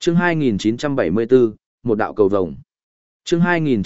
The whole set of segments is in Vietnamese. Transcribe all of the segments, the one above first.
Chương 2974, một đạo cầu vồng. Chương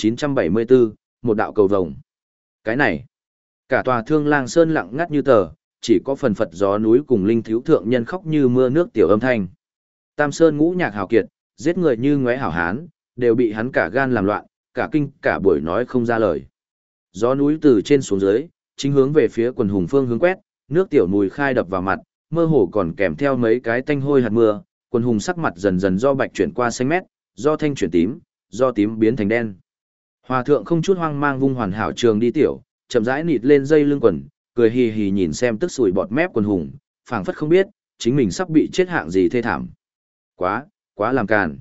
2974, một đạo cầu vồng. Cái này, cả tòa Thương Lang Sơn lặng ngắt như tờ, chỉ có phần phật gió núi cùng linh thiếu thượng nhân khóc như mưa nước tiểu âm thanh. Tam Sơn ngũ nhạc hào kiệt, giết người như ngóe hảo hán, đều bị hắn cả gan làm loạn, cả kinh cả buổi nói không ra lời. Gió núi từ trên xuống dưới, chính hướng về phía quần hùng phương hướng quét, nước tiểu mùi khai đập vào mặt, mơ hồ còn kèm theo mấy cái tanh hôi hạt mưa, quần hùng sắc mặt dần dần do bạch chuyển qua xanh mét, do thanh chuyển tím, do tím biến thành đen. Hòa thượng không chút hoang mang vung hoàn hảo trường đi tiểu, chậm rãi nịt lên dây lưng quần, cười hì hì nhìn xem tức sủi bọt mép quần hùng, phảng phất không biết, chính mình sắp bị chết hạng gì thê thảm. Quá làm càn.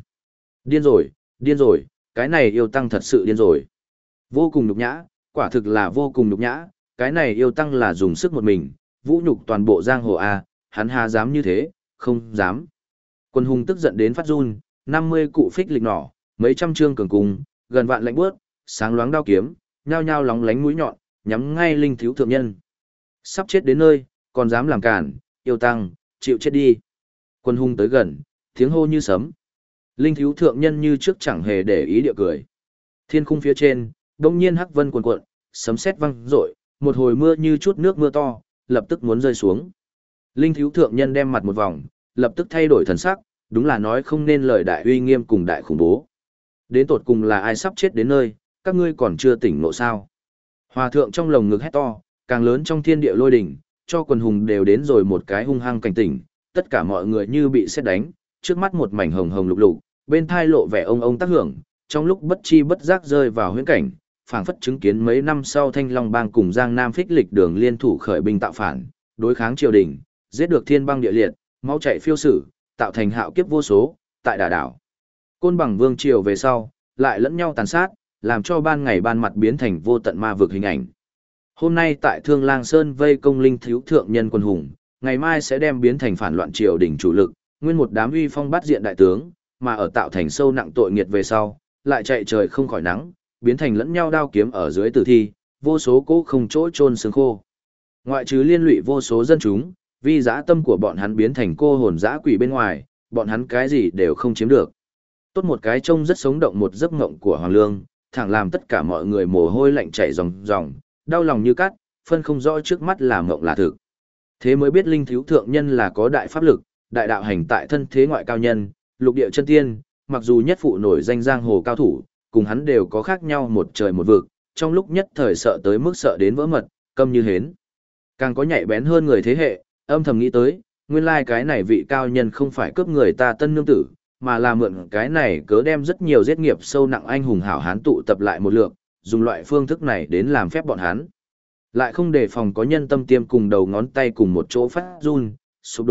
Điên rồi, cái này yêu tăng thật sự điên rồi. Vô cùng nhục nhã, quả thực là vô cùng nhục nhã, cái này yêu tăng là dùng sức một mình, vũ nhục toàn bộ giang hồ A, hắn hà dám như thế, không dám. Quân hùng tức giận đến phát run, 50 cụ phích lịch nỏ, mấy trăm trương cường cung, gần vạn lạnh bước, sáng loáng đao kiếm, nhao nhao lóng lánh mũi nhọn, nhắm ngay linh thiếu thượng nhân. Sắp chết đến nơi, còn dám làm cản, yêu tăng, chịu chết đi. Quân hùng tới gần, tiếng hô như sấm. Linh thiếu thượng nhân như trước chẳng hề để ý địa cười. Thiên khung phía trên, đông nhiên hắc vân cuồn cuộn, sấm sét vang rội, một hồi mưa như chút nước mưa to, lập tức muốn rơi xuống. Linh thiếu thượng nhân đem mặt một vòng, lập tức thay đổi thần sắc, đúng là nói không nên lời đại uy nghiêm cùng đại khủng bố. Đến tột cùng là ai sắp chết đến nơi, các ngươi còn chưa tỉnh ngộ sao? Hòa thượng trong lồng ngực hét to, càng lớn trong thiên địa lôi đỉnh, cho quần hùng đều đến rồi một cái hung hăng cảnh tỉnh, tất cả mọi người như bị sét đánh, trước mắt một mảnh hồng hồng lục lục, bên thai lộ vẻ ông tác hưởng, trong lúc bất chi bất giác rơi vào huyễn cảnh, phảng phất chứng kiến mấy năm sau Thanh Long Bang cùng Giang Nam Phích Lịch Đường liên thủ khởi binh tạo phản, đối kháng triều đình, giết được thiên băng địa liệt, máu chảy phiêu sử, tạo thành hạo kiếp vô số, tại Đà Đảo. Côn Bằng Vương triều về sau, lại lẫn nhau tàn sát, làm cho ban ngày ban mặt biến thành vô tận ma vực hình ảnh. Hôm nay tại Thương Lang Sơn vây công linh thiếu thượng nhân quân hùng, ngày mai sẽ đem biến thành phản loạn triều đình chủ lực, nguyên một đám uy phong bát diện đại tướng, mà ở tạo thành sâu nặng tội nghiệt về sau, lại chạy trời không khỏi nắng, biến thành lẫn nhau đao kiếm ở dưới tử thi, vô số cố không chỗ chôn xương khô. Ngoại trừ liên lụy vô số dân chúng, vì dã tâm của bọn hắn biến thành cô hồn dã quỷ bên ngoài, bọn hắn cái gì đều không chiếm được. Tốt một cái trông rất sống động một giấc mộng của Hoàng Lương, thẳng làm tất cả mọi người mồ hôi lạnh chảy ròng ròng, đau lòng như cắt, phân không rõ trước mắt là mộng là thực. Thế mới biết linh thiếu thượng nhân là có đại pháp lực, đại đạo hành tại thân thế ngoại cao nhân, lục địa chân tiên, mặc dù nhất phụ nổi danh giang hồ cao thủ, cùng hắn đều có khác nhau một trời một vực, trong lúc nhất thời sợ tới mức sợ đến vỡ mật, câm như hến. Càng có nhạy bén hơn người thế hệ, âm thầm nghĩ tới, nguyên lai cái này vị cao nhân không phải cướp người ta tân nương tử, mà là mượn cái này cớ đem rất nhiều giết nghiệp sâu nặng anh hùng hảo hán tụ tập lại một lượng, dùng loại phương thức này đến làm phép bọn hắn. Lại không đề phòng có nhân tâm tiêm cùng đầu ngón tay cùng một chỗ phát run, sụp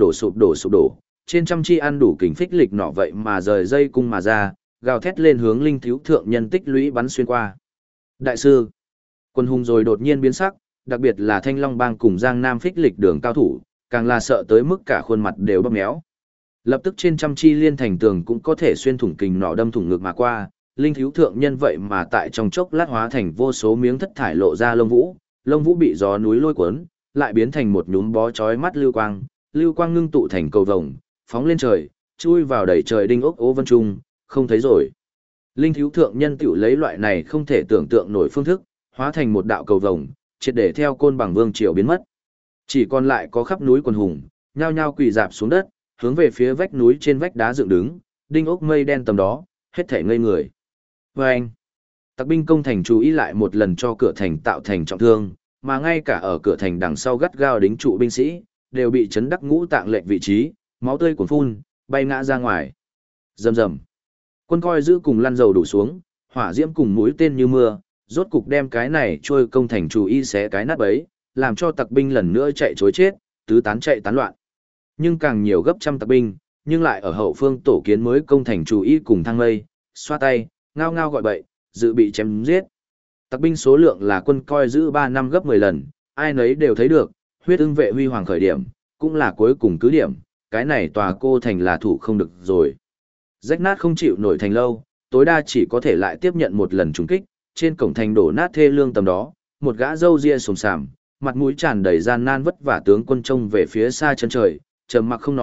đổ, trên trăm chi ăn đủ kính phích lịch nọ vậy mà rời dây cung mà ra, gào thét lên hướng linh thiếu thượng nhân tích lũy bắn xuyên qua. Đại sư, quân hùng rồi đột nhiên biến sắc, đặc biệt là Thanh Long Bang cùng Giang Nam Phích Lịch Đường cao thủ, càng là sợ tới mức cả khuôn mặt đều bóp méo. Lập tức trên trăm chi liên thành tường cũng có thể xuyên thủng kình nọ đâm thủng ngực mà qua, linh thiếu thượng nhân vậy mà tại trong chốc lát hóa thành vô số miếng thất thải lộ ra lông vũ bị gió núi lôi cuốn, lại biến thành một nhúm bó chói mắt lưu quang ngưng tụ thành cầu vồng, phóng lên trời, chui vào đầy trời đinh ốc ố vân trung, không thấy rồi. Linh thiếu thượng nhân tiểu lấy loại này không thể tưởng tượng nổi phương thức, hóa thành một đạo cầu vồng, triệt để theo Côn Bằng Vương triều biến mất. Chỉ còn lại có khắp núi quần hùng, nhao nhao quỳ dạp xuống đất, hướng về phía vách núi trên vách đá dựng đứng, đinh ốc mây đen tầm đó, hết thảy ngây người. Vâng! Tặc binh công thành chú ý lại một lần cho cửa thành tạo thành trọng thương, mà ngay cả ở cửa thành đằng sau gắt gao đính trụ binh sĩ, đều bị chấn đắc ngũ tạng lệch vị trí, máu tươi cuồn phun, bay ngã ra ngoài. Rầm rầm. Quân coi giữ cùng lăn dầu đủ xuống, hỏa diễm cùng mũi tên như mưa, rốt cục đem cái này trôi công thành chủ y xé cái nát bấy, làm cho tặc binh lần nữa chạy trối chết, tứ tán chạy tán loạn. Nhưng càng nhiều gấp trăm tặc binh, nhưng lại ở hậu phương tổ kiến mới công thành chủ y cùng thăng mây, xoa tay, ngao ngao gọi bậy, dự bị chém giết. Tặc binh số lượng là quân coi giữ 3 năm gấp 10 lần, ai nấy đều thấy được, huyết ưng vệ huy hoàng khởi điểm, cũng là cuối cùng cứ điểm, cái này tòa cô thành là thủ không được rồi. Rách nát không chịu nổi thành lâu, tối đa chỉ có thể lại tiếp nhận một lần trùng kích, trên cổng thành đổ nát thê lương tầm đó, một gã râu ria sồm sàm, mặt mũi tràn đầy gian nan vất vả tướng quân trông về phía xa chân trời, trầm mặc không nói,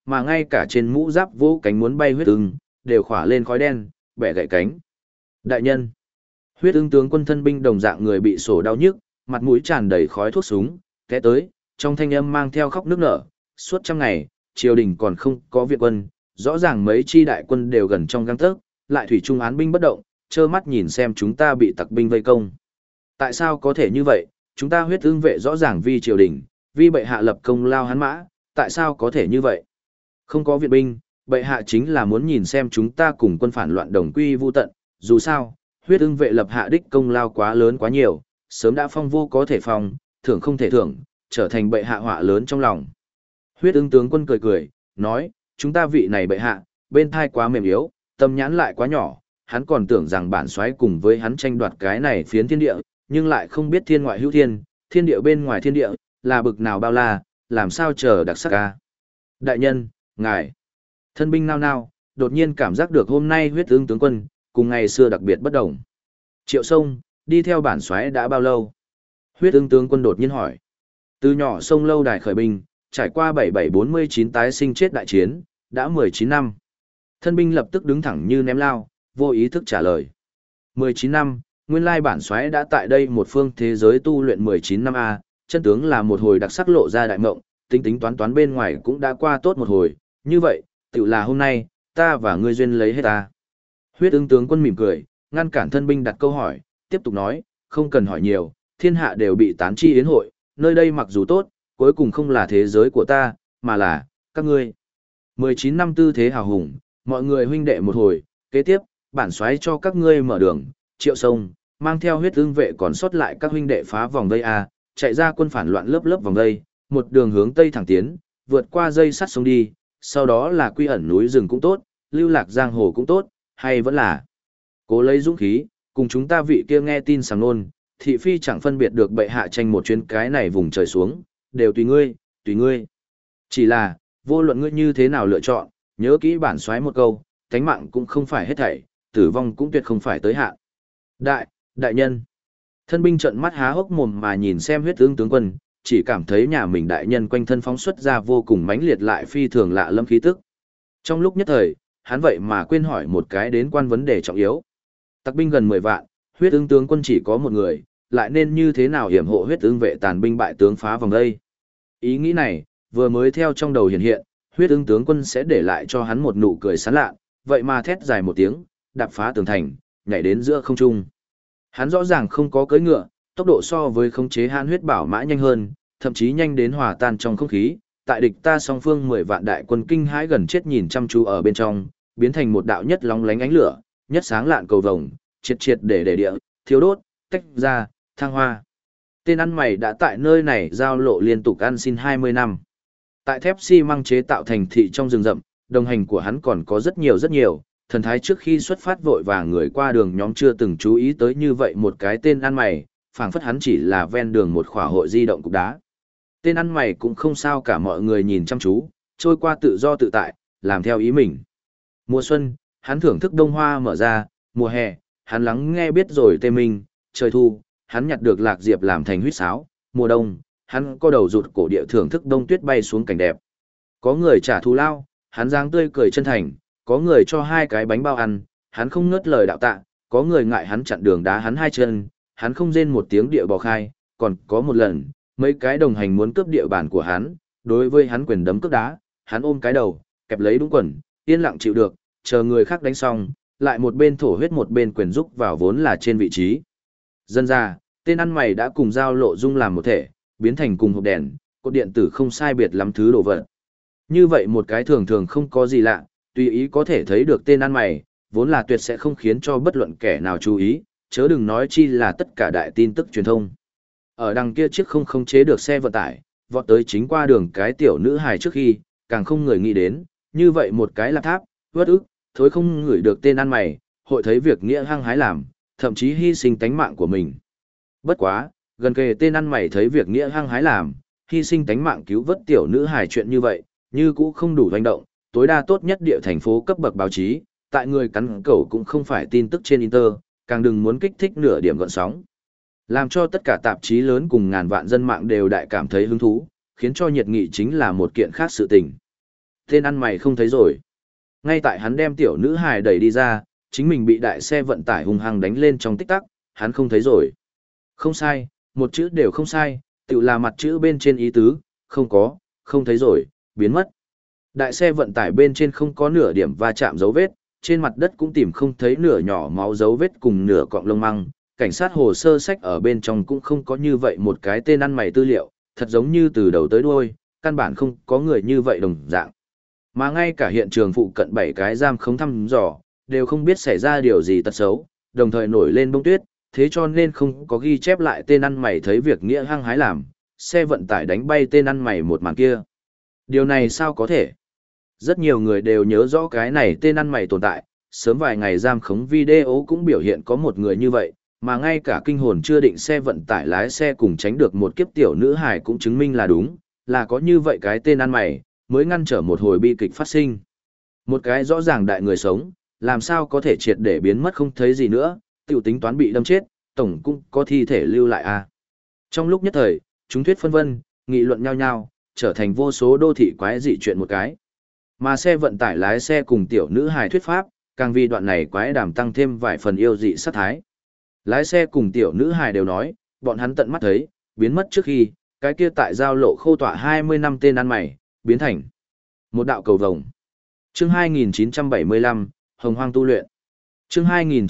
mà ngay cả trên mũ giáp vỗ cánh muốn bay huyết ưng, đều khỏa lên khói đen, bẻ gãy cánh. Đại nhân, huyết ưng tướng quân thân binh đồng dạng người bị sổ đau nhức, mặt mũi tràn đầy khói thuốc súng, té tới, trong thanh âm mang theo khóc nức nở, suốt 100 ngày, triều đình còn không có viện quân, rõ ràng mấy chi đại quân đều gần trong gang tấc, lại thủy trung án binh bất động, trơ mắt nhìn xem chúng ta bị tặc binh vây công. Tại sao có thể như vậy, chúng ta huyết ưng vệ rõ ràng vì triều đình, vì bệ hạ lập công lao hắn mã, tại sao có thể như vậy? Không có viện binh, bệ hạ chính là muốn nhìn xem chúng ta cùng quân phản loạn đồng quy vu tận, dù sao, huyết ưng vệ lập hạ đích công lao quá lớn quá nhiều, sớm đã phong vô có thể phong, thưởng không thể thưởng, trở thành bệ hạ họa lớn trong lòng. Huyết ưng tướng quân cười cười, nói, chúng ta vị này bệ hạ, bên thai quá mềm yếu, tâm nhãn lại quá nhỏ, hắn còn tưởng rằng bản soái cùng với hắn tranh đoạt cái này phiến thiên địa, nhưng lại không biết thiên ngoại hữu thiên, thiên địa bên ngoài thiên địa, là bực nào bao la, làm sao chờ đặc sắc ca. Đại nhân, ngài, thân binh nao nao, đột nhiên cảm giác được hôm nay huyết ưng tướng quân, cùng ngày xưa đặc biệt bất đồng. Triệu Sông, đi theo bản soái đã bao lâu? Huyết ưng tướng quân đột nhiên hỏi. Từ nhỏ sông lâu đài khởi binh, trải qua 7749 tái sinh chết đại chiến, đã 19 năm. Thân binh lập tức đứng thẳng như ném lao, vô ý thức trả lời. 19 năm, nguyên lai bản soái đã tại đây một phương thế giới tu luyện 19 năm A, chân tướng là một hồi đặc sắc lộ ra đại mộng, tính tính toán toán bên ngoài cũng đã qua tốt một hồi, như vậy, tự là hôm nay, ta và ngươi duyên lấy hết ta. Huyết ưng tướng quân mỉm cười, ngăn cản thân binh đặt câu hỏi, tiếp tục nói, không cần hỏi nhiều, thiên hạ đều bị tán chi yến hội, nơi đây mặc dù tốt, cuối cùng không là thế giới của ta, mà là, các ngươi. 19 năm tư thế hào hùng, mọi người huynh đệ một hồi, kế tiếp, bản soái cho các ngươi mở đường, Triệu Sông, mang theo huyết ưng vệ còn sót lại các huynh đệ phá vòng vây A, chạy ra quân phản loạn lớp lớp vòng vây, một đường hướng tây thẳng tiến, vượt qua dây sắt sông đi, sau đó là quy ẩn núi rừng cũng tốt, lưu lạc giang hồ cũng tốt, hay vẫn là cố lấy dũng khí, cùng chúng ta vị kia nghe tin sàng nôn, thị phi chẳng phân biệt được bệ hạ tranh một chuyến cái này vùng trời xuống, đều tùy ngươi, tùy ngươi. Chỉ là, vô luận ngươi như thế nào lựa chọn, nhớ kỹ bản soái một câu, thánh mạng cũng không phải hết thảy, tử vong cũng tuyệt không phải tới hạn. Đại nhân. Thân binh trợn mắt há hốc mồm mà nhìn xem huyết ưng tướng quân, chỉ cảm thấy nhà mình đại nhân quanh thân phóng xuất ra vô cùng mãnh liệt lại phi thường lạ lâm khí tức. Trong lúc nhất thời, hắn vậy mà quên hỏi một cái đến quan vấn đề trọng yếu. Tặc binh gần 10 vạn, huyết ưng tướng quân chỉ có một người, lại nên như thế nào hiểm hộ huyết ưng vệ tàn binh bại tướng phá vòng đây? Ý nghĩ này, vừa mới theo trong đầu hiện hiện, huyết ưng tướng quân sẽ để lại cho hắn một nụ cười sán lạ, vậy mà thét dài một tiếng, đạp phá tường thành, nhảy đến giữa không trung. Hắn rõ ràng không có cưỡi ngựa, tốc độ so với khống chế hãn huyết bảo mã nhanh hơn, thậm chí nhanh đến hòa tan trong không khí, tại địch ta song phương 10 vạn đại quân kinh hãi gần chết nhìn chăm chú ở bên trong, biến thành một đạo nhất lóng lánh ánh lửa, nhất sáng lạn cầu vồng, triệt triệt để địa, thiếu đốt, tách ra, thăng hoa. Tên ăn mày đã tại nơi này giao lộ liên tục ăn xin 20 năm. Tại thép xi măng chế tạo thành thị trong rừng rậm, đồng hành của hắn còn có rất nhiều, thần thái trước khi xuất phát vội vàng người qua đường nhóm chưa từng chú ý tới như vậy một cái tên ăn mày, phảng phất hắn chỉ là ven đường một khỏa hội di động cục đá. Tên ăn mày cũng không sao cả mọi người nhìn chăm chú, trôi qua tự do tự tại, làm theo ý mình. Mùa xuân, hắn thưởng thức đông hoa mở ra, mùa hè, hắn lắng nghe biết rồi tê minh, trời thu, hắn nhặt được lạc diệp làm thành huýt sáo, mùa đông, hắn co đầu rụt cổ địa thưởng thức đông tuyết bay xuống cảnh đẹp. Có người trả thù lao, hắn dáng tươi cười chân thành, có người cho 2 cái bánh bao ăn, hắn không ngớt lời đạo tạ, có người ngại hắn chặn đường đá hắn 2 chân, hắn không rên một tiếng địa bò khai, còn có một lần, mấy cái đồng hành muốn cướp địa bàn của hắn, đối với hắn quyền đấm cướp đá, hắn ôm cái đầu, kẹp lấy đúng quần, yên lặng chịu được, chờ người khác đánh xong, lại một bên thổ huyết một bên quyền rúc vào vốn là trên vị trí. Dân ra, tên ăn mày đã cùng giao lộ dung làm một thể, biến thành cùng hộp đèn, cột điện tử không sai biệt lắm thứ đồ vật. Như vậy một cái thường thường không có gì lạ, tùy ý có thể thấy được tên ăn mày, vốn là tuyệt sẽ không khiến cho bất luận kẻ nào chú ý, chớ đừng nói chi là tất cả đại tin tức truyền thông. Ở đằng kia chiếc không khống chế được xe vận tải, vọt tới chính qua đường cái tiểu nữ hài trước khi, càng không người nghĩ đến, như vậy một cái lạp tháp, vớt ức, thối không ngửi được tên ăn mày, hội thấy việc nghĩa hăng hái làm, thậm chí hy sinh tánh mạng của mình. Bất quá, gần kề tên ăn mày thấy việc nghĩa hăng hái làm, hy sinh tánh mạng cứu vớt tiểu nữ hài chuyện như vậy, như cũ không đủ hành động, tối đa tốt nhất địa thành phố cấp bậc báo chí, tại người cắn cẩu cũng không phải tin tức trên Inter, càng đừng muốn kích thích nửa điểm gợn sóng. Làm cho tất cả tạp chí lớn cùng ngàn vạn dân mạng đều đại cảm thấy hứng thú, khiến cho nhiệt nghị chính là một kiện khác sự tình. Tên ăn mày không thấy rồi. Ngay tại hắn đem tiểu nữ hài đẩy đi ra, chính mình bị đại xe vận tải hung hăng đánh lên trong tích tắc, hắn không thấy rồi. Không sai, một chữ đều không sai, tự là mặt chữ bên trên ý tứ, không có, không thấy rồi, biến mất. Đại xe vận tải bên trên không có nửa điểm va chạm dấu vết, trên mặt đất cũng tìm không thấy nửa nhỏ máu dấu vết cùng nửa cọng lông măng, cảnh sát hồ sơ sách ở bên trong cũng không có như vậy một cái tên ăn mày tư liệu, thật giống như từ đầu tới đuôi, căn bản không có người như vậy đồng dạng. Mà ngay cả hiện trường phụ cận 7 cái giam không thăm dò, đều không biết xảy ra điều gì tật xấu, đồng thời nổi lên bông tuyết, thế cho nên không có ghi chép lại tên ăn mày thấy việc nghĩa hăng hái làm, xe vận tải đánh bay tên ăn mày một màn kia. Điều này sao có thể? Rất nhiều người đều nhớ rõ cái này tên ăn mày tồn tại, sớm vài ngày giam khống video cũng biểu hiện có một người như vậy, mà ngay cả kinh hồn chưa định xe vận tải lái xe cùng tránh được một kiếp tiểu nữ hài cũng chứng minh là đúng, là có như vậy cái tên ăn mày, mới ngăn trở một hồi bi kịch phát sinh. Một cái rõ ràng đại người sống, làm sao có thể triệt để biến mất không thấy gì nữa, tiểu tính toán bị đâm chết, tổng cũng có thi thể lưu lại à. Trong lúc nhất thời, chúng thuyết phân vân, nghị luận nhau nhau, trở thành vô số đô thị quái dị chuyện một cái. Mà xe vận tải lái xe cùng tiểu nữ hài thuyết pháp, càng vì đoạn này quái đàm tăng thêm vài phần yêu dị sát thái. Lái xe cùng tiểu nữ hài đều nói, bọn hắn tận mắt thấy, biến mất trước khi, cái kia tại giao lộ khâu tọa 20 năm tên ăn mày, biến thành một đạo cầu vồng. Chương 2975, Hồng Hoang tu luyện. Chương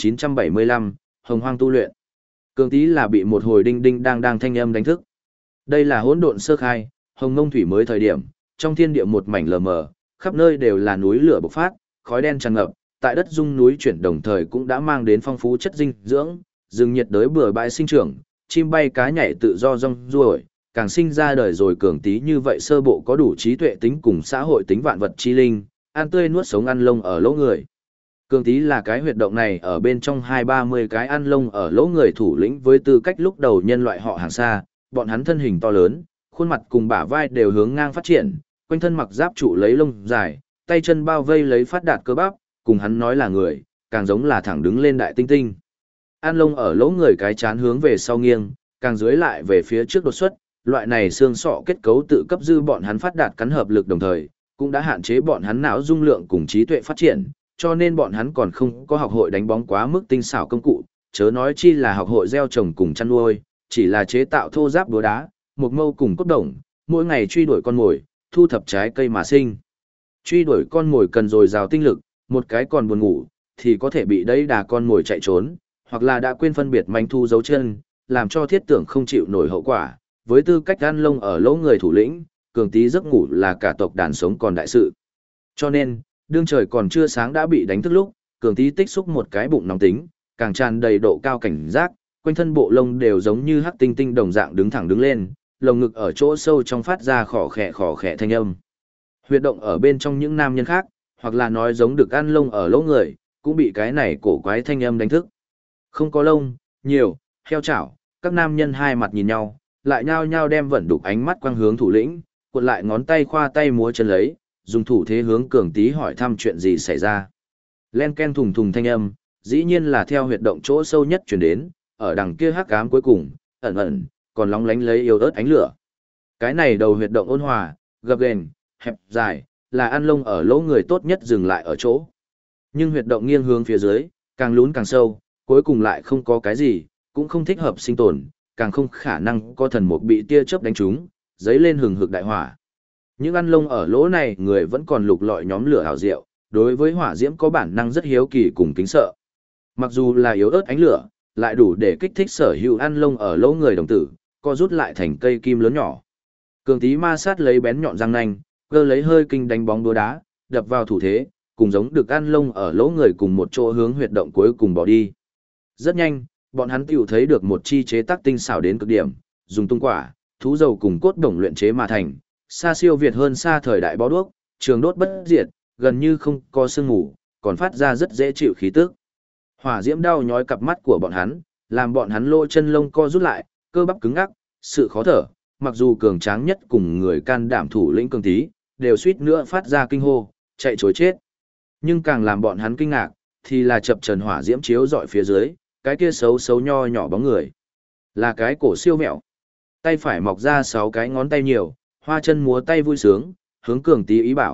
2975, Hồng Hoang tu luyện. Cường Tý là bị một hồi đinh đinh đang thanh âm đánh thức. Đây là hỗn độn sơ khai, hồng mông thủy mới thời điểm, trong thiên địa một mảnh lờ mờ, khắp nơi đều là núi lửa bộc phát, khói đen tràn ngập, tại đất dung núi chuyển đồng thời cũng đã mang đến phong phú chất dinh dưỡng, rừng nhiệt đới bừa bãi sinh trưởng, chim bay cá nhảy tự do rong ruổi, càng sinh ra đời rồi Cường Tý như vậy sơ bộ có đủ trí tuệ tính cùng xã hội tính vạn vật chi linh, ăn tươi nuốt sống ăn lông ở lỗ người. Cường Tý là cái huyệt động này ở bên trong 20-30 cái ăn lông ở lỗ người thủ lĩnh với tư cách lúc đầu nhân loại họ hàng xa, bọn hắn thân hình to lớn, khuôn mặt cùng bả vai đều hướng ngang phát triển, quanh thân mặc giáp trụ lấy lông dài, tay chân bao vây lấy phát đạt cơ bắp, cùng hắn nói là người, càng giống là thẳng đứng lên đại tinh tinh. Ăn lông ở lỗ người cái chán hướng về sau nghiêng, càng dưới lại về phía trước đột xuất, loại này xương sọ kết cấu tự cấp dư bọn hắn phát đạt cắn hợp lực đồng thời, cũng đã hạn chế bọn hắn não dung lượng cùng trí tuệ phát triển, cho nên bọn hắn còn không có học hội đánh bóng quá mức tinh xảo công cụ, chớ nói chi là học hội gieo trồng cùng chăn nuôi, chỉ là chế tạo thô giáp búa đá, một mâu cùng cốt đồng, mỗi ngày truy đuổi con mồi, thu thập trái cây mà sinh. Truy đuổi con mồi cần dồi dào tinh lực, một cái còn buồn ngủ, thì có thể bị đẩy đà con mồi chạy trốn, hoặc là đã quên phân biệt manh thu dấu chân, làm cho thiết tưởng không chịu nổi hậu quả. Với tư cách ăn lông ở lỗ người thủ lĩnh, Cường Tý giấc ngủ là cả tộc đàn sống còn đại sự. Cho nên, đương trời còn chưa sáng đã bị đánh thức lúc, Cường Tý tích xúc một cái bụng nóng tính, càng tràn đầy độ cao cảnh giác, quanh thân bộ lông đều giống như hắc tinh tinh đồng dạng đứng thẳng đứng lên, lồng ngực ở chỗ sâu trong phát ra khỏ khẽ thanh âm. Huyệt động ở bên trong những nam nhân khác, hoặc là nói giống được ăn lông ở lỗ người, cũng bị cái này cổ quái thanh âm đánh thức. Không có lông, nhiều, heo chảo, các nam nhân hai mặt nhìn nhau, lại nhao nhao đem vẩn đục ánh mắt quang hướng thủ lĩnh, cuộn lại ngón tay khoa tay múa chân lấy, dùng thủ thế hướng Cường Tý hỏi thăm chuyện gì xảy ra. Len ken thùng thùng thanh âm, dĩ nhiên là theo huyệt động chỗ sâu nhất truyền đến, ở đằng kia hắc ám cuối cùng, ẩn ẩn, còn lóng lánh lấy yếu ớt ánh lửa. Cái này đầu huyệt động ôn hòa, gập ghềnh, hẹp, dài, là ăn lông ở lỗ người tốt nhất dừng lại ở chỗ. Nhưng huyệt động nghiêng hướng phía dưới, càng lún càng sâu, cuối cùng lại không có cái gì, cũng không thích hợp sinh tồn, càng không khả năng có thần mục bị tia chớp đánh trúng, giấy lên hừng hực đại hỏa. Những ăn lông ở lỗ này người vẫn còn lục lọi nhóm lửa hào diệu, đối với hỏa diễm có bản năng rất hiếu kỳ cùng kính sợ. Mặc dù là yếu ớt ánh lửa, lại đủ để kích thích sở hữu ăn lông ở lỗ người đồng tử, co rút lại thành cây kim lớn nhỏ. Cường Tý ma sát lấy bén nhọn răng nanh, cơ lấy hơi kinh đánh bóng đúa đá, đập vào thủ thế, cùng giống được ăn lông ở lỗ người cùng một chỗ hướng huyệt động cuối cùng bỏ đi. Rất nhanh, bọn hắn tiểu thấy được một chi chế tác tinh xảo đến cực điểm, dùng tung quả, thú dầu cùng cốt đồng luyện chế mà thành, xa siêu việt hơn xa thời đại bó đuốc, trường đốt bất diệt, gần như không có sương mù, còn phát ra rất dễ chịu khí tức. Hỏa diễm đau nhói cặp mắt của bọn hắn, làm bọn hắn lỗ chân lông co rút lại, cơ bắp cứng ngắc, sự khó thở, mặc dù cường tráng nhất cùng người can đảm thủ lĩnh Cường Tý, đều suýt nữa phát ra kinh hô, chạy trối chết. Nhưng càng làm bọn hắn kinh ngạc, thì là chập trần hỏa diễm chiếu dọi phía dưới, cái kia xấu xấu nho nhỏ bóng người. Là cái cổ siêu mẹo. Tay phải mọc ra 6 cái ngón tay nhiều, hoa chân múa tay vui sướng, hướng Cường Tý ý bảo,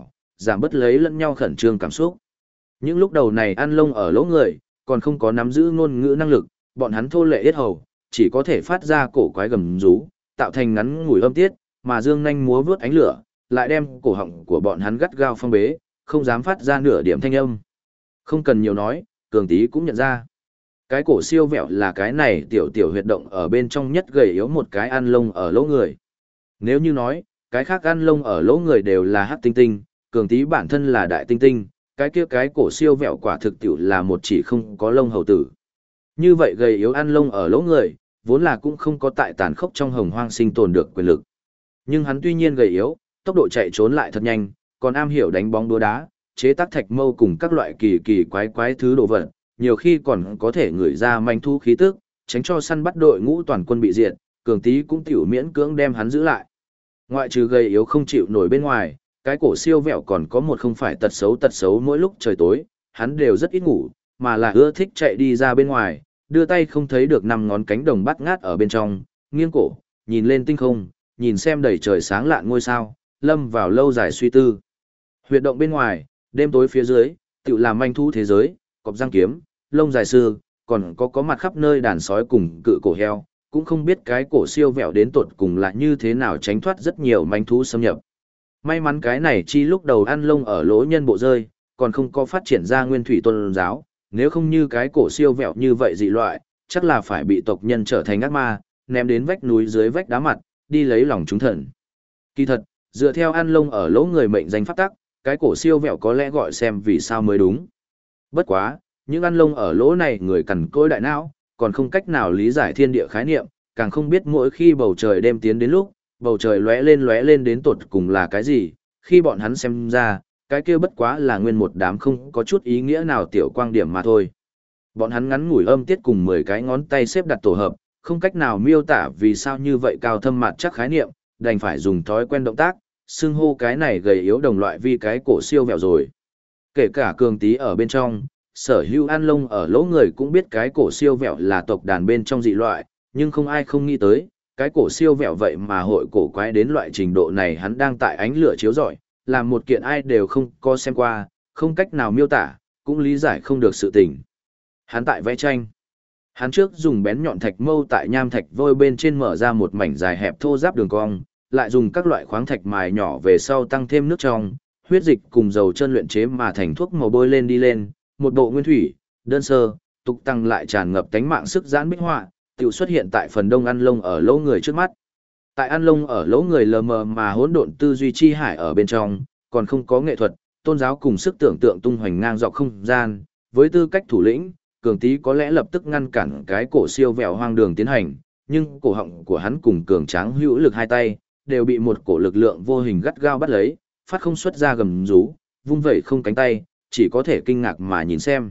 giảm bớt lấy lẫn nhau khẩn trương cảm xúc. Những lúc đầu này ăn lông ở lỗ người, còn không có nắm giữ ngôn ngữ năng lực, bọn hắn thô lệ yết hầu, chỉ có thể phát ra cổ quái gầm rú, tạo thành ngắn ngủi âm tiết, mà dương nhanh múa vướt ánh lửa, lại đem cổ họng của bọn hắn gắt gao phong bế, không dám phát ra nửa điểm thanh âm. Không cần nhiều nói, Cường Tý cũng nhận ra. Cái cổ siêu vẹo là cái này tiểu tiểu huyệt động ở bên trong nhất gầy yếu một cái ăn lông ở lỗ người. Nếu như nói, cái khác ăn lông ở lỗ người đều là hắc tinh tinh, Cường Tý bản thân là đại tinh tinh, cái kia cái cổ siêu vẹo quả thực tiểu là một chỉ không có lông hầu tử. Như vậy gầy yếu ăn lông ở lỗ người, vốn là cũng không có tại tàn khốc trong hồng hoang sinh tồn được quyền lực. Nhưng hắn tuy nhiên gầy yếu, tốc độ chạy trốn lại thật nhanh, còn am hiểu đánh bóng đúa đá, chế tác thạch mâu cùng các loại kỳ kỳ quái quái thứ đồ vật, nhiều khi còn có thể ngửi ra manh thu khí tức, tránh cho săn bắt đội ngũ toàn quân bị diệt, Cường Tý cũng tiểu miễn cưỡng đem hắn giữ lại. Ngoại trừ gầy yếu không chịu nổi bên ngoài, cái cổ siêu vẹo còn có một không phải tật xấu mỗi lúc trời tối, hắn đều rất ít ngủ, mà là ưa thích chạy đi ra bên ngoài, đưa tay không thấy được năm ngón cánh đồng bắt ngát ở bên trong, nghiêng cổ, nhìn lên tinh không, nhìn xem đầy trời sáng lạn ngôi sao, lâm vào lâu dài suy tư. Huyệt động bên ngoài, đêm tối phía dưới, tự làm manh thu thế giới, cọp răng kiếm, lông dài xưa, còn có mặt khắp nơi đàn sói cùng cự cổ heo, cũng không biết cái cổ siêu vẹo đến tột cùng là như thế nào tránh thoát rất nhiều manh thú xâm nhập. May mắn cái này chi lúc đầu ăn lông ở lỗ nhân bộ rơi, còn không có phát triển ra nguyên thủy tôn giáo, nếu không như cái cổ siêu vẹo như vậy dị loại, chắc là phải bị tộc nhân trở thành ác ma, ném đến vách núi dưới vách đá mặt, đi lấy lòng chúng thần. Kỳ thật, dựa theo ăn lông ở lỗ người mệnh danh pháp tắc, cái cổ siêu vẹo có lẽ gọi xem vì sao mới đúng. Bất quá, những ăn lông ở lỗ này người cằn cỗi đại não, còn không cách nào lý giải thiên địa khái niệm, càng không biết mỗi khi bầu trời đêm tiến đến lúc, bầu trời lóe lên đến tột cùng là cái gì, khi bọn hắn xem ra, cái kia bất quá là nguyên một đám không có chút ý nghĩa nào tiểu quang điểm mà thôi. Bọn hắn ngắn ngủi âm tiết cùng 10 cái ngón tay xếp đặt tổ hợp, không cách nào miêu tả vì sao như vậy cao thâm mặt chắc khái niệm, đành phải dùng thói quen động tác, xưng hô cái này gầy yếu đồng loại vì cái cổ siêu vẹo rồi. Kể cả Cường Tý ở bên trong, sở hữu ăn lông ở lỗ người cũng biết cái cổ siêu vẹo là tộc đàn bên trong dị loại, nhưng không ai không nghĩ tới, cái cổ siêu vẹo vậy mà hội cổ quái đến loại trình độ này hắn đang tại ánh lửa chiếu rọi, làm một kiện ai đều không có xem qua, không cách nào miêu tả, cũng lý giải không được sự tình. Hắn tại vẽ tranh. Hắn trước dùng bén nhọn thạch mâu tại nham thạch vôi bên trên mở ra một mảnh dài hẹp thô ráp đường cong, lại dùng các loại khoáng thạch mài nhỏ về sau tăng thêm nước trong, huyết dịch cùng dầu chân luyện chế mà thành thuốc màu bôi lên đi lên, một bộ nguyên thủy, đơn sơ, tục tăng lại tràn ngập tánh mạng sức giãn bích họa, tự xuất hiện tại phần đông ăn lông ở lỗ người trước mắt. Tại ăn lông ở lỗ người lờ mờ mà hỗn độn tư duy chi hải ở bên trong, còn không có nghệ thuật, tôn giáo cùng sức tưởng tượng tung hoành ngang dọc không gian, với tư cách thủ lĩnh, Cường Tý có lẽ lập tức ngăn cản cái cổ siêu vẹo hoang đường tiến hành, nhưng cổ họng của hắn cùng cường tráng hữu lực hai tay, đều bị một cổ lực lượng vô hình gắt gao bắt lấy, phát không xuất ra gầm rú, vung vẩy không cánh tay, chỉ có thể kinh ngạc mà nhìn xem.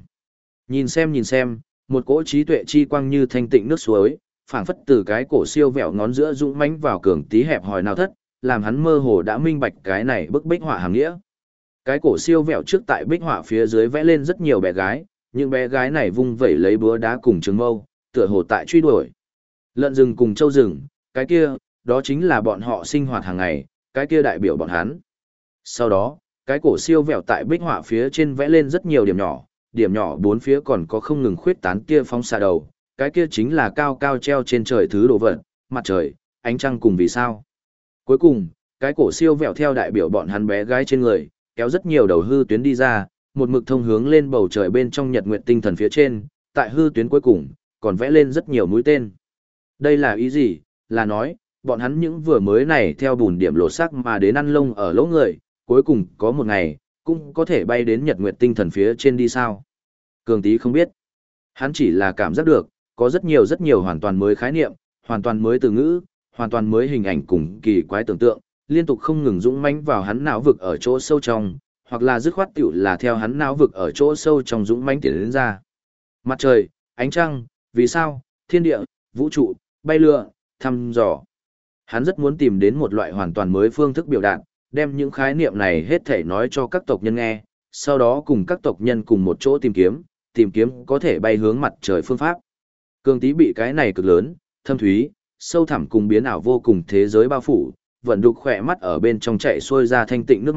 Nhìn xem, một cỗ trí tuệ chi quang như thanh tịnh nước suối, phảng phất từ cái cổ siêu vẹo ngón giữa dũng mãnh vào Cường Tý hẹp hòi nào thất, làm hắn mơ hồ đã minh bạch cái này bức bích họa hàm nghĩa. Cái cổ siêu vẹo trước tại bích họa phía dưới vẽ lên rất nhiều bé gái, những bé gái này vung vẩy lấy búa đá cùng trường mâu, tựa hồ tại truy đuổi. Lợn rừng cùng trâu rừng, cái kia, đó chính là bọn họ sinh hoạt hàng ngày, cái kia đại biểu bọn hắn. Sau đó, cái cổ siêu vẹo tại bích họa phía trên vẽ lên rất nhiều điểm nhỏ bốn phía còn có không ngừng khuyết tán kia phóng xạ đầu, cái kia chính là cao cao treo trên trời thứ đồ vật, mặt trời, ánh trăng cùng vì sao. Cuối cùng, cái cổ siêu vẹo theo đại biểu bọn hắn bé gái trên người, kéo rất nhiều đầu hư tuyến đi ra, một mực thông hướng lên bầu trời bên trong nhật nguyệt tinh thần phía trên, tại hư tuyến cuối cùng, còn vẽ lên rất nhiều mũi tên. Đây là ý gì? Là nói, bọn hắn những vừa mới này theo bùn điểm lột xác mà đến ăn lông ở lỗ người, cuối cùng có một ngày, cũng có thể bay đến nhật nguyệt tinh thần phía trên đi sao? Cường Tý không biết. Hắn chỉ là cảm giác được, có rất nhiều hoàn toàn mới khái niệm, hoàn toàn mới từ ngữ, hoàn toàn mới hình ảnh cùng kỳ quái tưởng tượng, liên tục không ngừng dũng mãnh vào hắn não vực ở chỗ sâu trong, hoặc là dứt khoát tiểu là theo hắn não vực ở chỗ sâu trong dũng mãnh tiến đến ra. Mặt trời, ánh trăng, vì sao, thiên địa, vũ trụ, bay lượn, thăm dò. Hắn rất muốn tìm đến một loại hoàn toàn mới phương thức biểu đạt, đem những khái niệm này hết thảy nói cho các tộc nhân nghe, sau đó cùng các tộc nhân cùng một chỗ tìm kiếm có thể bay hướng mặt trời phương pháp. Cường Tý bị cái này cực lớn, thâm thúy, sâu thẳm cùng biến ảo vô cùng thế giới bao phủ, vận đục khỏe mắt ở bên trong chạy xuôi ra thanh tịnh nước mắt,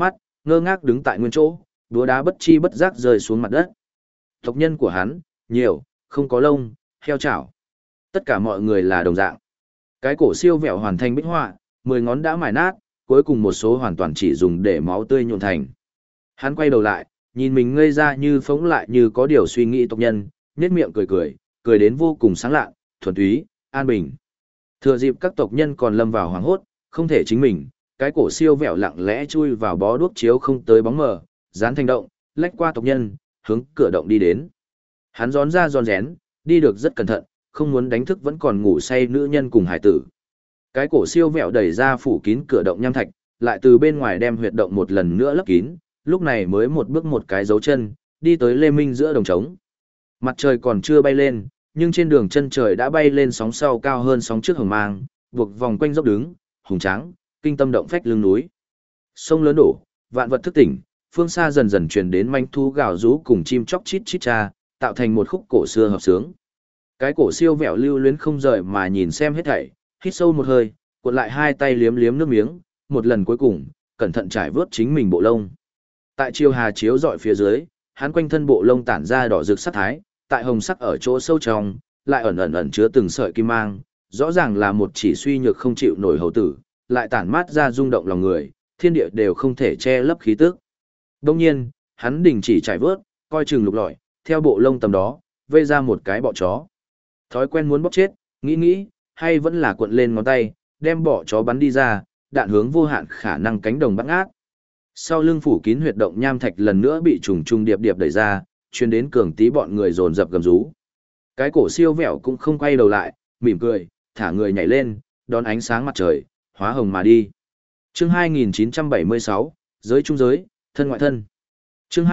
ngơ ngác đứng tại nguyên chỗ, đúa đá bất chi bất giác rơi xuống mặt đất. Tộc nhân của hắn, nhiều, không có lông, heo chảo. Tất cả mọi người là đồng dạng. Cái cổ siêu vẹo hoàn thành bích họa, 10 ngón đã mài nát, cuối cùng một số hoàn toàn chỉ dùng để máu tươi nhuộm thành. Hắn quay đầu lại, nhìn mình ngây ra như phóng lại như có điều suy nghĩ tộc nhân, nhếch miệng cười cười, cười đến vô cùng sáng lạ, thuần túy, an bình. Thừa dịp các tộc nhân còn lâm vào hoảng hốt, không thể chính mình, cái cổ siêu vẹo lặng lẽ chui vào bó đuốc chiếu không tới bóng mờ, dán thành động, lách qua tộc nhân, hướng cửa động đi đến. Hắn rón ra rón rén, đi được rất cẩn thận, không muốn đánh thức vẫn còn ngủ say nữ nhân cùng hải tử. Cái cổ siêu vẹo đẩy ra phủ kín cửa động nham thạch, lại từ bên ngoài đem huyệt động một lần nữa lấp kín, lúc này mới một bước một cái dấu chân, đi tới Lê Minh giữa đồng trống. Mặt trời còn chưa bay lên, nhưng trên đường chân trời đã bay lên sóng sau cao hơn sóng trước hồng mang, buộc vòng quanh dốc đứng, hùng tráng, kinh tâm động phách lưng núi. Sông lớn đổ, vạn vật thức tỉnh, phương xa dần dần truyền đến manh thu gào rú cùng chim chóc chít chít cha, tạo thành một khúc cổ xưa hợp sướng. Cái cổ siêu vẹo lưu luyến không rời mà nhìn xem hết thảy, hít sâu một hơi, cuộn lại hai tay liếm liếm nước miếng, một lần cuối cùng, cẩn thận trải vớt chính mình bộ lông. Tại chiều hà chiếu dọi phía dưới, hắn quanh thân bộ lông tản ra đỏ rực sắc thái, tại hồng sắc ở chỗ sâu trong, lại ẩn chứa từng sợi kim mang, rõ ràng là một chỉ suy nhược không chịu nổi hầu tử, lại tản mát ra rung động lòng người, thiên địa đều không thể che lấp khí tức. Đương nhiên, hắn đình chỉ trải vớt, coi chừng lục lọi, theo bộ lông tầm đó, vây ra một cái bọ chó. Thói quen muốn bóc chết, nghĩ, hay vẫn là cuộn lên ngón tay, đem bọ chó bắn đi ra, đạn hướng vô hạn khả năng cánh đồng bắt ngát. Sau lưng phủ kín huyệt động nham thạch lần nữa bị trùng trùng điệp điệp đẩy ra, truyền đến cường tí bọn người dồn dập gầm rú. Cái cổ siêu vẹo cũng không quay đầu lại, mỉm cười, thả người nhảy lên, đón ánh sáng mặt trời, hóa hồng mà đi. Chương 2976, giới trung giới, thân ngoại thân. Chương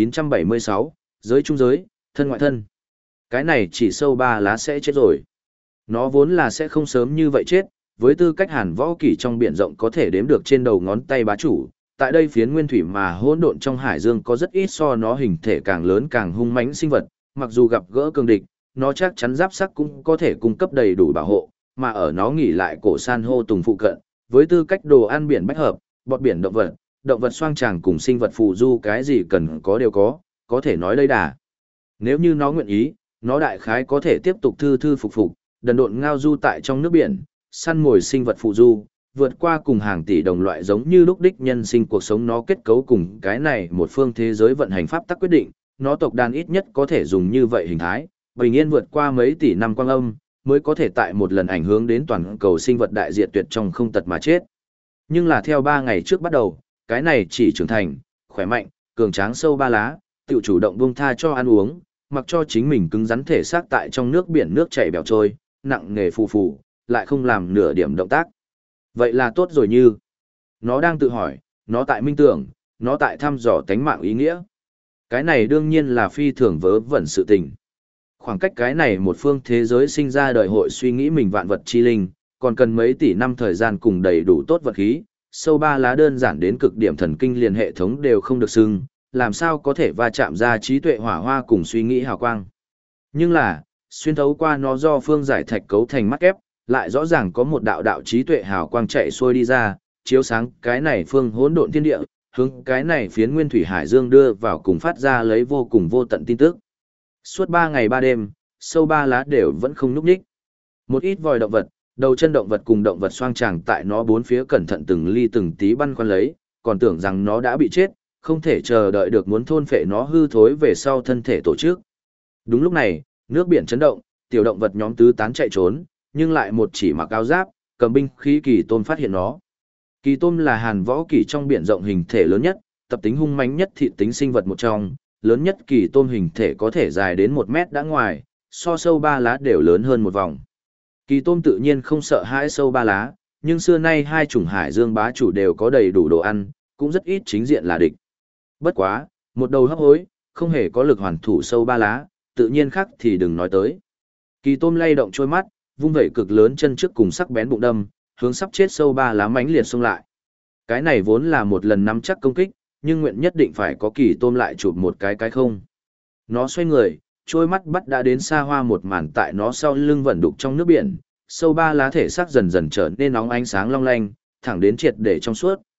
2976, giới trung giới, thân ngoại thân. Cái này chỉ sâu 3 lá sẽ chết rồi. Nó vốn là sẽ không sớm như vậy chết, với tư cách hàn võ kỷ trong biển rộng có thể đếm được trên đầu ngón tay bá chủ. Tại đây phiến nguyên thủy mà hỗn độn trong hải dương có rất ít so nó hình thể càng lớn càng hung mãnh sinh vật, mặc dù gặp gỡ cường địch, nó chắc chắn giáp sắc cũng có thể cung cấp đầy đủ bảo hộ, mà ở nó nghỉ lại cổ san hô tùng phụ cận, với tư cách đồ ăn biển bách hợp, bọt biển động vật xoang tràng cùng sinh vật phù du cái gì cần có đều có thể nói đây đà. Nếu như nó nguyện ý, nó đại khái có thể tiếp tục thư phục, đần độn ngao du tại trong nước biển, săn mồi sinh vật phù du, vượt qua cùng hàng tỷ đồng loại giống như lúc đích nhân sinh cuộc sống nó kết cấu cùng cái này một phương thế giới vận hành pháp tắc quyết định, nó tộc đàn ít nhất có thể dùng như vậy hình thái, bình yên vượt qua mấy tỷ năm quang âm, mới có thể tại một lần ảnh hưởng đến toàn cầu sinh vật đại diệt tuyệt trong không tật mà chết. Nhưng là theo 3 ngày trước bắt đầu, cái này chỉ trưởng thành, khỏe mạnh, cường tráng sâu 3 lá, tự chủ động buông tha cho ăn uống, mặc cho chính mình cứng rắn thể xác tại trong nước biển nước chảy bèo trôi, nặng nghề phù, lại không làm nửa điểm động tác. Vậy là tốt rồi như. Nó đang tự hỏi, nó tại minh tưởng, nó tại thăm dò tánh mạng ý nghĩa. Cái này đương nhiên là phi thường vớ vẩn sự tình. Khoảng cách cái này một phương thế giới sinh ra đời hội suy nghĩ mình vạn vật chi linh, còn cần mấy tỷ năm thời gian cùng đầy đủ tốt vật khí, sâu 3 lá đơn giản đến cực điểm thần kinh liền hệ thống đều không được xưng, làm sao có thể va chạm ra trí tuệ hỏa hoa cùng suy nghĩ hào quang. Nhưng là, xuyên thấu qua nó do phương giải thạch cấu thành mắt kép, lại rõ ràng có một đạo trí tuệ hào quang chạy xuôi đi ra, chiếu sáng cái này phương hỗn độn thiên địa, hướng cái này phiến nguyên thủy hải dương đưa vào cùng phát ra lấy vô cùng vô tận tin tức. Suốt 3 ngày 3 đêm, sâu 3 lá đều vẫn không nhúc nhích. Một ít vòi động vật, đầu chân động vật cùng động vật xoang tràng tại nó bốn phía cẩn thận từng ly từng tí băn khoăn lấy, còn tưởng rằng nó đã bị chết, không thể chờ đợi được muốn thôn phệ nó hư thối về sau thân thể tổ chức. Đúng lúc này, nước biển chấn động, tiểu động vật nhóm tứ tán chạy trốn, nhưng lại một chỉ mặc áo giáp, cầm binh khí kỳ tôm phát hiện nó. Kỳ tôm là hàn võ kỷ trong biển rộng hình thể lớn nhất, tập tính hung mãnh nhất thị tính sinh vật một trong, lớn nhất kỳ tôm hình thể có thể dài đến 1 mét đã ngoài, so sâu 3 lá đều lớn hơn một vòng. Kỳ tôm tự nhiên không sợ hãi sâu 3 lá, nhưng xưa nay hai chủng hải dương bá chủ đều có đầy đủ đồ ăn, cũng rất ít chính diện là địch. Bất quá, một đầu hấp hối, không hề có lực hoàn thủ sâu 3 lá, tự nhiên khác thì đừng nói tới. Kỳ tôm lay động trôi mắt, vung vẩy cực lớn chân trước cùng sắc bén bụng đâm, hướng sắp chết sâu 3 lá mãnh liệt xông lại. Cái này vốn là một lần nắm chắc công kích, nhưng nguyện nhất định phải có kỳ tôm lại chụp một cái không. Nó xoay người, trôi mắt bắt đã đến xa hoa một màn tại nó sau lưng vẩn đục trong nước biển, sâu 3 lá thể xác dần dần trở nên nóng ánh sáng long lanh, thẳng đến triệt để trong suốt,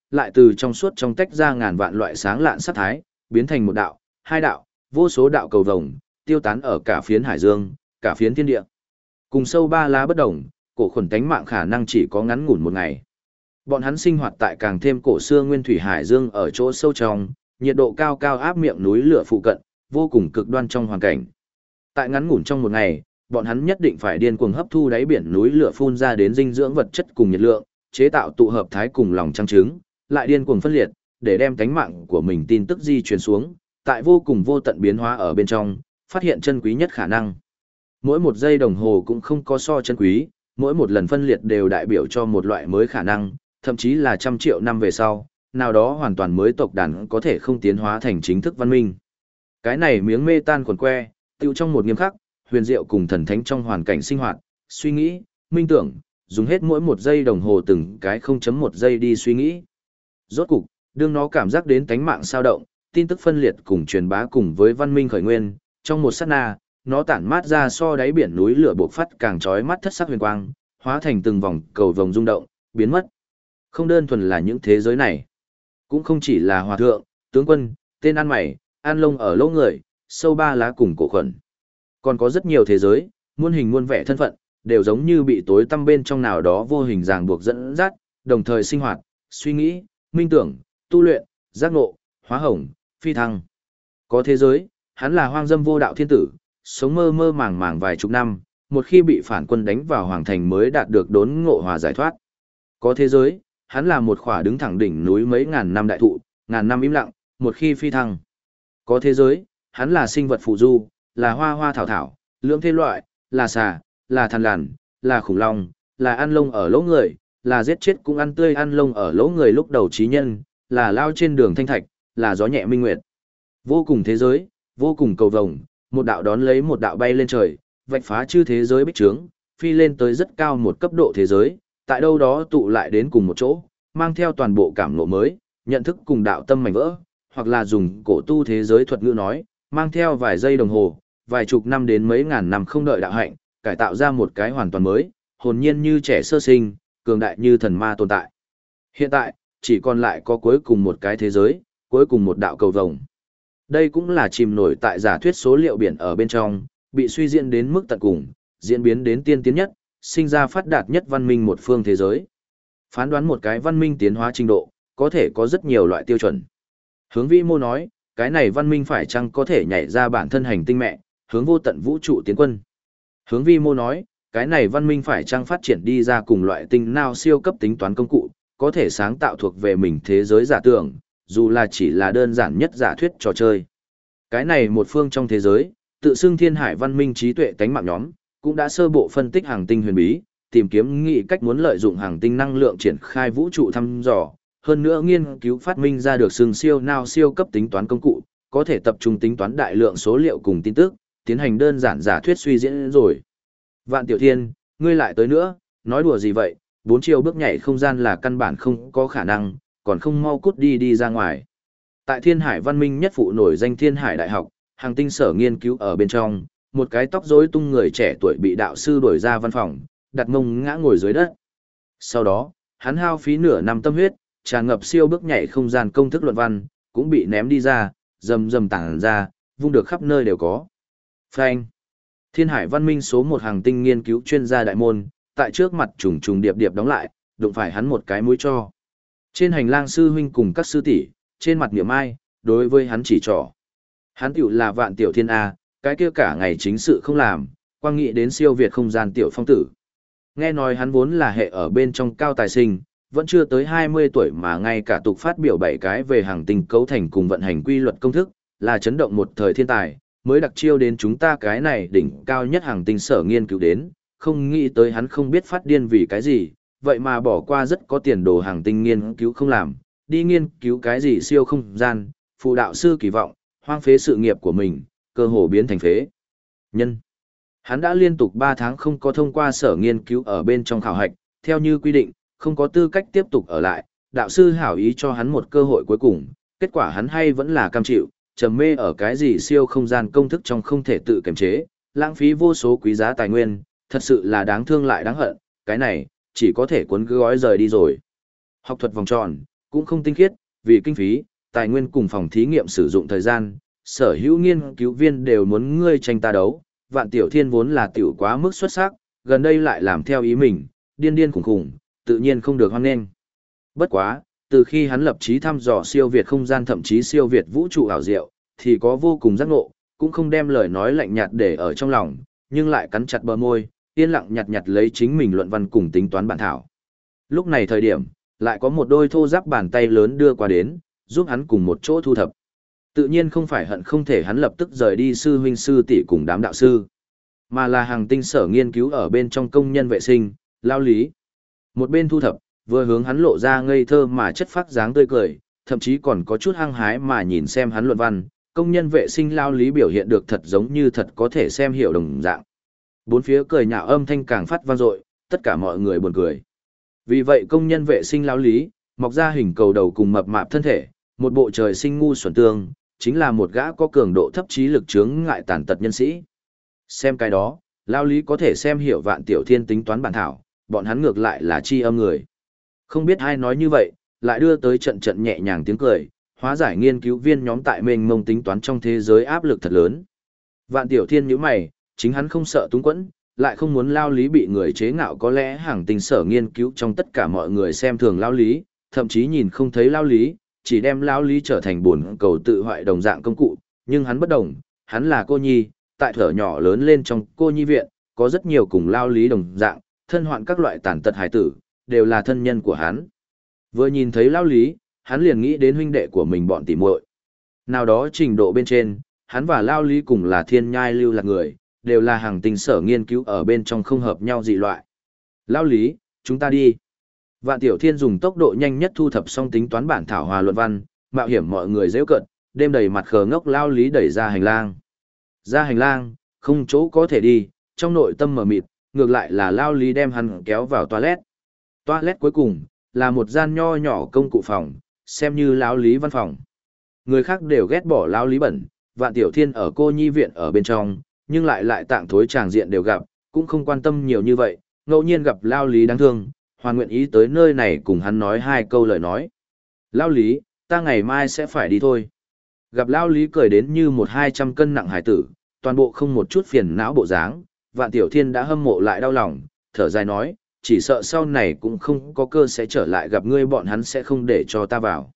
lại từ trong suốt trong tách ra ngàn vạn loại sáng lạn sắc thái, biến thành một đạo, hai đạo, vô số đạo cầu vồng, tiêu tán ở cả phiến hải dương, cả phiến thiên địa. Cùng sâu ba lá bất đồng, cổ khuẩn tánh mạng khả năng chỉ có ngắn ngủn một ngày. Bọn hắn sinh hoạt tại càng thêm cổ xưa nguyên thủy hải dương ở chỗ sâu trong, nhiệt độ cao cao áp miệng núi lửa phụ cận, vô cùng cực đoan trong hoàn cảnh. Tại ngắn ngủn trong một ngày, bọn hắn nhất định phải điên cuồng hấp thu đáy biển núi lửa phun ra đến dinh dưỡng vật chất cùng nhiệt lượng, chế tạo tụ hợp thái cùng lòng trăng trứng, lại điên cuồng phân liệt, để đem tánh mạng của mình tin tức di truyền xuống, tại vô cùng vô tận biến hóa ở bên trong, phát hiện chân quý nhất khả năng. Mỗi một giây đồng hồ cũng không có so chân quý, mỗi một lần phân liệt đều đại biểu cho một loại mới khả năng, thậm chí là trăm triệu năm về sau, nào đó hoàn toàn mới tộc đàn có thể không tiến hóa thành chính thức văn minh. Cái này miếng mê tan quần que, tiêu trong một nghiêm khắc, huyền diệu cùng thần thánh trong hoàn cảnh sinh hoạt, suy nghĩ, minh tưởng, dùng hết mỗi một giây đồng hồ từng cái 0.1 giây đi suy nghĩ. Rốt cục, đương nó cảm giác đến tánh mạng sao động, tin tức phân liệt cùng truyền bá cùng với văn minh khởi nguyên, trong một sát na, nó tản mát ra so đáy biển núi lửa bộc phát càng chói mắt thất sắc huyền quang, hóa thành từng vòng cầu vồng rung động, biến mất. Không đơn thuần là những thế giới này, cũng không chỉ là hòa thượng, tướng quân, tên ăn mày, ăn lông ở lỗ người, sâu ba lá cùng cổ khuẩn. Còn có rất nhiều thế giới, muôn hình muôn vẻ thân phận, đều giống như bị tối tăm bên trong nào đó vô hình ràng buộc dẫn dắt, đồng thời sinh hoạt, suy nghĩ, minh tưởng, tu luyện, giác ngộ, hóa hồng, phi thăng. Có thế giới, hắn là hoang dâm vô đạo thiên tử, sống mơ mơ màng màng vài chục năm, một khi bị phản quân đánh vào hoàng thành mới đạt được đốn ngộ hòa giải thoát. Có thế giới, hắn là một khỏa đứng thẳng đỉnh núi mấy ngàn năm đại thụ, ngàn năm im lặng, một khi phi thăng. Có thế giới, hắn là sinh vật phụ du, là hoa hoa thảo thảo, lưỡng thế loại, là xà, là thằn lằn, là khủng long, là ăn lông ở lỗ người, là giết chết cũng ăn tươi ăn lông ở lỗ người lúc đầu trí nhân, là lao trên đường thanh thạch, là gió nhẹ minh nguyệt. Vô cùng thế giới, vô cùng cầu vồng, một đạo đón lấy một đạo bay lên trời, vạch phá chư thế giới bích trướng, phi lên tới rất cao một cấp độ thế giới, tại đâu đó tụ lại đến cùng một chỗ, mang theo toàn bộ cảm ngộ mới, nhận thức cùng đạo tâm mảnh vỡ, hoặc là dùng cổ tu thế giới thuật ngữ nói, mang theo vài giây đồng hồ, vài chục năm đến mấy ngàn năm không đợi đạo hạnh, cải tạo ra một cái hoàn toàn mới, hồn nhiên như trẻ sơ sinh, cường đại như thần ma tồn tại. Hiện tại, chỉ còn lại có cuối cùng một cái thế giới, cuối cùng một đạo cầu vồng. Đây cũng là chìm nổi tại giả thuyết số liệu biển ở bên trong, bị suy diễn đến mức tận cùng, diễn biến đến tiên tiến nhất, sinh ra phát đạt nhất văn minh một phương thế giới. Phán đoán một cái văn minh tiến hóa trình độ, có thể có rất nhiều loại tiêu chuẩn. Hướng Vĩ Mô nói, cái này văn minh phải chăng có thể nhảy ra bản thân hành tinh mẹ, hướng vô tận vũ trụ tiến quân. Hướng Vi Mô nói, cái này văn minh phải chăng phát triển đi ra cùng loại tinh nào siêu cấp tính toán công cụ, có thể sáng tạo thuộc về mình thế giới giả tưởng, dù là chỉ là đơn giản nhất giả thuyết trò chơi. Cái này một phương trong thế giới, tự xưng Thiên Hải văn minh trí tuệ tánh mạng nhóm, cũng đã sơ bộ phân tích hành tinh huyền bí, tìm kiếm nghị cách muốn lợi dụng hành tinh năng lượng triển khai vũ trụ thăm dò, hơn nữa nghiên cứu phát minh ra được xưng siêu nào siêu cấp tính toán công cụ, có thể tập trung tính toán đại lượng số liệu cùng tin tức, tiến hành đơn giản giả thuyết suy diễn rồi. Vạn Tiểu Thiên, ngươi lại tới nữa, nói đùa gì vậy, 4 chiều bước nhảy không gian là căn bản không có khả năng, còn không mau cút đi ra ngoài. Tại Thiên Hải văn minh nhất phụ nổi danh Thiên Hải Đại học, hành tinh sở nghiên cứu ở bên trong, một cái tóc rối tung người trẻ tuổi bị đạo sư đuổi ra văn phòng, đặt mông ngã ngồi dưới đất. Sau đó, hắn hao phí nửa năm tâm huyết, tràn ngập siêu bước nhảy không gian công thức luận văn, cũng bị ném đi ra, rầm rầm tản ra, vung được khắp nơi đều có. Phanh. Thiên Hải văn minh số 1 hành tinh nghiên cứu chuyên gia đại môn, tại trước mặt trùng trùng điệp điệp đóng lại, đụng phải hắn một cái mũi cho. Trên hành lang sư huynh cùng các sư tỷ, trên mặt niệm ai, đối với hắn chỉ trỏ. Hắn tiểu là Vạn Tiểu Thiên A, cái kia cả ngày chính sự không làm, quang nghĩ đến siêu việt không gian tiểu phong tử. Nghe nói hắn vốn là hệ ở bên trong cao tài sinh, vẫn chưa tới 20 tuổi mà ngay cả tục phát biểu 7 cái về hành tinh cấu thành cùng vận hành quy luật công thức, là chấn động một thời thiên tài, mới đặc chiêu đến chúng ta cái này đỉnh cao nhất hành tinh sở nghiên cứu đến, không nghĩ tới hắn không biết phát điên vì cái gì, vậy mà bỏ qua rất có tiền đồ hành tinh nghiên cứu không làm, đi nghiên cứu cái gì siêu không gian, phụ đạo sư kỳ vọng, hoang phế sự nghiệp của mình, cơ hồ biến thành phế nhân. Hắn đã liên tục 3 tháng không có thông qua sở nghiên cứu ở bên trong khảo hạch, theo như quy định, không có tư cách tiếp tục ở lại, đạo sư hảo ý cho hắn một cơ hội cuối cùng, kết quả hắn hay vẫn là cam chịu, trầm mê ở cái gì siêu không gian công thức trong không thể tự kiềm chế, lãng phí vô số quý giá tài nguyên, thật sự là đáng thương lại đáng hận, cái này, chỉ có thể cuốn gói rời đi rồi. Học thuật vòng tròn, cũng không tinh khiết, vì kinh phí, tài nguyên cùng phòng thí nghiệm sử dụng thời gian, sở hữu nghiên cứu viên đều muốn ngươi tranh ta đấu, Vạn Tiểu Thiên vốn là tiểu quá mức xuất sắc, gần đây lại làm theo ý mình, điên điên khủng khủng, tự nhiên không được hoan nghênh. Bất quá, từ khi hắn lập chí thăm dò siêu việt không gian thậm chí siêu việt vũ trụ ảo diệu, thì có vô cùng giác ngộ, cũng không đem lời nói lạnh nhạt để ở trong lòng, nhưng lại cắn chặt bờ môi, yên lặng nhặt nhặt lấy chính mình luận văn cùng tính toán bản thảo. Lúc này thời điểm, lại có một đôi thô ráp bàn tay lớn đưa qua đến, giúp hắn cùng một chỗ thu thập. Tự nhiên không phải hận không thể hắn lập tức rời đi sư huynh sư tỷ cùng đám đạo sư, mà là hàng tinh sở nghiên cứu ở bên trong công nhân vệ sinh, lao lý. Một bên thu thập, vừa hướng hắn lộ ra ngây thơ mà chất phác dáng tươi cười, thậm chí còn có chút hăng hái mà nhìn xem hắn luận văn, công nhân vệ sinh lao lý biểu hiện được thật giống như thật có thể xem hiểu đồng dạng. Bốn phía cười nhạo âm thanh càng phát vang dội, tất cả mọi người buồn cười. Vì vậy công nhân vệ sinh lao lý, mọc ra hình cầu đầu cùng mập mạp thân thể, một bộ trời sinh ngu xuẩn tương, chính là một gã có cường độ thấp trí lực chướng ngại tàn tật nhân sĩ. Xem cái đó, lao lý có thể xem hiểu Vạn Tiểu Thiên tính toán bản thảo, bọn hắn ngược lại là chi âm người. Không biết ai nói như vậy, lại đưa tới trận trận nhẹ nhàng tiếng cười, hóa giải nghiên cứu viên nhóm tại mênh mông tính toán trong thế giới áp lực thật lớn. Vạn Tiểu Thiên nhíu mày, chính hắn không sợ túng quẫn, lại không muốn lao lý bị người chế ngạo, có lẽ hàng tinh sở nghiên cứu trong tất cả mọi người xem thường lao lý, thậm chí nhìn không thấy lao lý, chỉ đem lao lý trở thành buồn cầu tự hoại đồng dạng công cụ, nhưng hắn bất đồng, hắn là cô nhi, tại thở nhỏ lớn lên trong cô nhi viện, có rất nhiều cùng lao lý đồng dạng, thân hoạn các loại tàn tật hài tử, đều là thân nhân của hắn. Vừa nhìn thấy lao lý, hắn liền nghĩ đến huynh đệ của mình bọn tỉ muội. Nào đó trình độ bên trên, hắn và lao lý cùng là thiên nhai lưu lạc người, đều là hàng tinh sở nghiên cứu ở bên trong không hợp nhau dị loại. Lao lý, chúng ta đi. Vạn Tiểu Thiên dùng tốc độ nhanh nhất thu thập xong tính toán bản thảo hòa luận văn, mạo hiểm mọi người giễu cợt, đêm đầy mặt khờ ngốc lao lý đẩy ra hành lang. Ra hành lang, không chỗ có thể đi, trong nội tâm mờ mịt, ngược lại là lao lý đem hắn kéo vào toilet. Toilet cuối cùng, là một gian nho nhỏ công cụ phòng, xem như lao lý văn phòng. Người khác đều ghét bỏ lao lý bẩn, Vạn Tiểu Thiên ở cô nhi viện ở bên trong, nhưng lại tạng thối tràng diện đều gặp, cũng không quan tâm nhiều như vậy, ngẫu nhiên gặp lao lý đáng thương, hoàn nguyện ý tới nơi này cùng hắn nói hai câu lời nói. Lao lý, ta ngày mai sẽ phải đi thôi. Gặp lao lý cười đến như 100-200 cân nặng hải tử, toàn bộ không một chút phiền não bộ dáng, Vạn Tiểu Thiên đã hâm mộ lại đau lòng, thở dài nói, chỉ sợ sau này cũng không có cơ sẽ trở lại gặp ngươi, bọn hắn sẽ không để cho ta vào.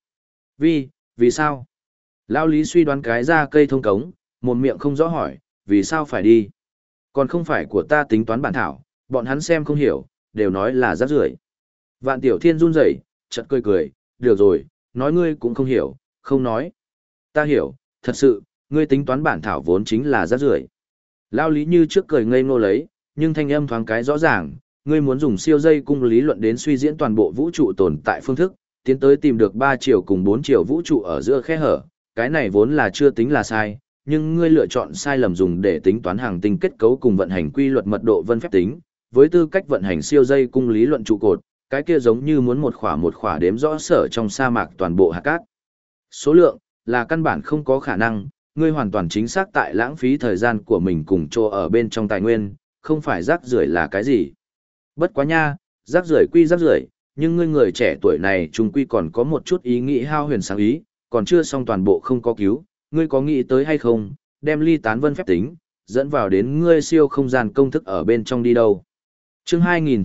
Vì sao? Lao lý suy đoán cái ra cây thông cống, một miệng không rõ hỏi, vì sao phải đi? Còn không phải của ta tính toán bản thảo, bọn hắn xem không hiểu, đều nói là rác rưởi. Vạn Tiểu Thiên run rẩy, chợt cười, được rồi, nói ngươi cũng không hiểu, không nói. Ta hiểu, thật sự, ngươi tính toán bản thảo vốn chính là rác rưởi. Lao lý như trước cười ngây ngô lấy, nhưng thanh âm thoáng cái rõ ràng, ngươi muốn dùng siêu dây cung lý luận đến suy diễn toàn bộ vũ trụ tồn tại phương thức, tiến tới tìm được 3 chiều cùng 4 chiều vũ trụ ở giữa khe hở, cái này vốn là chưa tính là sai, nhưng ngươi lựa chọn sai lầm dùng để tính toán hàng tinh kết cấu cùng vận hành quy luật mật độ vân phép tính, với tư cách vận hành siêu dây cung lý luận trụ cột, cái kia giống như muốn một khỏa đếm rõ sở trong sa mạc toàn bộ hạt cát. Số lượng là căn bản không có khả năng, ngươi hoàn toàn chính xác tại lãng phí thời gian của mình cùng chỗ ở bên trong tài nguyên, không phải rác rưởi là cái gì. Bất quá nha, rác rưởi quy rác rưởi, nhưng ngươi người trẻ tuổi này chung quy còn có một chút ý nghĩ hao huyền sáng ý, còn chưa xong toàn bộ không có cứu, ngươi có nghĩ tới hay không, đem ly tán vân phép tính, dẫn vào đến ngươi siêu không gian công thức ở bên trong đi đâu. Chương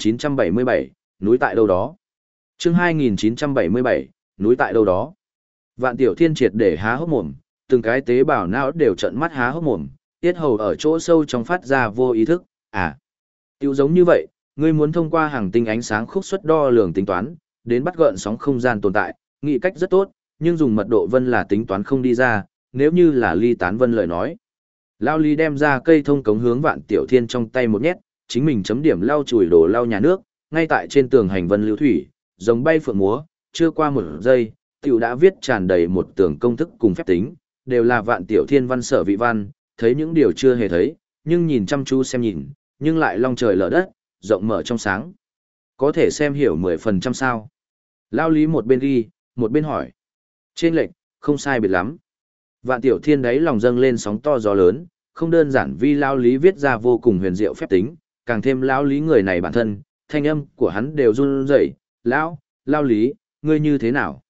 2977, núi tại đâu đó. Chương 2977, núi tại đâu đó. Vạn Tiểu Thiên triệt để há hốc mồm, từng cái tế bào não đều trợn mắt há hốc mồm, tiết hầu ở chỗ sâu trong phát ra vô ý thức, tiêu giống như vậy, ngươi muốn thông qua hàng tinh ánh sáng khúc suất đo lường tính toán, đến bắt gợn sóng không gian tồn tại, nghĩ cách rất tốt, nhưng dùng mật độ vân là tính toán không đi ra, nếu như là ly tán vân lời nói. Lao Ly đem ra cây thông cống hướng Vạn Tiểu Thiên trong tay một nhét, chính mình chấm điểm lau chùi đồ lau nhà nước, ngay tại trên tường hành vân lưu thủy, giống bay phượng múa, chưa qua một giây, tiểu đã viết tràn đầy một tường công thức cùng phép tính, đều là Vạn Tiểu Thiên văn sở vị văn, thấy những điều chưa hề thấy, nhưng nhìn chăm chú xem nhìn, nhưng lại long trời lở đất, rộng mở trong sáng. Có thể xem hiểu 10% sao? Lao Lý một bên ghi, một bên hỏi. Trên lệch, không sai biệt lắm. Vạn Tiểu Thiên đấy lòng dâng lên sóng to gió lớn, không đơn giản vì Lao Lý viết ra vô cùng huyền diệu phép tính, càng thêm Lao Lý người này bản thân, thanh âm của hắn đều run rẩy. Lao Lý, ngươi như thế nào?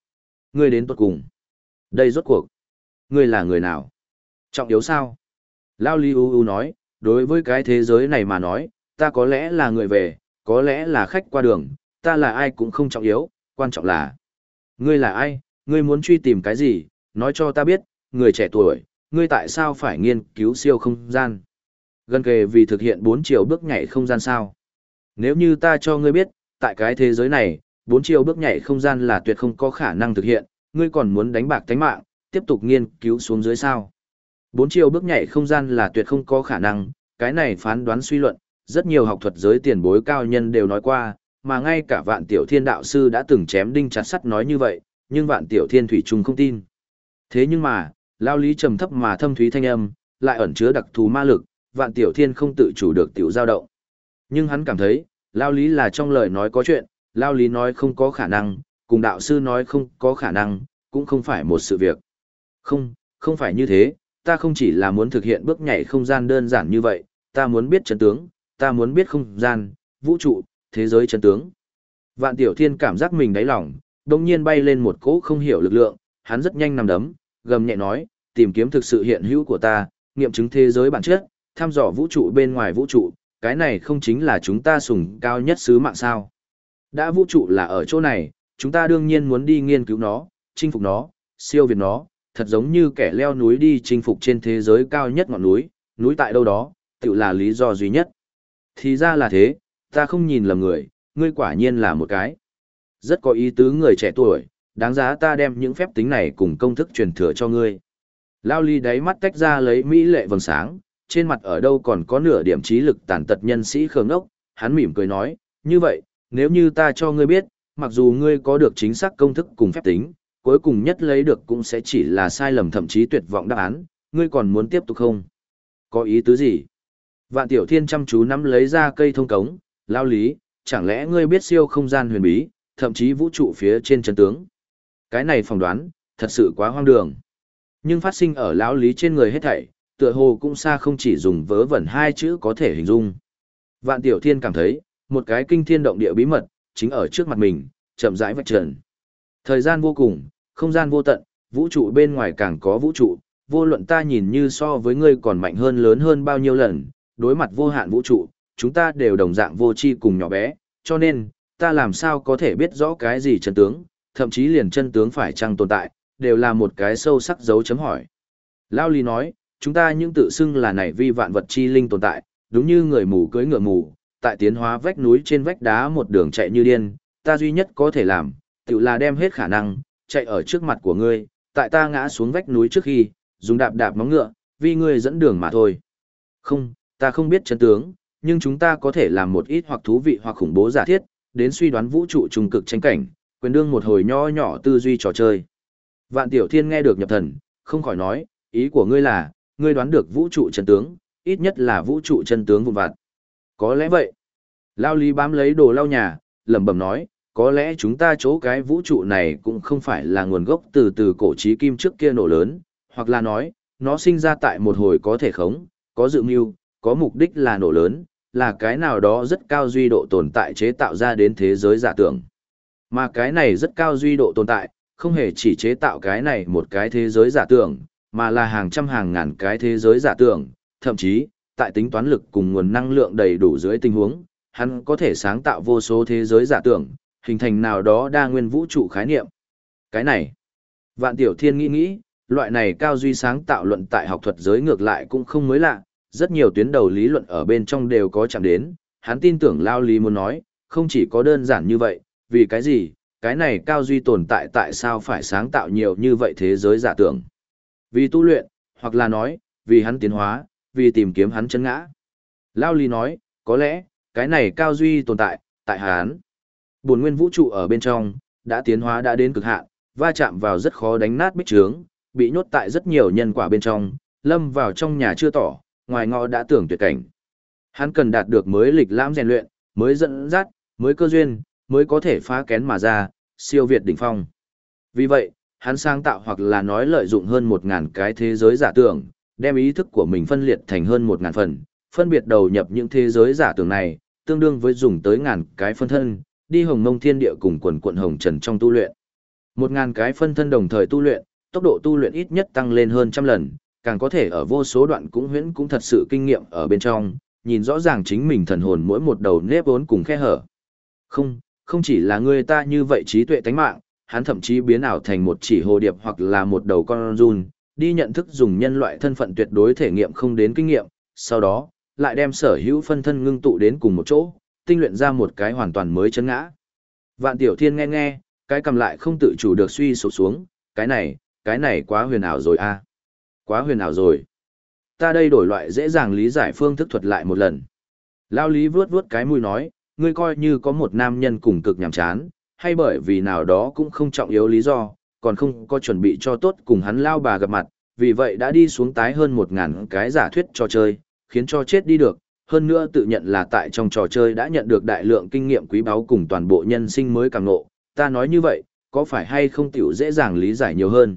Ngươi đến tuột cùng. Đây rốt cuộc. Ngươi là người nào? Trọng yếu sao? Lao Lý U U nói, đối với cái thế giới này mà nói, ta có lẽ là người về, có lẽ là khách qua đường, ta là ai cũng không trọng yếu, quan trọng là ngươi là ai, ngươi muốn truy tìm cái gì, nói cho ta biết, người trẻ tuổi, ngươi tại sao phải nghiên cứu siêu không gian? Gần kề vì thực hiện 4 chiều bước nhảy không gian sao? Nếu như ta cho ngươi biết, tại cái thế giới này, 4 chiều bước nhảy không gian là tuyệt không có khả năng thực hiện, ngươi còn muốn đánh bạc tánh mạng, tiếp tục nghiên cứu xuống dưới sao? 4 chiều bước nhảy không gian là tuyệt không có khả năng, cái này phán đoán suy luận, rất nhiều học thuật giới tiền bối cao nhân đều nói qua, mà ngay cả Vạn Tiểu Thiên đạo sư đã từng chém đinh chặt sắt nói như vậy, nhưng Vạn Tiểu Thiên thủy chung không tin. Thế nhưng mà, Lao Lý trầm thấp mà thâm thúy thanh âm, lại ẩn chứa đặc thù ma lực, Vạn Tiểu Thiên không tự chủ được tiểu dao động. Nhưng hắn cảm thấy, Lao Lý là trong lời nói có chuyện, Lao Lý nói không có khả năng, cùng đạo sư nói không có khả năng, cũng không phải một sự việc. Không, không phải như thế, ta không chỉ là muốn thực hiện bước nhảy không gian đơn giản như vậy, ta muốn biết chân tướng, ta muốn biết không gian, vũ trụ, thế giới chân tướng. Vạn Tiểu Thiên cảm giác mình đáy lòng, đồng nhiên bay lên một cỗ không hiểu lực lượng, hắn rất nhanh nằm đấm, gầm nhẹ nói, tìm kiếm thực sự hiện hữu của ta, nghiệm chứng thế giới bản chất, thăm dò vũ trụ bên ngoài vũ trụ, cái này không chính là chúng ta sùng cao nhất sứ mạng sao. Đã vũ trụ là ở chỗ này, chúng ta đương nhiên muốn đi nghiên cứu nó, chinh phục nó, siêu việt nó, thật giống như kẻ leo núi đi chinh phục trên thế giới cao nhất ngọn núi, núi tại đâu đó, tự là lý do duy nhất. Thì ra là thế, ta không nhìn lầm người, ngươi quả nhiên là một cái. Rất có ý tứ người trẻ tuổi, đáng giá ta đem những phép tính này cùng công thức truyền thừa cho ngươi. Lao Ly đáy mắt tách ra lấy mỹ lệ vầng sáng, trên mặt ở đâu còn có nửa điểm trí lực tàn tật nhân sĩ khờ ngốc, hắn mỉm cười nói, như vậy, nếu như ta cho ngươi biết, mặc dù ngươi có được chính xác công thức cùng phép tính, cuối cùng nhất lấy được cũng sẽ chỉ là sai lầm thậm chí tuyệt vọng đáp án, ngươi còn muốn tiếp tục không? Có ý tứ gì? Vạn Tiểu Thiên chăm chú nắm lấy ra cây thông cống, Lao Lý, chẳng lẽ ngươi biết siêu không gian huyền bí, thậm chí vũ trụ phía trên chân tướng? Cái này phỏng đoán, thật sự quá hoang đường. Nhưng phát sinh ở Lão Lý trên người hết thảy, tựa hồ cũng xa không chỉ dùng vớ vẩn hai chữ có thể hình dung. Vạn Tiểu Thiên cảm thấy, một cái kinh thiên động địa bí mật, chính ở trước mặt mình, chậm rãi vạch trần. Thời gian vô cùng, không gian vô tận, vũ trụ bên ngoài càng có vũ trụ, vô luận ta nhìn như so với ngươi còn mạnh hơn lớn hơn bao nhiêu lần, đối mặt vô hạn vũ trụ, chúng ta đều đồng dạng vô tri cùng nhỏ bé, cho nên, ta làm sao có thể biết rõ cái gì chân tướng, thậm chí liền chân tướng phải chăng tồn tại, đều là một cái sâu sắc dấu chấm hỏi. Lao Lý nói, chúng ta những tự xưng là này vi vạn vật chi linh tồn tại, đúng như người mù cưỡi ngựa mù, tại tiến hóa vách núi trên vách đá một đường chạy như điên, ta duy nhất có thể làm, tự là đem hết khả năng, chạy ở trước mặt của ngươi, tại ta ngã xuống vách núi trước khi, dùng đạp đạp móng ngựa, vì ngươi dẫn đường mà thôi. Không, ta không biết chân tướng, nhưng chúng ta có thể làm một ít hoặc thú vị hoặc khủng bố giả thiết, đến suy đoán vũ trụ trung cực tranh cảnh, quyền đương một hồi nho nhỏ tư duy trò chơi. Vạn Tiểu Thiên nghe được nhập thần, không khỏi nói, ý của ngươi là, ngươi đoán được vũ trụ chân tướng, ít nhất là vũ trụ chân tướng vụn vặt. Có lẽ vậy. Lao Lý bám lấy đồ lau nhà, lẩm bẩm nói, có lẽ chúng ta chỗ cái vũ trụ này cũng không phải là nguồn gốc từ cổ chí kim trước kia nổ lớn, hoặc là nói, nó sinh ra tại một hồi có thể khống, có dự mưu, có mục đích là nổ lớn, là cái nào đó rất cao duy độ tồn tại chế tạo ra đến thế giới giả tưởng. Mà cái này rất cao duy độ tồn tại, không hề chỉ chế tạo cái này một cái thế giới giả tưởng, mà là hàng trăm hàng ngàn cái thế giới giả tưởng, thậm chí, tại tính toán lực cùng nguồn năng lượng đầy đủ dưới tình huống, hắn có thể sáng tạo vô số thế giới giả tưởng, hình thành nào đó đa nguyên vũ trụ khái niệm. Cái này, Vạn Tiểu Thiên nghĩ, loại này cao duy sáng tạo luận tại học thuật giới ngược lại cũng không mới lạ, rất nhiều tuyến đầu lý luận ở bên trong đều có chạm đến, hắn tin tưởng Lao Lý muốn nói, không chỉ có đơn giản như vậy, vì cái gì, cái này cao duy tồn tại sao phải sáng tạo nhiều như vậy thế giới giả tưởng. Vì tu luyện, hoặc là nói, vì hắn tiến hóa, vì tìm kiếm hắn chân ngã. Lao Lý nói, có lẽ, cái này cao duy tồn tại hắn. Bổn nguyên vũ trụ ở bên trong, đã tiến hóa đã đến cực hạn, va chạm vào rất khó đánh nát bích trướng, bị nhốt tại rất nhiều nhân quả bên trong, lâm vào trong nhà chưa tỏ, ngoài ngõ đã tưởng tuyệt cảnh. Hắn cần đạt được mới lịch lãm rèn luyện, mới dẫn dắt, mới cơ duyên, mới có thể phá kén mà ra, siêu việt đỉnh phong. Vì vậy, hắn sáng tạo hoặc là nói lợi dụng hơn 1000 cái thế giới giả tưởng, đem ý thức của mình phân liệt thành hơn 1000 phần, phân biệt đầu nhập những thế giới giả tưởng này, tương đương với dùng tới ngàn cái phân thân, đi hồng mông thiên địa cùng quần quận hồng trần trong tu luyện. 1.000 cái phân thân đồng thời tu luyện, tốc độ tu luyện ít nhất tăng lên hơn trăm lần, càng có thể ở vô số đoạn cũng thật sự kinh nghiệm ở bên trong, nhìn rõ ràng chính mình thần hồn mỗi một đầu nếp vốn cùng khe hở. Không chỉ là người ta như vậy trí tuệ tánh mạng, hắn thậm chí biến ảo thành một chỉ hồ điệp hoặc là một đầu con giun, đi nhận thức dùng nhân loại thân phận tuyệt đối thể nghiệm không đến kinh nghiệm, sau đó, lại đem sở hữu phân thân ngưng tụ đến cùng một chỗ, tinh luyện ra một cái hoàn toàn mới chân ngã. Vạn Tiểu Thiên nghe, cái cầm lại không tự chủ được suy sụp xuống, cái này quá huyền ảo rồi a. Quá huyền ảo rồi. Ta đây đổi loại dễ dàng lý giải phương thức thuật lại một lần. Lao Lý vuốt vuốt cái mũi nói, ngươi coi như có một nam nhân cùng cực nhàm chán, hay bởi vì nào đó cũng không trọng yếu lý do, còn không có chuẩn bị cho tốt cùng hắn lao bà gặp mặt, vì vậy đã đi xuống tái hơn 1.000 cái giả thuyết trò chơi, khiến cho chết đi được, hơn nữa tự nhận là tại trong trò chơi đã nhận được đại lượng kinh nghiệm quý báu cùng toàn bộ nhân sinh mới càng ngộ, ta nói như vậy, có phải hay không tiểu dễ dàng lý giải nhiều hơn?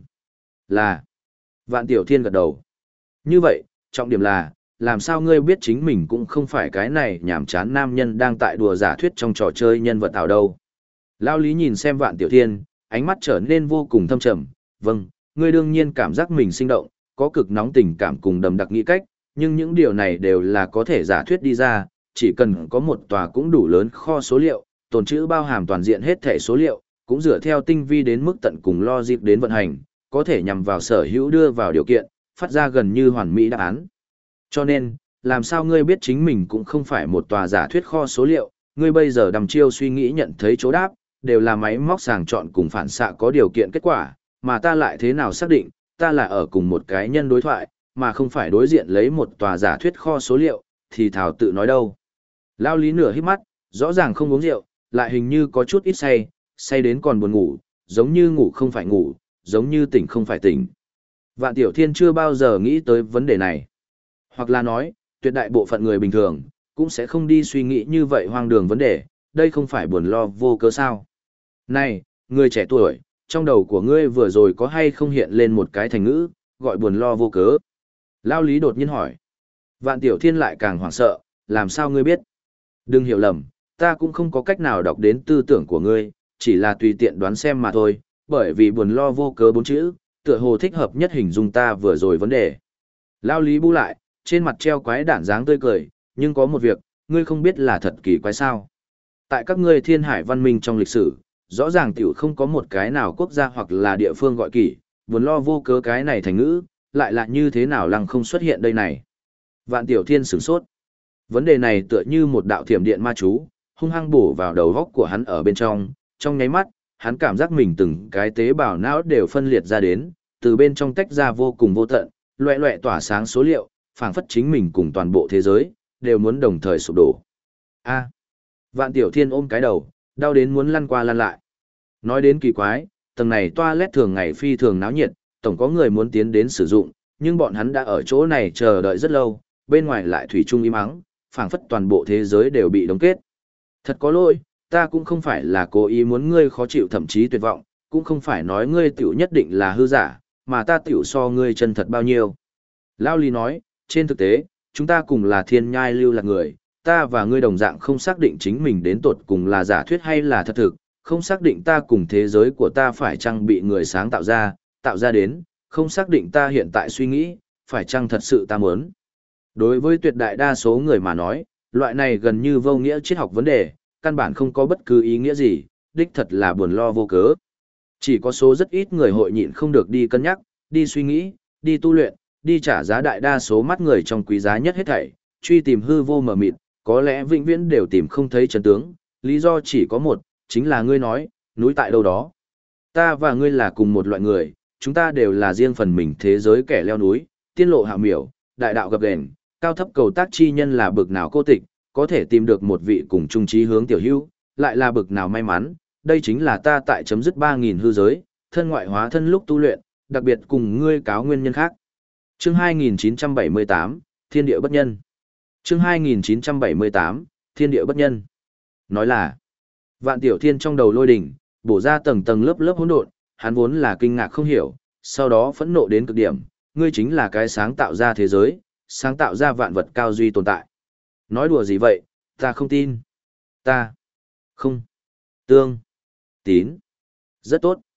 Là. Vạn Tiểu Thiên gật đầu. Như vậy, trọng điểm là, làm sao ngươi biết chính mình cũng không phải cái này nhảm chán nam nhân đang tại đùa giả thuyết trong trò chơi nhân vật ảo đâu. Lao Lý nhìn xem Vạn Tiểu Thiên, ánh mắt trở nên vô cùng thâm trầm. Vâng, ngươi đương nhiên cảm giác mình sinh động, có cực nóng tình cảm cùng đầm đặc nghĩ cách, nhưng những điều này đều là có thể giả thuyết đi ra, chỉ cần có một tòa cũng đủ lớn kho số liệu, tồn trữ bao hàm toàn diện hết thể số liệu, cũng dựa theo tinh vi đến mức tận cùng logic đến vận hành, có thể nhằm vào sở hữu đưa vào điều kiện, phát ra gần như hoàn mỹ đáp án. Cho nên, làm sao ngươi biết chính mình cũng không phải một tòa giả thuyết kho số liệu, ngươi bây giờ đăm chiêu suy nghĩ nhận thấy chỗ đáp, đều là máy móc sàng chọn cùng phản xạ có điều kiện kết quả, mà ta lại thế nào xác định, ta là ở cùng một cái nhân đối thoại, mà không phải đối diện lấy một tòa giả thuyết kho số liệu, thì thảo tự nói đâu. Lao Lý nửa hít mắt, rõ ràng không uống rượu, lại hình như có chút ít say, say đến còn buồn ngủ, giống như ngủ không phải ngủ, giống như tỉnh không phải tỉnh. Vạn Tiểu Thiên chưa bao giờ nghĩ tới vấn đề này. Hoặc là nói, tuyệt đại bộ phận người bình thường, cũng sẽ không đi suy nghĩ như vậy hoang đường vấn đề, đây không phải buồn lo vô cớ sao. Này, người trẻ tuổi, trong đầu của ngươi vừa rồi có hay không hiện lên một cái thành ngữ, gọi buồn lo vô cớ. Lao Lý đột nhiên hỏi. Vạn Tiểu Thiên lại càng hoảng sợ, làm sao ngươi biết? Đừng hiểu lầm, ta cũng không có cách nào đọc đến tư tưởng của ngươi, chỉ là tùy tiện đoán xem mà thôi, bởi vì buồn lo vô cớ 4 chữ, tựa hồ thích hợp nhất hình dung ta vừa rồi vấn đề. Lao Lý bu lại, trên mặt treo quái đản dáng tươi cười, nhưng có một việc, ngươi không biết là thật kỳ quái sao. Tại các ngươi thiên hải văn minh trong lịch sử, rõ ràng tiểu không có một cái nào quốc gia hoặc là địa phương gọi kỳ, buồn lo vô cớ cái này thành ngữ, lại là như thế nào lăng không xuất hiện đây này. Vạn Tiểu Thiên sửng sốt. Vấn đề này tựa như một đạo thiểm điện ma chú, hung hăng bổ vào đầu góc của hắn ở bên trong nháy mắt, hắn cảm giác mình từng cái tế bào não đều phân liệt ra đến, từ bên trong tách ra vô cùng vô tận, loẹ loẹ tỏa sáng số liệu, phảng phất chính mình cùng toàn bộ thế giới, đều muốn đồng thời sụp đổ. A. Vạn Tiểu Thiên ôm cái đầu, đau đến muốn lăn qua lăn lại. Nói đến kỳ quái, tầng này toilet thường ngày phi thường náo nhiệt, tổng có người muốn tiến đến sử dụng, nhưng bọn hắn đã ở chỗ này chờ đợi rất lâu, bên ngoài lại thủy chung im ắng, phảng phất toàn bộ thế giới đều bị đóng kết. Thật có lỗi, ta cũng không phải là cố ý muốn ngươi khó chịu thậm chí tuyệt vọng, cũng không phải nói ngươi tiểu nhất định là hư giả, mà ta tiểu so ngươi chân thật bao nhiêu. Lao Lý nói, trên thực tế, chúng ta cùng là thiên nhai lưu lạc người, ta và ngươi đồng dạng không xác định chính mình đến tột cùng là giả thuyết hay là thật thực, không xác định ta cùng thế giới của ta phải chăng bị người sáng tạo ra đến, không xác định ta hiện tại suy nghĩ, phải chăng thật sự ta muốn. Đối với tuyệt đại đa số người mà nói, loại này gần như vô nghĩa triết học vấn đề, căn bản không có bất cứ ý nghĩa gì, đích thật là buồn lo vô cớ. Chỉ có số rất ít người hội nhịn không được đi cân nhắc, đi suy nghĩ, đi tu luyện, đi trả giá đại đa số mắt người trong quý giá nhất hết thảy, truy tìm hư vô mờ mịt, có lẽ vĩnh viễn đều tìm không thấy chân tướng, lý do chỉ có một, chính là ngươi nói, núi tại đâu đó. Ta và ngươi là cùng một loại người, chúng ta đều là riêng phần mình thế giới kẻ leo núi, tiên lộ hạ miểu, đại đạo gập ghềnh, cao thấp cầu tác chi nhân là bực nào cô tịch, có thể tìm được một vị cùng chung chí hướng tiểu hữu, lại là bực nào may mắn, đây chính là ta tại chấm dứt 3.000 hư giới, thân ngoại hóa thân lúc tu luyện, đặc biệt cùng ngươi cáo nguyên nhân khác. Chương 2978, Thiên địa bất nhân. Chương 2978, Thiên địa bất nhân. Nói là, Vạn Tiểu Thiên trong đầu lôi đỉnh, bổ ra tầng tầng lớp lớp hỗn độn, hắn vốn là kinh ngạc không hiểu, sau đó phẫn nộ đến cực điểm, ngươi chính là cái sáng tạo ra thế giới, sáng tạo ra vạn vật cao duy tồn tại. Nói đùa gì vậy, ta không tin. Ta không. Tương. Tín. Rất tốt.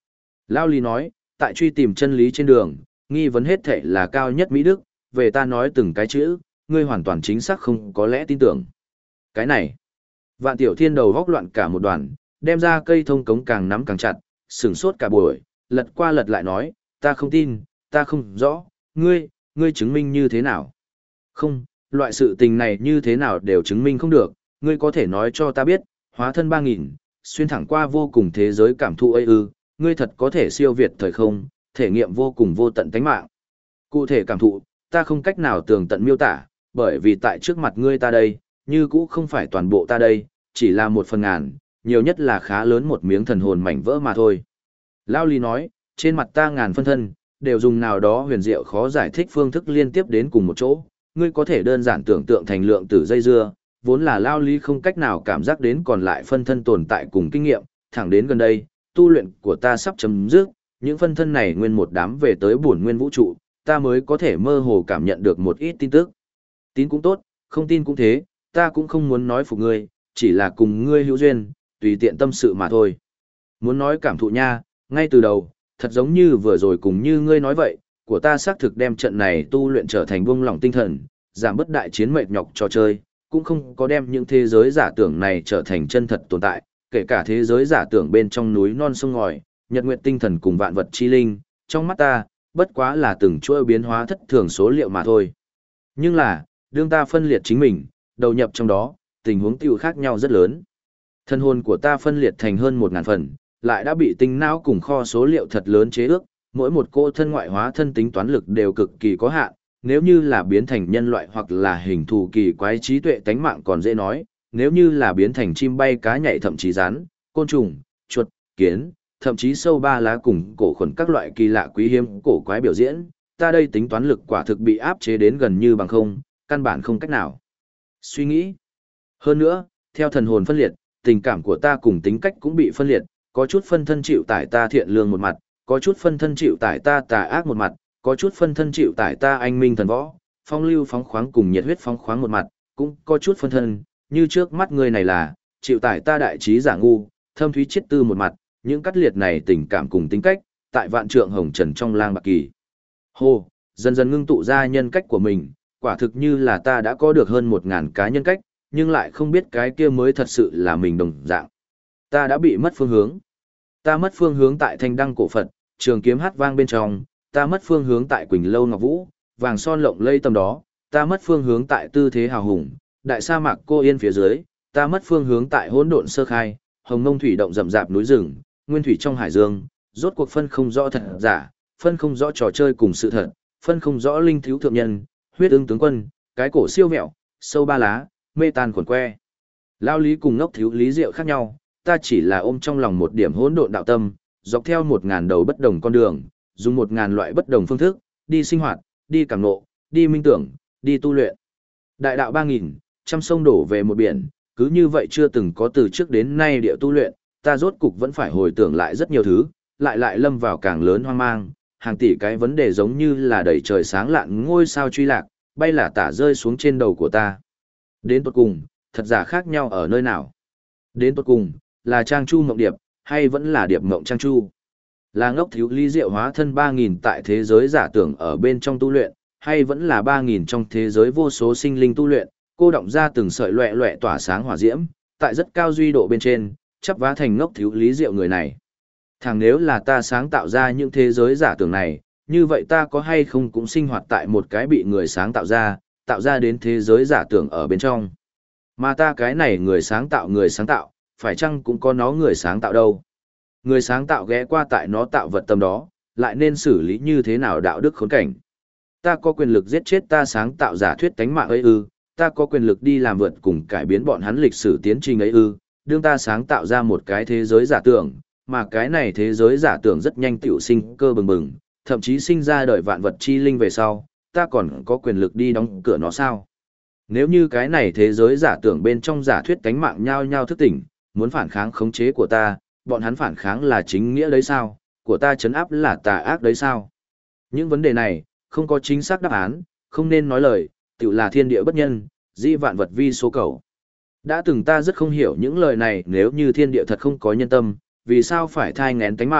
Lao Lý nói, tại truy tìm chân lý trên đường, nghi vấn hết thể là cao nhất Mỹ Đức, về ta nói từng cái chữ, ngươi hoàn toàn chính xác không có lẽ tin tưởng. Cái này, Vạn Tiểu Thiên đầu góc loạn cả một đoàn, đem ra cây thông cống càng nắm càng chặt, sửng sốt cả buổi, lật qua lật lại nói, ta không tin, ta không rõ, ngươi chứng minh như thế nào? Không, loại sự tình này như thế nào đều chứng minh không được, ngươi có thể nói cho ta biết, hóa thân 3000, xuyên thẳng qua vô cùng thế giới cảm thụ ấy ư, ngươi thật có thể siêu việt thời không, thể nghiệm vô cùng vô tận tánh mạng. Cụ thể cảm thụ, ta không cách nào tường tận miêu tả, bởi vì tại trước mặt ngươi ta đây, như cũ không phải toàn bộ ta đây, chỉ là 1/1000, nhiều nhất là khá lớn một miếng thần hồn mảnh vỡ mà thôi. Lao Lý nói, trên mặt ta ngàn phân thân, đều dùng nào đó huyền diệu khó giải thích phương thức liên tiếp đến cùng một chỗ, ngươi có thể đơn giản tưởng tượng thành lượng tử dây dưa, vốn là Lao Lý không cách nào cảm giác đến còn lại phân thân tồn tại cùng kinh nghiệm, thẳng đến gần đây, tu luyện của ta sắp chấm dứt, những phân thân này nguyên một đám về tới bổn nguyên vũ trụ, ta mới có thể mơ hồ cảm nhận được một ít tin tức. Tin cũng tốt, không tin cũng thế, ta cũng không muốn nói phục ngươi, chỉ là cùng ngươi hữu duyên, tùy tiện tâm sự mà thôi. Muốn nói cảm thụ nha, ngay từ đầu, thật giống như vừa rồi cùng như ngươi nói vậy, của ta xác thực đem trận này tu luyện trở thành buông lỏng tinh thần, giảm bất đại chiến mệt nhọc trò chơi, cũng không có đem những thế giới giả tưởng này trở thành chân thật tồn tại, kể cả thế giới giả tưởng bên trong núi non sông ngòi, nhật nguyệt tinh thần cùng vạn vật chi linh, trong mắt ta, bất quá là từng chuỗi biến hóa thất thường số liệu mà thôi. Nhưng là, đương ta phân liệt chính mình, đầu nhập trong đó, tình huống tiêu khác nhau rất lớn. Thân hồn của ta phân liệt thành hơn 1000 phần, lại đã bị tinh não cùng kho số liệu thật lớn chế ước, mỗi một cô thân ngoại hóa thân tính toán lực đều cực kỳ có hạn, nếu như là biến thành nhân loại hoặc là hình thù kỳ quái trí tuệ tánh mạng còn dễ nói, nếu như là biến thành chim bay cá nhảy thậm chí rắn, côn trùng, chuột, kiến, thậm chí sâu ba lá cùng cổ khuẩn các loại kỳ lạ quý hiếm cổ quái biểu diễn, ta đây tính toán lực quả thực bị áp chế đến gần như bằng không, căn bản không cách nào suy nghĩ. Hơn nữa, theo thần hồn phân liệt, tình cảm của ta cùng tính cách cũng bị phân liệt, có chút phân thân chịu tải ta thiện lương một mặt, có chút phân thân chịu tải ta tà ác một mặt, có chút phân thân chịu tải ta anh minh thần võ, phong lưu phóng khoáng cùng nhiệt huyết phóng khoáng một mặt, cũng có chút phân thân, như trước mắt người này là, chịu tải ta đại trí giả ngu, thâm thúy chiết tư một mặt, những cắt liệt này tình cảm cùng tính cách, tại vạn trượng hồng trần trong lang bạc kỳ. Hô, dần dần ngưng tụ ra nhân cách của mình, quả thực như là ta đã có được hơn 1000 cá nhân cách, nhưng lại không biết cái kia mới thật sự là mình đồng dạng. Ta đã bị mất phương hướng. Ta mất phương hướng tại thanh đăng cổ Phật, trường kiếm hát vang bên trong, ta mất phương hướng tại Quỳnh Lâu Ngọc Vũ, vàng son lộng lây tầm đó, ta mất phương hướng tại tư thế hào hùng, đại sa mạc cô yên phía dưới, ta mất phương hướng tại hỗn độn sơ khai, hồng mông thủy động rậm rạp núi rừng, nguyên thủy trong hải dương, rốt cuộc phân không rõ thật giả, phân không rõ trò chơi cùng sự thật, phân không rõ linh thiếu thượng nhân, huyết ứng tướng quân, cái cổ siêu vẹo, sâu ba lá, mê tan quần que. Lao Lý cùng ngốc thiếu lý diệu khác nhau, ta chỉ là ôm trong lòng một điểm hỗn độn đạo tâm, dọc theo 1000 đầu bất đồng con đường, dùng 1000 loại bất đồng phương thức, đi sinh hoạt, đi cảm ngộ, đi minh tưởng, đi tu luyện. Đại đạo 3000, trăm sông đổ về một biển, cứ như vậy chưa từng có từ trước đến nay địa tu luyện, ta rốt cục vẫn phải hồi tưởng lại rất nhiều thứ, lại lâm vào càng lớn hoang mang, hàng tỷ cái vấn đề giống như là đầy trời sáng lạn ngôi sao truy lạc, bay là tả rơi xuống trên đầu của ta. Đến tột cùng, thật giả khác nhau ở nơi nào? Đến tột cùng, là Trang Chu Mộng Điệp, hay vẫn là Điệp Mộng Trang Chu? Là ngốc thiếu ly diệu hóa thân 3000 tại thế giới giả tưởng ở bên trong tu luyện, hay vẫn là 3000 trong thế giới vô số sinh linh tu luyện, cô động ra từng sợi loẹ loẹ tỏa sáng hỏa diễm, tại rất cao duy độ bên trên, chắp vá thành ngốc thiếu lý diệu người này. Thằng nếu là ta sáng tạo ra những thế giới giả tưởng này, như vậy ta có hay không cũng sinh hoạt tại một cái bị người sáng tạo ra đến thế giới giả tưởng ở bên trong. Mà ta cái này người sáng tạo, phải chăng cũng có nó người sáng tạo đâu. Người sáng tạo ghé qua tại nó tạo vật tâm đó, lại nên xử lý như thế nào đạo đức khốn cảnh. Ta có quyền lực giết chết ta sáng tạo giả thuyết tánh mạng ấy ư, ta có quyền lực đi làm vượt cùng cải biến bọn hắn lịch sử tiến trình ấy ư, đương ta sáng tạo ra một cái thế giới giả tưởng, mà cái này thế giới giả tưởng rất nhanh tiểu sinh cơ bừng bừng, thậm chí sinh ra đời vạn vật chi linh về sau, ta còn có quyền lực đi đóng cửa nó sao? Nếu như cái này thế giới giả tưởng bên trong giả thuyết tánh mạng nhao nhao thức tỉnh, muốn phản kháng khống chế của ta, bọn hắn phản kháng là chính nghĩa đấy sao? Của ta trấn áp là tà ác đấy sao? Những vấn đề này, không có chính xác đáp án, không nên nói lời, tự là thiên địa bất nhân, dĩ vạn vật vi số cầu. Đã từng ta rất không hiểu những lời này, nếu như thiên địa thật không có nhân tâm, vì sao phải thai nghén tánh mạng,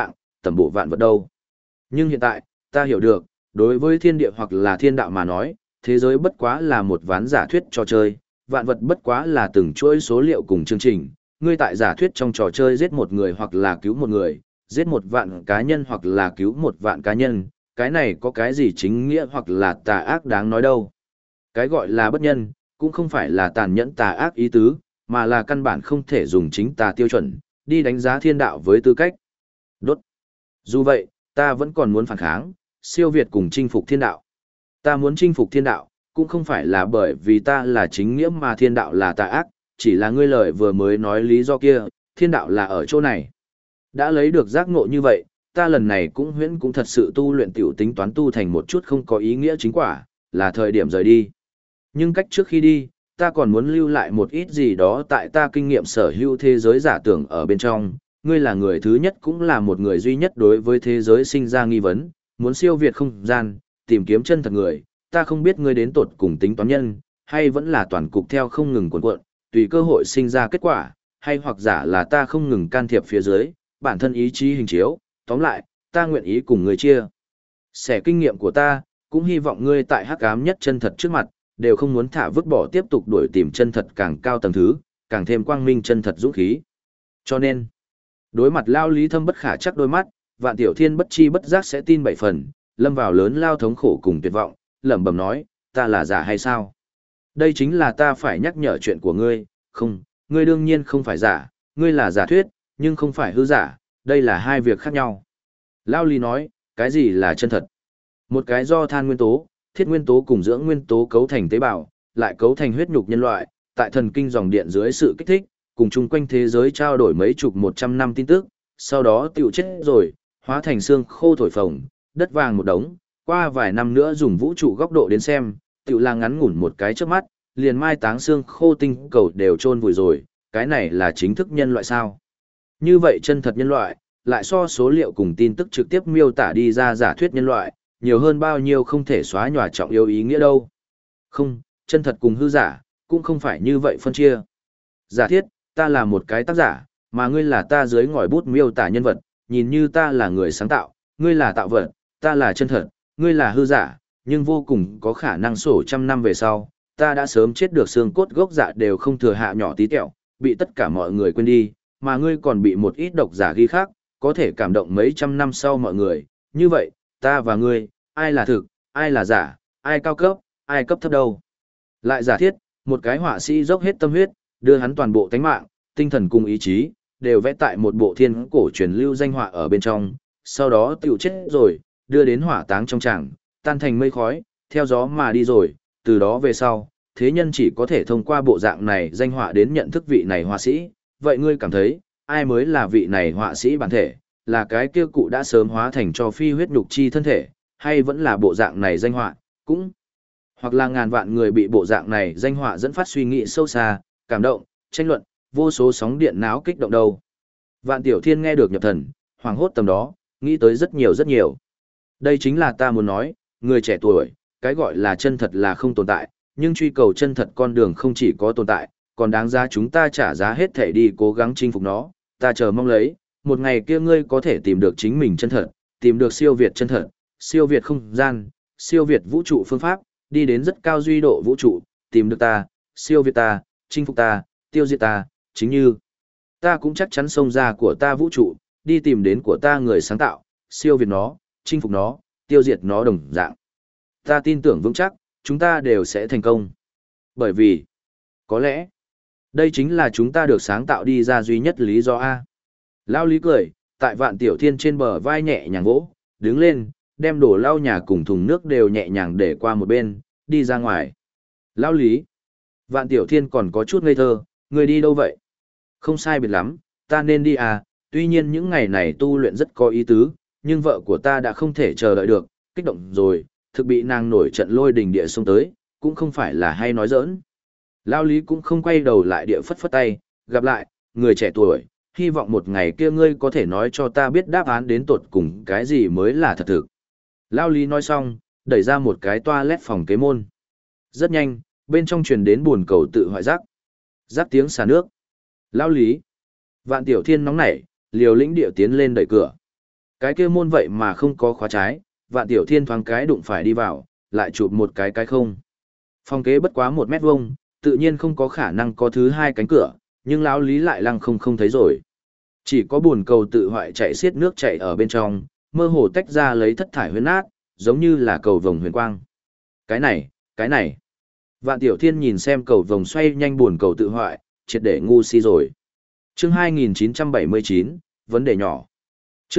tầm bộ vạn vật đâu. Nhưng hiện tại, ta hiểu được, đối với thiên địa hoặc là thiên đạo mà nói, thế giới bất quá là một ván giả thuyết trò chơi, vạn vật bất quá là từng chuỗi số liệu cùng chương trình. Ngươi tại giả thuyết trong trò chơi giết một người hoặc là cứu một người, giết một vạn cá nhân hoặc là cứu một vạn cá nhân, cái này có cái gì chính nghĩa hoặc là tà ác đáng nói đâu. Cái gọi là bất nhân, cũng không phải là tàn nhẫn tà ác ý tứ, mà là căn bản không thể dùng chính tà tiêu chuẩn, đi đánh giá thiên đạo với tư cách. Đốt. Dù vậy, ta vẫn còn muốn phản kháng, siêu việt cùng chinh phục thiên đạo. Ta muốn chinh phục thiên đạo, cũng không phải là bởi vì ta là chính nghĩa mà thiên đạo là tà ác, chỉ là ngươi lời vừa mới nói lý do kia, thiên đạo là ở chỗ này. Đã lấy được giác ngộ như vậy, ta lần này cũng thật sự tu luyện tiểu tính toán tu thành một chút không có ý nghĩa chính quả, là thời điểm rời đi. Nhưng cách trước khi đi, ta còn muốn lưu lại một ít gì đó tại ta kinh nghiệm sở hữu thế giới giả tưởng ở bên trong. Ngươi là người thứ nhất cũng là một người duy nhất đối với thế giới sinh ra nghi vấn, muốn siêu việt không gian, tìm kiếm chân thật người, ta không biết ngươi đến tột cùng tính toán nhân, hay vẫn là toàn cục theo không ngừng cuộn cuộn, tùy cơ hội sinh ra kết quả, hay hoặc giả là ta không ngừng can thiệp phía dưới, bản thân ý chí hình chiếu, tóm lại, ta nguyện ý cùng ngươi chia sẻ kinh nghiệm của ta, cũng hy vọng ngươi tại hắc ám nhất chân thật trước mặt, đều không muốn thả vứt bỏ tiếp tục đuổi tìm chân thật càng cao tầng thứ, càng thêm quang minh chân thật dũng khí. Cho nên, đối mặt Lao Lý thâm bất khả chắc đôi mắt, Vạn Tiểu Thiên bất chi bất giác sẽ tin 7 phần, lâm vào lớn lao thống khổ cùng tuyệt vọng, lẩm bẩm nói, ta là giả hay sao? Đây chính là ta phải nhắc nhở chuyện của ngươi, không, ngươi đương nhiên không phải giả, ngươi là giả thuyết, nhưng không phải hư giả, đây là hai việc khác nhau. Lao Lý nói, cái gì là chân thật? Một cái do than nguyên tố, thiết nguyên tố cùng dưỡng nguyên tố cấu thành tế bào, lại cấu thành huyết nhục nhân loại, tại thần kinh dòng điện dưới sự kích thích, cùng chung quanh thế giới trao đổi mấy chục 100 năm tin tức, sau đó tiểu chết rồi, hóa thành xương khô thổi phồng, đất vàng một đống, qua vài năm nữa dùng vũ trụ góc độ đến xem, tiểu là ngắn ngủn một cái trước mắt, liền mai táng xương khô tinh cầu đều chôn vùi rồi, cái này là chính thức nhân loại sao? Như vậy chân thật nhân loại, lại so số liệu cùng tin tức trực tiếp miêu tả đi ra giả thuyết nhân loại, nhiều hơn bao nhiêu không thể xóa nhòa trọng yếu ý nghĩa đâu. Không, chân thật cùng hư giả, cũng không phải như vậy phân chia. Giả thiết, ta là một cái tác giả, mà ngươi là ta dưới ngòi bút miêu tả nhân vật, nhìn như ta là người sáng tạo, ngươi là tạo vật, ta là chân thật, ngươi là hư giả, nhưng vô cùng có khả năng sổ trăm năm về sau, ta đã sớm chết được xương cốt gốc dạ đều không thừa hạ nhỏ tí tẹo, bị tất cả mọi người quên đi, mà ngươi còn bị một ít độc giả ghi khác, có thể cảm động mấy trăm năm sau mọi người, như vậy, ta và ngươi, ai là thực, ai là giả, ai cao cấp, ai cấp thấp đâu. Lại giả thiết, một cái họa sĩ dốc hết tâm huyết, đưa hắn toàn bộ tánh mạng, tinh thần cùng ý chí, đều vẽ tại một bộ thiên cổ truyền lưu danh họa ở bên trong, sau đó tiểu chết rồi, đưa đến hỏa táng trong tràng, tan thành mây khói, theo gió mà đi rồi, từ đó về sau, thế nhân chỉ có thể thông qua bộ dạng này danh họa đến nhận thức vị này họa sĩ, vậy ngươi cảm thấy, ai mới là vị này họa sĩ bản thể, là cái kia cụ đã sớm hóa thành cho phi huyết nhục chi thân thể, hay vẫn là bộ dạng này danh họa, cũng hoặc là ngàn vạn người bị bộ dạng này danh họa dẫn phát suy nghĩ sâu xa, cảm động, tranh luận, vô số sóng điện não kích động đâu. Vạn Tiểu Thiên nghe được nhập thần, hoàng hốt tầm đó, nghĩ tới rất nhiều rất nhiều. Đây chính là ta muốn nói, người trẻ tuổi, cái gọi là chân thật là không tồn tại, nhưng truy cầu chân thật con đường không chỉ có tồn tại, còn đáng giá chúng ta trả giá hết thể đi cố gắng chinh phục nó. Ta chờ mong lấy, một ngày kia ngươi có thể tìm được chính mình chân thật, tìm được siêu việt chân thật, siêu việt không gian, siêu việt vũ trụ phương pháp, đi đến rất cao duy độ vũ trụ, tìm được ta, siêu việt ta, chinh phục ta, tiêu diệt ta, chính như ta cũng chắc chắn xông ra của ta vũ trụ, đi tìm đến của ta người sáng tạo, siêu việt nó, chinh phục nó, tiêu diệt nó đồng dạng. Ta tin tưởng vững chắc, chúng ta đều sẽ thành công. Bởi vì, có lẽ, đây chính là chúng ta được sáng tạo đi ra duy nhất lý do A. Lao Lý cười, tại Vạn Tiểu Thiên trên bờ vai nhẹ nhàng vỗ, đứng lên, đem đồ lau nhà cùng thùng nước đều nhẹ nhàng để qua một bên, đi ra ngoài. Lao Lý, Vạn Tiểu Thiên còn có chút ngây thơ, người đi đâu vậy? Không sai biệt lắm, ta nên đi à, tuy nhiên những ngày này tu luyện rất có ý tứ, nhưng vợ của ta đã không thể chờ đợi được, kích động rồi, thực bị nàng nổi trận lôi đình địa xông tới, cũng không phải là hay nói giỡn. Lao Lý cũng không quay đầu lại địa phất phất tay, gặp lại, người trẻ tuổi, hy vọng một ngày kia ngươi có thể nói cho ta biết đáp án đến tột cùng cái gì mới là thật thực. Lao Lý nói xong, đẩy ra một cái toilet phòng kế môn. Rất nhanh, bên trong truyền đến buồn cầu tự hoại rác. Rác tiếng xả nước. Lao Lý. Vạn Tiểu Thiên nóng nảy, liều lĩnh địa tiến lên đẩy cửa. Cái kia môn vậy mà không có khóa trái, Vạn Tiểu Thiên thoáng cái đụng phải đi vào, lại chụp một cái không. Phòng kế bất quá 1 mét vuông, tự nhiên không có khả năng có thứ hai cánh cửa, nhưng lão Lý lại lăng không thấy rồi. Chỉ có buồn cầu tự hoại chạy xiết nước chảy ở bên trong, mơ hồ tách ra lấy thất thải huyền át, giống như là cầu vồng huyền quang. Cái này. Vạn Tiểu Thiên nhìn xem cầu vồng xoay nhanh buồn cầu tự hoại, triệt để ngu si rồi. Chương 2979, vấn đề nhỏ. Chương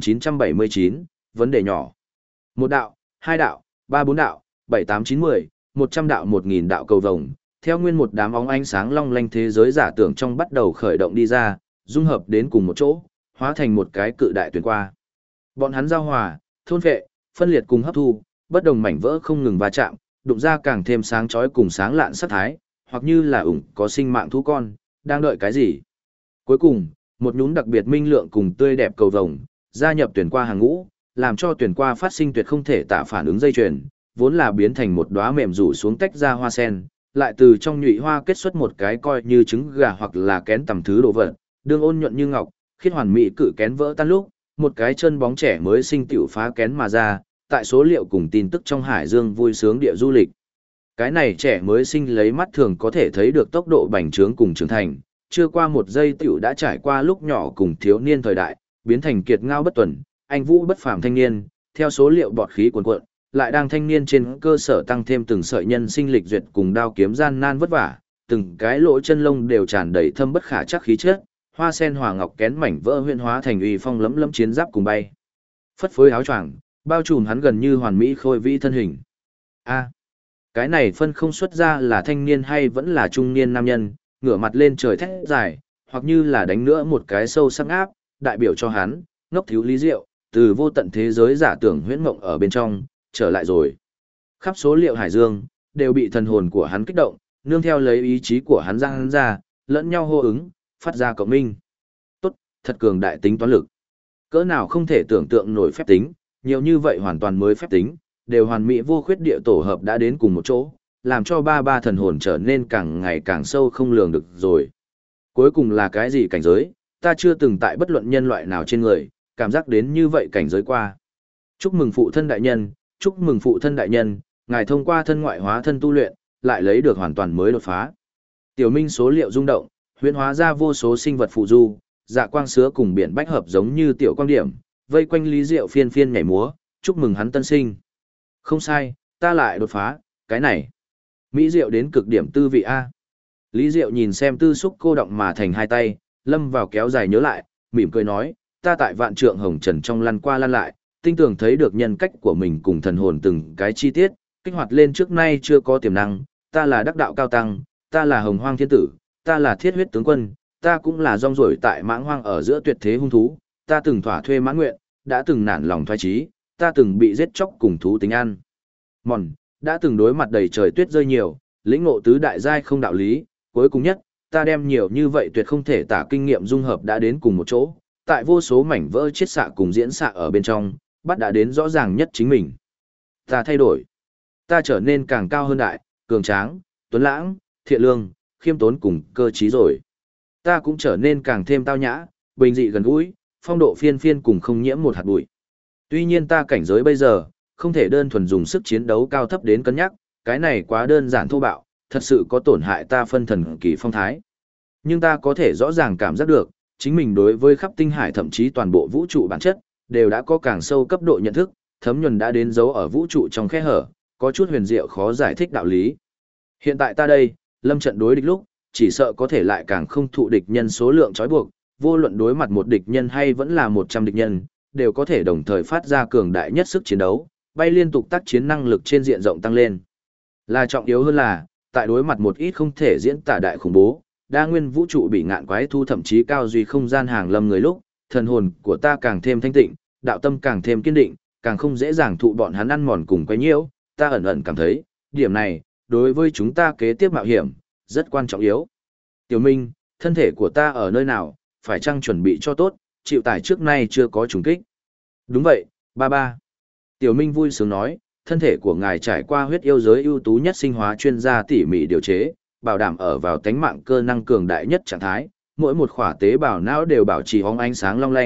2979, vấn đề nhỏ. 1 đạo, 2 đạo, 3 4 đạo, 7 8 9 10, 100 đạo 1000 đạo cầu vồng, theo nguyên một đám óng ánh sáng long lanh thế giới giả tưởng trong bắt đầu khởi động đi ra, dung hợp đến cùng một chỗ, hóa thành một cái cự đại tuyển qua. Bọn hắn giao hòa, thôn phệ, phân liệt cùng hấp thu, bất đồng mảnh vỡ không ngừng va chạm, đụng ra càng thêm sáng chói cùng sáng lạn sắc thái, hoặc như là có sinh mạng thú con, đang đợi cái gì. Cuối cùng, một nhún đặc biệt minh lượng cùng tươi đẹp cầu vồng, gia nhập tuyển qua hàng ngũ, làm cho tuyển qua phát sinh tuyệt không thể tả phản ứng dây chuyền, vốn là biến thành một đóa mềm rủ xuống tách ra hoa sen, lại từ trong nhụy hoa kết xuất một cái coi như trứng gà hoặc là kén tầm thứ đồ vật, đương ôn nhuận như ngọc, khiết hoàn mỹ cự kén vỡ tan lúc, một cái chân bóng trẻ mới sinh tiểu phá kén mà ra, tại số liệu cùng tin tức trong hải dương vui sướng địa du lịch. Cái này trẻ mới sinh lấy mắt thường có thể thấy được tốc độ bành trướng cùng trưởng thành, chưa qua 1 giây tiểu đã trải qua lúc nhỏ cùng thiếu niên thời đại, biến thành kiệt ngao bất tuần, anh vũ bất phàm thanh niên, theo số liệu bọt khí cuồn cuộn, lại đang thanh niên trên cơ sở tăng thêm từng sợi nhân sinh lịch duyệt cùng đao kiếm gian nan vất vả, từng cái lỗ chân lông đều tràn đầy thâm bất khả chắc khí chất, hoa sen hòa ngọc kén mảnh vỡ huyễn hóa thành uy phong lẫm lẫm chiến giáp cùng bay. Phất phới áo choàng, bao trùm hắn gần như hoàn mỹ khôi vĩ thân hình. A, cái này phân không xuất ra là thanh niên hay vẫn là trung niên nam nhân, ngửa mặt lên trời thét dài, hoặc như là đánh nữa một cái sâu sắc áp, đại biểu cho hắn, ngốc thiếu lý diệu, từ vô tận thế giới giả tưởng huyễn mộng ở bên trong, trở lại rồi. Khắp số liệu hải dương, đều bị thần hồn của hắn kích động, nương theo lấy ý chí của hắn ra, lẫn nhau hô ứng, phát ra cộng minh. Tốt, thật cường đại tính toán lực. Cỡ nào không thể tưởng tượng nổi phép tính, nhiều như vậy hoàn toàn mới phép tính, đều hoàn mỹ vô khuyết địa tổ hợp đã đến cùng một chỗ, làm cho ba thần hồn trở nên càng ngày càng sâu không lường được rồi. Cuối cùng là cái gì cảnh giới, ta chưa từng tại bất luận nhân loại nào trên người, cảm giác đến như vậy cảnh giới qua. Chúc mừng phụ thân đại nhân, chúc mừng phụ thân đại nhân, ngài thông qua thân ngoại hóa thân tu luyện, lại lấy được hoàn toàn mới đột phá. Tiểu Minh số liệu rung động, huyễn hóa ra vô số sinh vật phụ du, dạ quang sứa cùng biển bách hợp giống như tiểu quang điểm, vây quanh Lý Diệu phiên phiên nhảy múa, chúc mừng hắn tân sinh. Không sai, ta lại đột phá, cái này. Mỹ Diệu đến cực điểm tư vị A. Lý Diệu nhìn xem tư xúc cô động mà thành hai tay, lâm vào kéo dài nhớ lại, mỉm cười nói, ta tại vạn trượng hồng trần trong lăn qua lăn lại, tinh tường thấy được nhân cách của mình cùng thần hồn từng cái chi tiết, kích hoạt lên trước nay chưa có tiềm năng, ta là đắc đạo cao tăng, ta là hồng hoang thiên tử, ta là thiết huyết tướng quân, ta cũng là rong ruổi tại mãng hoang ở giữa tuyệt thế hung thú, ta từng thỏa thuê mãn nguyện, đã từng nản lòng thoái chí, ta từng bị giết chóc cùng thú tính ăn. Mòn, đã từng đối mặt đầy trời tuyết rơi nhiều, lĩnh ngộ tứ đại giai không đạo lý, cuối cùng nhất, ta đem nhiều như vậy tuyệt không thể tả kinh nghiệm dung hợp đã đến cùng một chỗ, tại vô số mảnh vỡ chiết xạ cùng diễn xạ ở bên trong, bắt đã đến rõ ràng nhất chính mình. Ta thay đổi, ta trở nên càng cao hơn đại, cường tráng, tuấn lãng, thiện lương, khiêm tốn cùng cơ trí rồi. Ta cũng trở nên càng thêm tao nhã, bình dị gần gũi, phong độ phiên phiên cùng không nhiễm một hạt bụi. Tuy nhiên ta cảnh giới bây giờ, không thể đơn thuần dùng sức chiến đấu cao thấp đến cân nhắc, cái này quá đơn giản thô bạo, thật sự có tổn hại ta phân thần kỳ phong thái. Nhưng ta có thể rõ ràng cảm giác được, chính mình đối với khắp tinh hải thậm chí toàn bộ vũ trụ bản chất, đều đã có càng sâu cấp độ nhận thức, thấm nhuần đã đến dấu ở vũ trụ trong khe hở, có chút huyền diệu khó giải thích đạo lý. Hiện tại ta đây, lâm trận đối địch lúc, chỉ sợ có thể lại càng không thụ địch nhân số lượng trói buộc, vô luận đối mặt một địch nhân hay vẫn là 100 địch nhân, đều có thể đồng thời phát ra cường đại nhất sức chiến đấu, bay liên tục tác chiến năng lực trên diện rộng tăng lên. Là trọng yếu hơn là, tại đối mặt một ít không thể diễn tả đại khủng bố, đa nguyên vũ trụ bị ngạn quái thu thậm chí cao duy không gian hàng lâm người lúc, thần hồn của ta càng thêm thanh tịnh, đạo tâm càng thêm kiên định, càng không dễ dàng thụ bọn hắn ăn mòn cùng quấy nhiễu, ta ẩn ẩn cảm thấy, điểm này, đối với chúng ta kế tiếp mạo hiểm, rất quan trọng yếu. Tiểu Minh, thân thể của ta ở nơi nào, phải chăng chuẩn bị cho tốt, chịu tải trước nay chưa có trùng kích. Đúng vậy, ba ba. Tiểu Minh vui sướng nói, thân thể của ngài trải qua huyết yêu giới ưu tú nhất sinh hóa chuyên gia tỉ mỉ điều chế, bảo đảm ở vào tánh mạng cơ năng cường đại nhất trạng thái, mỗi một khỏa tế bào não đều bảo trì hóng ánh sáng long lanh,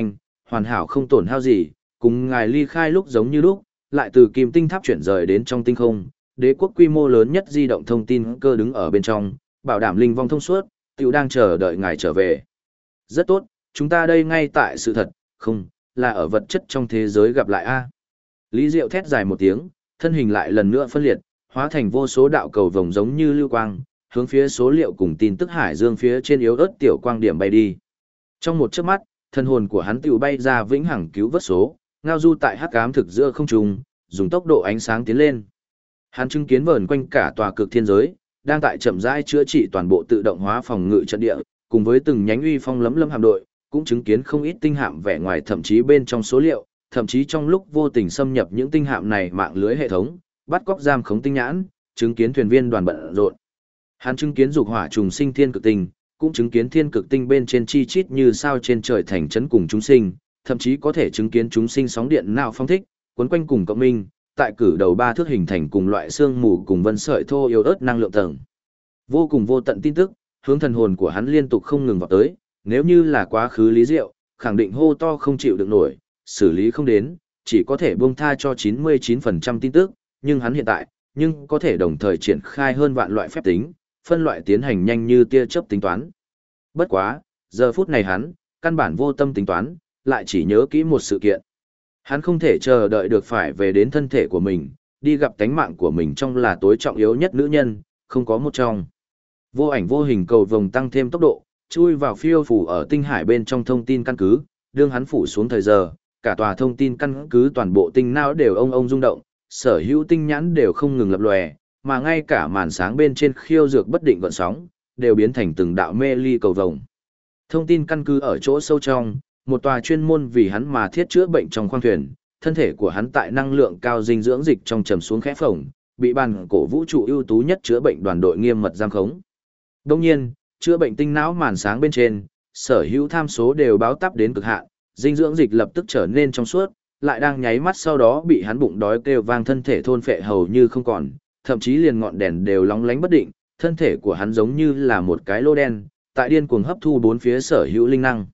hoàn hảo không tổn hao gì, cùng ngài ly khai lúc giống như lúc, lại từ kim tinh tháp chuyển rời đến trong tinh không, đế quốc quy mô lớn nhất di động thông tin cơ đứng ở bên trong, bảo đảm linh vong thông suốt, tiểu đang chờ đợi ngài trở về. Rất tốt, chúng ta đây ngay tại sự thật, không, là ở vật chất trong thế giới gặp lại a. Lý Diệu thét dài một tiếng, thân hình lại lần nữa phân liệt, hóa thành vô số đạo cầu vồng giống như lưu quang, hướng phía số liệu cùng tin tức hải dương phía trên yếu ớt tiểu quang điểm bay đi. Trong một chớp mắt, thân hồn của hắn tiểu bay ra vĩnh hằng cứu vớt số, ngao du tại hắc ám thực giữa không trung, dùng tốc độ ánh sáng tiến lên. Hắn chứng kiến vờn quanh cả tòa cực thiên giới, đang tại chậm rãi chữa trị toàn bộ tự động hóa phòng ngự trận địa, cùng với từng nhánh uy phong lấm lâm hạm đội, cũng chứng kiến không ít tinh hạm vẻ ngoài thậm chí bên trong số liệu, thậm chí trong lúc vô tình xâm nhập những tinh hạm này mạng lưới hệ thống, bắt cóc giam khống tinh nhãn, chứng kiến thuyền viên đoàn bận rộn. Hắn chứng kiến dục hỏa trùng sinh thiên cực tinh, cũng chứng kiến thiên cực tinh bên trên chi chít như sao trên trời thành trấn cùng chúng sinh, thậm chí có thể chứng kiến chúng sinh sóng điện nào phong thích, quấn quanh cùng cộng minh, tại cử đầu 3 thước hình thành cùng loại xương mù cùng vân sợi thô yếu ớt năng lượng tầng. Vô cùng vô tận tin tức, hướng thần hồn của hắn liên tục không ngừng vào tới, nếu như là quá khứ Lý Diệu, khẳng định hô to không chịu được nổi, xử lý không đến, chỉ có thể buông tha cho 99% tin tức, nhưng hắn hiện tại, nhưng có thể đồng thời triển khai hơn vạn loại phép tính, phân loại tiến hành nhanh như tia chớp tính toán. Bất quá, giờ phút này hắn, căn bản vô tâm tính toán, lại chỉ nhớ kỹ một sự kiện. Hắn không thể chờ đợi được phải về đến thân thể của mình, đi gặp tánh mạng của mình trong là tối trọng yếu nhất nữ nhân, không có một trong. Vô ảnh vô hình cầu vồng tăng thêm tốc độ, chui vào phiêu phủ ở tinh hải bên trong thông tin căn cứ, đương hắn phủ xuống thời giờ, cả tòa thông tin căn cứ toàn bộ tinh não đều ông rung động, sở hữu tinh nhãn đều không ngừng lập lòe, mà ngay cả màn sáng bên trên khiêu dược bất định gợn sóng, đều biến thành từng đạo mê ly cầu vồng. Thông tin căn cứ ở chỗ sâu trong, một tòa chuyên môn vì hắn mà thiết chữa bệnh trong khoang thuyền, thân thể của hắn tại năng lượng cao dinh dưỡng dịch trong trầm xuống khẽ phồng, bị bàn cổ vũ trụ ưu tú nhất chữa bệnh đoàn đội nghiêm mật giam khống. Đương nhiên, chữa bệnh tinh não màn sáng bên trên, sở hữu tham số đều báo táp đến cực hạn, dinh dưỡng dịch lập tức trở nên trong suốt, lại đang nháy mắt sau đó bị hắn bụng đói kêu vang thân thể thôn phệ hầu như không còn, thậm chí liền ngọn đèn đều lóng lánh bất định, thân thể của hắn giống như là một cái lô đen, tại điên cuồng hấp thu bốn phía sở hữu linh năng.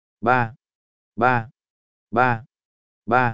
3, 3, 3, 3.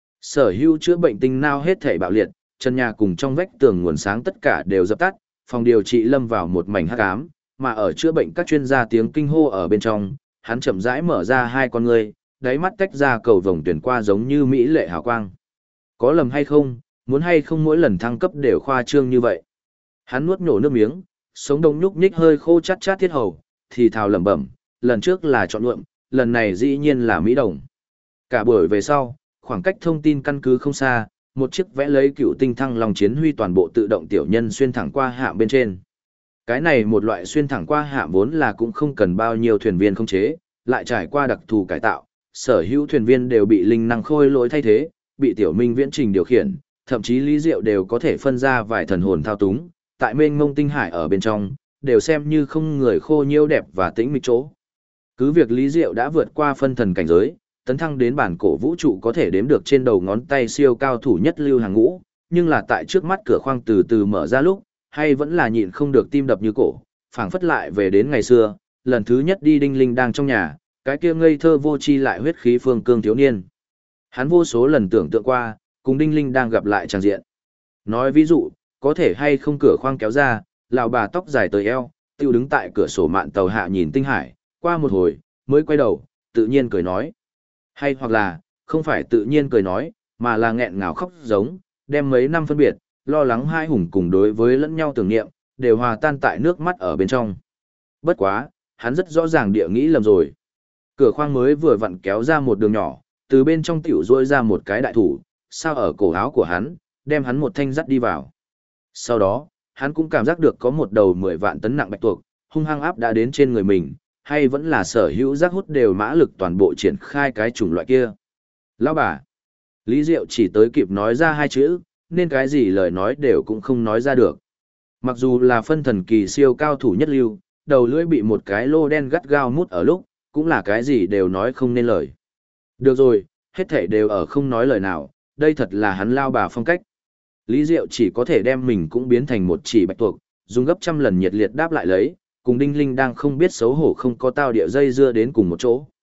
Sở hữu chữa bệnh tinh não hết thể bạo liệt, chân nhà cùng trong vách tường nguồn sáng tất cả đều dập tắt, phòng điều trị lâm vào một mảnh hắc ám, mà ở chữa bệnh các chuyên gia tiếng kinh hô ở bên trong, hắn chậm rãi mở ra hai con ngươi, đáy mắt tách ra cầu vồng tuyển qua giống như mỹ lệ hào quang. Có lầm hay không, muốn hay không mỗi lần thăng cấp đều khoa trương như vậy. Hắn nuốt nhổ nước miếng, sống đông nhúc nhích hơi khô chát chát thiết hầu, thì thào lẩm bẩm, lần trước là chọn lượm, lần này dĩ nhiên là mỹ đồng. Cả buổi về sau, khoảng cách thông tin căn cứ không xa, một chiếc vẽ lấy cựu tinh thăng long chiến huy toàn bộ tự động tiểu nhân xuyên thẳng qua hạm bên trên. Cái này một loại xuyên thẳng qua hạm vốn là cũng không cần bao nhiêu thuyền viên không chế, lại trải qua đặc thù cải tạo, sở hữu thuyền viên đều bị linh năng khôi lỗi thay thế, bị tiểu minh viễn trình điều khiển, thậm chí Lý Diệu đều có thể phân ra vài thần hồn thao túng, tại mênh mông tinh hải ở bên trong, đều xem như không người khô nhiêu đẹp và tĩnh mịch chỗ. Cứ việc Lý Diệu đã vượt qua phân thần cảnh giới, tấn thăng đến bản cổ vũ trụ có thể đếm được trên đầu ngón tay siêu cao thủ nhất lưu hàng ngũ, nhưng là tại trước mắt cửa khoang từ từ mở ra lúc, hay vẫn là nhịn không được tim đập như cổ, phảng phất lại về đến ngày xưa, lần thứ nhất đi Đinh Linh đang trong nhà, cái kia ngây thơ vô tri lại huyết khí phương cương thiếu niên. Hắn vô số lần tưởng tượng qua, cùng Đinh Linh đang gặp lại tràng diện. Nói ví dụ, có thể hay không cửa khoang kéo ra, lão bà tóc dài tới eo, tiêu đứng tại cửa sổ mạn tàu hạ nhìn tinh hải, qua một hồi, mới quay đầu, tự nhiên cười nói. Hay hoặc là, không phải tự nhiên cười nói, mà là nghẹn ngào khóc giống, đem mấy năm phân biệt, lo lắng hai hùng cùng đối với lẫn nhau tưởng niệm, đều hòa tan tại nước mắt ở bên trong. Bất quá, hắn rất rõ ràng địa nghĩ lầm rồi. Cửa khoang mới vừa vặn kéo ra một đường nhỏ, từ bên trong tiểu rôi ra một cái đại thủ, sao ở cổ áo của hắn, đem hắn một thanh dắt đi vào. Sau đó, hắn cũng cảm giác được có một đầu 10 vạn tấn nặng bạch tuộc, hung hăng áp đã đến trên người mình, hay vẫn là sở hữu giác hút đều mã lực toàn bộ triển khai cái chủng loại kia. Lão bà, Lý Diệu chỉ tới kịp nói ra hai chữ, nên cái gì lời nói đều cũng không nói ra được. Mặc dù là phân thần kỳ siêu cao thủ nhất lưu, đầu lưỡi bị một cái lô đen gắt gao mút ở lúc, cũng là cái gì đều nói không nên lời. Được rồi, hết thảy đều ở không nói lời nào, đây thật là hắn lao bà phong cách. Lý Diệu chỉ có thể đem mình cũng biến thành một chỉ bạch tuộc, dùng gấp trăm lần nhiệt liệt đáp lại lấy, cùng Đinh Linh đang không biết xấu hổ không có tao địa dây dưa đến cùng một chỗ.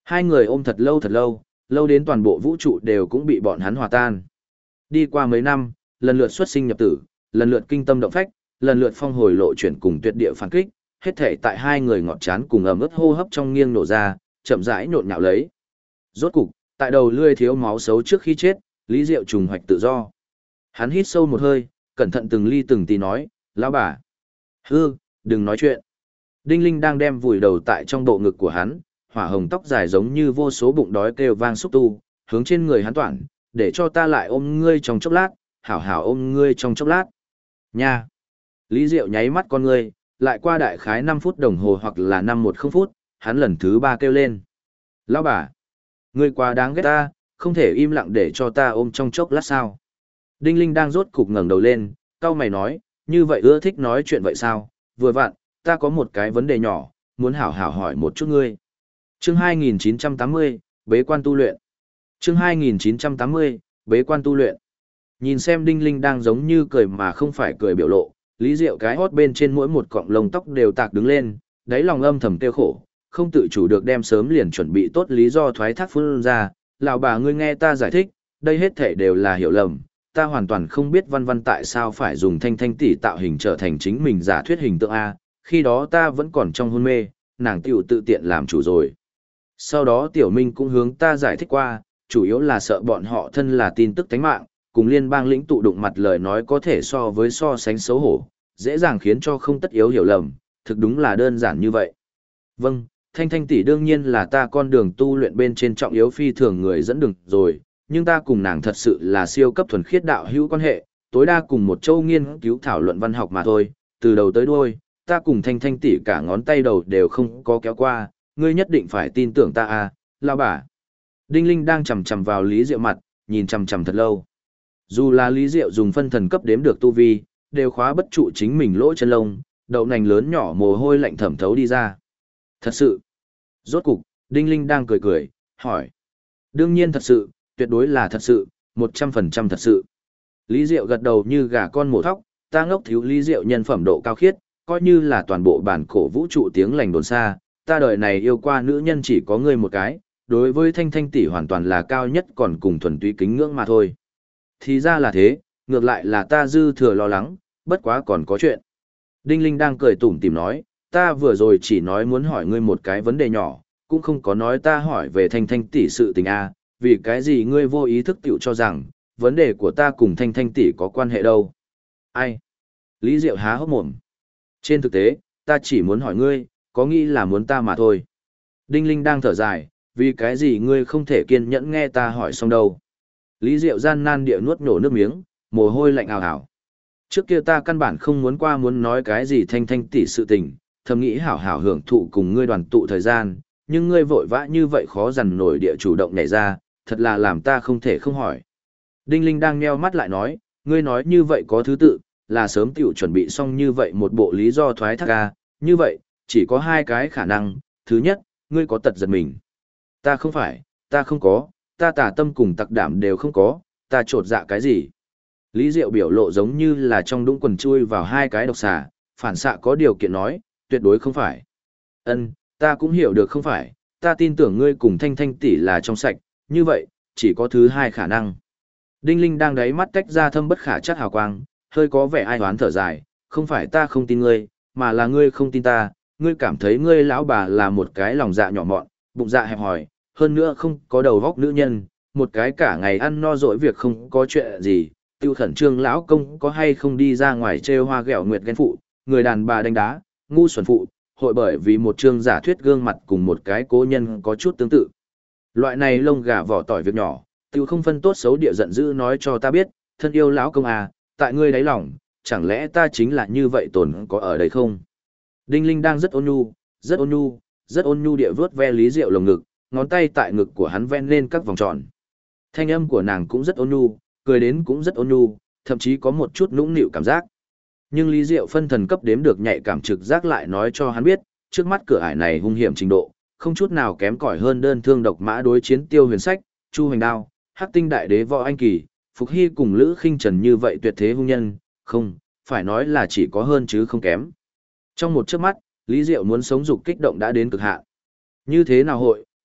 Hai người ôm thật lâu, lâu đến toàn bộ vũ trụ đều cũng bị bọn hắn hòa tan. Đi qua mấy năm, lần lượt xuất sinh nhập tử, lần lượt kinh tâm động phách, lần lượt phong hồi lộ chuyển cùng tuyệt địa phản kích, hết thể tại hai người ngọt chán cùng ẩm ướt hô hấp trong nghiêng nổ ra, chậm rãi nhộn nhạo lấy. Rốt cục, tại đầu lươi thiếu máu xấu trước khi chết, Lý Diệu trùng hoạch tự do. Hắn hít sâu một hơi, cẩn thận từng ly từng tí nói, lão bà. Hư, đừng nói chuyện. Đinh Linh đang đem vùi đầu tại trong bộ ngực của hắn, hỏa hồng tóc dài giống như vô số bụng đói kêu vang xúc tu, hướng trên người hắn toản, để cho ta lại ôm ngươi trong chốc lát, hảo hảo ôm ngươi trong chốc lát. Nha. Lý Diệu nháy mắt con ngươi, lại qua đại khái 5 phút đồng hồ hoặc là 510 phút, hắn lần thứ 3 kêu lên. Lão bà, ngươi quá đáng ghét ta, không thể im lặng để cho ta ôm trong chốc lát sao. Đinh Linh đang rốt cục ngẩng đầu lên, cau mày nói, như vậy ưa thích nói chuyện vậy sao, vừa vặn, ta có một cái vấn đề nhỏ, muốn hảo hảo hỏi một chút ngươi. Chương 2980, bế quan tu luyện. Chương 2980, bế quan tu luyện. Nhìn xem Đinh Linh đang giống như cười mà không phải cười biểu lộ, Lý Diệu cái hót bên trên mỗi một cọng lông tóc đều tạc đứng lên, đáy lòng âm thầm tiêu khổ, không tự chủ được đem sớm liền chuẩn bị tốt lý do thoái thác phun ra, lão bà ngươi nghe ta giải thích, đây hết thể đều là hiểu lầm, ta hoàn toàn không biết văn văn tại sao phải dùng thanh thanh tỷ tạo hình trở thành chính mình giả thuyết hình tượng A, khi đó ta vẫn còn trong hôn mê, nàng tiểu tự tiện làm chủ rồi. Sau đó Tiểu Minh cũng hướng ta giải thích qua, chủ yếu là sợ bọn họ thân là tin tức tánh mạng, cùng liên bang lĩnh tụ đụng mặt lời nói có thể so sánh xấu hổ, dễ dàng khiến cho không tất yếu hiểu lầm, thực đúng là đơn giản như vậy. Vâng, thanh thanh tỷ đương nhiên là ta con đường tu luyện bên trên trọng yếu phi thường người dẫn đường rồi, nhưng ta cùng nàng thật sự là siêu cấp thuần khiết đạo hữu quan hệ, tối đa cùng một châu nghiên cứu thảo luận văn học mà thôi, từ đầu tới đuôi, ta cùng thanh thanh tỷ cả ngón tay đầu đều không có kéo qua, ngươi nhất định phải tin tưởng ta à, lão bà. Đinh Linh đang chầm chầm vào Lý Diệu mặt, nhìn chầm chầm thật lâu. Dù là Lý Diệu dùng phân thần cấp đếm được tu vi, đều khóa bất trụ chính mình lỗ chân lông, đậu nành lớn nhỏ mồ hôi lạnh thẩm thấu đi ra. Thật sự. Rốt cục, Đinh Linh đang cười cười, hỏi. Đương nhiên thật sự, tuyệt đối là thật sự, 100% thật sự. Lý Diệu gật đầu như gà con mổ thóc, ta ngốc thiếu Lý Diệu nhân phẩm độ cao khiết, coi như là toàn bộ bản cổ vũ trụ tiếng lành đồn xa, ta đời này yêu qua nữ nhân chỉ có ngươi một cái, đối với thanh thanh tỷ hoàn toàn là cao nhất còn cùng thuần túy kính ngưỡng mà thôi. Thì ra là thế, ngược lại là ta dư thừa lo lắng, bất quá còn có chuyện. Đinh Linh đang cười tủm tỉm nói, ta vừa rồi chỉ nói muốn hỏi ngươi một cái vấn đề nhỏ, cũng không có nói ta hỏi về thanh thanh tỷ sự tình a, vì cái gì ngươi vô ý thức tiểu cho rằng, vấn đề của ta cùng thanh thanh tỷ có quan hệ đâu. Ai? Lý Diệu há hốc mồm. Trên thực tế, ta chỉ muốn hỏi ngươi, có nghĩ là muốn ta mà thôi. Đinh Linh đang thở dài, vì cái gì ngươi không thể kiên nhẫn nghe ta hỏi xong đâu. Lý Diệu gian nan địa nuốt nổ nước miếng, mồ hôi lạnh ào ào. Trước kia ta căn bản không muốn nói cái gì thanh thanh tỷ sự tình, thầm nghĩ hảo hảo hưởng thụ cùng ngươi đoàn tụ thời gian, nhưng ngươi vội vã như vậy khó dằn nổi địa chủ động nhảy ra, thật là làm ta không thể không hỏi. Đinh Linh đang nheo mắt lại nói, ngươi nói như vậy có thứ tự, là sớm tiểu chuẩn bị xong như vậy một bộ lý do thoái thác ca, như vậy, chỉ có hai cái khả năng, thứ nhất, ngươi có tật giật mình. Ta không phải, ta không có, ta tà tâm cùng tặc đảm đều không có, ta trột dạ cái gì. Lý Diệu biểu lộ giống như là trong đũng quần chui vào hai cái độc xà, phản xạ có điều kiện nói, tuyệt đối không phải. Ân, ta cũng hiểu được không phải, ta tin tưởng ngươi cùng thanh thanh tỷ là trong sạch, như vậy, chỉ có thứ hai khả năng. Đinh Linh đang đáy mắt tách ra thâm bất khả chắc hào quang, hơi có vẻ ai oán thở dài, không phải ta không tin ngươi, mà là ngươi không tin ta, ngươi cảm thấy ngươi lão bà là một cái lòng dạ nhỏ mọn, bụng dạ hẹp hòi, hơn nữa không có đầu óc nữ nhân, một cái cả ngày ăn no dỗi việc không có chuyện gì, tiêu khẩn trương lão công có hay không đi ra ngoài trêu hoa ghẹo nguyệt ghen phụ, người đàn bà đánh đá, ngu xuẩn phụ, hội bởi vì một chương giả thuyết gương mặt cùng một cái cố nhân có chút tương tự. Loại này lông gà vỏ tỏi việc nhỏ, tiêu không phân tốt xấu địa giận dữ nói cho ta biết, thân yêu lão công à, tại ngươi đáy lòng, chẳng lẽ ta chính là như vậy tồn có ở đây không? Đinh Linh đang rất ôn nhu, rất ôn nhu, rất ôn nhu địa vớt ve Lý Diệu lồng ngực, ngón tay tại ngực của hắn ven lên các vòng tròn. Thanh âm của nàng cũng rất ôn nhu, cười đến cũng rất ôn nhu, thậm chí có một chút nũng nịu cảm giác. Nhưng Lý Diệu phân thần cấp đếm được nhạy cảm trực giác lại nói cho hắn biết, trước mắt cửa ải này hung hiểm trình độ, không chút nào kém cỏi hơn đơn thương độc mã đối chiến Tiêu Huyền Sách, Chu Hoành Đao, Hắc Tinh Đại Đế Võ Anh Kỳ, Phục Hy cùng Lữ Khinh Trần như vậy tuyệt thế hung nhân, không, phải nói là chỉ có hơn chứ không kém. Trong một chớp mắt, Lý Diệu muốn sống dục kích động đã đến cực hạn. Như thế nào hội,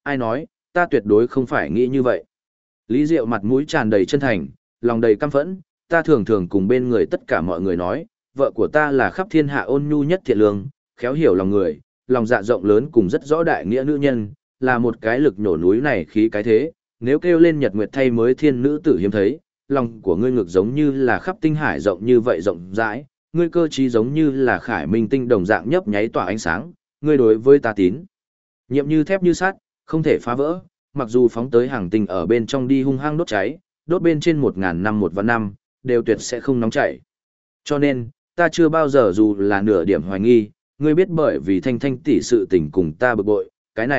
ai nói, ta tuyệt đối không phải nghĩ như vậy. Lý Diệu mặt mũi tràn đầy chân thành, lòng đầy căm phẫn, ta thường thường cùng bên người tất cả mọi người nói, vợ của ta là khắp thiên hạ ôn nhu nhất thiện lương, khéo hiểu lòng người, lòng dạ rộng lớn cùng rất rõ đại nghĩa nữ nhân, là một cái lực nhổ núi này khí cái thế, nếu kêu lên nhật nguyệt thay mới thiên nữ tử hiếm thấy, lòng của ngươi ngực giống như là khắp tinh hải rộng như vậy rộng rãi, ngươi cơ trí giống như là khải minh tinh đồng dạng nhấp nháy tỏa ánh sáng, ngươi đối với ta tín nhiệm như thép như sắt, không thể phá vỡ, mặc dù phóng tới hàng tinh ở bên trong đi hung hăng đốt cháy, đốt bên trên 1000 năm 1 vạn năm, đều tuyệt sẽ không nóng chảy. Cho nên, ta chưa bao giờ dù là nửa điểm hoài nghi, ngươi biết bởi vì Thanh Thanh tỷ sự tình cùng ta bực bội,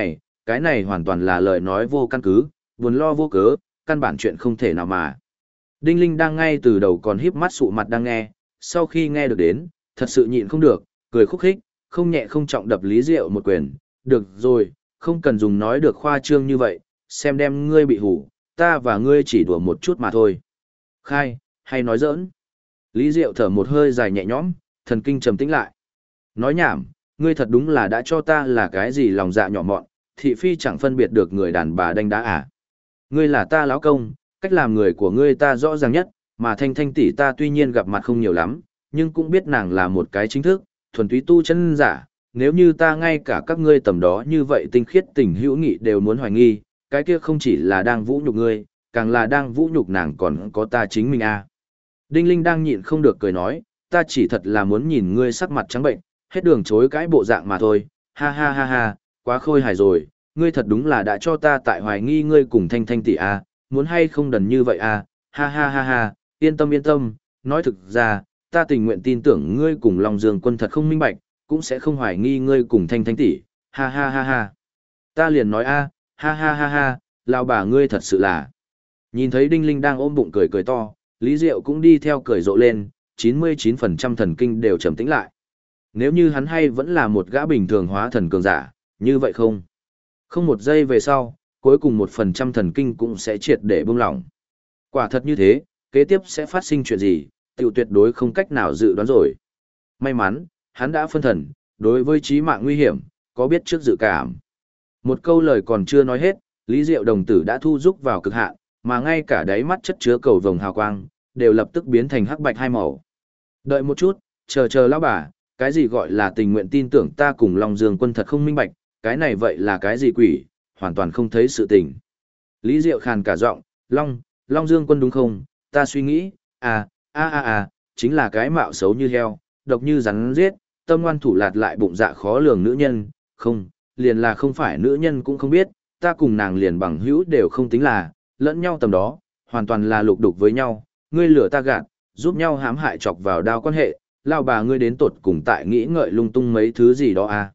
cái này hoàn toàn là lời nói vô căn cứ, buồn lo vô cớ, căn bản chuyện không thể nào mà. Đinh Linh đang ngay từ đầu còn híp mắt sụ mặt đang nghe, sau khi nghe được đến, thật sự nhịn không được, cười khúc khích, không nhẹ không trọng đập Lý Diệu một quyền, được rồi, không cần dùng nói được khoa trương như vậy, xem đem ngươi bị hủ, ta và ngươi chỉ đùa một chút mà thôi. Khai, hay nói giỡn. Lý Diệu thở một hơi dài nhẹ nhõm, thần kinh trầm tĩnh lại. Nói nhảm, ngươi thật đúng là đã cho ta là cái gì lòng dạ nhỏ mọn, thị phi chẳng phân biệt được người đàn bà đánh đá à. Ngươi là ta lão công, cách làm người của ngươi ta rõ ràng nhất, mà Thanh Thanh tỷ ta tuy nhiên gặp mặt không nhiều lắm, nhưng cũng biết nàng là một cái chính thức, thuần túy tu chân giả, nếu như ta ngay cả các ngươi tầm đó như vậy tinh khiết tình hữu nghị đều muốn hoài nghi, cái kia không chỉ là đang vũ nhục ngươi, càng là đang vũ nhục nàng còn có ta chính mình à. Đinh Linh đang nhịn không được cười nói, ta chỉ thật là muốn nhìn ngươi sắc mặt trắng bệnh, hết đường chối cãi bộ dạng mà thôi, ha ha ha ha, quá khôi hài rồi, ngươi thật đúng là đã cho ta tại hoài nghi ngươi cùng Thanh Thanh tỷ à, muốn hay không đần như vậy à, ha ha ha ha, yên tâm, nói thực ra, ta tình nguyện tin tưởng ngươi cùng Long Dương Quân thật không minh bạch, cũng sẽ không hoài nghi ngươi cùng Thanh Thanh tỷ, ha ha ha ha. Ta liền nói a, ha ha ha ha, lão bà ngươi thật sự là. Nhìn thấy Đinh Linh đang ôm bụng cười cười to, Lý Diệu cũng đi theo cười rộ lên, 99% thần kinh đều trầm tĩnh lại. Nếu như hắn hay vẫn là một gã bình thường hóa thần cường giả, như vậy không? Không một giây về sau, cuối cùng 1% thần kinh cũng sẽ triệt để buông lỏng. Quả thật như thế, kế tiếp sẽ phát sinh chuyện gì, tiểu tuyệt đối không cách nào dự đoán rồi. May mắn, hắn đã phân thần, đối với chí mạng nguy hiểm, có biết trước dự cảm. Một câu lời còn chưa nói hết, Lý Diệu đồng tử đã thu rúc vào cực hạn, mà ngay cả đáy mắt chất chứa cầu vồng hào quang, đều lập tức biến thành hắc bạch hai màu. Đợi một chút, chờ lão bà, cái gì gọi là tình nguyện tin tưởng ta cùng Long Dương Quân thật không minh bạch, cái này vậy là cái gì quỷ, hoàn toàn không thấy sự tình. Lý Diệu khàn cả giọng, Long Dương Quân đúng không, ta suy nghĩ, chính là cái mạo xấu như heo, độc như rắn giết, tâm ngoan thủ lạt lại bụng dạ khó lường nữ nhân, không, liền là không phải nữ nhân cũng không biết, ta cùng nàng liền bằng hữu đều không tính là, lẫn nhau tầm đó, hoàn toàn là lục đục với nhau, ngươi lửa ta gạt, giúp nhau hãm hại chọc vào đao quan hệ, lao bà ngươi đến tột cùng tại nghĩ ngợi lung tung mấy thứ gì đó à.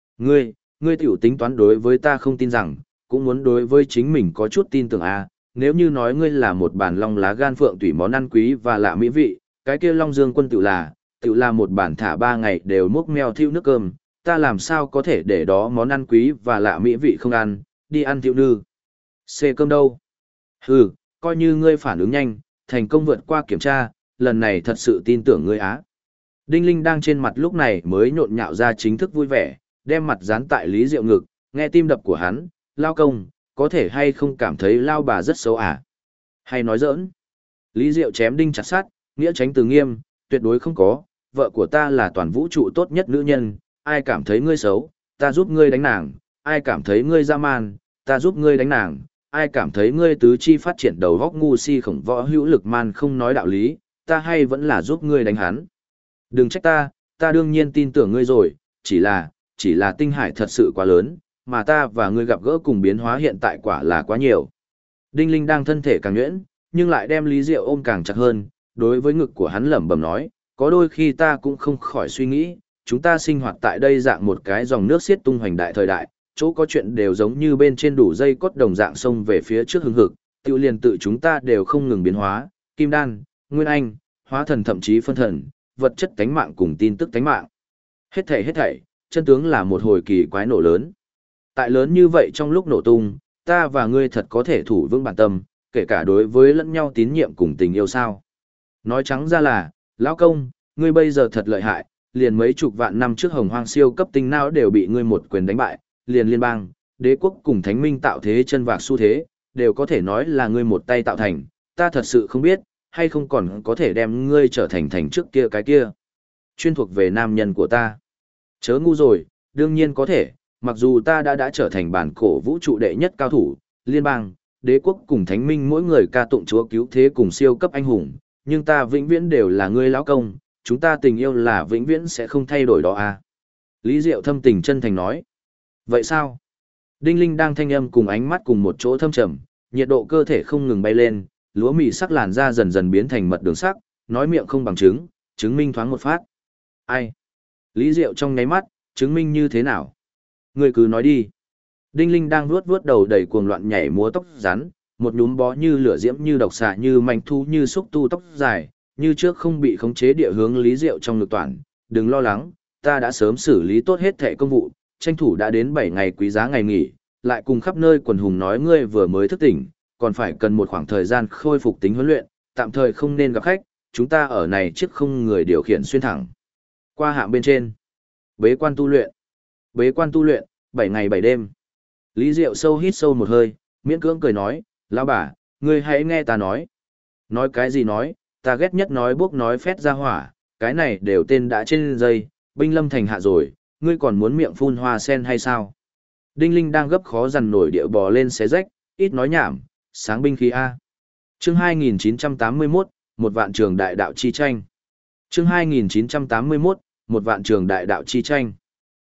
Ngươi tiểu tính toán đối với ta không tin rằng, cũng muốn đối với chính mình có chút tin tưởng à, nếu như nói ngươi là một bản long lá gan phượng tùy món ăn quý và lạ mỹ vị, cái kia Long Dương Quân tự là một bản thả 3 ngày đều múc meo thiêu nước cơm, ta làm sao có thể để đó món ăn quý và lạ mỹ vị không ăn, đi ăn thiêu nư. Xê cơm đâu? Hừ, coi như ngươi phản ứng nhanh, thành công vượt qua kiểm tra, lần này thật sự tin tưởng ngươi á. Đinh Linh đang trên mặt lúc này mới nhộn nhạo ra chính thức vui vẻ, đem mặt dán tại Lý Diệu ngực, nghe tim đập của hắn, lao công, có thể hay không cảm thấy lao bà rất xấu à? Hay nói giỡn? Lý Diệu chém đinh chặt sắt, nghĩa tránh từ nghiêm, tuyệt đối không có, vợ của ta là toàn vũ trụ tốt nhất nữ nhân, ai cảm thấy ngươi xấu, ta giúp ngươi đánh nàng, ai cảm thấy ngươi dã man, ta giúp ngươi đánh nàng, ai cảm thấy ngươi tứ chi phát triển đầu góc ngu si khổng võ hữu lực man không nói đạo lý, ta hay vẫn là giúp ngươi đánh hắn. Đừng trách ta đương nhiên tin tưởng ngươi rồi, chỉ là tinh hải thật sự quá lớn, mà ta và ngươi gặp gỡ cùng biến hóa hiện tại quả là quá nhiều. Đinh Linh đang thân thể càng nhuyễn, nhưng lại đem Lý Diệu ôm càng chặt hơn, đối với ngực của hắn lẩm bẩm nói, có đôi khi ta cũng không khỏi suy nghĩ, chúng ta sinh hoạt tại đây dạng một cái dòng nước xiết tung hoành đại thời đại, chỗ có chuyện đều giống như bên trên đủ dây cốt đồng dạng sông về phía trước hưng hực, tự liền tự chúng ta đều không ngừng biến hóa, kim đan, nguyên anh, hóa thần thậm chí phân thần, vật chất tánh mạng cùng tin tức tánh mạng. Hết thảy, chân tướng là một hồi kỳ quái nổ lớn. Tại lớn như vậy trong lúc nổ tung, ta và ngươi thật có thể thủ vững bản tâm, kể cả đối với lẫn nhau tín nhiệm cùng tình yêu sao. Nói trắng ra là, lão công, ngươi bây giờ thật lợi hại, liền mấy chục vạn năm trước hồng hoang siêu cấp tinh não đều bị ngươi một quyền đánh bại, liền liên bang, đế quốc cùng thánh minh tạo thế chân vạc xu thế, đều có thể nói là ngươi một tay tạo thành, ta thật sự không biết, hay không còn có thể đem ngươi trở thành thành trước kia cái kia. Chuyên thuộc về nam nhân của ta. Chớ ngu rồi, đương nhiên có thể, mặc dù ta đã trở thành bản cổ vũ trụ đệ nhất cao thủ, liên bang, đế quốc cùng thánh minh mỗi người ca tụng chúa cứu thế cùng siêu cấp anh hùng, nhưng ta vĩnh viễn đều là ngươi lão công, chúng ta tình yêu là vĩnh viễn sẽ không thay đổi đó à. Lý Diệu thâm tình chân thành nói. Vậy sao? Đinh Linh đang thanh âm cùng ánh mắt cùng một chỗ thâm trầm, nhiệt độ cơ thể không ngừng bay lên, lúa mì sắc làn da dần dần biến thành mật đường sắc, nói miệng không bằng chứng, chứng minh thoáng một phát. Ai? Lý Diệu trong nháy mắt, chứng minh như thế nào? Ngươi cứ nói đi. Đinh Linh đang vuốt vuốt đầu đầy cuồng loạn nhảy múa tóc rắn, một nhúm bó như lửa diễm như độc xà như manh thú như xúc tu tóc dài, như trước không bị khống chế địa hướng Lý Diệu trong ngực toàn. Đừng lo lắng, ta đã sớm xử lý tốt hết thẻ công vụ, tranh thủ đã đến 7 ngày quý giá ngày nghỉ, lại cùng khắp nơi quần hùng nói ngươi vừa mới thức tỉnh, còn phải cần một khoảng thời gian khôi phục tính huấn luyện, tạm thời không nên gặp khách, chúng ta ở này chiếc không người điều khiển xuyên thẳng. Qua hạng bên trên. Bế quan tu luyện. Bế quan tu luyện, 7 ngày 7 đêm. Lý Diệu sâu hít sâu một hơi, miễn cưỡng cười nói, lão bà, ngươi hãy nghe ta nói. Nói cái gì nói, ta ghét nhất nói bốc nói phét ra hỏa, cái này đều tên đã trên dây, binh lâm thành hạ rồi, ngươi còn muốn miệng phun hoa sen hay sao? Đinh Linh đang gấp khó dằn nổi địa bò lên xé rách, ít nói nhảm, sáng binh khí A. Chương 2981, một vạn trường đại đạo chi tranh. Chương 2981, một vạn trường đại đạo chi tranh.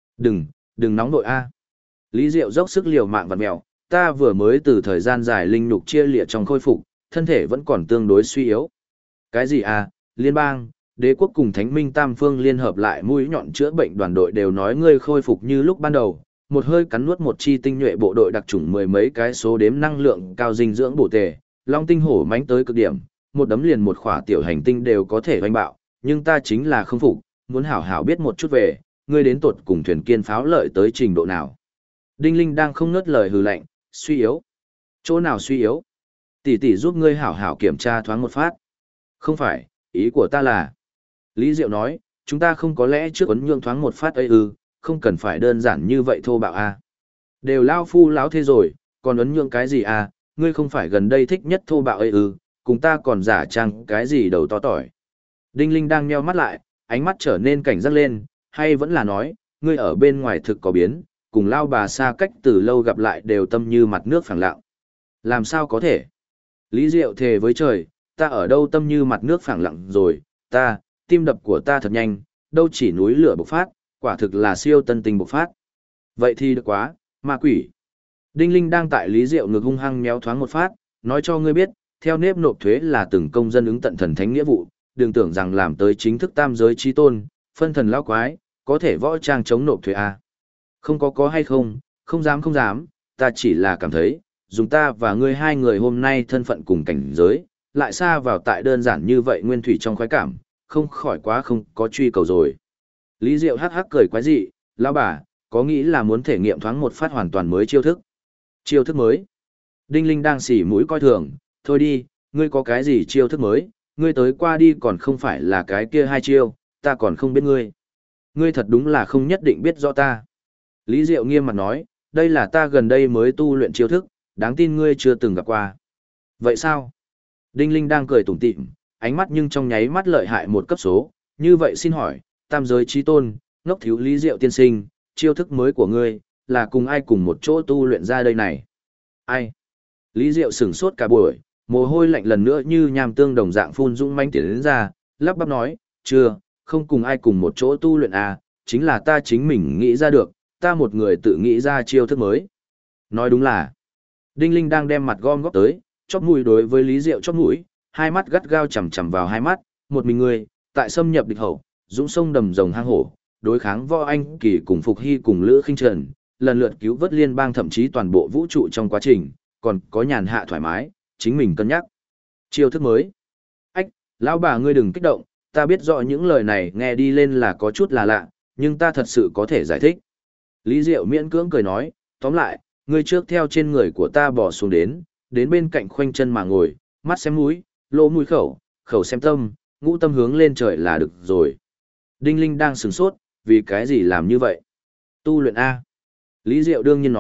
Đừng nóng nội A. Lý Diệu dốc sức liều mạng vặn mèo, ta vừa mới từ thời gian dài linh nhục chia lịa trong khôi phục, thân thể vẫn còn tương đối suy yếu. Cái gì A, liên bang, đế quốc cùng thánh minh tam phương liên hợp lại mũi nhọn chữa bệnh đoàn đội đều nói ngươi khôi phục như lúc ban đầu, một hơi cắn nuốt một chi tinh nhuệ bộ đội đặc chủng mười mấy cái số đếm năng lượng cao dinh dưỡng bổ tề, long tinh hổ mãnh tới cực điểm, một đấm liền một khỏa tiểu hành tinh đều có thể hoành bạo, nhưng ta chính là không phục, muốn hảo hảo biết một chút về, ngươi đến tột cùng thuyền kiên pháo lợi tới trình độ nào. Đinh Linh đang không ngớt lời hừ lạnh, suy yếu. Chỗ nào suy yếu? Tỷ tỷ giúp ngươi hảo hảo kiểm tra thoáng một phát. Không phải, ý của ta là. Lý Diệu nói, chúng ta không có lẽ trước ấn nhượng thoáng một phát ấy ư, không cần phải đơn giản như vậy thô bạo a. Đều lao phu láo thế rồi, còn ấn nhượng cái gì a, ngươi không phải gần đây thích nhất thô bạo ấy ư, cùng ta còn giả trang cái gì đầu to tỏi. Đinh Linh đang nheo mắt lại, ánh mắt trở nên cảnh giác lên, hay vẫn là nói, ngươi ở bên ngoài thực có biến, cùng lao bà xa cách từ lâu gặp lại đều tâm như mặt nước phẳng lặng. Làm sao có thể? Lý Diệu thề với trời, ta ở đâu tâm như mặt nước phẳng lặng rồi, tim đập của ta thật nhanh, đâu chỉ núi lửa bộc phát, quả thực là siêu tân tinh bộc phát. Vậy thì được quá, ma quỷ. Đinh Linh đang tại Lý Diệu ngực hung hăng méo thoáng một phát, nói cho ngươi biết, theo nếp nộp thuế là từng công dân ứng tận thần thánh nghĩa vụ, đừng tưởng rằng làm tới chính thức tam giới chi tôn, phân thần lão quái, có thể võ trang chống nộp thuế à. Không có hay không, không dám, ta chỉ là cảm thấy, dùng ta và ngươi hai người hôm nay thân phận cùng cảnh giới, lại xa vào tại đơn giản như vậy nguyên thủy trong khoái cảm, không khỏi quá không có truy cầu rồi. Lý Diệu hắc hắc cười quái dị, lão bà, có nghĩ là muốn thể nghiệm thoáng một phát hoàn toàn mới chiêu thức. Chiêu thức mới. Đinh Linh đang xỉ mũi coi thường, thôi đi, ngươi có cái gì chiêu thức mới, ngươi tới qua đi còn không phải là cái kia hai chiêu, ta còn không biết ngươi. Ngươi thật đúng là không nhất định biết rõ ta. Lý Diệu nghiêm mặt nói, đây là ta gần đây mới tu luyện chiêu thức, đáng tin ngươi chưa từng gặp qua. Vậy sao? Đinh Linh đang cười tủm tỉm, ánh mắt nhưng trong nháy mắt lợi hại một cấp số, như vậy xin hỏi, tam giới chí tôn, ngốc thiếu Lý Diệu tiên sinh, chiêu thức mới của ngươi, là cùng ai cùng một chỗ tu luyện ra đây này? Ai? Lý Diệu sửng sốt cả buổi, mồ hôi lạnh lần nữa như nham tương đồng dạng phun dũng manh tiến đến ra, lắp bắp nói, chưa, không cùng ai cùng một chỗ tu luyện à, chính là ta chính mình nghĩ ra được, ta một người tự nghĩ ra chiêu thức mới. Nói đúng là, Đinh Linh đang đem mặt gom góp tới, chóp mũi đối với Lý Diệu chóp mũi, hai mắt gắt gao chằm chằm vào hai mắt, một mình người, tại xâm nhập địch hậu, dũng sông đầm rồng hang hổ, đối kháng Võ Anh Kỳ cùng Phục Hy cùng Lữ Khinh Trần, lần lượt cứu vớt liên bang thậm chí toàn bộ vũ trụ trong quá trình, còn có nhàn hạ thoải mái, chính mình cân nhắc. Chiêu thức mới. Ách, lão bà ngươi đừng kích động, ta biết rõ những lời này nghe đi lên là có chút là lạ, nhưng ta thật sự có thể giải thích. Lý Diệu miễn cưỡng cười nói, tóm lại, ngươi trước theo trên người của ta bỏ xuống đến bên cạnh khoanh chân mà ngồi, mắt xem mũi, lỗ mũi khẩu, khẩu xem tâm, ngũ tâm hướng lên trời là được rồi. Đinh Linh đang sửng sốt, vì cái gì làm như vậy? Tu luyện A. Lý Diệu đương nhiên nói,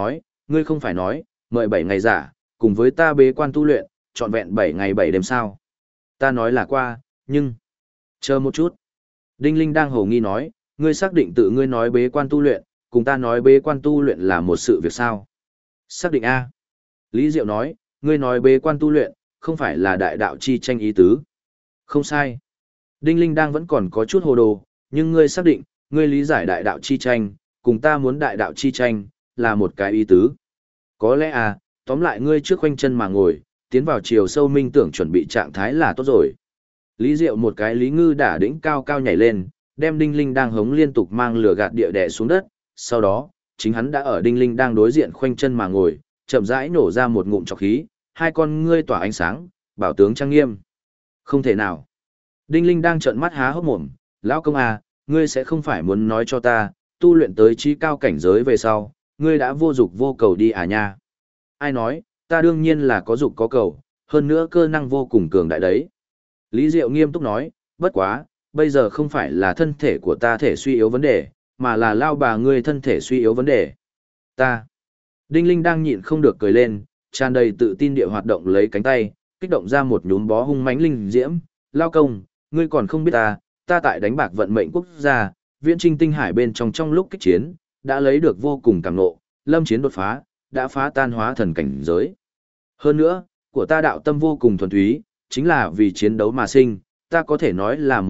Ngươi không phải nói, mời 7 ngày giả, cùng với ta bế quan tu luyện, trọn vẹn 7 ngày 7 đêm sao. Ta nói là qua, nhưng... Chờ một chút. Đinh Linh đang hồ nghi nói, ngươi xác định tự ngươi nói bế quan tu luyện, cùng ta nói bế quan tu luyện là một sự việc sao? Xác định A. Lý Diệu nói, ngươi nói bế quan tu luyện, không phải là đại đạo chi tranh ý tứ. Không sai. Đinh Linh đang vẫn còn có chút hồ đồ, nhưng ngươi xác định, ngươi lý giải đại đạo chi tranh, cùng ta muốn đại đạo chi tranh, là một cái ý tứ. Có lẽ à, tóm lại ngươi trước khoanh chân mà ngồi, tiến vào chiều sâu minh tưởng chuẩn bị trạng thái là tốt rồi. Lý Diệu một cái lý ngư đả đỉnh cao cao nhảy lên, đem Đinh Linh đang hống liên tục mang lửa gạt địa đè xuống đất, sau đó, chính hắn đã ở Đinh Linh đang đối diện khoanh chân mà ngồi, chậm rãi nổ ra một ngụm trọc khí, hai con ngươi tỏa ánh sáng, bảo tướng trang nghiêm. Không thể nào. Đinh Linh đang trợn mắt há hốc mồm, lão công à, ngươi sẽ không phải muốn nói cho ta, tu luyện tới trí cao cảnh giới về sau, ngươi đã vô dục vô cầu đi à nha. Ai nói, ta đương nhiên là có dục có cầu, hơn nữa cơ năng vô cùng cường đại đấy. Lý Diệu nghiêm túc nói, bất quá, bây giờ không phải là thân thể của ta thể suy yếu vấn đề, mà là lao bà ngươi thân thể suy yếu vấn đề. Ta. Đinh Linh đang nhịn không được cười lên, tràn đầy tự tin địa hoạt động lấy cánh tay, kích động ra một nhúm bó hung mãnh linh diễm, lao công, ngươi còn không biết ta tại đánh bạc vận mệnh quốc gia, viễn trinh tinh hải bên trong lúc kích chiến, đã lấy được vô cùng cảm ngộ, lâm chiến đột phá, đã phá tan hóa thần cảnh giới. Hơn nữa, của ta đạo tâm vô cùng thuần túy, chính là vì chiến đấu mà sinh, ta có thể nói là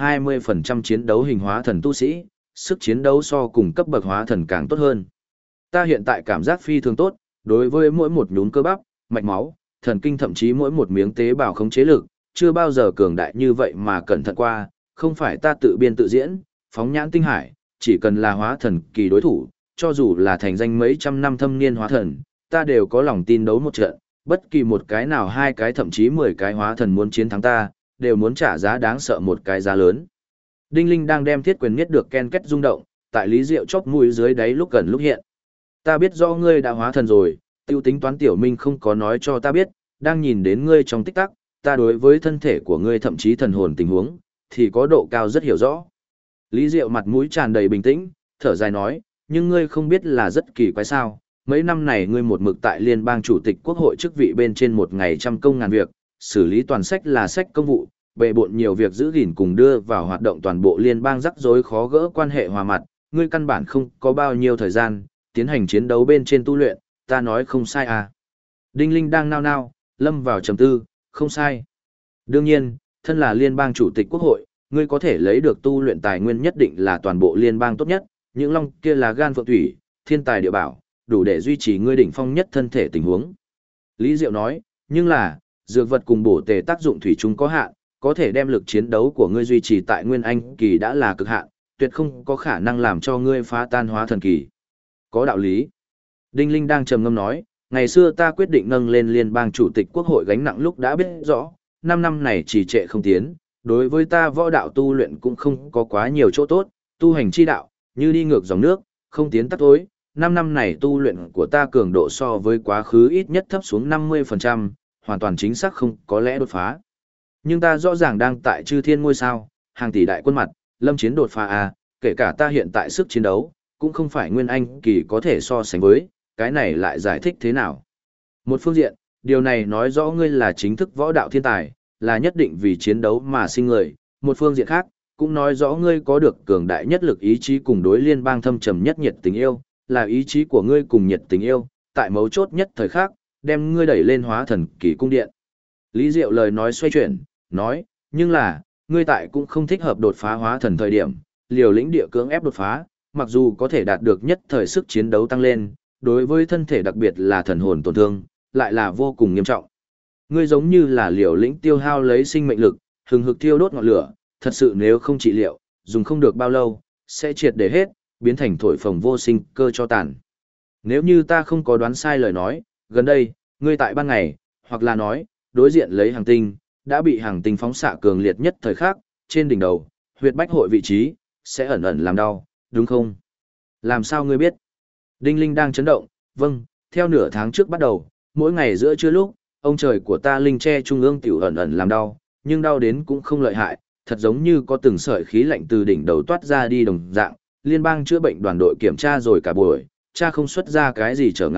120% chiến đấu hình hóa thần tu sĩ, sức chiến đấu so cùng cấp bậc hóa thần càng tốt hơn. Ta hiện tại cảm giác phi thường tốt, đối với mỗi một nhúm cơ bắp, mạch máu, thần kinh thậm chí mỗi một miếng tế bào khống chế lực, chưa bao giờ cường đại như vậy mà cẩn thận qua, không phải ta tự biên tự diễn, phóng nhãn tinh hải, chỉ cần là hóa thần kỳ đối thủ, cho dù là thành danh mấy trăm năm thâm niên hóa thần, ta đều có lòng tin đấu một trận, bất kỳ một cái nào hai cái thậm chí 10 cái hóa thần muốn chiến thắng ta, đều muốn trả giá đáng sợ một cái giá lớn. Đinh Linh đang đem thiết quyền nhất được ken kết rung động, tại Lý Diệu chóp mũi dưới đáy lúc gần lúc hiện. Ta biết do ngươi đã hóa thần rồi, tiêu tính toán tiểu minh không có nói cho ta biết, đang nhìn đến ngươi trong tích tắc, ta đối với thân thể của ngươi thậm chí thần hồn tình huống, thì có độ cao rất hiểu rõ. Lý Diệu mặt mũi tràn đầy bình tĩnh, thở dài nói, nhưng ngươi không biết là rất kỳ quái sao, mấy năm này ngươi một mực tại liên bang chủ tịch quốc hội chức vị bên trên một ngày trăm công ngàn việc, xử lý toàn sách là sách công vụ, bệ bộn nhiều việc giữ gìn cùng đưa vào hoạt động toàn bộ liên bang rắc rối khó gỡ quan hệ hòa mặt, ngươi căn bản không có bao nhiêu thời gian, tiến hành chiến đấu bên trên tu luyện, ta nói không sai à. Đinh Linh đang nao nao, lâm vào trầm tư, không sai. Đương nhiên, thân là liên bang chủ tịch quốc hội, ngươi có thể lấy được tu luyện tài nguyên nhất định là toàn bộ liên bang tốt nhất, những long kia là gan phượng thủy, thiên tài địa bảo, đủ để duy trì ngươi đỉnh phong nhất thân thể tình huống. Lý Diệu nói, nhưng là, dược vật cùng bổ tề tác dụng thủy chung có hạn, có thể đem lực chiến đấu của ngươi duy trì tại nguyên anh kỳ đã là cực hạn, tuyệt không có khả năng làm cho ngươi phá tan hóa thần kỳ. Có đạo lý. Đinh Linh đang trầm ngâm nói, ngày xưa ta quyết định nâng lên liên bang chủ tịch quốc hội gánh nặng lúc đã biết rõ, 5 năm này trì trệ không tiến, đối với ta võ đạo tu luyện cũng không có quá nhiều chỗ tốt, tu hành chi đạo, như đi ngược dòng nước, không tiến tắt tối. 5 năm này tu luyện của ta cường độ so với quá khứ ít nhất thấp xuống 50%, hoàn toàn chính xác không có lẽ đột phá. Nhưng ta rõ ràng đang tại chư thiên ngôi sao, hàng tỷ đại quân mặt, lâm chiến đột phá à, kể cả ta hiện tại sức chiến đấu, cũng không phải nguyên anh kỳ có thể so sánh với, cái này lại giải thích thế nào. Một phương diện, điều này nói rõ ngươi là chính thức võ đạo thiên tài, là nhất định vì chiến đấu mà sinh người. Một phương diện khác, cũng nói rõ ngươi có được cường đại nhất lực ý chí cùng đối liên bang thâm trầm nhất nhiệt tình yêu, là ý chí của ngươi cùng nhiệt tình yêu, tại mấu chốt nhất thời khắc, đem ngươi đẩy lên hóa thần kỳ cung điện. Lý Diệu lời nói xoay chuyển, nói, nhưng là, ngươi tại cũng không thích hợp đột phá hóa thần thời điểm, liều lĩnh địa cưỡng ép đột phá, mặc dù có thể đạt được nhất thời sức chiến đấu tăng lên, đối với thân thể đặc biệt là thần hồn tổn thương, lại là vô cùng nghiêm trọng. Ngươi giống như là liều lĩnh tiêu hao lấy sinh mệnh lực, hừng hực thiêu đốt ngọn lửa, thật sự nếu không trị liệu, dùng không được bao lâu, sẽ triệt để hết, biến thành thổi phồng vô sinh cơ cho tàn. Nếu như ta không có đoán sai lời nói, gần đây, ngươi tại ban ngày, hoặc là nói, đối diện lấy hàng tinh, đã bị hàng tinh phóng xạ cường liệt nhất thời khắc, trên đỉnh đầu, huyệt bách hội vị trí, sẽ ẩn ẩn làm đau, đúng không? Làm sao ngươi biết? Đinh Linh đang chấn động, vâng, theo nửa tháng trước bắt đầu, mỗi ngày giữa trưa lúc, ông trời của ta linh tre trung ương tiểu ẩn ẩn làm đau, nhưng đau đến cũng không lợi hại, thật giống như có từng sợi khí lạnh từ đỉnh đầu toát ra đi đồng dạng. Liên bang chữa bệnh đoàn đội kiểm tra rồi cả buổi, cha không xuất ra cái gì trở ngại,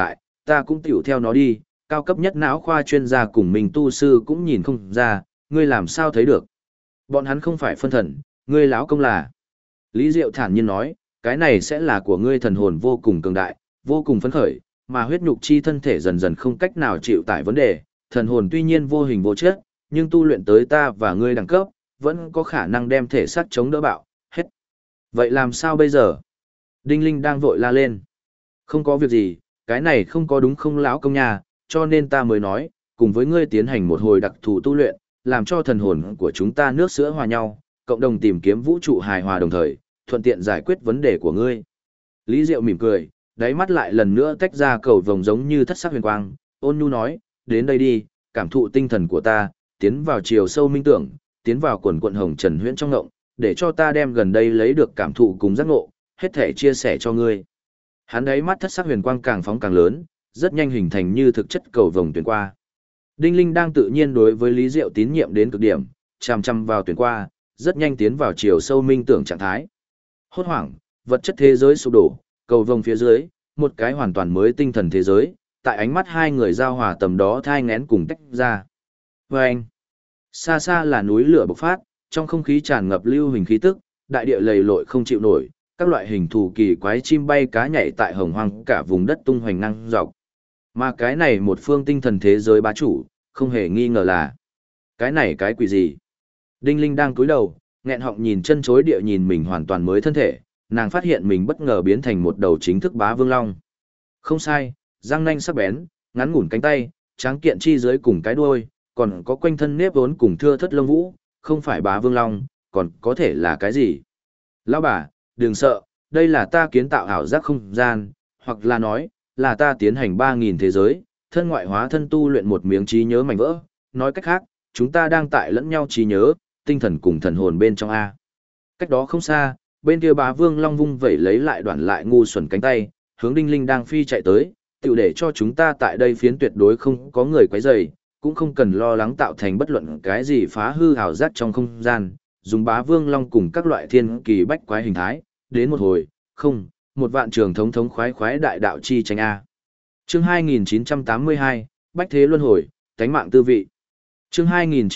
ta cũng tiểu theo nó đi, cao cấp nhất não khoa chuyên gia cùng mình tu sư cũng nhìn không ra, ngươi làm sao thấy được. Bọn hắn không phải phân thần, ngươi lão công là. Lý Diệu thản nhiên nói, cái này sẽ là của ngươi thần hồn vô cùng cường đại, vô cùng phấn khởi, mà huyết nhục chi thân thể dần dần không cách nào chịu tải vấn đề, thần hồn tuy nhiên vô hình vô chất, nhưng tu luyện tới ta và ngươi đẳng cấp, vẫn có khả năng đem thể xác chống đỡ bạo, hết. Vậy làm sao bây giờ? Đinh Linh đang vội la lên. Không có việc gì, cái này không có đúng không lão công nhà, cho nên ta mới nói, cùng với ngươi tiến hành một hồi đặc thù tu luyện, làm cho thần hồn của chúng ta nước sữa hòa nhau, cộng đồng tìm kiếm vũ trụ hài hòa đồng thời, thuận tiện giải quyết vấn đề của ngươi. Lý Diệu mỉm cười, đáy mắt lại lần nữa tách ra cầu vồng giống như thất sắc huyền quang, ôn nhu nói, đến đây đi, cảm thụ tinh thần của ta, tiến vào chiều sâu minh tưởng, tiến vào quần quận hồng trần huyễn trong ngộng, để cho ta đem gần đây lấy được cảm thụ cùng giác ngộ, hết thể chia sẻ cho ngươi. Hắn đáy mắt thất sắc huyền quang càng phóng càng lớn, rất nhanh hình thành như thực chất cầu vồng tuyển qua. Đinh Linh đang tự nhiên đối với Lý Diệu tín nhiệm đến cực điểm, chằm chằm vào tuyển qua, rất nhanh tiến vào chiều sâu minh tưởng trạng thái. Hốt hoảng, vật chất thế giới sụp đổ, cầu vồng phía dưới, một cái hoàn toàn mới tinh thần thế giới, tại ánh mắt hai người giao hòa tầm đó thai nghén cùng tách ra. Và anh, xa xa là núi lửa bộc phát, trong không khí tràn ngập lưu hình khí tức, đại địa lầy lội không chịu nổi, các loại hình thù kỳ quái chim bay cá nhảy tại hồng hoang cả vùng đất tung hoành năng dọc. Mà cái này một phương tinh thần thế giới bá chủ, không hề nghi ngờ là cái này cái quỷ gì. Đinh Linh đang cúi đầu, nghẹn họng nhìn chân chối địa nhìn mình hoàn toàn mới thân thể, nàng phát hiện mình bất ngờ biến thành một đầu chính thức bá vương long. Không sai, răng nanh sắc bén, ngắn ngủn cánh tay, tráng kiện chi dưới cùng cái đuôi, còn có quanh thân nếp vốn cùng thưa thất lông vũ, không phải bá vương long, còn có thể là cái gì? Lão bà, đừng sợ, đây là ta kiến tạo ảo giác không gian, hoặc là nói, là ta tiến hành 3.000 thế giới, thân ngoại hóa thân tu luyện một miếng trí nhớ mảnh vỡ. Nói cách khác, chúng ta đang tại lẫn nhau trí nhớ, tinh thần cùng thần hồn bên trong A. Cách đó không xa, bên kia bá vương long vung vẩy lấy lại đoạn lại ngu xuẩn cánh tay, hướng Đinh Linh đang phi chạy tới, tiểu để cho chúng ta tại đây phiến tuyệt đối không có người quấy rầy, cũng không cần lo lắng tạo thành bất luận cái gì phá hư ảo giác trong không gian, dùng bá vương long cùng các loại thiên kỳ bách quái hình thái, đến một hồi, không, một vạn trường thống thống khoái khoái đại đạo chi tranh A. Chương 2982, Bách Thế Luân Hồi, Tánh Mạng Tư Vị. Chương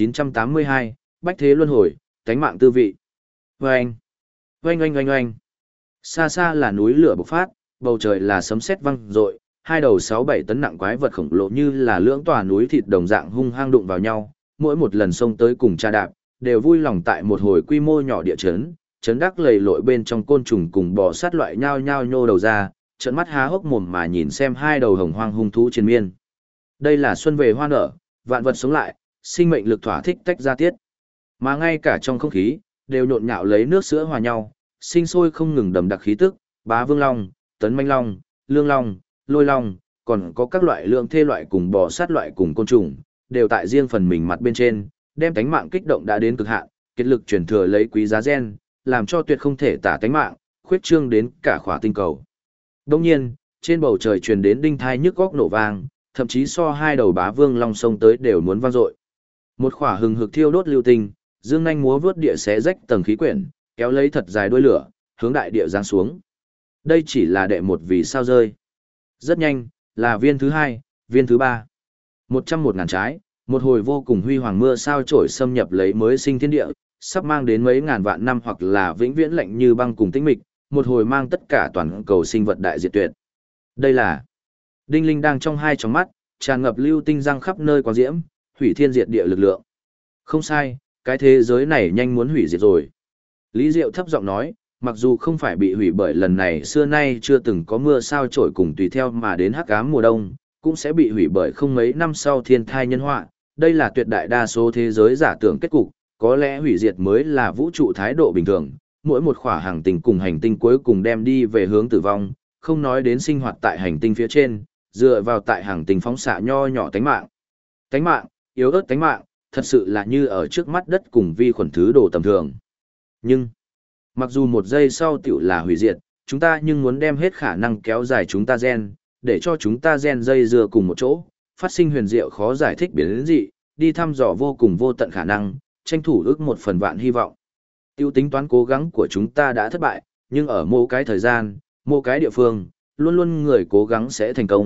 2982, Bách Thế Luân Hồi, Tánh Mạng Tư Vị. Oanh! Oanh oanh oanh oanh! Xa xa là núi lửa bộc phát, bầu trời là sấm sét vang rội, hai đầu 6-7 tấn nặng quái vật khổng lồ như là lưỡng tòa núi thịt đồng dạng hung hăng đụng vào nhau, mỗi một lần xông tới cùng tra đạp, đều vui lòng tại một hồi quy mô nhỏ địa chấn, chấn đắc lầy lội bên trong côn trùng cùng bò sát loại nhao nhao nhô đầu ra, trợn mắt há hốc mồm mà nhìn xem hai đầu hồng hoang hung thú chiến miên. Đây là xuân về hoa nở, vạn vật sống lại, sinh mệnh lực thỏa thích tách ra tiết. Mà ngay cả trong không khí, đều nhộn nhạo lấy nước sữa hòa nhau, sinh sôi không ngừng đậm đặc khí tức, bá vương long, tấn manh long, lương long, lôi long, còn có các loại lượng thê loại cùng bò sát loại cùng côn trùng, đều tại riêng phần mình mặt bên trên, đem tánh mạng kích động đã đến cực hạn, kết lực truyền thừa lấy quý giá gen, làm cho tuyệt không thể tả tánh mạng, khuyết trương đến cả khỏa tinh cầu. Đồng nhiên, trên bầu trời truyền đến đinh thai nhức góc nổ vang, thậm chí so hai đầu bá vương long sông tới đều muốn vang dội. Một khỏa hừng hực thiêu đốt lưu tinh, dương nhanh múa vướt địa xé rách tầng khí quyển, kéo lấy thật dài đuôi lửa, hướng đại địa giáng xuống. Đây chỉ là đệ một vì sao rơi. Rất nhanh, là viên thứ hai, viên thứ ba. 101.000 trái, một hồi vô cùng huy hoàng mưa sao trổi xâm nhập lấy mới sinh thiên địa, sắp mang đến mấy ngàn vạn năm hoặc là vĩnh viễn lạnh như băng cùng tĩnh mịch, một hồi mang tất cả toàn cầu sinh vật đại diệt tuyệt. Đây là Đinh Linh đang trong hai tròng mắt, tràn ngập lưu tinh răng khắp nơi quang diễm, hủy thiên diệt địa lực lượng. Không sai, cái thế giới này nhanh muốn hủy diệt rồi. Lý Diệu thấp giọng nói, mặc dù không phải bị hủy bởi lần này xưa nay chưa từng có mưa sao trổi cùng tùy theo mà đến hắc ám mùa đông, cũng sẽ bị hủy bởi không mấy năm sau thiên thai nhân họa. Đây là tuyệt đại đa số thế giới giả tưởng kết cục, có lẽ hủy diệt mới là vũ trụ thái độ bình thường, mỗi một khỏa hành tinh cùng hành tinh cuối cùng đem đi về hướng tử vong, không nói đến sinh hoạt tại hành tinh phía trên, dựa vào tại hành tinh phóng xạ nho nhỏ tánh mạng. Tánh mạng, yếu ớt tánh mạng, thật sự là như ở trước mắt đất cùng vi khuẩn thứ đồ tầm thường. Nhưng, mặc dù một giây sau tiểu là hủy diệt, chúng ta nhưng muốn đem hết khả năng kéo dài chúng ta gen, để cho chúng ta gen dây dưa cùng một chỗ, phát sinh huyền diệu khó giải thích biến dị, đi thăm dò vô cùng vô tận khả năng, tranh thủ ước một phần vạn hy vọng. Tiêu tính toán cố gắng của chúng ta đã thất bại, nhưng ở mỗi cái thời gian, mỗi cái địa phương, luôn luôn người cố gắng sẽ thành công,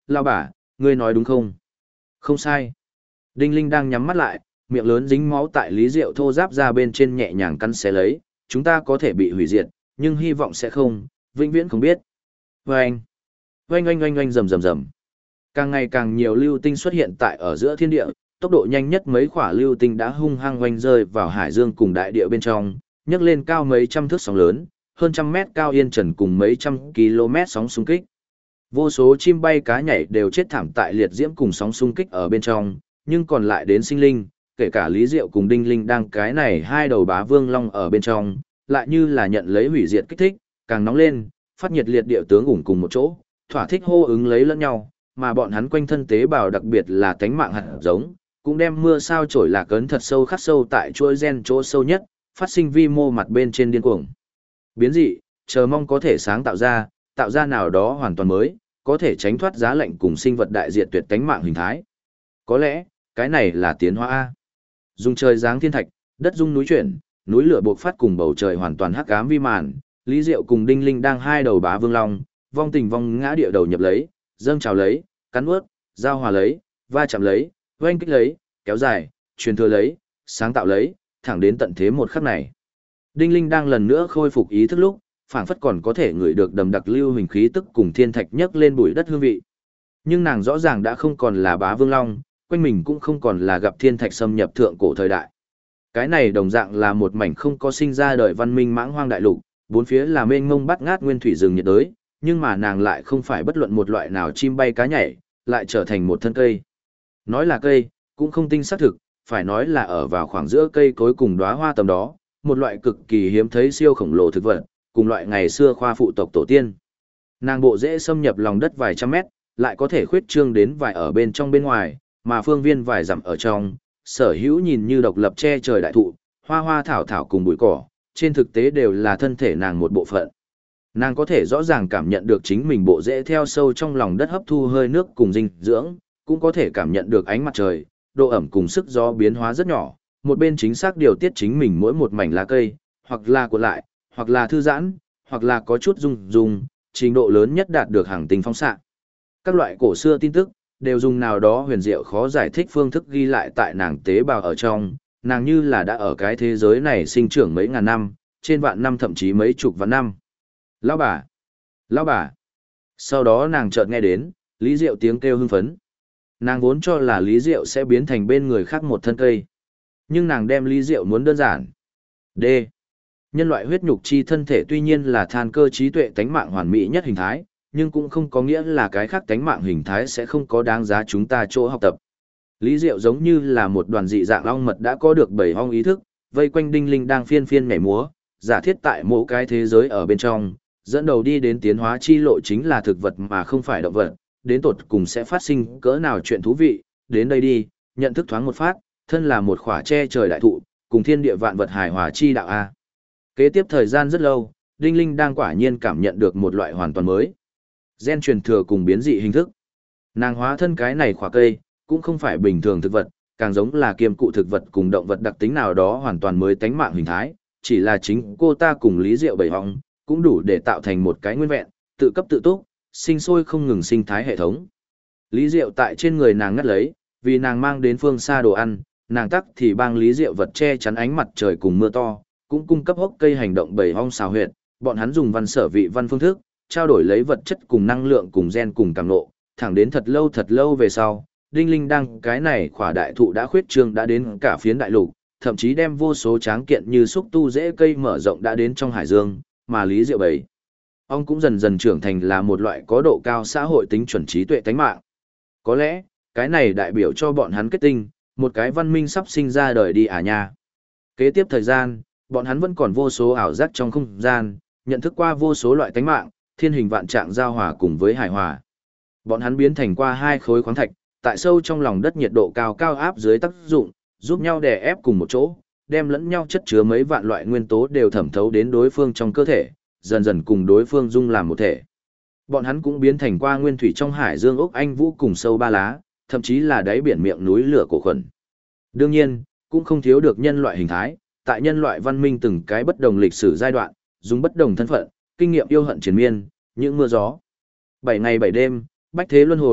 Lao bà, ngươi nói đúng không? Không sai. Đinh Linh đang nhắm mắt lại, miệng lớn dính máu tại Lý Diệu thô giáp ra bên trên nhẹ nhàng cắn xé lấy, chúng ta có thể bị hủy diệt, nhưng hy vọng sẽ không, vĩnh viễn không biết. Vâng! Oanh oanh oanh oanh rầm rầm rầm. Càng ngày càng nhiều lưu tinh xuất hiện tại ở giữa thiên địa, tốc độ nhanh nhất mấy quả lưu tinh đã hung hăng oanh rơi vào hải dương cùng đại địa bên trong, nhấc lên cao mấy trăm thước sóng lớn, hơn trăm mét cao yên trần cùng mấy trăm km sóng xung kích. Vô số chim bay cá nhảy đều chết thảm tại liệt diễm cùng sóng xung kích ở bên trong, nhưng còn lại đến sinh linh, kể cả Lý Diệu cùng Đinh Linh đang cái này hai đầu bá vương long ở bên trong, lại như là nhận lấy hủy diệt kích thích, càng nóng lên, phát nhiệt liệt địa tướng ủng cùng một chỗ, thỏa thích hô ứng lấy lẫn nhau, mà bọn hắn quanh thân tế bào đặc biệt là tánh mạng hạt giống, cũng đem mưa sao trổi lạc ấn thật sâu khắc sâu tại chuỗi gen chỗ sâu nhất, phát sinh vi mô mặt bên trên điên cuồng. Biến dị, chờ mong có thể sáng tạo ra nào đó hoàn toàn mới, có thể tránh thoát giá lạnh cùng sinh vật đại diện tuyệt tánh mạng hình thái. Có lẽ, cái này là tiến hóa A. Dùng trời giáng thiên thạch, đất rung núi chuyển, núi lửa bộc phát cùng bầu trời hoàn toàn hắc ám vi màn, Lý Diệu cùng Đinh Linh đang hai đầu bá vương long, vong tình vong ngã địa đầu nhập lấy, dâng trào lấy, cắn ướt, giao hòa lấy, va chạm lấy, oanh kích lấy, kéo dài, truyền thừa lấy, sáng tạo lấy, thẳng đến tận thế một khắc này. Đinh Linh đang lần nữa khôi phục ý thức lúc, phảng phất còn có thể ngửi được đầm đặc lưu hình khí tức cùng thiên thạch nhấc lên bụi đất hương vị. Nhưng nàng rõ ràng đã không còn là bá vương long, quanh mình cũng không còn là gặp thiên thạch xâm nhập thượng cổ thời đại. Cái này đồng dạng là một mảnh không có sinh ra đời văn minh mãng hoang đại lục, bốn phía là mênh mông bát ngát nguyên thủy rừng nhiệt đới, nhưng mà nàng lại không phải bất luận một loại nào chim bay cá nhảy, lại trở thành một thân cây. Nói là cây, cũng không tinh xác thực, phải nói là ở vào khoảng giữa cây cối cùng đóa hoa tầm đó, một loại cực kỳ hiếm thấy siêu khổng lồ thực vật, cùng loại ngày xưa khoa phụ tộc tổ tiên. Nàng bộ dễ xâm nhập lòng đất vài trăm mét, lại có thể khuyết trương đến vài ở bên trong bên ngoài, mà phương viên vài dặm ở trong, sở hữu nhìn như độc lập che trời đại thụ, hoa hoa thảo thảo cùng bụi cỏ, trên thực tế đều là thân thể nàng một bộ phận. Nàng có thể rõ ràng cảm nhận được chính mình bộ rễ theo sâu trong lòng đất hấp thu hơi nước cùng dinh dưỡng, cũng có thể cảm nhận được ánh mặt trời, độ ẩm cùng sức gió biến hóa rất nhỏ, một bên chính xác điều tiết chính mình mỗi một mảnh lá cây, hoặc là cuộn lại, hoặc là thư giãn, hoặc là có chút rung, trình độ lớn nhất đạt được hàng tinh phóng xạ. Các loại cổ xưa tin tức đều dùng nào đó huyền diệu khó giải thích phương thức ghi lại tại nàng tế bào ở trong, nàng như là đã ở cái thế giới này sinh trưởng mấy ngàn năm, trên vạn năm thậm chí mấy chục vạn năm. Lão bà! Lão bà! Sau đó nàng chợt nghe đến, Lý Diệu tiếng kêu hưng phấn. Nàng vốn cho là Lý Diệu sẽ biến thành bên người khác một thân cây. Nhưng nàng đem Lý Diệu muốn đơn giản. D. Nhân loại huyết nhục chi thân thể tuy nhiên là than cơ trí tuệ tánh mạng hoàn mỹ nhất hình thái, nhưng cũng không có nghĩa là cái khác tánh mạng hình thái sẽ không có đáng giá chúng ta chỗ học tập. Lý Diệu giống như là một đoàn dị dạng ong mật đã có được 7 ong ý thức, vây quanh Đinh Linh đang phiên phiên nhảy múa, giả thiết tại mỗi cái thế giới ở bên trong, dẫn đầu đi đến tiến hóa chi lộ chính là thực vật mà không phải động vật, đến tột cùng sẽ phát sinh cỡ nào chuyện thú vị, đến đây đi, nhận thức thoáng một phát, thân là một khỏa che trời đại thụ, cùng thiên địa vạn vật hài hòa chi đạo A. Kế tiếp thời gian rất lâu, Đinh Linh đang quả nhiên cảm nhận được một loại hoàn toàn mới. Gen truyền thừa cùng biến dị hình thức. Nàng hóa thân cái này khỏa cây, cũng không phải bình thường thực vật, càng giống là kiêm cụ thực vật cùng động vật đặc tính nào đó hoàn toàn mới tánh mạng hình thái, chỉ là chính cô ta cùng Lý Diệu bảy họng, cũng đủ để tạo thành một cái nguyên vẹn, tự cấp tự túc, sinh sôi không ngừng sinh thái hệ thống. Lý Diệu tại trên người nàng ngắt lấy, vì nàng mang đến phương xa đồ ăn, nàng tắc thì bang Lý Diệu vật che chắn ánh mặt trời cùng mưa to, cũng cung cấp hốc cây hành động bảy hong xào huyệt, bọn hắn dùng văn sở vị văn phương thức, trao đổi lấy vật chất cùng năng lượng cùng gen cùng cảm nộ, thẳng đến thật lâu về sau, Đinh Linh đăng cái này khỏa đại thụ đã khuyết trương đã đến cả phiến đại lục, thậm chí đem vô số tráng kiện như xúc tu rễ cây mở rộng đã đến trong hải dương, mà Lý Diệu bảy ông cũng dần dần trưởng thành là một loại có độ cao xã hội tính chuẩn trí tuệ tánh mạng. Có lẽ, cái này đại biểu cho bọn hắn kết tinh, một cái văn minh sắp sinh ra đời đi à nha. Kế tiếp thời gian, bọn hắn vẫn còn vô số ảo giác trong không gian, nhận thức qua vô số loại tánh mạng, thiên hình vạn trạng giao hòa cùng với hài hòa. Bọn hắn biến thành qua hai khối khoáng thạch, tại sâu trong lòng đất nhiệt độ cao cao áp dưới tác dụng, giúp nhau đè ép cùng một chỗ, đem lẫn nhau chất chứa mấy vạn loại nguyên tố đều thẩm thấu đến đối phương trong cơ thể, dần dần cùng đối phương dung làm một thể. Bọn hắn cũng biến thành qua nguyên thủy trong hải dương ốc anh vũ cùng sâu ba lá, thậm chí là đáy biển miệng núi lửa cổ khuẩn. Đương nhiên, cũng không thiếu được nhân loại hình thái, tại nhân loại văn minh từng cái bất đồng lịch sử giai đoạn, dùng bất đồng thân phận, kinh nghiệm yêu hận triền miên, những mưa gió. 7 ngày 7 đêm, bách thế luân hồi,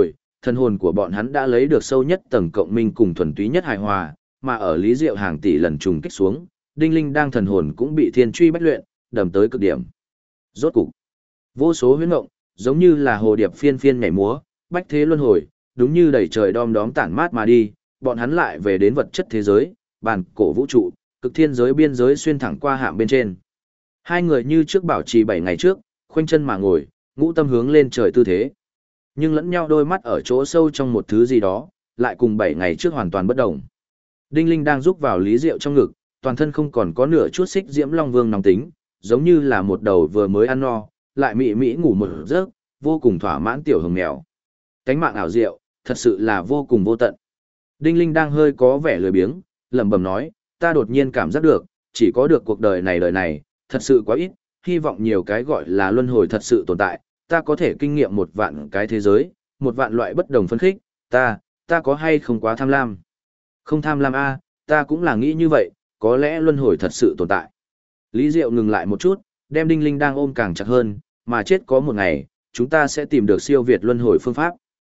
Thân hồn của bọn hắn đã lấy được sâu nhất tầng cộng minh cùng thuần túy nhất hài hòa, mà ở Lý Diệu hàng tỷ lần trùng kích xuống, Đinh Linh đang thần hồn cũng bị thiên truy bách luyện, đầm tới cực điểm. Rốt cục, vô số huyễn ngộng, giống như là hồ điệp phiên phiên nhảy múa, bách thế luân hồi, đúng như đầy trời đom đóm tản mát mà đi, bọn hắn lại về đến vật chất thế giới, bản cổ vũ trụ, cực thiên giới biên giới xuyên thẳng qua hạm bên trên. Hai người như trước bảo trì 7 ngày trước, khoanh chân mà ngồi, ngũ tâm hướng lên trời tư thế. Nhưng lẫn nhau đôi mắt ở chỗ sâu trong một thứ gì đó, lại cùng 7 ngày trước hoàn toàn bất đồng. Đinh Linh đang rúc vào Lý Diệu trong ngực, toàn thân không còn có nửa chút xích diễm long vương nóng tính, giống như là một đầu vừa mới ăn no, lại mị mị ngủ một giấc, vô cùng thỏa mãn tiểu hồng mèo. Cánh mạng ảo diệu, thật sự là vô cùng vô tận. Đinh Linh đang hơi có vẻ lười biếng, lẩm bẩm nói, ta đột nhiên cảm giác được, chỉ có được cuộc đời này, thật sự quá ít, hy vọng nhiều cái gọi là luân hồi thật sự tồn tại, ta có thể kinh nghiệm 1 vạn cái thế giới, 1 vạn loại bất đồng phân khích, ta có hay không quá tham lam? Không tham lam a, ta cũng là nghĩ như vậy, có lẽ luân hồi thật sự tồn tại. Lý Diệu ngừng lại một chút, đem Đinh Linh đang ôm càng chặt hơn, mà chết có một ngày, chúng ta sẽ tìm được siêu việt luân hồi phương pháp.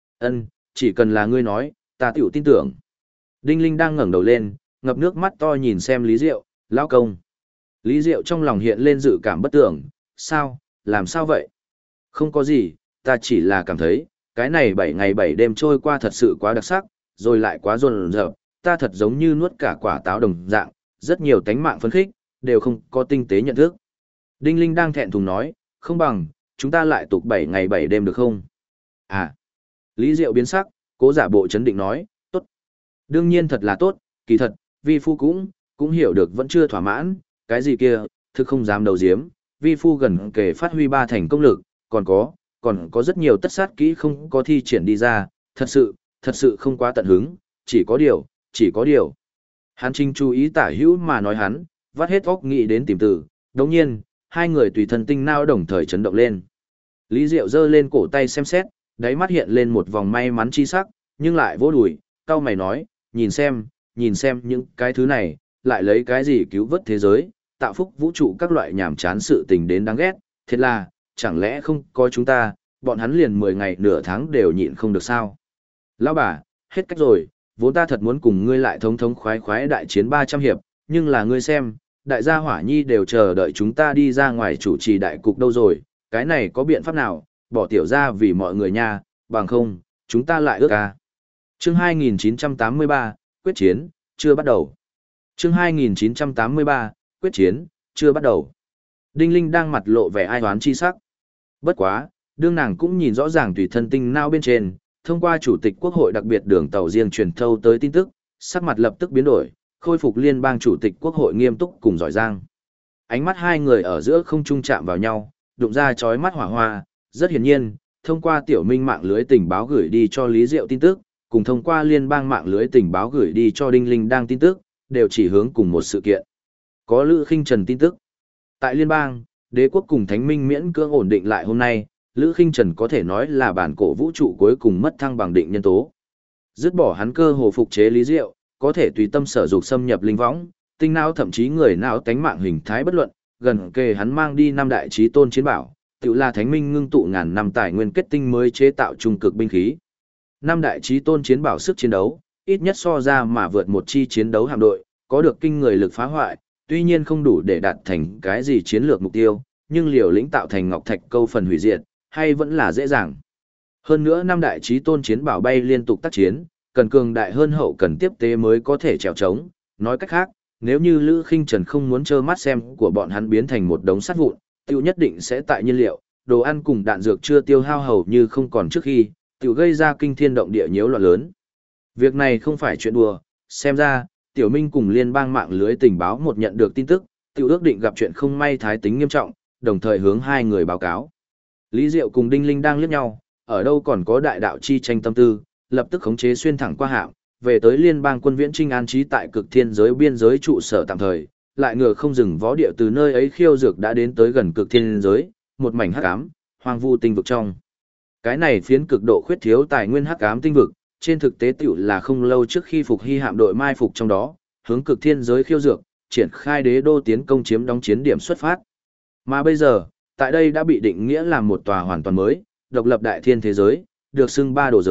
Chỉ cần là ngươi nói, ta tiểu tin tưởng. Đinh Linh đang ngẩng đầu lên, ngập nước mắt to nhìn xem Lý Diệu, lão công. Lý Diệu trong lòng hiện lên dự cảm bất tưởng, sao, làm sao vậy? Không có gì, ta chỉ là cảm thấy, cái này 7 ngày 7 đêm trôi qua thật sự quá đặc sắc, rồi lại quá dồn dập, ta thật giống như nuốt cả quả táo đồng dạng, rất nhiều tánh mạng phấn khích, đều không có tinh tế nhận thức. Đinh Linh đang thẹn thùng nói, không bằng, chúng ta lại tục 7 ngày 7 đêm được không? À, Lý Diệu biến sắc, cố giả bộ chấn định nói, tốt. Đương nhiên thật là tốt, kỳ thật, vi phu cũng hiểu được vẫn chưa thỏa mãn, cái gì kia, thực không dám đầu diếm, vi phu gần kể phát huy 3 thành công lực, còn có rất nhiều tất sát kỹ không có thi triển đi ra, thật sự không quá tận hứng, chỉ có điều. Hắn Trinh chú ý tả hữu mà nói hắn, vắt hết óc nghĩ đến tìm từ, đồng nhiên, hai người tùy thân tinh nao đồng thời chấn động lên. Lý Diệu giơ lên cổ tay xem xét, đáy mắt hiện lên một vòng may mắn chi sắc, nhưng lại vỗ đùi, cau mày nói, nhìn xem những cái thứ này, lại lấy cái gì cứu vớt thế giới, tạo phúc vũ trụ các loại nhảm chán sự tình đến đáng ghét, thật là, chẳng lẽ không có chúng ta, bọn hắn liền 10 ngày nửa tháng đều nhịn không được sao. Lão bà, hết cách rồi, vốn ta thật muốn cùng ngươi lại thống khoái khoái đại chiến 300 hiệp, nhưng là ngươi xem, đại gia Hỏa Nhi đều chờ đợi chúng ta đi ra ngoài chủ trì đại cục đâu rồi, cái này có biện pháp nào, bỏ tiểu ra vì mọi người nha, bằng không, chúng ta lại ước ca. Chương 2983, quyết chiến, chưa bắt đầu. Chương 2983, quyết chiến, chưa bắt đầu. Đinh Linh đang mặt lộ vẻ ai oán chi sắc. Bất quá, đương nàng cũng nhìn rõ ràng tùy thân tinh nao bên trên, thông qua chủ tịch quốc hội đặc biệt đường tàu riêng truyền thâu tới tin tức, sắc mặt lập tức biến đổi, khôi phục liên bang chủ tịch quốc hội nghiêm túc cùng giỏi giang. Ánh mắt hai người ở giữa không trung chạm vào nhau, đụng ra chói mắt hỏa hoa, rất hiển nhiên, thông qua tiểu minh mạng lưới tình báo gửi đi cho Lý Diệu tin tức, cùng thông qua liên bang mạng lưới tình báo gửi đi cho Đinh Linh đang tin tức, đều chỉ hướng cùng một sự kiện. Có Lữ Khinh Trần tin tức. Tại liên bang, đế quốc cùng thánh minh miễn cưỡng ổn định lại hôm nay, Lữ Khinh Trần có thể nói là bản cổ vũ trụ cuối cùng mất thăng bằng định nhân tố. Dứt bỏ hắn cơ hồ phục chế Lý Diệu, có thể tùy tâm sở dục xâm nhập linh võng, tinh não thậm chí người não tánh mạng hình thái bất luận, gần kề hắn mang đi 5 đại chí tôn chiến bảo, tự là thánh minh ngưng tụ ngàn năm tài nguyên kết tinh mới chế tạo trung cực binh khí. 5 đại chí tôn chiến bảo sức chiến đấu, ít nhất so ra mà vượt một chi chiến đấu hạm đội, có được kinh người lực phá hoại, tuy nhiên không đủ để đạt thành cái gì chiến lược mục tiêu, nhưng liều lĩnh tạo thành ngọc thạch câu phần hủy diệt, hay vẫn là dễ dàng. Hơn nữa 5 đại chí tôn chiến bảo bay liên tục tác chiến, cần cường đại hơn hậu cần tiếp tế mới có thể trèo trống. Nói cách khác, nếu như Lữ Khinh Trần không muốn trơ mắt xem của bọn hắn biến thành một đống sắt vụn, tiêu nhất định sẽ tại nhiên liệu, đồ ăn cùng đạn dược chưa tiêu hao hầu như không còn trước khi, tiêu gây ra kinh thiên động địa nhiễu loạn lớn. Việc này không phải chuyện đùa, xem ra, Tiểu Minh cùng liên bang mạng lưới tình báo một nhận được tin tức, tiêu ước định gặp chuyện không may thái tính nghiêm trọng, đồng thời hướng hai người báo cáo. Lý Diệu cùng Đinh Linh đang liếc nhau, ở đâu còn có đại đạo chi tranh tâm tư, lập tức khống chế xuyên thẳng qua hạm, về tới liên bang quân viễn trinh an trí tại cực thiên giới biên giới trụ sở tạm thời, lại ngựa không dừng vó địa từ nơi ấy khiêu dược đã đến tới gần cực thiên giới, một mảnh hắc ám, hoang vu tinh vực trong. Cái này phiến cực độ khuyết thiếu tài nguyên hắc ám tinh vực, trên thực tế tiểu là không lâu trước khi phục hy hạm đội mai phục trong đó, hướng cực thiên giới khiêu dược, triển khai đế đô tiến công chiếm đóng chiến điểm xuất phát. Mà bây giờ, tại đây đã bị định nghĩa là một tòa hoàn toàn mới, độc lập đại thiên thế giới, được xưng 3 đồ giới,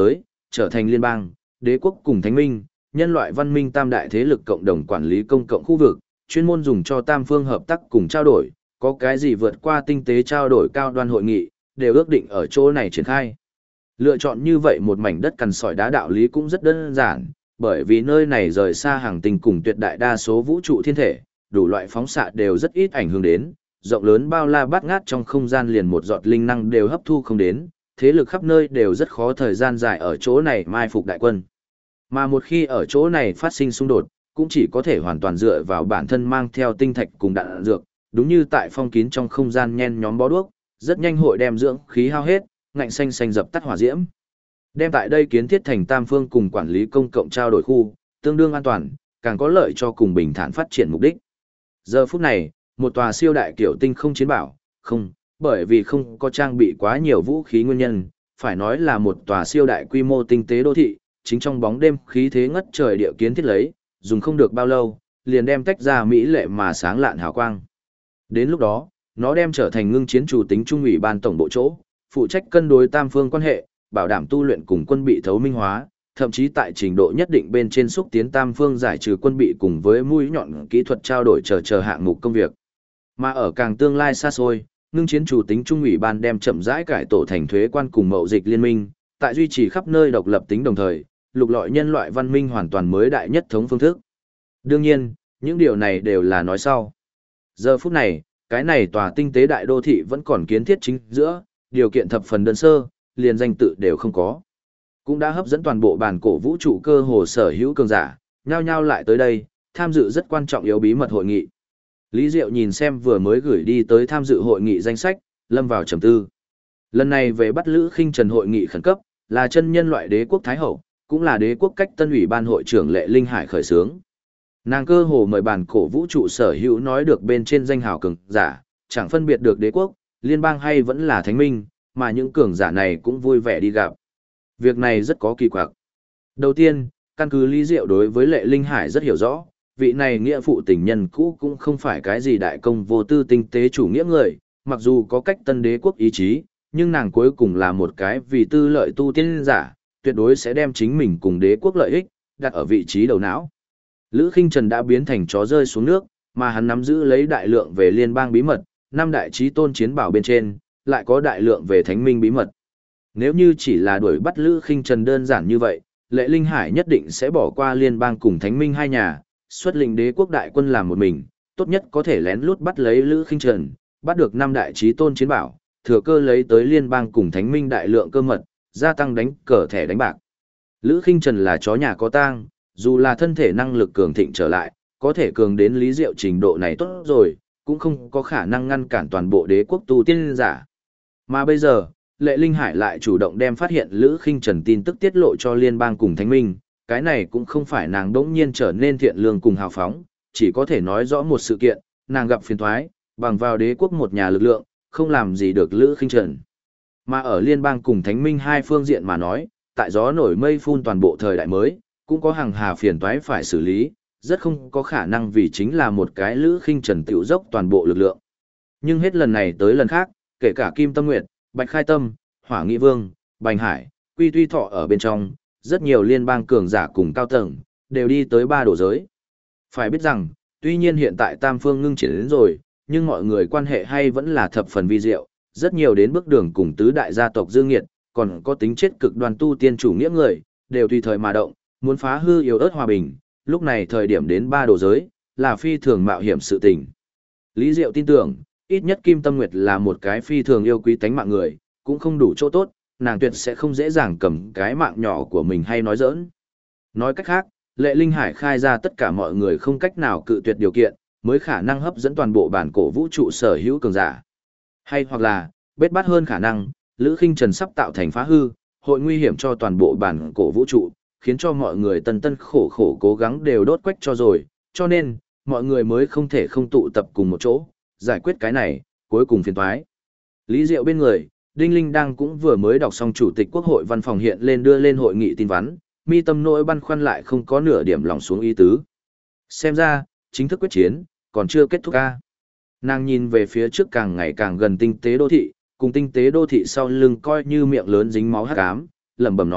trở thành liên bang, đế quốc cùng thánh minh, nhân loại văn minh tam đại thế lực cộng đồng quản lý công cộng khu vực, chuyên môn dùng cho tam phương hợp tác cùng trao đổi, có cái gì vượt qua tinh tế trao đổi cao đoan hội nghị, đều ước định ở chỗ này triển khai. Lựa chọn như vậy một mảnh đất cằn sỏi đá đạo lý cũng rất đơn giản, bởi vì nơi này rời xa hàng tinh cùng tuyệt đại đa số vũ trụ thiên thể, đủ loại phóng xạ đều rất ít ảnh hưởng đến, rộng lớn bao la bát ngát trong không gian liền một giọt linh năng đều hấp thu không đến, thế lực khắp nơi đều rất khó thời gian dài ở chỗ này mai phục đại quân. Mà một khi ở chỗ này phát sinh xung đột, cũng chỉ có thể hoàn toàn dựa vào bản thân mang theo tinh thạch cùng đạn dược, đúng như tại phong kín trong không gian nhen nhóm bó đuốc, rất nhanh hội đem dưỡng khí hao hết, ngạnh xanh xanh dập tắt hỏa diễm. Đem tại đây kiến thiết thành tam phương cùng quản lý công cộng trao đổi khu, tương đương an toàn, càng có lợi cho cùng bình thản phát triển mục đích. Giờ phút này, một tòa siêu đại kiểu tinh không chiến bảo, không, bởi vì không có trang bị quá nhiều vũ khí nguyên nhân, phải nói là một tòa siêu đại quy mô tinh tế đô thị, chính trong bóng đêm khí thế ngất trời địa kiến thiết lấy, dùng không được bao lâu, liền đem tách ra mỹ lệ mà sáng lạn hào quang. Đến lúc đó, nó đem trở thành ngưng chiến chủ tính trung ủy ban tổng bộ chỗ, phụ trách cân đối tam phương quan hệ, bảo đảm tu luyện cùng quân bị thấu minh hóa, thậm chí tại trình độ nhất định bên trên xúc tiến tam phương giải trừ quân bị cùng với mũi nhọn kỹ thuật trao đổi chờ hạng mục công việc. Mà ở càng tương lai xa xôi, ngưng chiến chủ tính trung ủy ban đem chậm rãi cải tổ thành thuế quan cùng mậu dịch liên minh, tại duy trì khắp nơi độc lập tính đồng thời, lục lọi nhân loại văn minh hoàn toàn mới đại nhất thống phương thức. Đương nhiên, những điều này đều là nói sau. Giờ phút này, cái này tòa tinh tế đại đô thị vẫn còn kiến thiết chính giữa, điều kiện thập phần đơn sơ, liền danh tự đều không có. Cũng đã hấp dẫn toàn bộ bản cổ vũ trụ cơ hồ sở hữu cường giả, nhao nhao lại tới đây, tham dự rất quan trọng yếu bí mật hội nghị. Lý Diệu nhìn xem vừa mới gửi đi tới tham dự hội nghị danh sách, lâm vào trầm tư. Lần này về bắt Lữ Khinh Trần hội nghị khẩn cấp, là chân nhân loại đế quốc Thái Hậu, cũng là đế quốc cách tân ủy ban hội trưởng Lệ Linh Hải khởi xướng. Nàng cơ hồ mời bản cổ vũ trụ sở hữu nói được bên trên danh hào cường giả, chẳng phân biệt được đế quốc, liên bang hay vẫn là thánh minh, mà những cường giả này cũng vui vẻ đi gặp. Việc này rất có kỳ quặc. Đầu tiên, căn cứ Lý Diệu đối với Lệ Linh Hải rất hiểu rõ, vị này nghĩa phụ tình nhân cũ cũng không phải cái gì đại công vô tư tinh tế chủ nghĩa người, mặc dù có cách tân đế quốc ý chí, nhưng nàng cuối cùng là một cái vì tư lợi tu tiên giả, tuyệt đối sẽ đem chính mình cùng đế quốc lợi ích đặt ở vị trí đầu não. Lữ Khinh Trần đã biến thành chó rơi xuống nước, mà hắn nắm giữ lấy đại lượng về liên bang bí mật, năm đại chí tôn chiến bảo bên trên, lại có đại lượng về thánh minh bí mật. Nếu như chỉ là đuổi bắt Lữ Khinh Trần đơn giản như vậy, Lệ Linh Hải nhất định sẽ bỏ qua liên bang cùng thánh minh hai nhà, xuất lĩnh đế quốc đại quân làm một mình, tốt nhất có thể lén lút bắt lấy Lữ Khinh Trần, bắt được năm đại chí tôn chiến bảo, thừa cơ lấy tới liên bang cùng thánh minh đại lượng cơ mật, gia tăng đánh cờ thẻ đánh bạc. Lữ Khinh Trần là chó nhà có tang, dù là thân thể năng lực cường thịnh trở lại, có thể cường đến Lý Diệu trình độ này tốt rồi, cũng không có khả năng ngăn cản toàn bộ đế quốc tu tiên giả. Mà bây giờ, Lệ Linh Hải lại chủ động đem phát hiện Lữ Khinh Trần tin tức tiết lộ cho liên bang cùng thánh minh, cái này cũng không phải nàng đỗng nhiên trở nên thiện lương cùng hào phóng, chỉ có thể nói rõ một sự kiện, nàng gặp phiền toái, bằng vào đế quốc một nhà lực lượng, không làm gì được Lữ Khinh Trần. Mà ở liên bang cùng thánh minh hai phương diện mà nói, tại gió nổi mây phun toàn bộ thời đại mới, cũng có hàng hà phiền toái phải xử lý, rất không có khả năng vì chính là một cái Lữ Khinh Trần tiểu dốc toàn bộ lực lượng. Nhưng hết lần này tới lần khác, kể cả Kim Tâm Nguyệt, Bạch Khai Tâm, Hỏa Nghị Vương, Bành Hải, Quy Tuy Thọ ở bên trong, rất nhiều liên bang cường giả cùng cao tầng, đều đi tới ba đồ giới. Phải biết rằng, tuy nhiên hiện tại tam phương ngưng triển đến rồi, nhưng mọi người quan hệ hay vẫn là thập phần vi diệu, rất nhiều đến bước đường cùng tứ đại gia tộc dương nghiệt, còn có tính chất cực đoan tu tiên chủ nghĩa người, đều tùy thời mà động, muốn phá hư yếu ớt hòa bình, lúc này thời điểm đến ba đồ giới, là phi thường mạo hiểm sự tình. Lý Diệu tin tưởng, ít nhất Kim Tâm Nguyệt là một cái phi thường yêu quý tánh mạng người, cũng không đủ chỗ tốt, nàng tuyệt sẽ không dễ dàng cầm cái mạng nhỏ của mình hay nói giỡn. Nói cách khác, Lệ Linh Hải khai ra tất cả mọi người không cách nào cự tuyệt điều kiện, mới khả năng hấp dẫn toàn bộ bản cổ vũ trụ sở hữu cường giả. Hay hoặc là, bết bát hơn khả năng, Lữ Khinh Trần sắp tạo thành phá hư, hội nguy hiểm cho toàn bộ bản cổ vũ trụ, khiến cho mọi người tân tân khổ khổ cố gắng đều đốt quách cho rồi, cho nên, mọi người mới không thể không tụ tập cùng một chỗ, giải quyết cái này, cuối cùng phiền toái. Lý Diệu bên người, Đinh Linh đang cũng vừa mới đọc xong Chủ tịch Quốc hội văn phòng hiện lên đưa lên hội nghị tin vắn, mi tâm nỗi băn khoăn lại không có nửa điểm lòng xuống ý tứ. Xem ra, chính thức quyết chiến, còn chưa kết thúc ca. Nàng nhìn về phía trước càng ngày càng gần tinh tế đô thị, cùng tinh tế đô thị sau lưng coi như miệng lớn dính máu hắc ám, lẩm bẩm nói,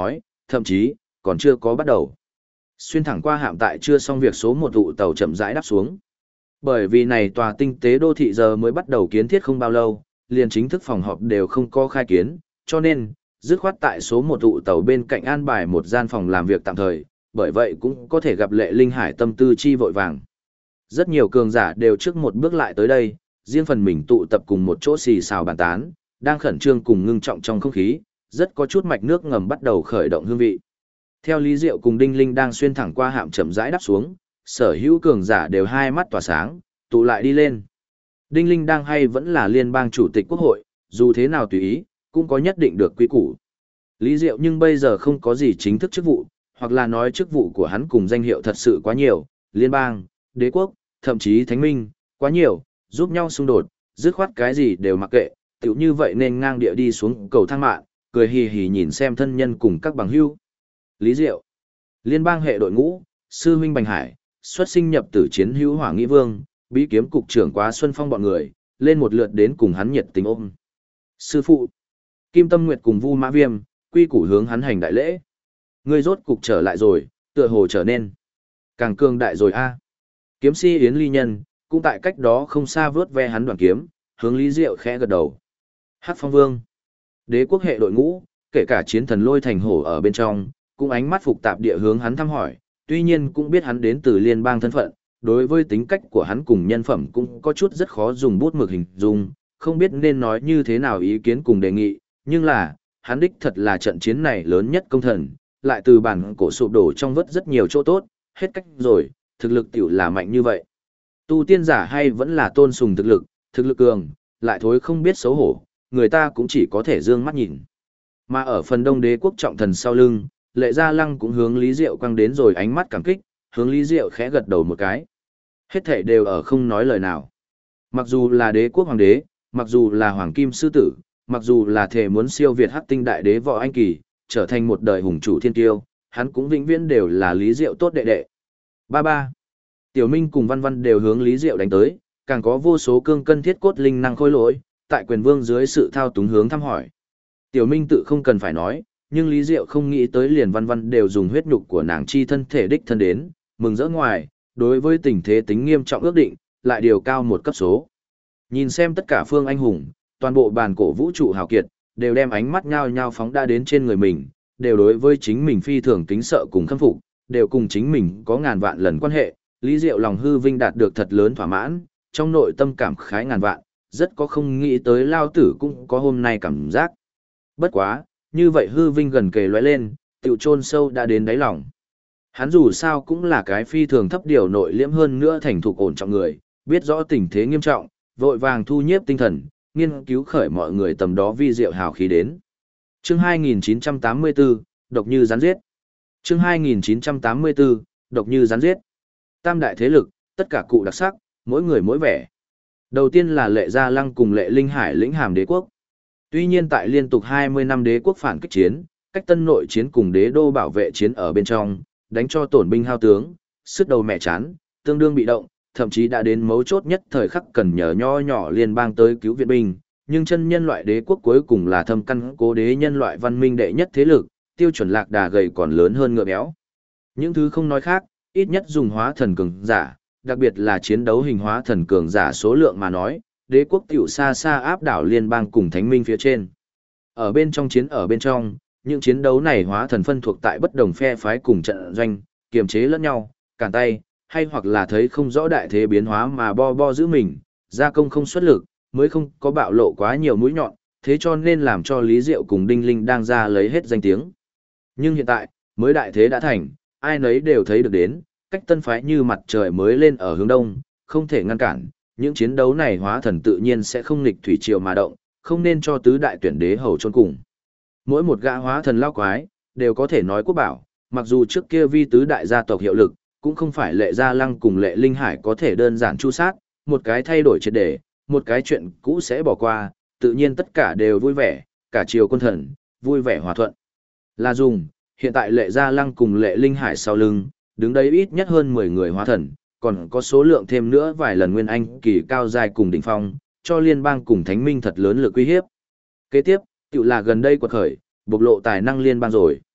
thậm chí, còn chưa có bắt đầu. Xuyên thẳng qua hạm tại chưa xong việc số một ụ tàu chậm rãi đáp xuống. Bởi vì này tòa tinh tế đô thị giờ mới bắt đầu kiến thiết không bao lâu, liền chính thức phòng họp đều không có khai kiến, cho nên, dứt khoát tại số một ụ tàu bên cạnh an bài một gian phòng làm việc tạm thời, bởi vậy cũng có thể gặp Lệ Linh Hải tâm tư chi vội vàng. Rất nhiều cường giả đều trước một bước lại tới đây, riêng phần mình tụ tập cùng một chỗ xì xào bàn tán, đang khẩn trương cùng ngưng trọng trong không khí, rất có chút mạch nước ngầm bắt đầu khởi động hương vị. Theo Lý Diệu cùng Đinh Linh đang xuyên thẳng qua hạm chậm rãi đáp xuống, sở hữu cường giả đều hai mắt tỏa sáng, tụ lại đi lên. Đinh Linh đang hay vẫn là liên bang chủ tịch quốc hội, dù thế nào tùy ý, cũng có nhất định được quy củ. Lý Diệu nhưng bây giờ không có gì chính thức chức vụ, hoặc là nói chức vụ của hắn cùng danh hiệu thật sự quá nhiều, liên bang, đế quốc, thậm chí thánh minh, quá nhiều, giúp nhau xung đột, dứt khoát cái gì đều mặc kệ, tiểu như vậy nên ngang địa đi xuống cầu thang mạng, cười hì hì nhìn xem thân nhân cùng các bằng hữu. Lý Diệu, liên bang hệ đội ngũ, sư huynh Bành Hải, xuất sinh nhập tử chiến hữu Hỏa Nghĩ Vương, bí kiếm cục trưởng Quá Xuân Phong bọn người, lên một lượt đến cùng hắn nhiệt tình ôm. Sư phụ, Kim Tâm Nguyệt cùng Vu Mã Viêm, quy củ hướng hắn hành đại lễ. Ngươi rốt cục trở lại rồi, tựa hồ trở nên càng cường đại rồi a. Kiếm si Yến Ly Nhân, cũng tại cách đó không xa vớt ve hắn đoàn kiếm, hướng Lý Diệu khẽ gật đầu. Hắc Phong Vương, đế quốc hệ đội ngũ, kể cả chiến thần Lôi Thành Hổ ở bên trong, cũng ánh mắt phục tạp địa hướng hắn thăm hỏi, tuy nhiên cũng biết hắn đến từ liên bang thân phận, đối với tính cách của hắn cùng nhân phẩm cũng có chút rất khó dùng bút mực hình dung, không biết nên nói như thế nào ý kiến cùng đề nghị, nhưng là, hắn đích thật là trận chiến này lớn nhất công thần, lại từ bản cổ sụp đổ trong vớt rất nhiều chỗ tốt, hết cách rồi, thực lực tiểu là mạnh như vậy. Tu tiên giả hay vẫn là tôn sùng thực lực cường, lại thối không biết xấu hổ, người ta cũng chỉ có thể dương mắt nhìn. Mà ở phần đông đế quốc trọng thần sau lưng, Lệ Gia Lăng cũng hướng Lý Diệu quăng đến rồi ánh mắt cảm kích, hướng Lý Diệu khẽ gật đầu một cái. Hết thảy đều ở không nói lời nào. Mặc dù là đế quốc hoàng đế, mặc dù là hoàng kim sư tử, mặc dù là thể muốn siêu việt hắc tinh đại đế Võ Anh Kỳ, trở thành một đời hùng chủ thiên tiêu, hắn cũng vĩnh viễn đều là Lý Diệu tốt đệ đệ. Ba ba. Tiểu Minh cùng Văn Văn đều hướng Lý Diệu đánh tới, càng có vô số cương cân thiết cốt linh năng khôi lỗi, tại quyền vương dưới sự thao túng hướng thăm hỏi. Tiểu Minh tự không cần phải nói, nhưng Lý Diệu không nghĩ tới liền Văn Văn đều dùng huyết nhục của nàng chi thân thể đích thân đến, mừng rỡ ngoài, đối với tình thế tính nghiêm trọng ước định, lại điều cao một cấp số. Nhìn xem tất cả phương anh hùng, toàn bộ bàn cổ vũ trụ hào kiệt, đều đem ánh mắt nhao nhao phóng đa đến trên người mình, đều đối với chính mình phi thường kính sợ cùng khâm phục, đều cùng chính mình có ngàn vạn lần quan hệ, Lý Diệu lòng hư vinh đạt được thật lớn thỏa mãn, trong nội tâm cảm khái ngàn vạn, rất có không nghĩ tới lao tử cũng có hôm nay cảm giác. Bất quá, như vậy hư vinh gần kề lóe lên, tiểu chôn sâu đã đến đáy lòng. Hắn dù sao cũng là cái phi thường thấp điều nội liễm hơn nữa thành thục ổn trọng người, biết rõ tình thế nghiêm trọng, vội vàng thu nhiếp tinh thần, nghiên cứu khởi mọi người tầm đó vi diệu hào khí đến. Chương 2984, độc như rắn giết. Chương 2984, độc như rắn giết. Tam đại thế lực, tất cả cụ đặc sắc, mỗi người mỗi vẻ. Đầu tiên là Lệ Gia Lăng cùng Lệ Linh Hải lĩnh hàm đế quốc. Tuy nhiên tại liên tục 20 năm đế quốc phản kích chiến, cách tân nội chiến cùng đế đô bảo vệ chiến ở bên trong, đánh cho tổn binh hao tướng, sức đầu mẹ chán, tương đương bị động, thậm chí đã đến mấu chốt nhất thời khắc cần nhờ nho nhỏ liên bang tới cứu viện binh, nhưng chân nhân loại đế quốc cuối cùng là thâm căn cố đế nhân loại văn minh đệ nhất thế lực, tiêu chuẩn lạc đà gầy còn lớn hơn ngựa béo. Những thứ không nói khác, ít nhất dùng hóa thần cường giả, đặc biệt là chiến đấu hình hóa thần cường giả số lượng mà nói, đế quốc tiểu xa xa áp đảo liên bang cùng thánh minh phía trên. Ở bên trong, những chiến đấu này hóa thần phân thuộc tại bất đồng phe phái cùng trận doanh, kiềm chế lẫn nhau, cản tay, hay hoặc là thấy không rõ đại thế biến hóa mà bo giữ mình, gia công không xuất lực, mới không có bạo lộ quá nhiều mũi nhọn, thế cho nên làm cho Lý Diệu cùng Đinh Linh đang ra lấy hết danh tiếng. Nhưng hiện tại, mới đại thế đã thành, ai nấy đều thấy được đến, cách tân phái như mặt trời mới lên ở hướng đông, không thể ngăn cản, những chiến đấu này hóa thần tự nhiên sẽ không nghịch thủy triều mà động, không nên cho tứ đại tuyển đế hầu chôn cùng. Mỗi một gã hóa thần lao quái, đều có thể nói quốc bảo, mặc dù trước kia vi tứ đại gia tộc hiệu lực, cũng không phải Lệ Gia Lăng cùng Lệ Linh Hải có thể đơn giản chu sát, một cái thay đổi triệt để, một cái chuyện cũ sẽ bỏ qua, tự nhiên tất cả đều vui vẻ, cả triều quân thần, vui vẻ hòa thuận. Là dùng, hiện tại Lệ Gia Lăng cùng Lệ Linh Hải sau lưng, đứng đấy ít nhất hơn 10 người hóa thần, còn có số lượng thêm nữa vài lần nguyên anh kỳ cao dài cùng đỉnh phong, cho liên bang cùng thánh minh thật lớn lực uy hiếp. Kế tiếp, tự là gần đây quật khởi, bộc lộ tài năng liên bang rồi.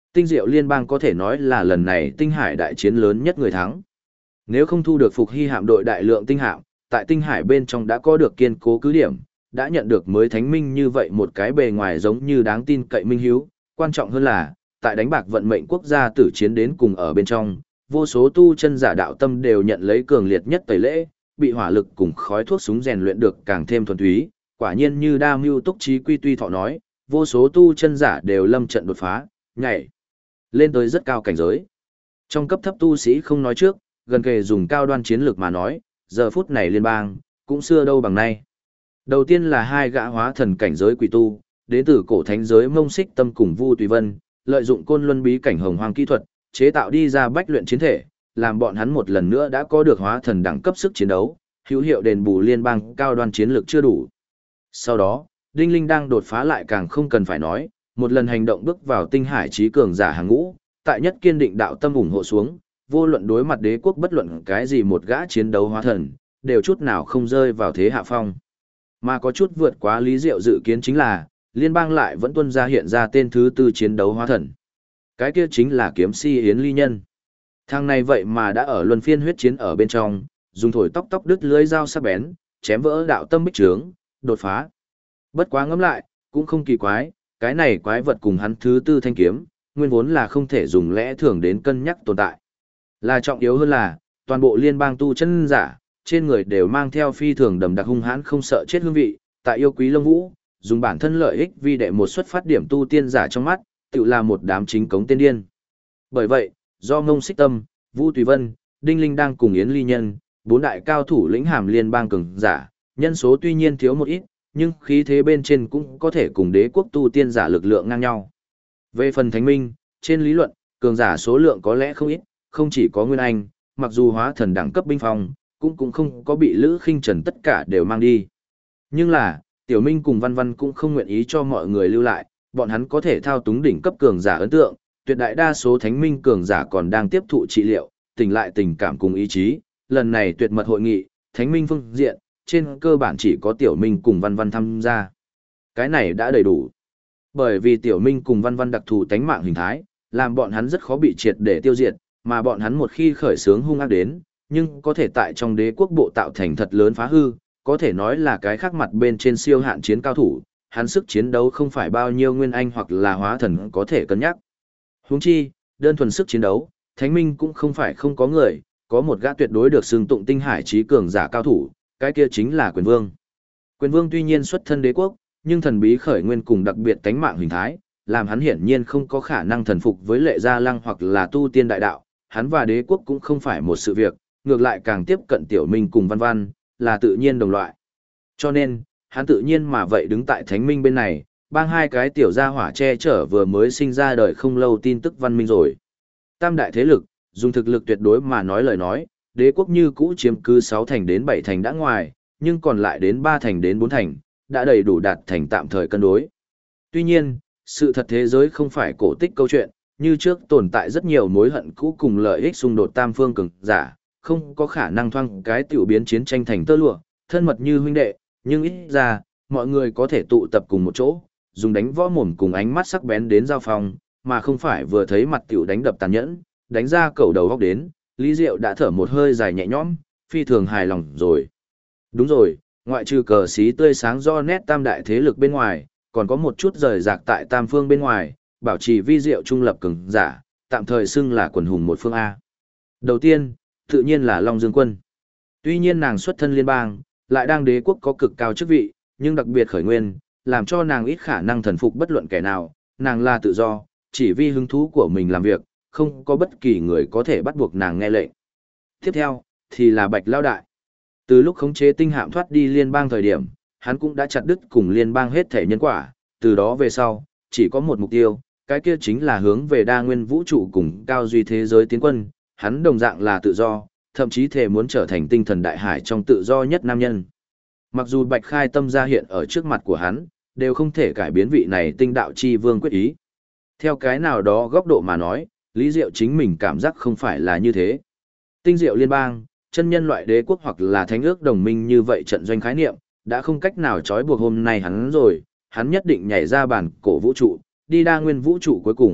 Tinh Diệu Liên bang có thể nói là lần này Tinh Hải đại chiến lớn nhất người thắng. Nếu không thu được Phục Hy hạm đội đại lượng tinh hạm, tại Tinh Hải bên trong đã có được kiên cố cứ điểm, đã nhận được mới thánh minh như vậy một cái bề ngoài giống như đáng tin cậy minh hiếu, quan trọng hơn là, tại đánh bạc vận mệnh quốc gia tử chiến đến cùng ở bên trong, vô số tu chân giả đạo tâm đều nhận lấy cường liệt nhất tẩy lễ, bị hỏa lực cùng khói thuốc súng rèn luyện được càng thêm thuần túy, quả nhiên như Đa Mưu Túc Trí Quy Tuy Thọ nói, vô số tu chân giả đều lâm trận đột phá, nhảy lên tới rất cao cảnh giới. Trong cấp thấp tu sĩ không nói trước, gần kề dùng cao đoan chiến lược mà nói, giờ phút này liên bang, cũng xưa đâu bằng nay. Đầu tiên là hai gã hóa thần cảnh giới quỷ tu, đến từ cổ thánh giới Mông Xích Tâm cùng Vu Tùy Vân, lợi dụng côn luân bí cảnh hồng hoang kỹ thuật, chế tạo đi ra bách luyện chiến thể, làm bọn hắn một lần nữa đã có được hóa thần đẳng cấp sức chiến đấu, hữu hiệu đền bù liên bang cao đoan chiến lược chưa đủ. Sau đó, Đinh Linh đang đột phá lại càng không cần phải nói, một lần hành động bước vào tinh hải trí cường giả hàng ngũ, tại nhất kiên định đạo tâm ủng hộ xuống, vô luận đối mặt đế quốc bất luận cái gì một gã chiến đấu hóa thần, đều chút nào không rơi vào thế hạ phong. Mà có chút vượt quá lý diệu dự kiến chính là, liên bang lại vẫn tuân ra hiện ra tên thứ tư chiến đấu hóa thần. Cái kia chính là kiếm si Yến Ly Nhân. Thằng này vậy mà đã ở luân phiên huyết chiến ở bên trong, dùng thổi tóc tóc đứt lưới dao sắc bén, chém vỡ đạo tâm bích trướng, đột phá. Bất quá ngẫm lại, cũng không kỳ quái, cái này quái vật cùng hắn thứ tư thanh kiếm, nguyên vốn là không thể dùng lẽ thường đến cân nhắc tồn tại. Là trọng yếu hơn là, toàn bộ liên bang tu chân giả, trên người đều mang theo phi thường đầm đặc hung hãn không sợ chết hương vị, tại yêu quý Lông Vũ, dùng bản thân lợi ích vì đệ một xuất phát điểm tu tiên giả trong mắt, tự là một đám chính cống tiên điên. Bởi vậy, do Ngông Xích Tâm, Vu Tùy Vân, Đinh Linh đang cùng Yến Ly Nhân, bốn đại cao thủ lĩnh hàm liên bang cường giả, nhân số tuy nhiên thiếu một ít, nhưng khí thế bên trên cũng có thể cùng đế quốc tu tiên giả lực lượng ngang nhau. Về phần thánh minh, trên lý luận, cường giả số lượng có lẽ không ít, không chỉ có Nguyên Anh, mặc dù hóa thần đẳng cấp binh phong, cũng không có bị Lữ Khinh Trần tất cả đều mang đi. Nhưng là, Tiểu Minh cùng Văn Văn cũng không nguyện ý cho mọi người lưu lại, bọn hắn có thể thao túng đỉnh cấp cường giả ấn tượng, tuyệt đại đa số thánh minh cường giả còn đang tiếp thụ trị liệu, tỉnh lại tình cảm cùng ý chí. Lần này tuyệt mật hội nghị, thánh minh phương diện, trên cơ bản chỉ có Tiểu Minh cùng Văn Văn tham gia. Cái này đã đầy đủ. Bởi vì Tiểu Minh cùng Văn Văn đặc thù tánh mạng hình thái, làm bọn hắn rất khó bị triệt để tiêu diệt, mà bọn hắn một khi khởi xướng hung ác đến, nhưng có thể tại trong đế quốc bộ tạo thành thật lớn phá hư, có thể nói là cái khác mặt bên trên siêu hạn chiến cao thủ, hắn sức chiến đấu không phải bao nhiêu nguyên anh hoặc là hóa thần có thể cân nhắc. Huống chi, đơn thuần sức chiến đấu, thánh minh cũng không phải không có người, có một gã tuyệt đối được xưng tụng tinh hải trí cường giả cao thủ, cái kia chính là Quyền Vương. Quyền Vương tuy nhiên xuất thân đế quốc, nhưng thần bí khởi nguyên cùng đặc biệt tánh mạng hình thái, làm hắn hiển nhiên không có khả năng thần phục với Lệ Gia Lăng hoặc là tu tiên đại đạo, hắn và đế quốc cũng không phải một sự việc, ngược lại càng tiếp cận Tiểu Minh cùng Văn Văn, là tự nhiên đồng loại. Cho nên, hắn tự nhiên mà vậy đứng tại thánh minh bên này, bang hai cái tiểu gia hỏa che chở vừa mới sinh ra đời không lâu tin tức văn minh rồi. Tam đại thế lực, dùng thực lực tuyệt đối mà nói lời nói, đế quốc như cũ chiếm cứ 6 thành đến 7 thành đã ngoài, nhưng còn lại đến 3 thành đến 4 thành, đã đầy đủ đạt thành tạm thời cân đối. Tuy nhiên, sự thật thế giới không phải cổ tích câu chuyện, như trước tồn tại rất nhiều mối hận cũ cùng lợi ích xung đột tam phương cường giả, không có khả năng thoang cái tiểu biến chiến tranh thành tơ lụa, thân mật như huynh đệ, nhưng ít ra, mọi người có thể tụ tập cùng một chỗ, dùng đánh võ mồm cùng ánh mắt sắc bén đến giao phong, mà không phải vừa thấy mặt tiểu đánh đập tàn nhẫn, đánh ra cầu đầu góc đến, Lý Diệu đã thở một hơi dài nhẹ nhõm, phi thường hài lòng rồi. Đúng rồi, ngoại trừ cờ xí tươi sáng do nét tam đại thế lực bên ngoài, còn có một chút rời rạc tại tam phương bên ngoài, bảo trì vi diệu trung lập cường giả, tạm thời xưng là quần hùng một phương A. Đầu tiên, tự nhiên là Long Dương Quân. Tuy nhiên nàng xuất thân liên bang, lại đang đế quốc có cực cao chức vị, nhưng đặc biệt khởi nguyên, làm cho nàng ít khả năng thần phục bất luận kẻ nào, nàng là tự do, chỉ vì hứng thú của mình làm việc, không có bất kỳ người có thể bắt buộc nàng nghe lệnh. Tiếp theo, thì là Bạch Lao Đại. Từ lúc khống chế tinh hạm thoát đi liên bang thời điểm, hắn cũng đã chặt đứt cùng liên bang hết thể nhân quả, từ đó về sau, chỉ có một mục tiêu, cái kia chính là hướng về đa nguyên vũ trụ cùng cao duy thế giới tiến quân, hắn đồng dạng là tự do, thậm chí thể muốn trở thành tinh thần đại hải trong tự do nhất nam nhân. Mặc dù Bạch Khai Tâm ra hiện ở trước mặt của hắn, đều không thể cải biến vị này tinh đạo chi vương quyết ý. Theo cái nào đó góc độ mà nói, Lý Diệu chính mình cảm giác không phải là như thế. Tinh Diệu liên bang, chân nhân loại đế quốc hoặc là thánh ước đồng minh như vậy trận doanh khái niệm, đã không cách nào trói buộc hôm nay hắn rồi, hắn nhất định nhảy ra bản cổ vũ trụ, đi đa nguyên vũ trụ cuối cùng,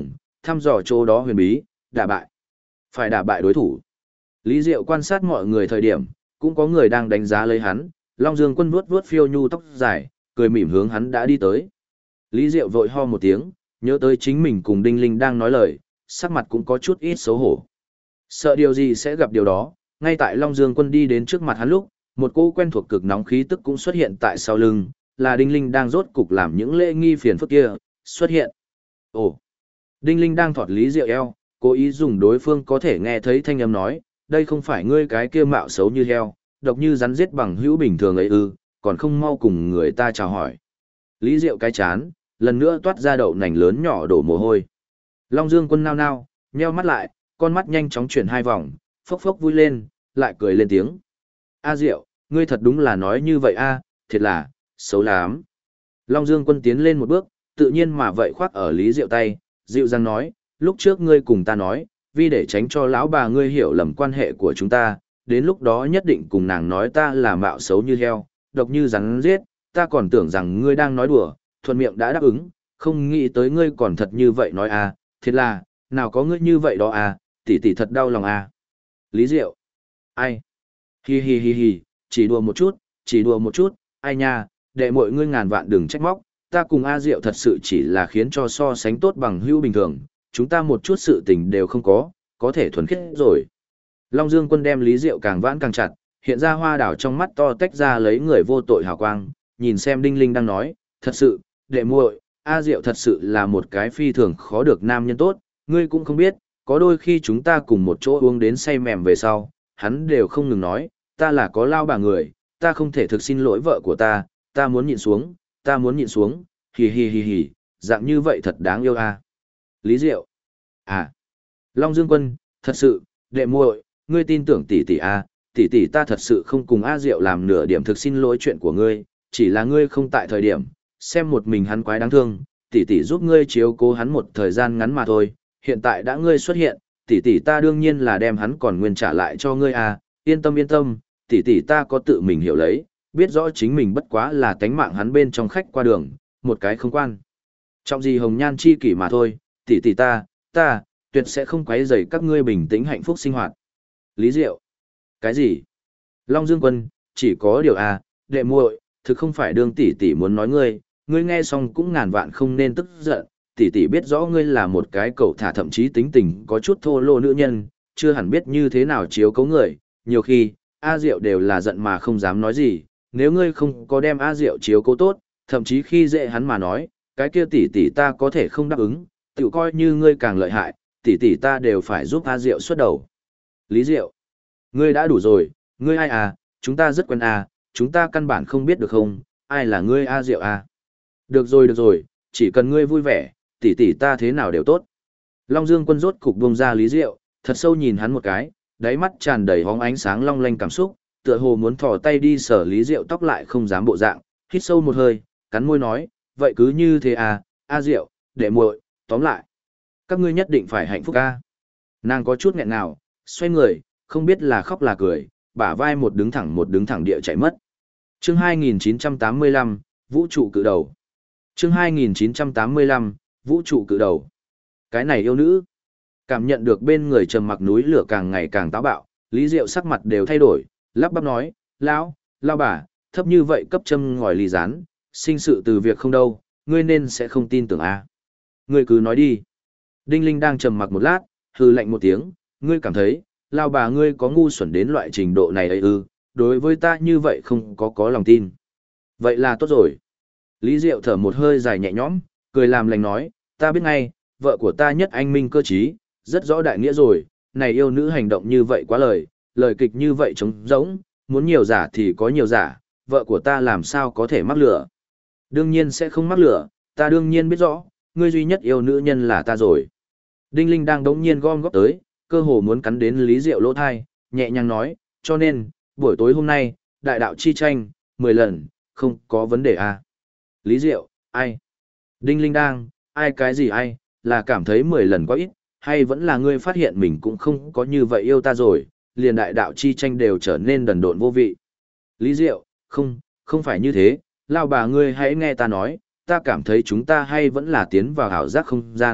thăm dò chỗ đó huyền bí, đả bại. Phải đả bại đối thủ. Lý Diệu quan sát mọi người thời điểm, cũng có người đang đánh giá lấy hắn, Long Dương Quân vuốt vuốt phiêu nhu tóc dài, cười mỉm hướng hắn đã đi tới. Lý Diệu vội ho một tiếng, nhớ tới chính mình cùng Đinh Linh đang nói lời, sắc mặt cũng có chút ít xấu hổ. Sợ điều gì sẽ gặp điều đó, ngay tại Long Dương Quân đi đến trước mặt hắn lúc, một cỗ quen thuộc cực nóng khí tức cũng xuất hiện tại sau lưng, là Đinh Linh đang rốt cục làm những lễ nghi phiền phức kia, xuất hiện. Ồ! Đinh Linh đang thọt Lý Diệu eo, cố ý dùng đối phương có thể nghe thấy thanh âm nói, đây không phải ngươi cái kia mạo xấu như heo, độc như rắn giết bằng hữu bình thường ấy ư, còn không mau cùng người ta chào hỏi. Lý Diệu cái chán, lần nữa toát ra đậu nành lớn nhỏ đổ mồ hôi. Long Dương Quân nao nao, nheo mắt lại, con mắt nhanh chóng chuyển hai vòng, phốc phốc vui lên, lại cười lên tiếng. A Diệu, ngươi thật đúng là nói như vậy a, thiệt là, xấu lắm. Long Dương Quân tiến lên một bước, tự nhiên mà vậy khoác ở Lý Diệu tay, dịu dàng nói, lúc trước ngươi cùng ta nói, vì để tránh cho lão bà ngươi hiểu lầm quan hệ của chúng ta, đến lúc đó nhất định cùng nàng nói ta là mạo xấu như heo, độc như rắn giết, ta còn tưởng rằng ngươi đang nói đùa, thuận miệng đã đáp ứng, không nghĩ tới ngươi còn thật như vậy nói à, thiệt là, nào có ngươi như vậy đó à, tỷ tỷ thật đau lòng à. Lý Diệu, ai? Hi hi hi hi, chỉ đùa một chút, ai nha, đệ muội ngươi ngàn vạn đừng trách móc, ta cùng A Diệu thật sự chỉ là khiến cho so sánh tốt bằng hữu bình thường, chúng ta một chút sự tình đều không có thể thuần khiết rồi. Long Dương Quân đem Lý Diệu càng vãn càng chặt, hiện ra hoa đảo trong mắt to tách ra lấy người vô tội hào quang, nhìn xem Đinh Linh đang nói, thật sự, đệ muội, A Diệu thật sự là một cái phi thường khó được nam nhân tốt, ngươi cũng không biết, có đôi khi chúng ta cùng một chỗ uống đến say mềm về sau, hắn đều không ngừng nói, ta là có lao bà người, ta không thể thực xin lỗi vợ của ta muốn nhịn xuống, hì hì hì hì, dạng như vậy thật đáng yêu à. Lý Diệu, à, Long Dương Quân, thật sự, đệ muội, ngươi tin tưởng tỷ tỷ à, tỷ tỷ ta thật sự không cùng A Diệu làm nửa điểm thực xin lỗi chuyện của ngươi, chỉ là ngươi không tại thời điểm, xem một mình hắn quái đáng thương, tỷ tỷ giúp ngươi chiếu cố hắn một thời gian ngắn mà thôi, hiện tại đã ngươi xuất hiện, tỷ tỷ ta đương nhiên là đem hắn còn nguyên trả lại cho ngươi à, yên tâm, tỷ tỷ ta có tự mình hiểu lấy, biết rõ chính mình bất quá là tánh mạng hắn bên trong khách qua đường, một cái không quan. Trọng gì hồng nhan chi kỷ mà thôi, tỷ tỷ ta, tuyệt sẽ không quấy rầy các ngươi bình tĩnh hạnh phúc sinh hoạt. Lý Diệu, cái gì? Long Dương Quân, chỉ có điều à, đệ muội, thực không phải đương tỷ tỷ muốn nói ngươi nghe xong cũng ngàn vạn không nên tức giận, tỷ tỷ biết rõ ngươi là một cái cẩu thả thậm chí tính tình có chút thô lô nữ nhân, chưa hẳn biết như thế nào chiếu cố người, nhiều khi, A Diệu đều là giận mà không dám nói gì, nếu ngươi không có đem A Diệu chiếu cố tốt, thậm chí khi dễ hắn mà nói, cái kia tỷ tỷ ta có thể không đáp ứng, tự coi như ngươi càng lợi hại, tỷ tỷ ta đều phải giúp A Diệu xuất đầu. Lý Diệu, ngươi đã đủ rồi, ngươi ai à, chúng ta rất quen à, chúng ta căn bản không biết được không, ai là ngươi A Diệu à. Được rồi, chỉ cần ngươi vui vẻ, tỷ tỷ ta thế nào đều tốt. Long Dương Quân rốt cục buông ra Lý Diệu, thật sâu nhìn hắn một cái, đáy mắt tràn đầy hóng ánh sáng long lanh cảm xúc, tựa hồ muốn thò tay đi sờ Lý Diệu tóc lại không dám bộ dạng, hít sâu một hơi, cắn môi nói, vậy cứ như thế à, A Diệu, đệ muội, tóm lại, các ngươi nhất định phải hạnh phúc a. Nàng có chút nghẹn ngào, xoay người, không biết là khóc là cười, bả vai một đứng thẳng địa chạy mất. Chương 2985, Vũ trụ cự đầu. Chương 2985, Vũ trụ cự đầu. Cái này yêu nữ. Cảm nhận được bên người trầm mặc núi lửa càng ngày càng táo bạo, Lý Diệu sắc mặt đều thay đổi, lắp bắp nói, lão bà, thấp như vậy cấp châm ngòi ly rán, sinh sự từ việc không đâu, ngươi nên sẽ không tin tưởng a. Ngươi cứ nói đi. Đinh Linh đang trầm mặc một lát, hừ lạnh một tiếng, ngươi cảm thấy, lão bà ngươi có ngu xuẩn đến loại trình độ này ấy ư, đối với ta như vậy không có lòng tin. Vậy là tốt rồi. Lý Diệu thở một hơi dài nhẹ nhõm, cười làm lành nói, ta biết ngay, vợ của ta nhất anh minh cơ trí, rất rõ đại nghĩa rồi, này yêu nữ hành động như vậy quá lời kịch như vậy trống rỗng, muốn nhiều giả thì có nhiều giả, vợ của ta làm sao có thể mắc lửa. Đương nhiên sẽ không mắc lửa, ta đương nhiên biết rõ, ngươi duy nhất yêu nữ nhân là ta rồi. Đinh Linh đang đống nhiên gom góp tới, cơ hồ muốn cắn đến Lý Diệu lỗ thai, nhẹ nhàng nói, cho nên, buổi tối hôm nay, đại đạo chi tranh, 10 lần, không có vấn đề à. Lý Diệu, ai? Đinh Linh đang, ai cái gì ai, là cảm thấy 10 lần quá ít, hay vẫn là ngươi phát hiện mình cũng không có như vậy yêu ta rồi, liền đại đạo chi tranh đều trở nên đần độn vô vị. Lý Diệu, không phải như thế, lao bà ngươi hãy nghe ta nói, ta cảm thấy chúng ta hay vẫn là tiến vào ảo giác không gian,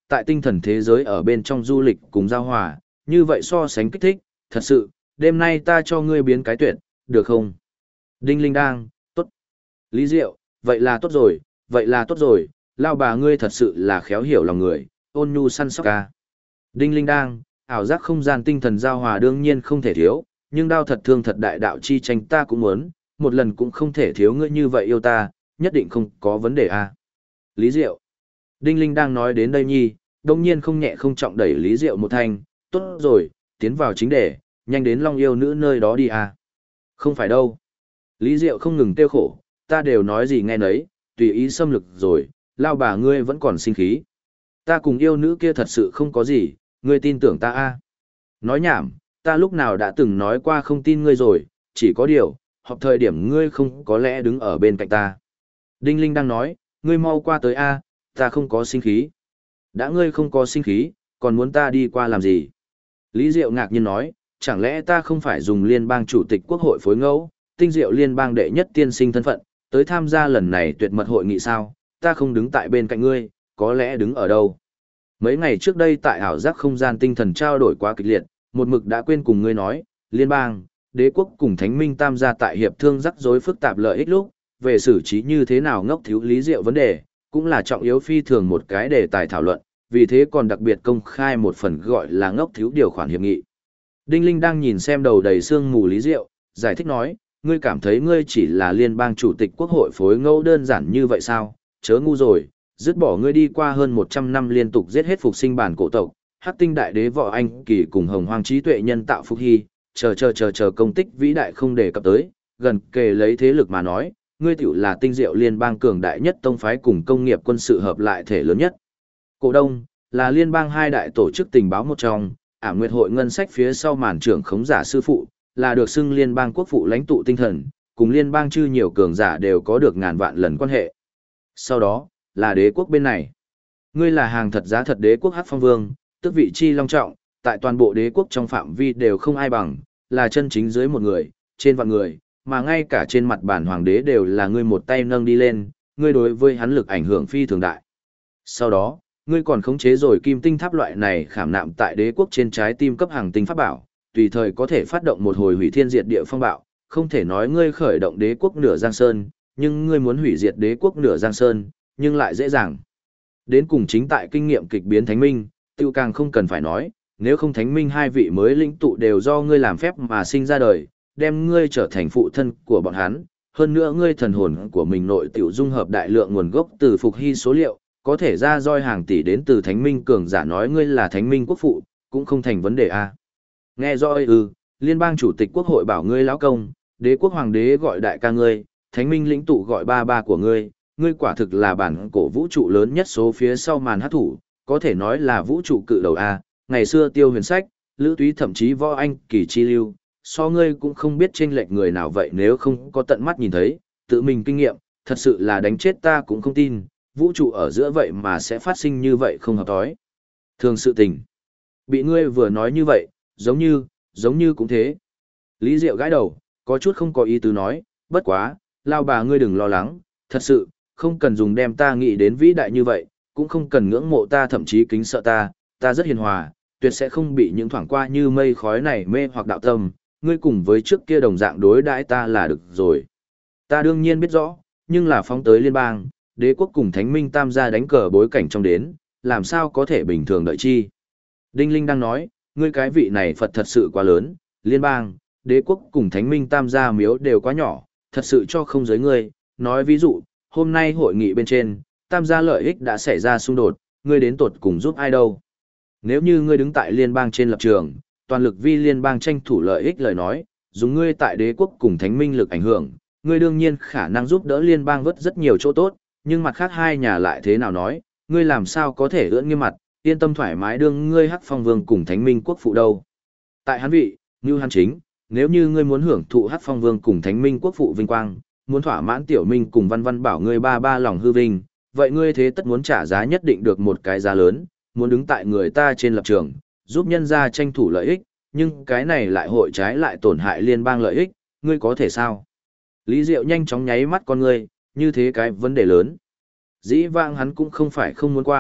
tại tinh thần thế giới ở bên trong du lịch cùng giao hòa, như vậy so sánh kích thích, thật sự, đêm nay ta cho ngươi biến cái tuyệt, được không? Đinh Linh Đang, tốt. Lý Diệu, vậy là tốt rồi, vậy là tốt rồi, lao bà ngươi thật sự là khéo hiểu lòng người, ôn nhu săn sóc ca. Đinh Linh Đang, ảo giác không gian tinh thần giao hòa đương nhiên không thể thiếu, nhưng đao thật thương thật đại đạo chi tranh ta cũng muốn, một lần cũng không thể thiếu ngươi như vậy yêu ta, nhất định không có vấn đề à. Lý Diệu. Đinh Linh đang nói đến đây nhi, đông nhiên không nhẹ không trọng đẩy Lý Diệu một thanh, tốt rồi, tiến vào chính đề, nhanh đến Long yêu nữ nơi đó đi à. Không phải đâu. Lý Diệu không ngừng tiêu khổ, ta đều nói gì nghe nấy, tùy ý xâm lực rồi, lao bà ngươi vẫn còn sinh khí. Ta cùng yêu nữ kia thật sự không có gì, ngươi tin tưởng ta à. Nói nhảm, ta lúc nào đã từng nói qua không tin ngươi rồi, chỉ có điều, họp thời điểm ngươi không có lẽ đứng ở bên cạnh ta. Đinh Linh đang nói, ngươi mau qua tới a, ta không có sinh khí. Đã ngươi không có sinh khí, còn muốn ta đi qua làm gì? Lý Diệu ngạc nhiên nói, chẳng lẽ ta không phải dùng liên bang chủ tịch quốc hội phối ngẫu, tinh diệu liên bang đệ nhất tiên sinh thân phận, tới tham gia lần này tuyệt mật hội nghị sao, ta không đứng tại bên cạnh ngươi, có lẽ đứng ở đâu? Mấy ngày trước đây tại ảo giác không gian tinh thần trao đổi quá kịch liệt, một mực đã quên cùng ngươi nói, liên bang, đế quốc cùng thánh minh tam gia tại hiệp thương rắc rối phức tạp lợi ích lúc, về xử trí như thế nào ngốc thiếu Lý Diệu vấn đề, cũng là trọng yếu phi thường một cái đề tài thảo luận, vì thế còn đặc biệt công khai một phần gọi là ngốc thiếu điều khoản hiệp nghị. Đinh Linh đang nhìn xem đầu đầy sương mù Lý Diệu, giải thích nói, ngươi cảm thấy ngươi chỉ là liên bang chủ tịch quốc hội phối ngẫu đơn giản như vậy sao, chớ ngu rồi, dứt bỏ ngươi đi qua hơn 100 năm liên tục giết hết phục sinh bản cổ tộc, Hắc Tinh Đại Đế Võ Anh Kỳ cùng Hồng Hoang trí tuệ nhân tạo Phúc Hy, chờ công tích vĩ đại không đề cập tới, gần kề lấy thế lực mà nói, ngươi tiểu là tinh diệu liên bang cường đại nhất tông phái cùng công nghiệp quân sự hợp lại thể lớn nhất. Cổ đông là liên bang hai đại tổ chức tình báo một trong, Ảm Nguyệt hội ngân sách phía sau màn trưởng khống giả sư phụ, là được xưng liên bang quốc phụ lãnh tụ tinh thần, cùng liên bang chư nhiều cường giả đều có được ngàn vạn lần quan hệ. Sau đó, là đế quốc bên này. Ngươi là hàng thật giá thật đế quốc Hắc Phong Vương, tước vị chi long trọng, tại toàn bộ đế quốc trong phạm vi đều không ai bằng, là chân chính dưới một người, trên vạn người, mà ngay cả trên mặt bản hoàng đế đều là ngươi một tay nâng đi lên, ngươi đối với hắn lực ảnh hưởng phi thường đại. Sau đó, ngươi còn khống chế rồi kim tinh tháp loại này khảm nạm tại đế quốc trên trái tim cấp hàng tinh pháp bảo, tùy thời có thể phát động một hồi hủy thiên diệt địa phong bạo, không thể nói ngươi khởi động đế quốc nửa Giang Sơn, nhưng ngươi muốn hủy diệt đế quốc nửa Giang Sơn, nhưng lại dễ dàng. Đến cùng chính tại kinh nghiệm kịch biến thánh minh, tiêu càng không cần phải nói, nếu không thánh minh hai vị mới lĩnh tụ đều do ngươi làm phép mà sinh ra đời, đem ngươi trở thành phụ thân của bọn hắn, hơn nữa ngươi thần hồn của mình nội tiểu dung hợp đại lượng nguồn gốc từ phục hy số liệu, có thể ra roi hàng tỷ đến từ thánh minh cường giả nói ngươi là thánh minh quốc phụ, cũng không thành vấn đề a. Nghe roi liên bang chủ tịch quốc hội bảo ngươi lão công, đế quốc hoàng đế gọi đại ca ngươi, thánh minh lĩnh tụ gọi ba ba của ngươi, ngươi quả thực là bản cổ vũ trụ lớn nhất số phía sau màn hát thủ, có thể nói là vũ trụ cự đầu a. Ngày xưa Tiêu Huyền Sách, Lữ Túy thậm chí Võ Anh Kỳ Chi Lưu, so ngươi cũng không biết chênh lệch người nào vậy nếu không có tận mắt nhìn thấy, tự mình kinh nghiệm, thật sự là đánh chết ta cũng không tin, vũ trụ ở giữa vậy mà sẽ phát sinh như vậy không hợp tối. Thường sự tình. Bị ngươi vừa nói như vậy, giống như cũng thế. Lý Diệu gãi đầu, có chút không có ý tứ nói, bất quá, lao bà ngươi đừng lo lắng, thật sự, không cần dùng đem ta nghĩ đến vĩ đại như vậy, cũng không cần ngưỡng mộ ta thậm chí kính sợ ta rất hiền hòa, tuyệt sẽ không bị những thoảng qua như mây khói này mê hoặc đạo tâm, ngươi cùng với trước kia đồng dạng đối đãi ta là được rồi. Ta đương nhiên biết rõ, nhưng là phóng tới liên bang, đế quốc cùng thánh minh tam gia đánh cờ bối cảnh trong đến, làm sao có thể bình thường đợi chi. Đinh Linh đang nói, ngươi cái vị này Phật thật sự quá lớn, liên bang, đế quốc cùng thánh minh tam gia miếu đều quá nhỏ, thật sự cho không giới ngươi, nói ví dụ, hôm nay hội nghị bên trên, tam gia lợi ích đã xảy ra xung đột, ngươi đến tột cùng giúp ai đâu. Nếu như ngươi đứng tại liên bang trên lập trường, toàn lực vi liên bang tranh thủ lợi ích lời nói, dùng ngươi tại đế quốc cùng thánh minh lực ảnh hưởng, ngươi đương nhiên khả năng giúp đỡ liên bang vớt rất nhiều chỗ tốt, nhưng mặt khác hai nhà lại thế nào nói, ngươi làm sao có thể ưỡn nghiêm mặt, yên tâm thoải mái đương ngươi Hắc Phong Vương cùng thánh minh quốc phụ đâu. Tại hắn vị, như hắn chính, nếu như ngươi muốn hưởng thụ Hắc Phong Vương cùng thánh minh quốc phụ vinh quang, muốn thỏa mãn tiểu minh cùng văn văn bảo ngươi ba lòng hư vinh, vậy ngươi thế tất muốn trả giá nhất định được một cái giá lớn, muốn đứng tại người ta trên lập trường, giúp nhân gia tranh thủ lợi ích, nhưng cái này lại hội trái lại tổn hại liên bang lợi ích, ngươi có thể sao? Lý Diệu nhanh chóng nháy mắt con ngươi, như thế cái vấn đề lớn. Dĩ vãng hắn cũng không phải không muốn qua,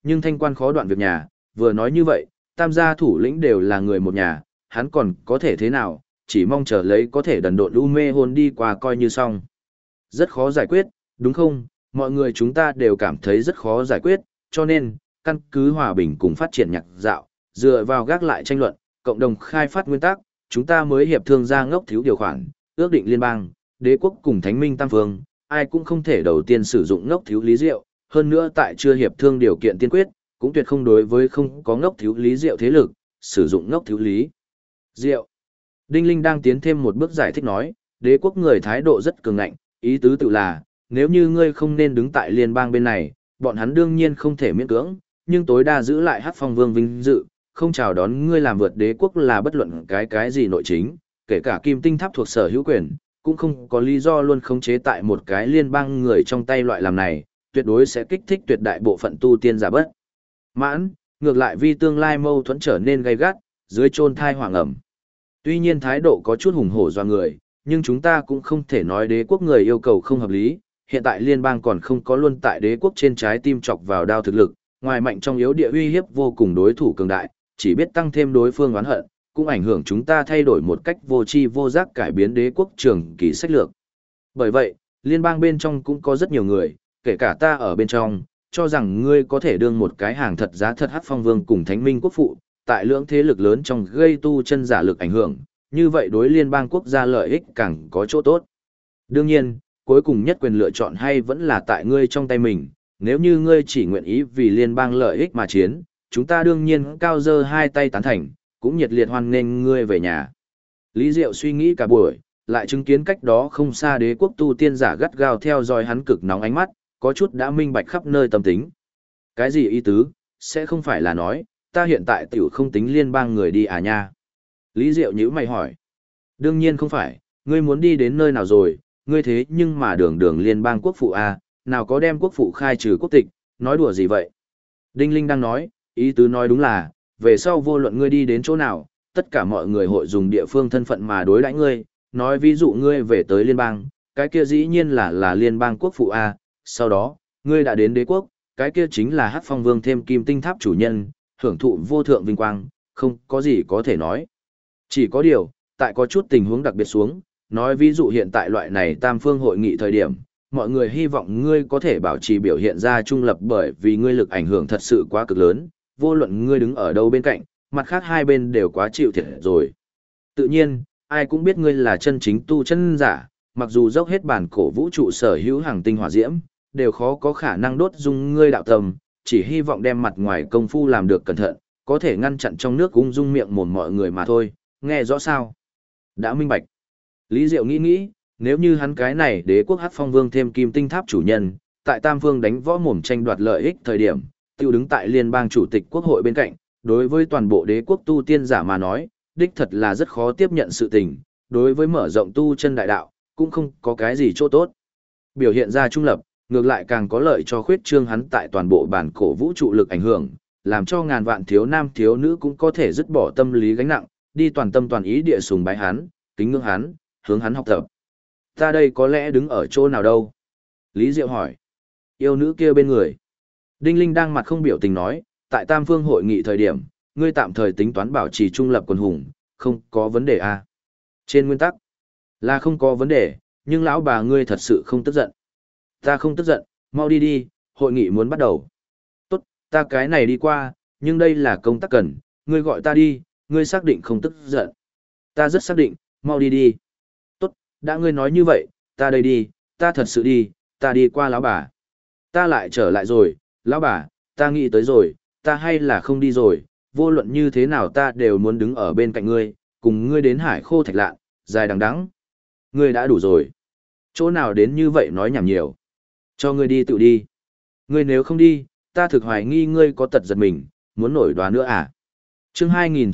Nhưng thanh quan khó đoạn việc nhà, vừa nói như vậy, tam gia thủ lĩnh đều là người một nhà, hắn còn có thể thế nào, chỉ mong chờ lấy có thể đần độn u mê hồn đi qua coi như xong. Rất khó giải quyết, đúng không? Mọi người chúng ta đều cảm thấy rất khó giải quyết, cho nên, căn cứ hòa bình cùng phát triển nhạc dạo, dựa vào gác lại tranh luận, cộng đồng khai phát nguyên tắc, chúng ta mới hiệp thương ra ngốc thiếu điều khoản, ước định liên bang, đế quốc cùng thánh minh tam phương, ai cũng không thể đầu tiên sử dụng ngốc thiếu lý diệu, hơn nữa tại chưa hiệp thương điều kiện tiên quyết, cũng tuyệt không đối với không có ngốc thiếu lý diệu thế lực, sử dụng ngốc thiếu lý diệu. Đinh Linh đang tiến thêm một bước giải thích nói, đế quốc người thái độ rất cường ngạnh, ý tứ tự là, nếu như ngươi không nên đứng tại liên bang bên này, bọn hắn đương nhiên không thể miễn cưỡng, nhưng tối đa giữ lại Hắc Phong Vương vinh dự, không chào đón ngươi làm vượt đế quốc là bất luận cái gì nội chính, kể cả Kim Tinh Tháp thuộc sở hữu quyền, cũng không có lý do luôn khống chế tại một cái liên bang người trong tay loại làm này, tuyệt đối sẽ kích thích tuyệt đại bộ phận tu tiên giả bất mãn, ngược lại vì tương lai mâu thuẫn trở nên gay gắt, dưới chôn thai hoàng ẩm. Tuy nhiên thái độ có chút hùng hổ do người, nhưng chúng ta cũng không thể nói đế quốc người yêu cầu không hợp lý, hiện tại liên bang còn không có luôn tại đế quốc trên trái tim chọc vào đao thực lực, ngoài mạnh trong yếu địa uy hiếp vô cùng đối thủ cường đại, chỉ biết tăng thêm đối phương oán hận, cũng ảnh hưởng chúng ta thay đổi một cách vô tri vô giác cải biến đế quốc trường kỳ sách lược. Bởi vậy, liên bang bên trong cũng có rất nhiều người, kể cả ta ở bên trong, cho rằng ngươi có thể đương một cái hàng thật giá thật Hắc Phong Vương cùng Thánh Minh quốc phụ, tại lưỡng thế lực lớn trong gây tu chân giả lực ảnh hưởng, như vậy đối liên bang quốc gia lợi ích càng có chỗ tốt. Đương nhiên, cuối cùng nhất quyền lựa chọn hay vẫn là tại ngươi trong tay mình, nếu như ngươi chỉ nguyện ý vì liên bang lợi ích mà chiến, chúng ta đương nhiên cao dơ hai tay tán thành, cũng nhiệt liệt hoan nghênh ngươi về nhà. Lý Diệu suy nghĩ cả buổi, lại chứng kiến cách đó không xa đế quốc tu tiên giả gắt gao theo dõi hắn cực nóng ánh mắt, có chút đã minh bạch khắp nơi tâm tính. Cái gì ý tứ, sẽ không phải là nói, ta hiện tại tiểu không tính liên bang người đi à nha? Lý Diệu nhíu mày hỏi. Đương nhiên không phải, ngươi muốn đi đến nơi nào rồi, ngươi thế nhưng mà đường đường liên bang quốc phụ à, nào có đem quốc phụ khai trừ quốc tịch, nói đùa gì vậy? Đinh Linh đang nói, ý tứ nói đúng là, về sau vô luận ngươi đi đến chỗ nào, tất cả mọi người hội dùng địa phương thân phận mà đối đãi ngươi, nói ví dụ ngươi về tới liên bang, cái kia dĩ nhiên là liên bang quốc phụ à, sau đó, ngươi đã đến đế quốc, cái kia chính là Hắc Phong Vương thêm Kim Tinh Tháp chủ nhân, hưởng thụ vô thượng vinh quang, không có gì có thể nói. Chỉ có điều, tại có chút tình huống đặc biệt xuống, nói ví dụ hiện tại loại này tam phương hội nghị thời điểm, mọi người hy vọng ngươi có thể bảo trì biểu hiện ra trung lập bởi vì ngươi lực ảnh hưởng thật sự quá cực lớn, vô luận ngươi đứng ở đâu bên cạnh, mặt khác hai bên đều quá chịu thiệt rồi. Tự nhiên, ai cũng biết ngươi là chân chính tu chân giả, mặc dù dốc hết bản cổ vũ trụ sở hữu hàng tinh hỏa diễm, đều khó có khả năng đốt dung ngươi đạo tâm, chỉ hy vọng đem mặt ngoài công phu làm được cẩn thận, có thể ngăn chặn trong nước ung dung miệng mồm mọi người mà thôi, nghe rõ sao? Đã minh bạch. Lý Diệu nghĩ, nếu như hắn cái này đế quốc Hắc Phong Vương thêm Kim Tinh Tháp chủ nhân, tại Tam Phương đánh võ mồm tranh đoạt lợi ích thời điểm, tiêu đứng tại liên bang chủ tịch quốc hội bên cạnh, đối với toàn bộ đế quốc tu tiên giả mà nói, đích thật là rất khó tiếp nhận sự tình, đối với mở rộng tu chân đại đạo, cũng không có cái gì chỗ tốt. Biểu hiện ra trung lập, ngược lại càng có lợi cho khuyết trương hắn tại toàn bộ bản cổ vũ trụ lực ảnh hưởng, làm cho ngàn vạn thiếu nam thiếu nữ cũng có thể dứt bỏ tâm lý gánh nặng, đi toàn tâm toàn ý địa sùng bái hắn, kính ngưỡng hắn, hướng hắn học tập. Ta đây có lẽ đứng ở chỗ nào đâu? Lý Diệu hỏi. Yêu nữ kia bên người. Đinh Linh đang mặt không biểu tình nói, tại Tam Phương hội nghị thời điểm, ngươi tạm thời tính toán bảo trì trung lập quần hùng, không có vấn đề à? Trên nguyên tắc, là không có vấn đề, nhưng lão bà ngươi thật sự không tức giận. Ta không tức giận, mau đi đi, hội nghị muốn bắt đầu. Tốt, ta cái này đi qua, nhưng đây là công tác cần, ngươi gọi ta đi, ngươi xác định không tức giận. Ta rất xác định, mau đi đi. Tốt, đã ngươi nói như vậy, ta đây đi, ta thật sự đi, ta đi qua lão bà. Ta lại trở lại rồi, lão bà, ta nghĩ tới rồi, ta hay là không đi rồi, vô luận như thế nào ta đều muốn đứng ở bên cạnh ngươi, cùng ngươi đến hải khô thạch lạn, dài đằng đẵng. Ngươi đã đủ rồi. Chỗ nào đến như vậy nói nhảm nhiều. Cho ngươi đi tự đi. Ngươi nếu không đi, ta thực hoài nghi ngươi có tật giật mình, muốn nổi đoá nữa à? Chương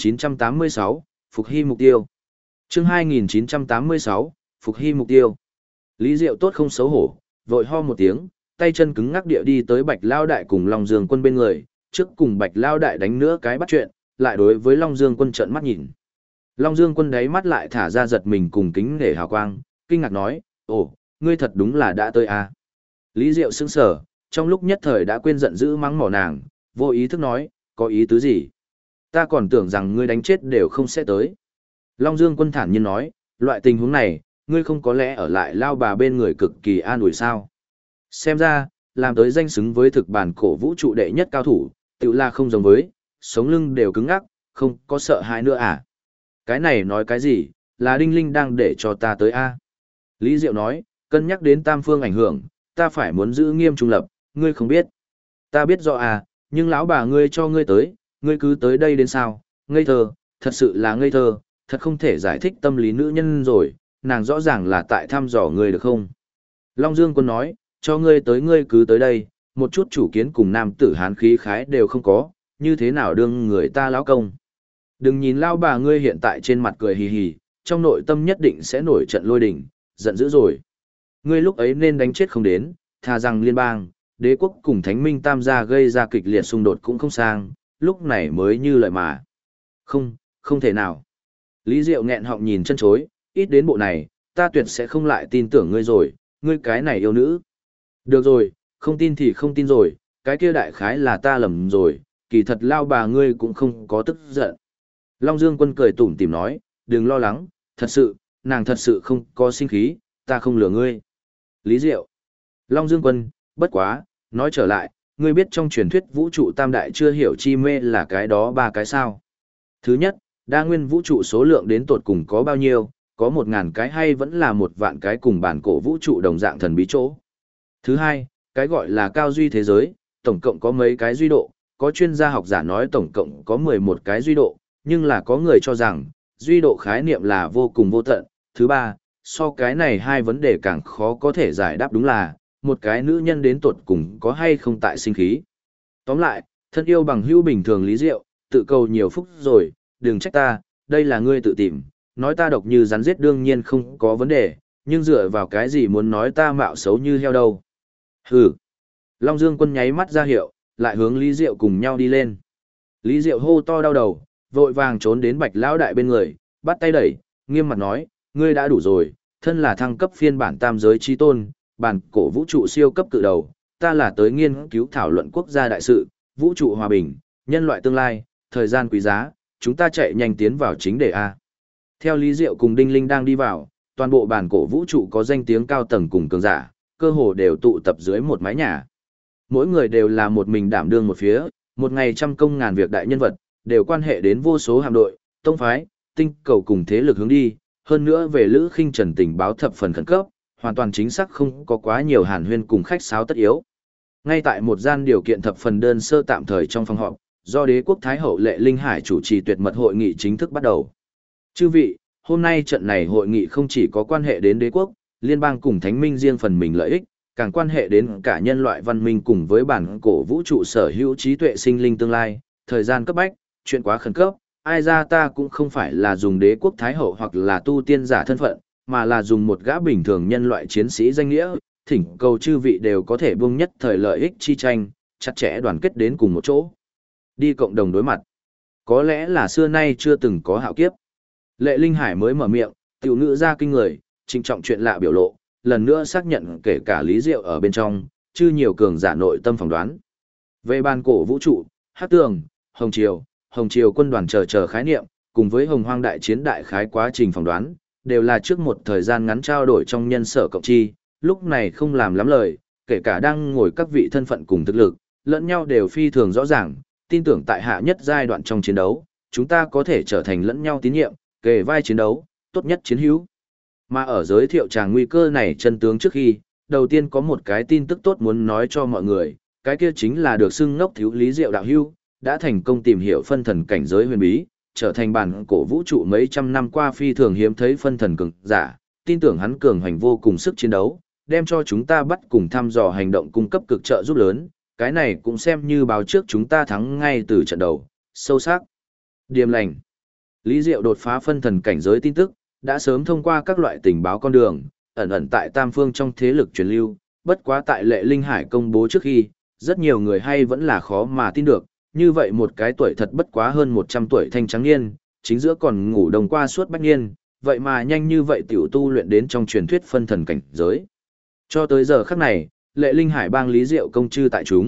2986, Phục Hy mục tiêu. Chương 2986, Phục Hy mục tiêu. Lý Diệu tốt không xấu hổ, vội ho một tiếng, tay chân cứng ngắc địa đi tới Bạch Lao Đại cùng Long Dương Quân bên người, trước cùng Bạch Lao Đại đánh nữa cái bắt chuyện, lại đối với Long Dương Quân trợn mắt nhìn. Long Dương Quân đáy mắt lại thả ra giật mình cùng kính nể hào quang, kinh ngạc nói, ồ, ngươi thật đúng là đã tới à. Lý Diệu sững sờ, trong lúc nhất thời đã quên giận dữ mắng mỏ nàng, vô ý thức nói, có ý tứ gì? Ta còn tưởng rằng ngươi đánh chết đều không sẽ tới. Long Dương Quân thản nhiên nói, loại tình huống này, ngươi không có lẽ ở lại lao bà bên người cực kỳ an ủi sao. Xem ra, làm tới danh xứng với thực bản cổ vũ trụ đệ nhất cao thủ, tự là không giống với, sống lưng đều cứng ngắc, không có sợ hãi nữa à. Cái này nói cái gì, là Đinh Linh đang để cho ta tới a. Lý Diệu nói, cân nhắc đến tam phương ảnh hưởng, ta phải muốn giữ nghiêm trung lập, ngươi không biết. Ta biết rõ à, nhưng lão bà ngươi cho ngươi tới, ngươi cứ tới đây đến sao, ngây thơ, thật sự là ngây thơ, thật không thể giải thích tâm lý nữ nhân rồi, nàng rõ ràng là tại thăm dò ngươi được không. Long Dương Quân nói, cho ngươi tới ngươi cứ tới đây, một chút chủ kiến cùng nam tử hán khí khái đều không có, như thế nào đương người ta lão công. Đừng nhìn lão bà ngươi hiện tại trên mặt cười hì hì, trong nội tâm nhất định sẽ nổi trận lôi đình, giận dữ rồi. Ngươi lúc ấy nên đánh chết không đến, thà rằng liên bang, đế quốc cùng thánh minh tam gia gây ra kịch liệt xung đột cũng không sang, lúc này mới như lời mà. Không, không thể nào. Lý Diệu nghẹn họng nhìn chân chối, ít đến bộ này, ta tuyệt sẽ không lại tin tưởng ngươi rồi, ngươi cái này yêu nữ. Được rồi, không tin thì không tin rồi, cái kia đại khái là ta lầm rồi, kỳ thật lao bà ngươi cũng không có tức giận. Long Dương Quân cười tủm tỉm nói, đừng lo lắng, thật sự, nàng thật sự không có sinh khí, ta không lừa ngươi. Lý Diệu. Long Dương Quân, bất quá, nói trở lại, ngươi biết trong truyền thuyết vũ trụ tam đại chưa hiểu chi mê là cái đó ba cái sao. Thứ nhất, đa nguyên vũ trụ số lượng đến tột cùng có bao nhiêu, có 1.000 cái hay vẫn là 1 vạn cái cùng bản cổ vũ trụ đồng dạng thần bí chỗ. Thứ hai, cái gọi là cao duy thế giới, tổng cộng có mấy cái duy độ, có chuyên gia học giả nói tổng cộng có 11 cái duy độ, nhưng là có người cho rằng, duy độ khái niệm là vô cùng vô tận. Thứ ba, so cái này hai vấn đề càng khó có thể giải đáp đúng là, một cái nữ nhân đến tột cùng có hay không tại sinh khí. Tóm lại, thân yêu bằng hữu bình thường Lý Diệu, tự cầu nhiều phúc rồi, đừng trách ta, đây là ngươi tự tìm, nói ta độc như rắn giết đương nhiên không có vấn đề, nhưng dựa vào cái gì muốn nói ta mạo xấu như heo đâu. Hừ. Long Dương Quân nháy mắt ra hiệu, lại hướng Lý Diệu cùng nhau đi lên. Lý Diệu hô to đau đầu, vội vàng trốn đến Bạch lão đại bên người, bắt tay đẩy, nghiêm mặt nói, ngươi đã đủ rồi, thân là thăng cấp phiên bản tam giới chi tôn, bản cổ vũ trụ siêu cấp cự đầu, ta là tới nghiên cứu thảo luận quốc gia đại sự, vũ trụ hòa bình, nhân loại tương lai, thời gian quý giá, chúng ta chạy nhanh tiến vào chính đề A. Theo Lý Diệu cùng Đinh Linh đang đi vào, toàn bộ bản cổ vũ trụ có danh tiếng cao tầng cùng cường giả, cơ hồ đều tụ tập dưới một mái nhà. Mỗi người đều là một mình đảm đương một phía, một ngày trăm công ngàn việc đại nhân vật, đều quan hệ đến vô số hạm đội, tông phái, tinh cầu cùng thế lực hướng đi, hơn nữa về Lữ Khinh Trần tình báo thập phần khẩn cấp, hoàn toàn chính xác không có quá nhiều hàn huyên cùng khách sáo tất yếu. Ngay tại một gian điều kiện thập phần đơn sơ tạm thời trong phòng họp, do đế quốc Thái hậu Lệ Linh Hải chủ trì tuyệt mật hội nghị chính thức bắt đầu. Chư vị, hôm nay trận này hội nghị không chỉ có quan hệ đến đế quốc, liên bang cùng thánh minh riêng phần mình lợi ích, càng quan hệ đến cả nhân loại văn minh cùng với bản cổ vũ trụ sở hữu trí tuệ sinh linh tương lai, thời gian cấp bách, chuyện quá khẩn cấp, ai ra ta cũng không phải là dùng đế quốc Thái hậu hoặc là tu tiên giả thân phận, mà là dùng một gã bình thường nhân loại chiến sĩ danh nghĩa, thỉnh cầu chư vị đều có thể buông nhất thời lợi ích chi tranh, chặt chẽ đoàn kết đến cùng một chỗ. Đi cộng đồng đối mặt. Có lẽ là xưa nay chưa từng có hạo kiếp. Lệ Linh Hải mới mở miệng, tiểu ngữ ra kinh người, trinh trọng chuyện lạ biểu lộ, lần nữa xác nhận kể cả Lý Diệu ở bên trong, chứ nhiều cường giả nội tâm phỏng đoán. Về ban cổ vũ trụ, Hắc Tường, Hồng Triều quân đoàn chờ khái niệm, cùng với Hồng Hoang đại chiến đại khái quá trình phỏng đoán, đều là trước một thời gian ngắn trao đổi trong nhân sở cộng chi, lúc này không làm lắm lời, kể cả đang ngồi các vị thân phận cùng thực lực, lẫn nhau đều phi thường rõ ràng, tin tưởng tại hạ nhất giai đoạn trong chiến đấu, chúng ta có thể trở thành lẫn nhau tín nhiệm, kề vai chiến đấu, tốt nhất chiến hữu. Mà ở giới thiệu tràng nguy cơ này chân tướng trước khi, đầu tiên có một cái tin tức tốt muốn nói cho mọi người, cái kia chính là được xưng ngốc thiếu Lý Diệu đạo hưu, đã thành công tìm hiểu phân thần cảnh giới huyền bí, trở thành bản cổ vũ trụ mấy trăm năm qua phi thường hiếm thấy phân thần cường giả, tin tưởng hắn cường hành vô cùng sức chiến đấu, đem cho chúng ta bắt cùng thăm dò hành động cung cấp cực trợ giúp lớn, cái này cũng xem như báo trước chúng ta thắng ngay từ trận đầu, sâu sắc. Điềm lành. Lý Diệu đột phá phân thần cảnh giới tin tức, đã sớm thông qua các loại tình báo con đường, ẩn ẩn tại tam phương trong thế lực truyền lưu, bất quá tại Lệ Linh Hải công bố trước khi, rất nhiều người hay vẫn là khó mà tin được, như vậy một cái tuổi thật bất quá hơn 100 tuổi thanh trắng niên, chính giữa còn ngủ đồng qua suốt bách niên, vậy mà nhanh như vậy tiểu tu luyện đến trong truyền thuyết phân thần cảnh giới. Cho tới giờ khắc này, Lệ Linh Hải bang Lý Diệu công chư tại chúng,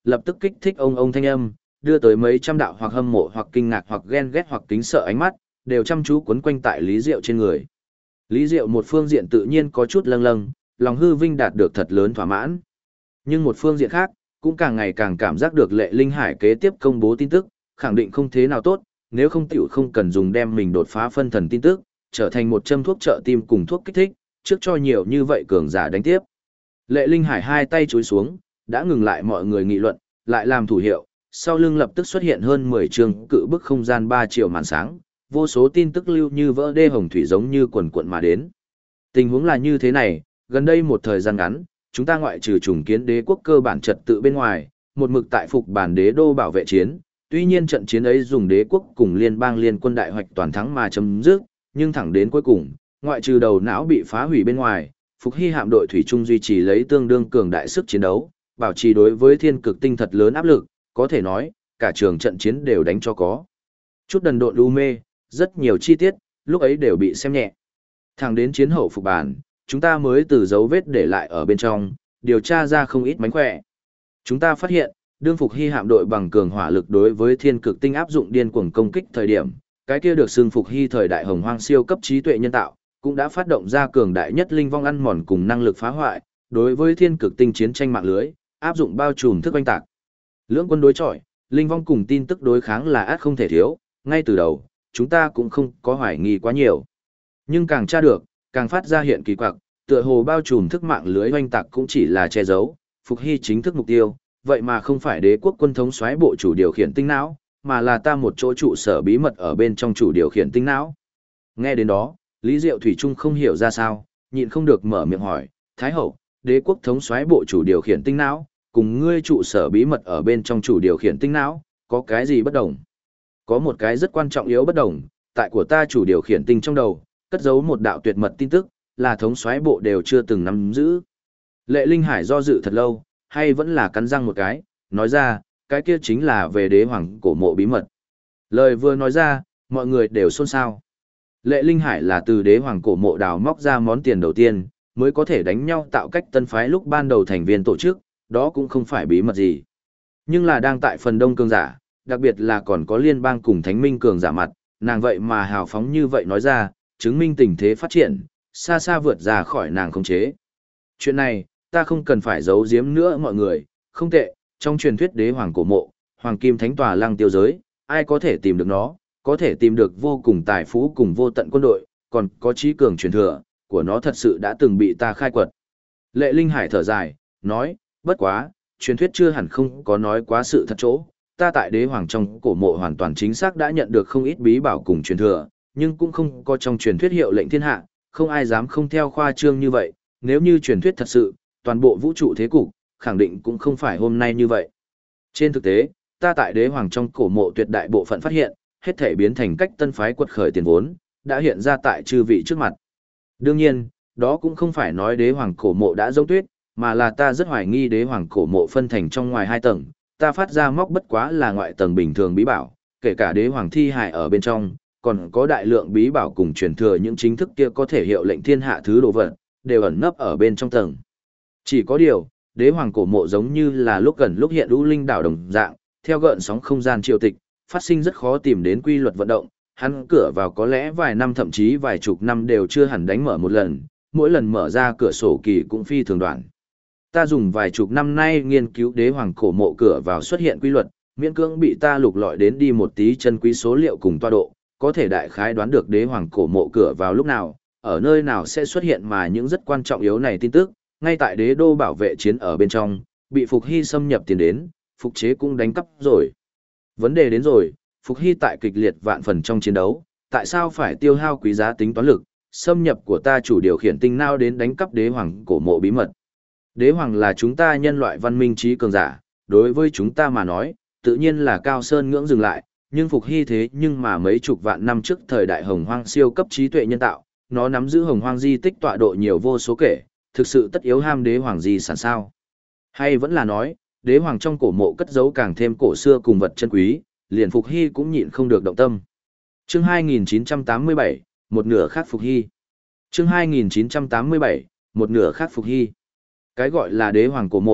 lập tức kích thích ông thanh âm, đưa tới mấy trăm đạo hoặc hâm mộ hoặc kinh ngạc hoặc ghen ghét hoặc kính sợ ánh mắt, đều chăm chú quấn quanh tại Lý Diệu trên người. Lý Diệu một phương diện tự nhiên có chút lâng lâng, lòng hư vinh đạt được thật lớn thỏa mãn. Nhưng một phương diện khác, cũng càng ngày càng cảm giác được Lệ Linh Hải kế tiếp công bố tin tức, khẳng định không thế nào tốt, nếu không tiểu không cần dùng đem mình đột phá phân thần tin tức, trở thành một châm thuốc trợ tim cùng thuốc kích thích, trước cho nhiều như vậy cường giả đánh tiếp. Lệ Linh Hải hai tay chối xuống, đã ngừng lại mọi người nghị luận, lại làm thủ hiệu, sau lưng lập tức xuất hiện hơn 10 trường cự bức không gian 3 triệu màn sáng, vô số tin tức lưu như vỡ đê hồng thủy giống như quần cuộn mà đến. Tình huống là như thế này, gần đây một thời gian ngắn, chúng ta ngoại trừ trùng kiến đế quốc cơ bản trật tự bên ngoài, một mực tại phục bản đế đô bảo vệ chiến, tuy nhiên trận chiến ấy dùng đế quốc cùng liên bang liên quân đại hoạch toàn thắng mà chấm dứt, nhưng thẳng đến cuối cùng, ngoại trừ đầu não bị phá hủy bên ngoài, Phục Hy hạm đội thủy chung duy trì lấy tương đương cường đại sức chiến đấu, bảo trì đối với thiên cực tinh thật lớn áp lực, có thể nói, cả trường trận chiến đều đánh cho có. Chút đần độn u mê, rất nhiều chi tiết, lúc ấy đều bị xem nhẹ. Thẳng đến chiến hậu phục bản, chúng ta mới từ dấu vết để lại ở bên trong, điều tra ra không ít mánh khỏe. Chúng ta phát hiện, đương Phục Hy hạm đội bằng cường hỏa lực đối với thiên cực tinh áp dụng điên cuồng công kích thời điểm, cái kia được xưng Phục Hy thời đại hồng hoang siêu cấp trí tuệ nhân tạo, cũng đã phát động ra cường đại nhất linh vong ăn mòn cùng năng lực phá hoại, đối với thiên cực tinh chiến tranh mạng lưới, áp dụng bao trùm thức oanh tạc. Lưỡng quân đối chọi, linh vong cùng tin tức đối kháng là át không thể thiếu, ngay từ đầu, chúng ta cũng không có hoài nghi quá nhiều. Nhưng càng tra được, càng phát ra hiện kỳ quặc, tựa hồ bao trùm thức mạng lưới oanh tạc cũng chỉ là che giấu, Phục Hy chính thức mục tiêu, vậy mà không phải đế quốc quân thống soái bộ chủ điều khiển tinh não, mà là ta một chỗ trụ sở bí mật ở bên trong chủ điều khiển tinh não. Nghe đến đó, Lý Diệu Thủy Trung không hiểu ra sao, nhịn không được mở miệng hỏi, Thái Hậu, đế quốc thống soái bộ chủ điều khiển tinh não, cùng ngươi trụ sở bí mật ở bên trong chủ điều khiển tinh não, có cái gì bất đồng? Có một cái rất quan trọng yếu bất đồng, tại của ta chủ điều khiển tinh trong đầu, cất giấu một đạo tuyệt mật tin tức, là thống soái bộ đều chưa từng nắm giữ. Lệ Linh Hải do dự thật lâu, hay vẫn là cắn răng một cái, nói ra, cái kia chính là về đế hoàng cổ mộ bí mật. Lời vừa nói ra, mọi người đều xôn xao. Lệ Linh Hải là từ đế hoàng cổ mộ đào móc ra món tiền đầu tiên, mới có thể đánh nhau tạo cách tân phái lúc ban đầu thành viên tổ chức, đó cũng không phải bí mật gì. Nhưng là đang tại phần đông cường giả, đặc biệt là còn có liên bang cùng thánh minh cường giả mặt, nàng vậy mà hào phóng như vậy nói ra, chứng minh tình thế phát triển, xa xa vượt ra khỏi nàng khống chế. Chuyện này, ta không cần phải giấu giếm nữa mọi người, không tệ, trong truyền thuyết đế hoàng cổ mộ, hoàng kim thánh tòa lăng tiêu giới, ai có thể tìm được nó, có thể tìm được vô cùng tài phú cùng vô tận quân đội, còn có trí cường truyền thừa, của nó thật sự đã từng bị ta khai quật. Lệ Linh Hải thở dài, nói, bất quá, truyền thuyết chưa hẳn không có nói quá sự thật chỗ, ta tại đế hoàng trong cổ mộ hoàn toàn chính xác đã nhận được không ít bí bảo cùng truyền thừa, nhưng cũng không có trong truyền thuyết hiệu lệnh thiên hạ, không ai dám không theo khoa trương như vậy, nếu như truyền thuyết thật sự, toàn bộ vũ trụ thế cục, khẳng định cũng không phải hôm nay như vậy. Trên thực tế, ta tại đế hoàng trong cổ mộ tuyệt đại bộ phận phát hiện, hết thể biến thành cách tân phái quật khởi tiền vốn, đã hiện ra tại chư vị trước mặt. Đương nhiên, đó cũng không phải nói đế hoàng cổ mộ đã giống tuyết, mà là ta rất hoài nghi đế hoàng cổ mộ phân thành trong ngoài hai tầng, ta phát ra móc bất quá là ngoại tầng bình thường bí bảo, kể cả đế hoàng thi hài ở bên trong, còn có đại lượng bí bảo cùng truyền thừa những chính thức kia có thể hiệu lệnh thiên hạ thứ đồ vật, đều ẩn nấp ở bên trong tầng. Chỉ có điều, đế hoàng cổ mộ giống như là lúc gần lúc hiện lũ linh đảo đồng dạng, theo gợn sóng không gian triều tịch, phát sinh rất khó tìm đến quy luật vận động, hắn cửa vào có lẽ vài năm thậm chí vài chục năm đều chưa hẳn đánh mở một lần, mỗi lần mở ra cửa sổ kỳ cũng phi thường đoạn. Ta dùng vài chục năm nay nghiên cứu đế hoàng cổ mộ cửa vào xuất hiện quy luật, miễn cưỡng bị ta lục lọi đến đi một tí chân quý số liệu cùng toa độ, có thể đại khái đoán được đế hoàng cổ mộ cửa vào lúc nào, ở nơi nào sẽ xuất hiện mà những rất quan trọng yếu này tin tức, ngay tại đế đô bảo vệ chiến ở bên trong, bị Phục Hy xâm nhập tiền đến, Phục chế cũng đánh cắp rồi. Vấn đề đến rồi, Phục Hy tại kịch liệt vạn phần trong chiến đấu, tại sao phải tiêu hao quý giá tính toán lực, xâm nhập của ta chủ điều khiển tinh não đến đánh cắp đế hoàng cổ mộ bí mật. Đế hoàng là chúng ta nhân loại văn minh trí cường giả, đối với chúng ta mà nói, tự nhiên là cao sơn ngưỡng dừng lại, nhưng Phục Hy thế nhưng mà mấy chục vạn năm trước thời đại hồng hoang siêu cấp trí tuệ nhân tạo, nó nắm giữ hồng hoang di tích tọa độ nhiều vô số kể, thực sự tất yếu ham đế hoàng di sản sao? Hay vẫn là nói, đế hoàng trong cổ mộ cất giấu càng thêm cổ xưa cùng vật chân quý, liền Phục Hy cũng nhịn không được động tâm. Chương 2987, một nửa khác Phục Hy. Chương 2987, một nửa khác Phục Hy. Cái gọi là đế hoàng cổ mộ,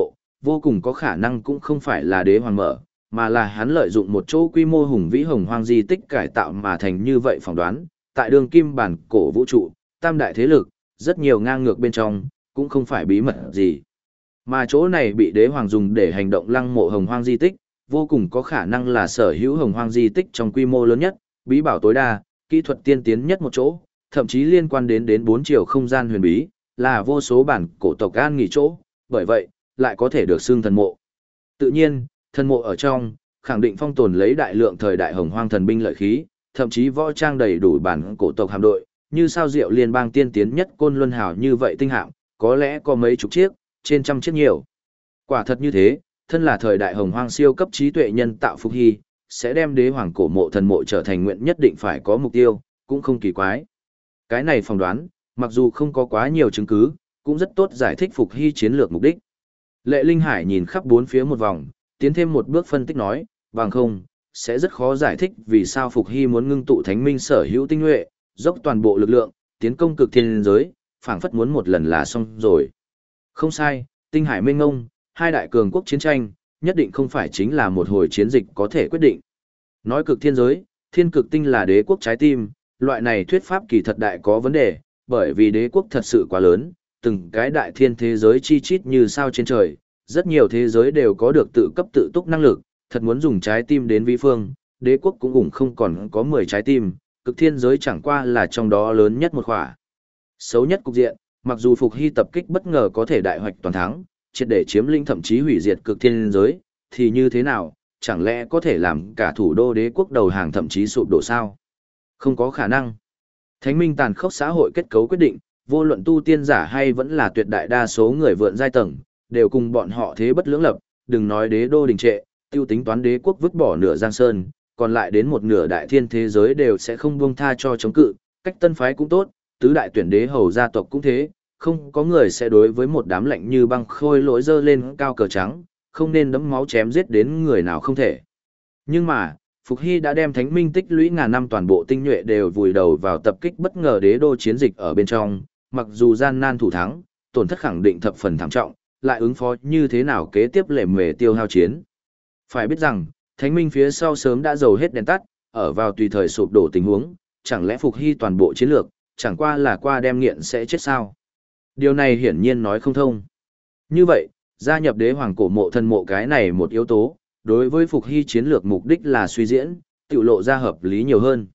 Vô cùng có khả năng cũng không phải là đế hoàng mở, mà là hắn lợi dụng một chỗ quy mô hùng vĩ hồng hoang di tích cải tạo mà thành như vậy phỏng đoán, tại đường kim bản cổ vũ trụ, tam đại thế lực, rất nhiều ngang ngược bên trong, cũng không phải bí mật gì. Mà chỗ này bị đế hoàng dùng để hành động lăng mộ hồng hoang di tích, vô cùng có khả năng là sở hữu hồng hoang di tích trong quy mô lớn nhất, bí bảo tối đa, kỹ thuật tiên tiến nhất một chỗ, thậm chí liên quan đến 4 chiều không gian huyền bí, là vô số bản cổ tộc an nghỉ chỗ, bởi vậy, lại có thể được xưng thần mộ. Tự nhiên, thần mộ ở trong, khẳng định phong tồn lấy đại lượng thời đại hồng hoang thần binh lợi khí, thậm chí võ trang đầy đủ bản cổ tộc hạm đội, như sao diệu liên bang tiên tiến nhất côn luân hào như vậy tinh hạm, có lẽ có mấy chục chiếc, trên trăm chiếc nhiều. Quả thật như thế, thân là thời đại hồng hoang siêu cấp trí tuệ nhân tạo Phục Hy, sẽ đem đế hoàng cổ mộ thần mộ trở thành nguyện nhất định phải có mục tiêu, cũng không kỳ quái. Cái này phỏng đoán, mặc dù không có quá nhiều chứng cứ, cũng rất tốt giải thích Phục Hy chiến lược mục đích. Lệ Linh Hải nhìn khắp bốn phía một vòng, tiến thêm một bước phân tích nói, bằng không, sẽ rất khó giải thích vì sao Phục Hy muốn ngưng tụ thánh minh sở hữu tinh nhuệ, dốc toàn bộ lực lượng, tiến công cực thiên giới, phảng phất muốn một lần là xong rồi. Không sai, tinh hải mênh ngông, hai đại cường quốc chiến tranh, nhất định không phải chính là một hồi chiến dịch có thể quyết định. Nói cực thiên giới, thiên cực tinh là đế quốc trái tim, loại này thuyết pháp kỳ thật đại có vấn đề, bởi vì đế quốc thật sự quá lớn, từng cái đại thiên thế giới chi chít như sao trên trời, rất nhiều thế giới đều có được tự cấp tự túc năng lực, thật muốn dùng trái tim đến vi phương, đế quốc cũng cũng không còn có 10 trái tim, cực thiên giới chẳng qua là trong đó lớn nhất một khỏa. Xấu nhất cục diện, mặc dù Phục Hy tập kích bất ngờ có thể đại hoạch toàn thắng, triệt để chiếm lĩnh thậm chí hủy diệt cực thiên giới, thì như thế nào, chẳng lẽ có thể làm cả thủ đô đế quốc đầu hàng thậm chí sụp đổ sao? Không có khả năng. Thánh minh tàn khốc xã hội kết cấu quyết định, vô luận tu tiên giả hay vẫn là tuyệt đại đa số người vượn giai tầng, đều cùng bọn họ thế bất lưỡng lập, đừng nói đế đô đình trệ, tiêu tính toán đế quốc vứt bỏ nửa giang sơn, còn lại đến một nửa đại thiên thế giới đều sẽ không buông tha cho chống cự, cách tân phái cũng tốt, tứ đại tuyển đế hầu gia tộc cũng thế, không có người sẽ đối với một đám lạnh như băng khôi lỗi dơ lên cao cờ trắng, không nên đẫm máu chém giết đến người nào không thể. Nhưng mà, Phục Hy đã đem thánh minh tích lũy ngàn năm toàn bộ tinh nhuệ đều vùi đầu vào tập kích bất ngờ đế đô chiến dịch ở bên trong, mặc dù gian nan thủ thắng, tổn thất khẳng định thập phần thảm trọng, lại ứng phó như thế nào kế tiếp lệ mề tiêu hao chiến. Phải biết rằng, thánh minh phía sau sớm đã dầu hết đèn tắt, ở vào tùy thời sụp đổ tình huống, chẳng lẽ Phục Hy toàn bộ chiến lược, chẳng qua là qua đem nghiện sẽ chết sao? Điều này hiển nhiên nói không thông. Như vậy, gia nhập đế hoàng cổ mộ thần mộ cái này một yếu tố, đối với Phục Hy chiến lược mục đích là suy diễn, tự lộ ra hợp lý nhiều hơn.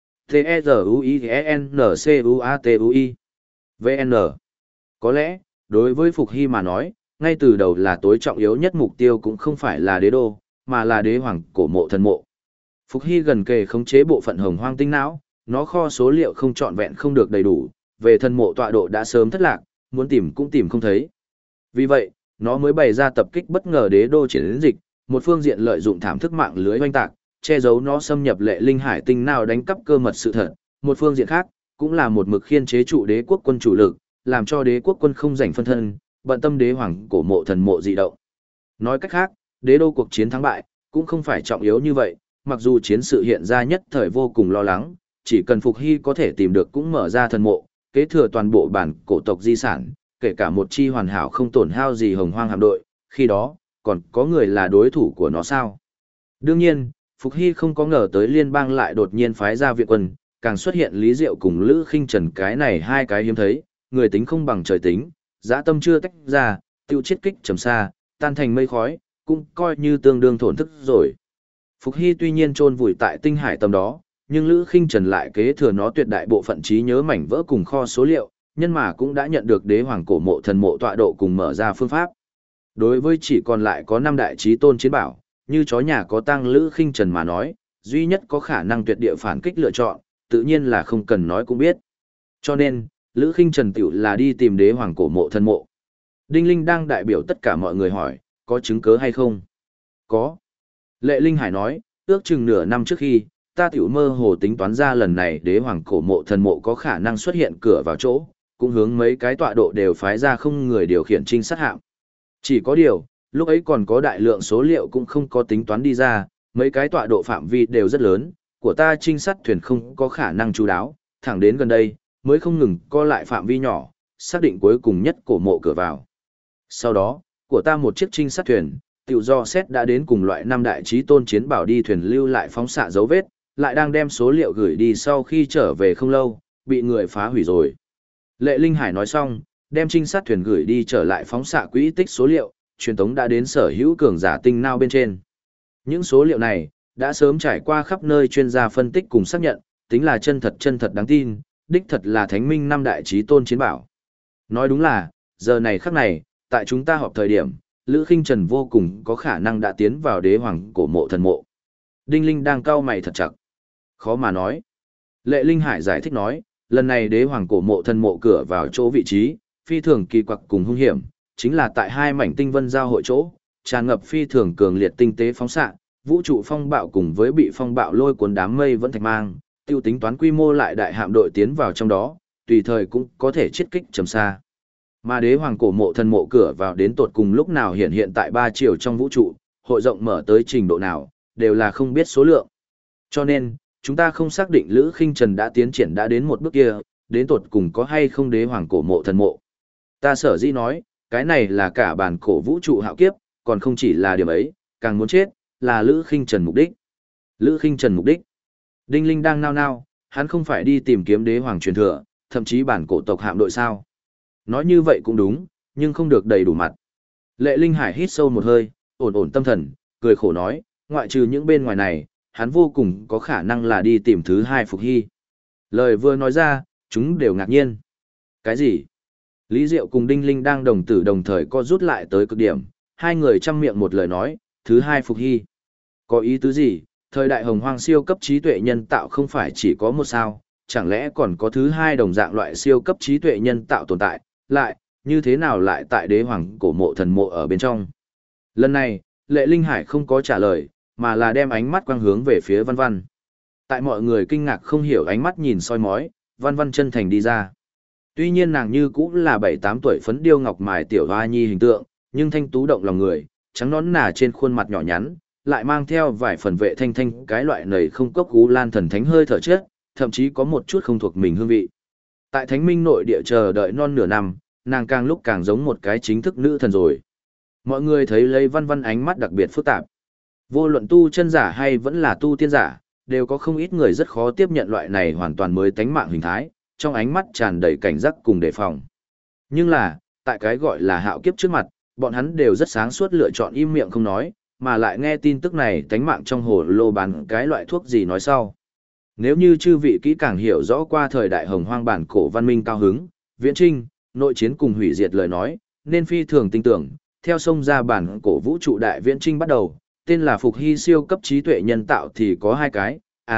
T-E-Z-U-I-N-C-U-A-T-U-I VN. Có lẽ, đối với Phục Hy mà nói, ngay từ đầu là tối trọng yếu nhất mục tiêu cũng không phải là đế đô, mà là đế hoàng cổ mộ thần mộ. Phục Hy gần kề khống chế bộ phận hồng hoang tinh não, nó kho số liệu không trọn vẹn không được đầy đủ, về thần mộ tọa độ đã sớm thất lạc, muốn tìm cũng tìm không thấy. Vì vậy, nó mới bày ra tập kích bất ngờ đế đô chiến dịch, một phương diện lợi dụng thảm thức mạng lưới oanh tạc, che giấu nó xâm nhập lệ linh hải tinh nào đánh cắp cơ mật sự thật, một phương diện khác, cũng là một mực khiên chế trụ đế quốc quân chủ lực, làm cho đế quốc quân không giành phân thân, bận tâm đế hoàng cổ mộ thần mộ dị động. Nói cách khác, đế đô cuộc chiến thắng bại, cũng không phải trọng yếu như vậy, mặc dù chiến sự hiện ra nhất thời vô cùng lo lắng, chỉ cần Phục Hy có thể tìm được cũng mở ra thần mộ, kế thừa toàn bộ bản cổ tộc di sản, kể cả một chi hoàn hảo không tổn hao gì hồng hoang hạm đội, khi đó, còn có người là đối thủ của nó sao? Đương nhiên, Phục Hy không có ngờ tới liên bang lại đột nhiên phái ra viện quân, càng xuất hiện Lý Diệu cùng Lữ Khinh Trần cái này hai cái hiếm thấy, người tính không bằng trời tính, dã tâm chưa tách ra, tiêu chiết kích trầm xa, tan thành mây khói, cũng coi như tương đương thổn thức rồi. Phục Hy tuy nhiên chôn vùi tại tinh hải tầm đó, nhưng Lữ Khinh Trần lại kế thừa nó tuyệt đại bộ phận trí nhớ mảnh vỡ cùng kho số liệu, nhân mà cũng đã nhận được đế hoàng cổ mộ thần mộ tọa độ cùng mở ra phương pháp. Đối với chỉ còn lại có 5 đại trí tôn chiến bảo, như chó nhà có tang Lữ Khinh Trần mà nói, duy nhất có khả năng tuyệt địa phản kích lựa chọn, tự nhiên là không cần nói cũng biết. Cho nên, Lữ Khinh Trần tiểu là đi tìm đế hoàng cổ mộ thần mộ. Đinh Linh đang đại biểu tất cả mọi người hỏi, có chứng cứ hay không? Có. Lệ Linh Hải nói, ước chừng nửa năm trước khi, ta tiểu mơ hồ tính toán ra lần này đế hoàng cổ mộ thần mộ có khả năng xuất hiện cửa vào chỗ, cũng hướng mấy cái tọa độ đều phái ra không người điều khiển trinh sát hạm. Chỉ có điều, lúc ấy còn có đại lượng số liệu cũng không có tính toán đi ra, mấy cái tọa độ phạm vi đều rất lớn, của ta trinh sát thuyền không có khả năng chú đáo, thẳng đến gần đây, mới không ngừng co lại phạm vi nhỏ, xác định cuối cùng nhất cổ mộ cửa vào. Sau đó, của ta một chiếc trinh sát thuyền, tiểu do xét đã đến cùng loại năm đại chí tôn chiến bảo đi thuyền lưu lại phóng xạ dấu vết, lại đang đem số liệu gửi đi sau khi trở về không lâu, bị người phá hủy rồi. Lệ Linh Hải nói xong, đem trinh sát thuyền gửi đi trở lại phóng xạ quỹ tích số liệu, truyền tống đã đến sở hữu cường giả tinh nao bên trên. Những số liệu này đã sớm trải qua khắp nơi chuyên gia phân tích cùng xác nhận, tính là chân thật đáng tin, đích thật là Thánh Minh năm đại chí tôn chiến bảo. Nói đúng là, giờ này khắc này, tại chúng ta họp thời điểm, Lữ Khinh Trần vô cùng có khả năng đã tiến vào đế hoàng cổ mộ thần mộ. Đinh Linh đang cau mày thật chặt. Khó mà nói. Lệ Linh Hải giải thích nói, lần này đế hoàng cổ mộ thần mộ cửa vào chỗ vị trí, phi thường kỳ quặc cùng hung hiểm, chính là tại hai mảnh tinh vân giao hội chỗ, tràn ngập phi thường cường liệt tinh tế phóng xạ, vũ trụ phong bạo cùng với bị phong bạo lôi cuốn đám mây vẫn thạch mang, tiêu tính toán quy mô lại đại hạm đội tiến vào trong đó, tùy thời cũng có thể chiết kích trầm xa. Mà đế hoàng cổ mộ thần mộ cửa vào đến tột cùng lúc nào hiện tại 3 chiều trong vũ trụ, hội rộng mở tới trình độ nào, đều là không biết số lượng. Cho nên, chúng ta không xác định Lữ Khinh Trần đã tiến triển đã đến một bước kia, đến tột cùng có hay không đế hoàng cổ mộ thần mộ. Ta sở dĩ nói, cái này là cả bản cổ vũ trụ hạo kiếp, còn không chỉ là điểm ấy, càng muốn chết, là Lữ Khinh Trần mục đích. Lữ Khinh Trần mục đích. Đinh Linh đang nao nao, hắn không phải đi tìm kiếm đế hoàng truyền thừa, thậm chí bản cổ tộc hạm đội sao. Nói như vậy cũng đúng, nhưng không được đầy đủ mặt. Lệ Linh Hải hít sâu một hơi, ổn tâm thần, cười khổ nói, ngoại trừ những bên ngoài này, hắn vô cùng có khả năng là đi tìm thứ hai Phục Hy. Lời vừa nói ra, chúng đều ngạc nhiên. Cái gì? Lý Diệu cùng Đinh Linh đang đồng tử đồng thời co rút lại tới cực điểm, hai người chăm miệng một lời nói, thứ hai Phục Hy. Có ý tứ gì? Thời đại hồng hoang siêu cấp trí tuệ nhân tạo không phải chỉ có một sao, chẳng lẽ còn có thứ hai đồng dạng loại siêu cấp trí tuệ nhân tạo tồn tại, lại, như thế nào lại tại đế hoàng cổ mộ thần mộ ở bên trong? Lần này, Lệ Linh Hải không có trả lời, mà là đem ánh mắt quang hướng về phía Văn Văn. Tại mọi người kinh ngạc không hiểu ánh mắt nhìn soi mói, Văn Văn chân thành đi ra. Tuy nhiên nàng như cũng là 7-8 tuổi phấn điêu ngọc mài tiểu hoa nhi hình tượng, nhưng thanh tú động lòng người, trắng nón nà trên khuôn mặt nhỏ nhắn, lại mang theo vài phần vệ thanh thanh cái loại nầy không cốc gú lan thần thánh hơi thở chết, thậm chí có một chút không thuộc mình hương vị. Tại Thánh Minh nội địa chờ đợi non nửa năm, nàng càng lúc càng giống một cái chính thức nữ thần rồi. Mọi người thấy lấy Văn Văn ánh mắt đặc biệt phức tạp. Vô luận tu chân giả hay vẫn là tu tiên giả, đều có không ít người rất khó tiếp nhận loại này hoàn toàn mới tánh mạng hình thái, trong ánh mắt tràn đầy cảnh giác cùng đề phòng. Nhưng là, tại cái gọi là hạo kiếp trước mặt, bọn hắn đều rất sáng suốt lựa chọn im miệng không nói, mà lại nghe tin tức này tánh mạng trong hồ lô bán cái loại thuốc gì nói sau. Nếu như chư vị kỹ càng hiểu rõ qua thời đại hồng hoang bản cổ văn minh cao hứng, viễn trinh, nội chiến cùng hủy diệt lời nói, nên phi thường tin tưởng, theo sông ra bản cổ vũ trụ đại viễn trinh bắt đầu, tên là Phục Hy siêu cấp trí tuệ nhân tạo thì có hai cái,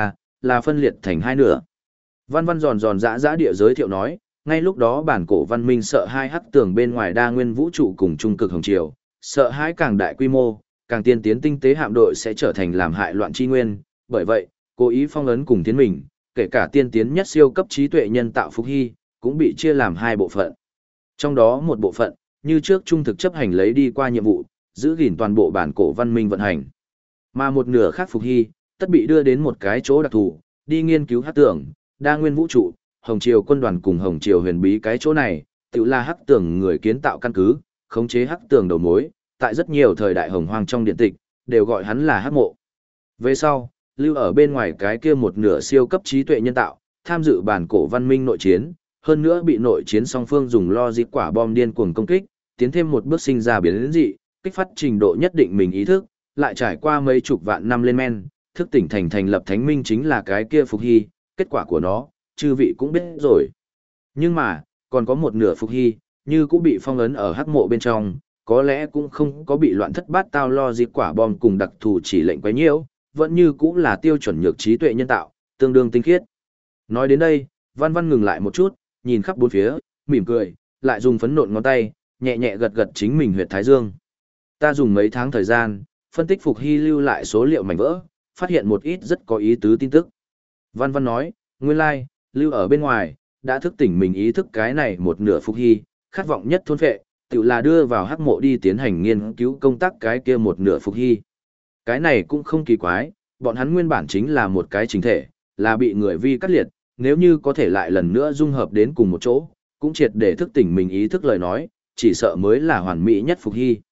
là phân liệt thành hai nửa. Văn Văn giòn dã địa giới thiệu nói, ngay lúc đó bản cổ văn minh sợ hai hắc tường bên ngoài đa nguyên vũ trụ cùng trung cực hồng triều, sợ hãi càng đại quy mô, càng tiên tiến tinh tế hạm đội sẽ trở thành làm hại loạn chi nguyên, bởi vậy, cố ý phong ấn cùng tiến mình, kể cả tiên tiến nhất siêu cấp trí tuệ nhân tạo Phục Hy, cũng bị chia làm hai bộ phận. Trong đó một bộ phận, như trước trung thực chấp hành lấy đi qua nhiệm vụ, giữ gìn toàn bộ bản cổ văn minh vận hành. Mà một nửa khác Phục Hy, tất bị đưa đến một cái chỗ đặc thù, đi nghiên cứu hắc tưởng, đa nguyên vũ trụ, Hồng Triều quân đoàn cùng Hồng Triều huyền bí cái chỗ này, tự là hắc tưởng người kiến tạo căn cứ, khống chế hắc tưởng đầu mối, tại rất nhiều thời đại hồng hoang trong điện tịch, đều gọi hắn là hắc mộ. Về sau, lưu ở bên ngoài cái kia một nửa siêu cấp trí tuệ nhân tạo, tham dự bản cổ văn minh nội chiến, hơn nữa bị nội chiến song phương dùng logic quả bom điên cuồng công kích, tiến thêm một bước sinh ra biến dị, kích phát trình độ nhất định mình ý thức, lại trải qua mấy chục vạn năm lên men, thức tỉnh thành lập thánh minh chính là cái kia Phục Hy, kết quả của nó, chư vị cũng biết rồi. Nhưng mà, còn có một nửa Phục Hy, như cũng bị phong ấn ở hắc mộ bên trong, có lẽ cũng không có bị loạn thất bát tao logic quả bom cùng đặc thù chỉ lệnh quấy nhiễu, vẫn như cũng là tiêu chuẩn nhược trí tuệ nhân tạo, tương đương tinh khiết. Nói đến đây, Văn Văn ngừng lại một chút, nhìn khắp bốn phía, mỉm cười, lại dùng phấn nộn ngón tay, nhẹ nhẹ gật chính mình huyệt thái dương. Ta dùng mấy tháng thời gian, phân tích Phục Hy lưu lại số liệu mảnh vỡ, phát hiện một ít rất có ý tứ tin tức. Văn Văn nói, nguyên lai, lưu ở bên ngoài, đã thức tỉnh mình ý thức cái này một nửa Phục Hy, khát vọng nhất thôn phệ, tự là đưa vào hắc mộ đi tiến hành nghiên cứu công tác cái kia một nửa Phục Hy. Cái này cũng không kỳ quái, bọn hắn nguyên bản chính là một cái chính thể, là bị người vi cắt liệt, nếu như có thể lại lần nữa dung hợp đến cùng một chỗ, cũng triệt để thức tỉnh mình ý thức lời nói, chỉ sợ mới là hoàn mỹ nhất Phục Hy.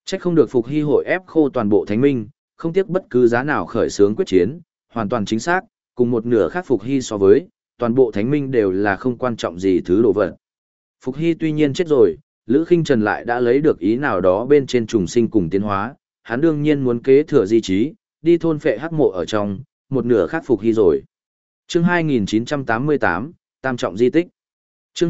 Trách không được Phục Hy hội ép khô toàn bộ thánh minh, không tiếc bất cứ giá nào khởi xướng quyết chiến, hoàn toàn chính xác, cùng một nửa khác Phục Hy so với, toàn bộ thánh minh đều là không quan trọng gì thứ đồ vật. Phục Hy tuy nhiên chết rồi, Lữ Khinh Trần lại đã lấy được ý nào đó bên trên trùng sinh cùng tiến hóa, hắn đương nhiên muốn kế thừa di trí, đi thôn phệ hắc mộ ở trong, một nửa khác Phục Hy rồi. Chương 2988, Tam trọng di tích. Chương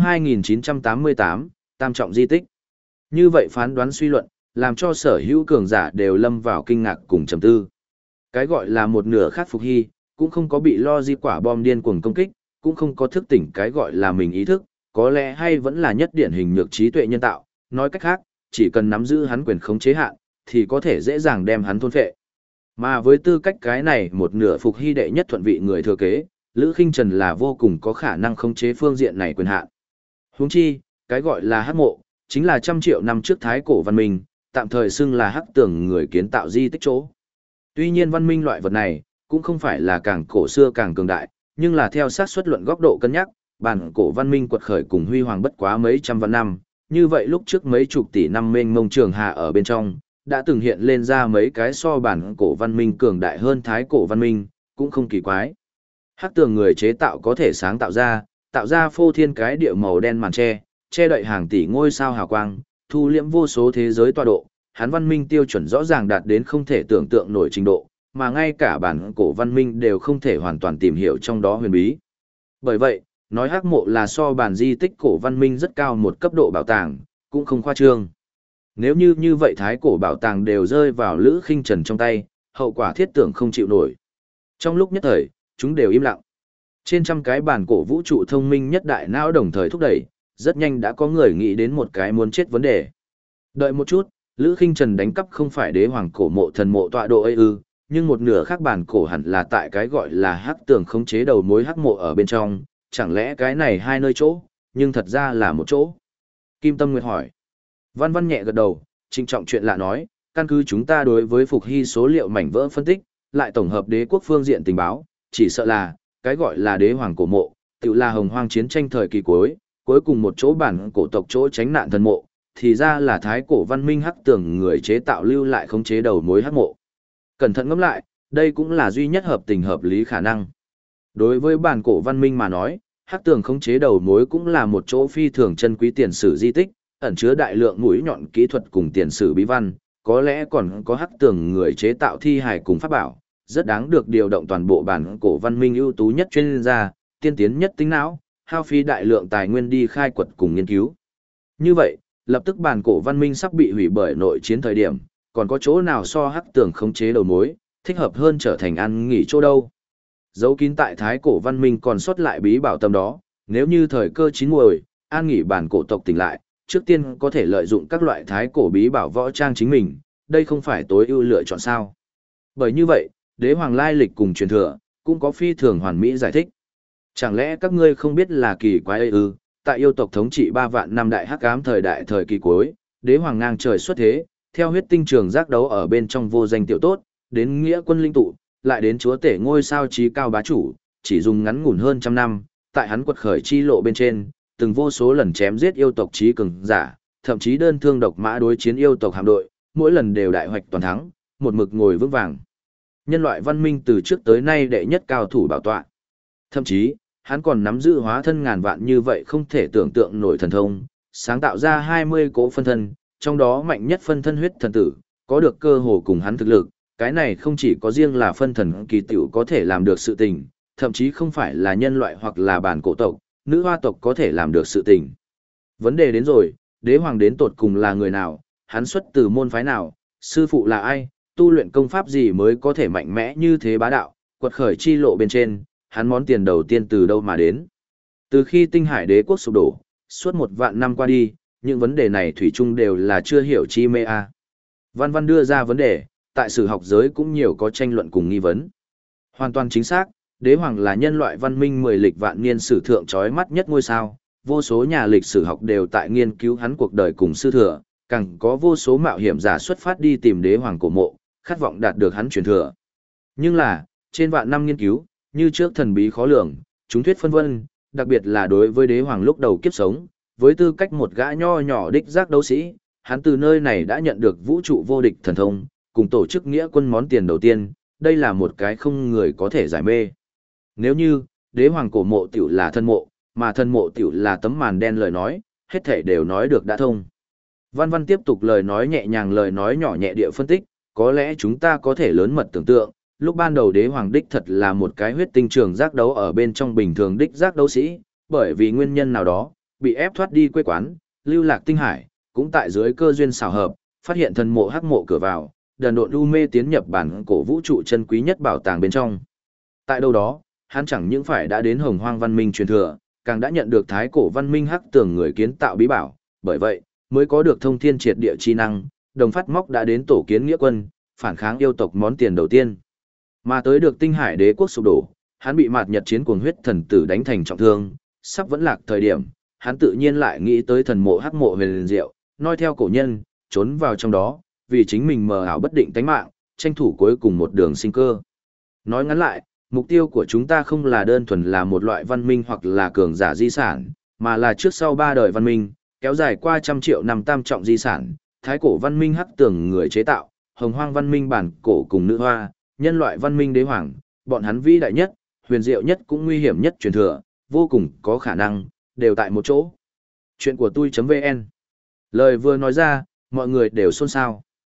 2988, Tam trọng di tích. Như vậy phán đoán suy luận, làm cho sở hữu cường giả đều lâm vào kinh ngạc cùng trầm tư. Cái gọi là một nửa khác Phục Hy, cũng không có bị lo di quả bom điên cuồng công kích, cũng không có thức tỉnh cái gọi là mình ý thức, có lẽ hay vẫn là nhất điển hình nhược trí tuệ nhân tạo, nói cách khác, chỉ cần nắm giữ hắn quyền khống chế hạn, thì có thể dễ dàng đem hắn thôn phệ. Mà với tư cách cái này một nửa Phục Hy đệ nhất thuận vị người thừa kế, Lữ Khinh Trần là vô cùng có khả năng khống chế phương diện này quyền hạn. Huống chi, cái gọi là hắc mộ, chính là trăm triệu năm trước thái cổ văn minh, tạm thời xưng là hắc tường người kiến tạo di tích chỗ. Tuy nhiên văn minh loại vật này, cũng không phải là càng cổ xưa càng cường đại, nhưng là theo xác suất luận góc độ cân nhắc, bản cổ văn minh quật khởi cùng huy hoàng bất quá mấy trăm vạn năm, như vậy lúc trước mấy chục tỷ năm mênh mông trường hà ở bên trong, đã từng hiện lên ra mấy cái so bản cổ văn minh cường đại hơn thái cổ văn minh, cũng không kỳ quái. Hắc tường người chế tạo có thể sáng tạo ra phô thiên cái địa màu đen màn che đậy hàng tỷ ngôi sao hào quang, thu liễm vô số thế giới tọa độ, hắn văn minh tiêu chuẩn rõ ràng đạt đến không thể tưởng tượng nổi trình độ, mà ngay cả bản cổ văn minh đều không thể hoàn toàn tìm hiểu trong đó huyền bí. Bởi vậy, nói hắc mộ là so bản di tích cổ văn minh rất cao một cấp độ bảo tàng, cũng không khoa trương. Nếu như vậy thái cổ bảo tàng đều rơi vào Lữ Khinh Trần trong tay, hậu quả thiết tưởng không chịu nổi. Trong lúc nhất thời, chúng đều im lặng. Trên trăm cái bản cổ vũ trụ thông minh nhất đại não đồng thời thúc đẩy, rất nhanh đã có người nghĩ đến một cái muốn chết vấn đề. Đợi một chút, Lữ Khinh Trần đánh cắp không phải đế hoàng cổ mộ thần mộ tọa độ ấy ư, nhưng một nửa khác bản cổ hẳn là tại cái gọi là hắc tường khống chế đầu mối hắc mộ ở bên trong, chẳng lẽ cái này hai nơi chỗ, nhưng thật ra là một chỗ. Kim Tâm Nguyệt hỏi. Văn Văn nhẹ gật đầu, trịnh trọng chuyện lạ nói, căn cứ chúng ta đối với Phục Hy số liệu mảnh vỡ phân tích, lại tổng hợp đế quốc phương diện tình báo, chỉ sợ là, cái gọi là đế hoàng cổ mộ, tự là hồng hoang chiến tranh thời kỳ cuối cùng một chỗ bản cổ tộc chỗ tránh nạn thần mộ, thì ra là thái cổ văn minh hắc tường người chế tạo lưu lại khống chế đầu mối hắc mộ. Cẩn thận ngẫm lại, đây cũng là duy nhất hợp tình hợp lý khả năng. Đối với bản cổ văn minh mà nói, hắc tường khống chế đầu mối cũng là một chỗ phi thường chân quý tiền sử di tích, ẩn chứa đại lượng mũi nhọn kỹ thuật cùng tiền sử bí văn, có lẽ còn có hắc tường người chế tạo thi hài cùng pháp bảo, rất đáng được điều động toàn bộ bản cổ văn minh ưu tú nhất chuyên gia, tiên tiến nhất tính não, hao phí đại lượng tài nguyên đi khai quật cùng nghiên cứu. Như vậy, lập tức bản cổ văn minh sắp bị hủy bởi nội chiến thời điểm, còn có chỗ nào so hắc tường khống chế đầu mối, thích hợp hơn trở thành ăn nghỉ chỗ đâu. Giấu kín tại thái cổ văn minh còn sót lại bí bảo tâm đó, nếu như thời cơ chín muồi, an nghỉ bản cổ tộc tỉnh lại, trước tiên có thể lợi dụng các loại thái cổ bí bảo võ trang chính mình, đây không phải tối ưu lựa chọn sao. Bởi như vậy, đế hoàng lai lịch cùng truyền thừa, cũng có phi thường hoàn mỹ giải thích. Chẳng lẽ các ngươi không biết là kỳ quái ấy ư, tại yêu tộc thống trị 3 vạn năm đại hắc ám thời kỳ cuối, đế hoàng ngang trời xuất thế, theo huyết tinh trường giác đấu ở bên trong vô danh tiểu tốt, đến nghĩa quân linh tụ, lại đến chúa tể ngôi sao trí cao bá chủ, chỉ dùng ngắn ngủn hơn trăm năm, tại hắn quật khởi chi lộ bên trên, từng vô số lần chém giết yêu tộc trí cường giả, thậm chí đơn thương độc mã đối chiến yêu tộc hạm đội, mỗi lần đều đại hoạch toàn thắng, một mực ngồi vững vàng. Nhân loại văn minh từ trước tới nay đệ nhất cao thủ bảo tọa. Thậm chí, hắn còn nắm giữ hóa thân ngàn vạn như vậy không thể tưởng tượng nổi thần thông, sáng tạo ra 20 cỗ phân thân, trong đó mạnh nhất phân thân huyết thần tử, có được cơ hồ cùng hắn thực lực, cái này không chỉ có riêng là phân thần kỳ tiểu có thể làm được sự tình, thậm chí không phải là nhân loại hoặc là bản cổ tộc, nữ hoa tộc có thể làm được sự tình. Vấn đề đến rồi, đế hoàng đến tột cùng là người nào, hắn xuất từ môn phái nào, sư phụ là ai, tu luyện công pháp gì mới có thể mạnh mẽ như thế bá đạo, quật khởi chi lộ bên trên, hắn món tiền đầu tiên từ đâu mà đến. Từ khi tinh hải đế quốc sụp đổ, suốt 1 vạn năm qua đi, những vấn đề này thủy chung đều là chưa hiểu chi mê a. Văn Văn đưa ra vấn đề, tại sử học giới cũng nhiều có tranh luận cùng nghi vấn. Hoàn toàn chính xác, đế hoàng là nhân loại văn minh 10 lịch vạn niên sử thượng chói mắt nhất ngôi sao, vô số nhà lịch sử học đều tại nghiên cứu hắn cuộc đời cùng sư thừa, càng có vô số mạo hiểm giả xuất phát đi tìm đế hoàng cổ mộ, khát vọng đạt được hắn truyền thừa. Nhưng là, trên vạn năm nghiên cứu, như trước thần bí khó lường, chúng thuyết phân vân, đặc biệt là đối với đế hoàng lúc đầu kiếp sống, với tư cách một gã nho nhỏ đích giác đấu sĩ, hắn từ nơi này đã nhận được vũ trụ vô địch thần thông, cùng tổ chức nghĩa quân món tiền đầu tiên, đây là một cái không người có thể giải mê. Nếu như, đế hoàng cổ mộ tiểu là thân mộ, mà thân mộ tiểu là tấm màn đen lời nói, hết thảy đều nói được đã thông. Văn Văn tiếp tục lời nói nhẹ nhàng lời nói nhỏ nhẹ địa phân tích, có lẽ chúng ta có thể lớn mật tưởng tượng, lúc ban đầu đế hoàng đích thật là một cái huyết tinh trường giác đấu ở bên trong bình thường đích giác đấu sĩ, bởi vì nguyên nhân nào đó, bị ép thoát đi quê quán, lưu lạc tinh hải, cũng tại dưới cơ duyên xảo hợp, phát hiện thần mộ hắc mộ cửa vào, đần độn u mê tiến nhập bản cổ vũ trụ chân quý nhất bảo tàng bên trong. Tại đâu đó, hắn chẳng những phải đã đến hồng hoang văn minh truyền thừa, càng đã nhận được thái cổ văn minh hắc tường người kiến tạo bí bảo, bởi vậy, mới có được thông thiên triệt địa chi năng, đồng phát móc đã đến tổ kiến nghĩa quân, phản kháng yêu tộc món tiền đầu tiên. Mà tới được tinh hải đế quốc sụp đổ, hắn bị mạt nhật chiến cuồng huyết thần tử đánh thành trọng thương, sắp vẫn lạc thời điểm, hắn tự nhiên lại nghĩ tới thần mộ hắc mộ huyền diệu, noi theo cổ nhân, trốn vào trong đó, vì chính mình mờ ảo bất định tánh mạng, tranh thủ cuối cùng một đường sinh cơ. Nói ngắn lại, mục tiêu của chúng ta không là đơn thuần là một loại văn minh hoặc là cường giả di sản, mà là trước sau 3 đời văn minh, kéo dài qua trăm triệu năm tam trọng di sản, thái cổ văn minh hắc tường người chế tạo, hồng hoang văn minh bản cổ cùng nữ hoa, nhân loại văn minh đế hoàng, bọn hắn vĩ đại nhất, huyền diệu nhất cũng nguy hiểm nhất truyền thừa, vô cùng có khả năng, đều tại một chỗ. Chuyện của tôi.vn. Lời vừa nói ra, mọi người đều xôn xao.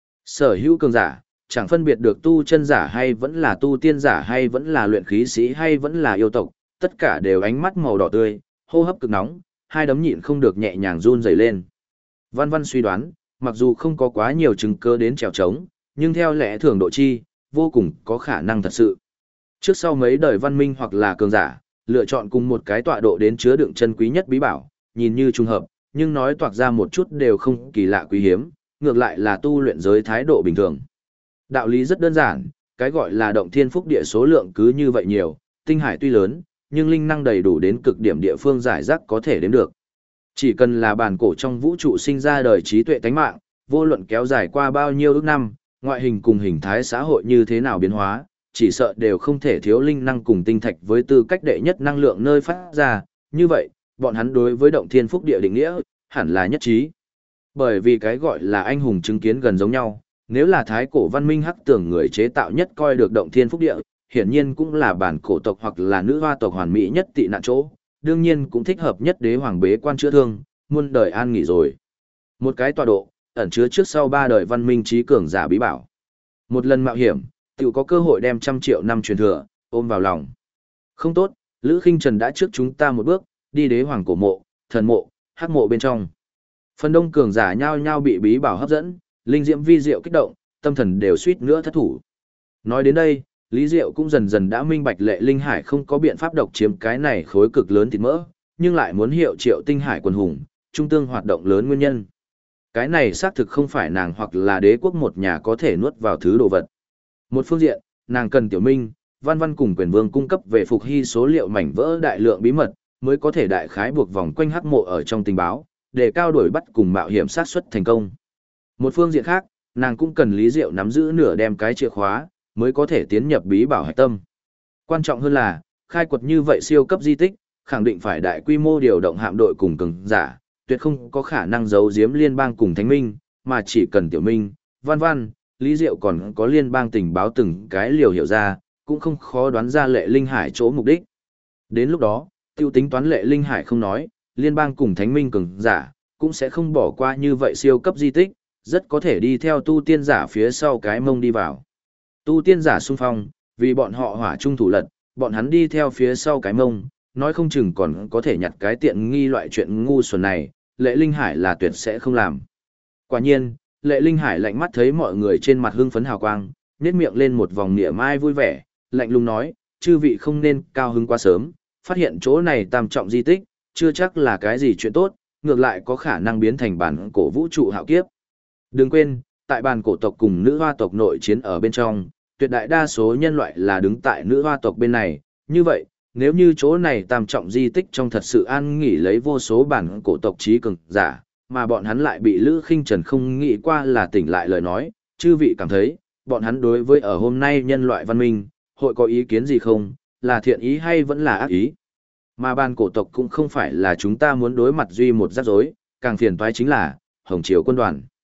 Sở hữu cường giả, chẳng phân biệt được tu chân giả hay vẫn là tu tiên giả hay vẫn là luyện khí sĩ hay vẫn là yêu tộc, tất cả đều ánh mắt màu đỏ tươi, hô hấp cực nóng, hai đấm nhịn không được nhẹ nhàng run rẩy lên. Văn Văn suy đoán, mặc dù không có quá nhiều chứng cứ đến trèo trống, nhưng theo lẽ thường độ chi, vô cùng có khả năng thật sự. Trước sau mấy đời văn minh hoặc là cường giả, lựa chọn cùng một cái tọa độ đến chứa đựng chân quý nhất bí bảo, nhìn như trùng hợp, nhưng nói toạc ra một chút đều không kỳ lạ quý hiếm, ngược lại là tu luyện giới thái độ bình thường. Đạo lý rất đơn giản, cái gọi là động thiên phúc địa số lượng cứ như vậy nhiều, tinh hải tuy lớn, nhưng linh năng đầy đủ đến cực điểm địa phương giải rác có thể đến được. Chỉ cần là bản cổ trong vũ trụ sinh ra đời trí tuệ tánh mạng, vô luận kéo dài qua bao nhiêu ước năm, ngoại hình cùng hình thái xã hội như thế nào biến hóa, chỉ sợ đều không thể thiếu linh năng cùng tinh thạch với tư cách đệ nhất năng lượng nơi phát ra, như vậy, bọn hắn đối với động thiên phúc địa định nghĩa, hẳn là nhất trí. Bởi vì cái gọi là anh hùng chứng kiến gần giống nhau, nếu là thái cổ văn minh hắc tưởng người chế tạo nhất coi được động thiên phúc địa, hiển nhiên cũng là bản cổ tộc hoặc là nữ hoa tộc hoàn mỹ nhất tị nạn chỗ, đương nhiên cũng thích hợp nhất đế hoàng bế quan chữa thương, muôn đời an nghỉ rồi. Một cái tọa độ, ẩn chứa trước sau 3 đời văn minh trí cường giả bí bảo. Một lần mạo hiểm, tự có cơ hội đem 100 triệu năm truyền thừa, ôm vào lòng. Không tốt, Lữ Khinh Trần đã trước chúng ta một bước, đi đế hoàng cổ mộ, thần mộ, hắc mộ bên trong. Phần đông cường giả nhao nhao bị bí bảo hấp dẫn, linh diễm vi diệu kích động, tâm thần đều suýt nữa thất thủ. Nói đến đây, Lý Diệu cũng dần dần đã minh bạch Lệ Linh Hải không có biện pháp độc chiếm cái này khối cực lớn thịt mỡ, nhưng lại muốn hiệu triệu tinh hải quần hùng, trung tương hoạt động lớn nguyên nhân. Cái này xác thực không phải nàng hoặc là đế quốc một nhà có thể nuốt vào thứ đồ vật. Một phương diện, nàng cần Tiểu Minh, Văn Văn cùng Quyền Vương cung cấp về Phục Hy số liệu mảnh vỡ đại lượng bí mật, mới có thể đại khái buộc vòng quanh hắc mộ ở trong tình báo, để cao đuổi bắt cùng mạo hiểm sát suất thành công. Một phương diện khác, nàng cũng cần Lý Diệu nắm giữ nửa đem cái chìa khóa, mới có thể tiến nhập bí bảo hạch tâm. Quan trọng hơn là, khai quật như vậy siêu cấp di tích, khẳng định phải đại quy mô điều động hạm đội cùng cường giả, tuyệt không có khả năng giấu giếm liên bang cùng thánh minh, mà chỉ cần Tiểu Minh, Văn Văn, Lý Diệu còn có liên bang tình báo từng cái liều hiểu ra, cũng không khó đoán ra Lệ Linh Hải chỗ mục đích. Đến lúc đó, tiêu tính toán Lệ Linh Hải không nói, liên bang cùng thánh minh cường giả, cũng sẽ không bỏ qua như vậy siêu cấp di tích, rất có thể đi theo tu tiên giả phía sau cái mông đi vào. Tu tiên giả xung phong, vì bọn họ hỏa trung thủ lật, bọn hắn đi theo phía sau cái mông, nói không chừng còn có thể nhặt cái tiện nghi loại chuyện ngu xuẩn này, Lệ Linh Hải là tuyệt sẽ không làm. Quả nhiên, Lệ Linh Hải lạnh mắt thấy mọi người trên mặt hưng phấn hào quang, nhếch miệng lên một vòng nịa mai vui vẻ, lạnh lùng nói, chư vị không nên cao hứng quá sớm, phát hiện chỗ này tam trọng di tích, chưa chắc là cái gì chuyện tốt, ngược lại có khả năng biến thành bản cổ vũ trụ hạo kiếp. Đừng quên, tại bản cổ tộc cùng nữ hoa tộc nội chiến ở bên trong, tuyệt đại đa số nhân loại là đứng tại nữ hoa tộc bên này, như vậy, nếu như chỗ này tam trọng di tích trong thật sự an nghỉ lấy vô số bản cổ tộc trí cường giả, mà bọn hắn lại bị Lữ Khinh Trần không nghĩ qua là tỉnh lại lời nói, chư vị cảm thấy, bọn hắn đối với ở hôm nay nhân loại văn minh, hội có ý kiến gì không, là thiện ý hay vẫn là ác ý? Mà bản cổ tộc cũng không phải là chúng ta muốn đối mặt duy một rắc rối, càng phiền toái chính là Hồng Triều quân đoàn.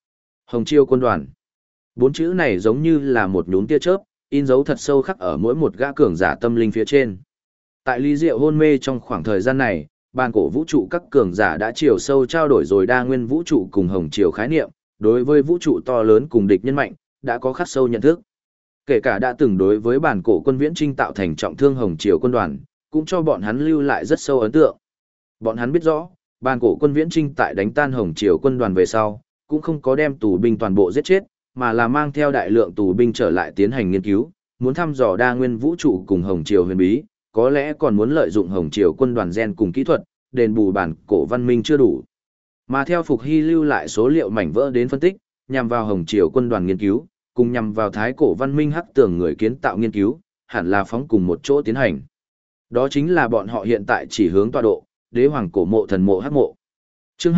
Hồng Chiêu quân đoàn. Bốn chữ này giống như là một nhúm tia chớp, in dấu thật sâu khắc ở mỗi một gã cường giả tâm linh phía trên. Tại Lý Diệu hôn mê trong khoảng thời gian này, bàn cổ vũ trụ các cường giả đã chiều sâu trao đổi rồi đa nguyên vũ trụ cùng hồng chiều khái niệm, đối với vũ trụ to lớn cùng địch nhân mạnh, đã có khắc sâu nhận thức. Kể cả đã từng đối với bản cổ quân viễn trinh tạo thành trọng thương hồng triều quân đoàn, cũng cho bọn hắn lưu lại rất sâu ấn tượng. Bọn hắn biết rõ, bản cổ quân viễn trinh tại đánh tan hồng triều quân đoàn về sau, cũng không có đem tù binh toàn bộ giết chết, mà là mang theo đại lượng tù binh trở lại tiến hành nghiên cứu, muốn thăm dò đa nguyên vũ trụ cùng hồng triều huyền bí, có lẽ còn muốn lợi dụng hồng triều quân đoàn gen cùng kỹ thuật, đền bù bản cổ văn minh chưa đủ. Mà theo Phục Hy lưu lại số liệu mảnh vỡ đến phân tích, nhằm vào hồng triều quân đoàn nghiên cứu, cùng nhằm vào thái cổ văn minh hắc tường người kiến tạo nghiên cứu, hẳn là phóng cùng một chỗ tiến hành. Đó chính là bọn họ hiện tại chỉ hướng tọa độ, đế hoàng cổ mộ thần mộ hắc mộ. Chương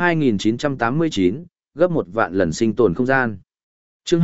2989, gấp 1 vạn lần sinh tồn không gian. Chương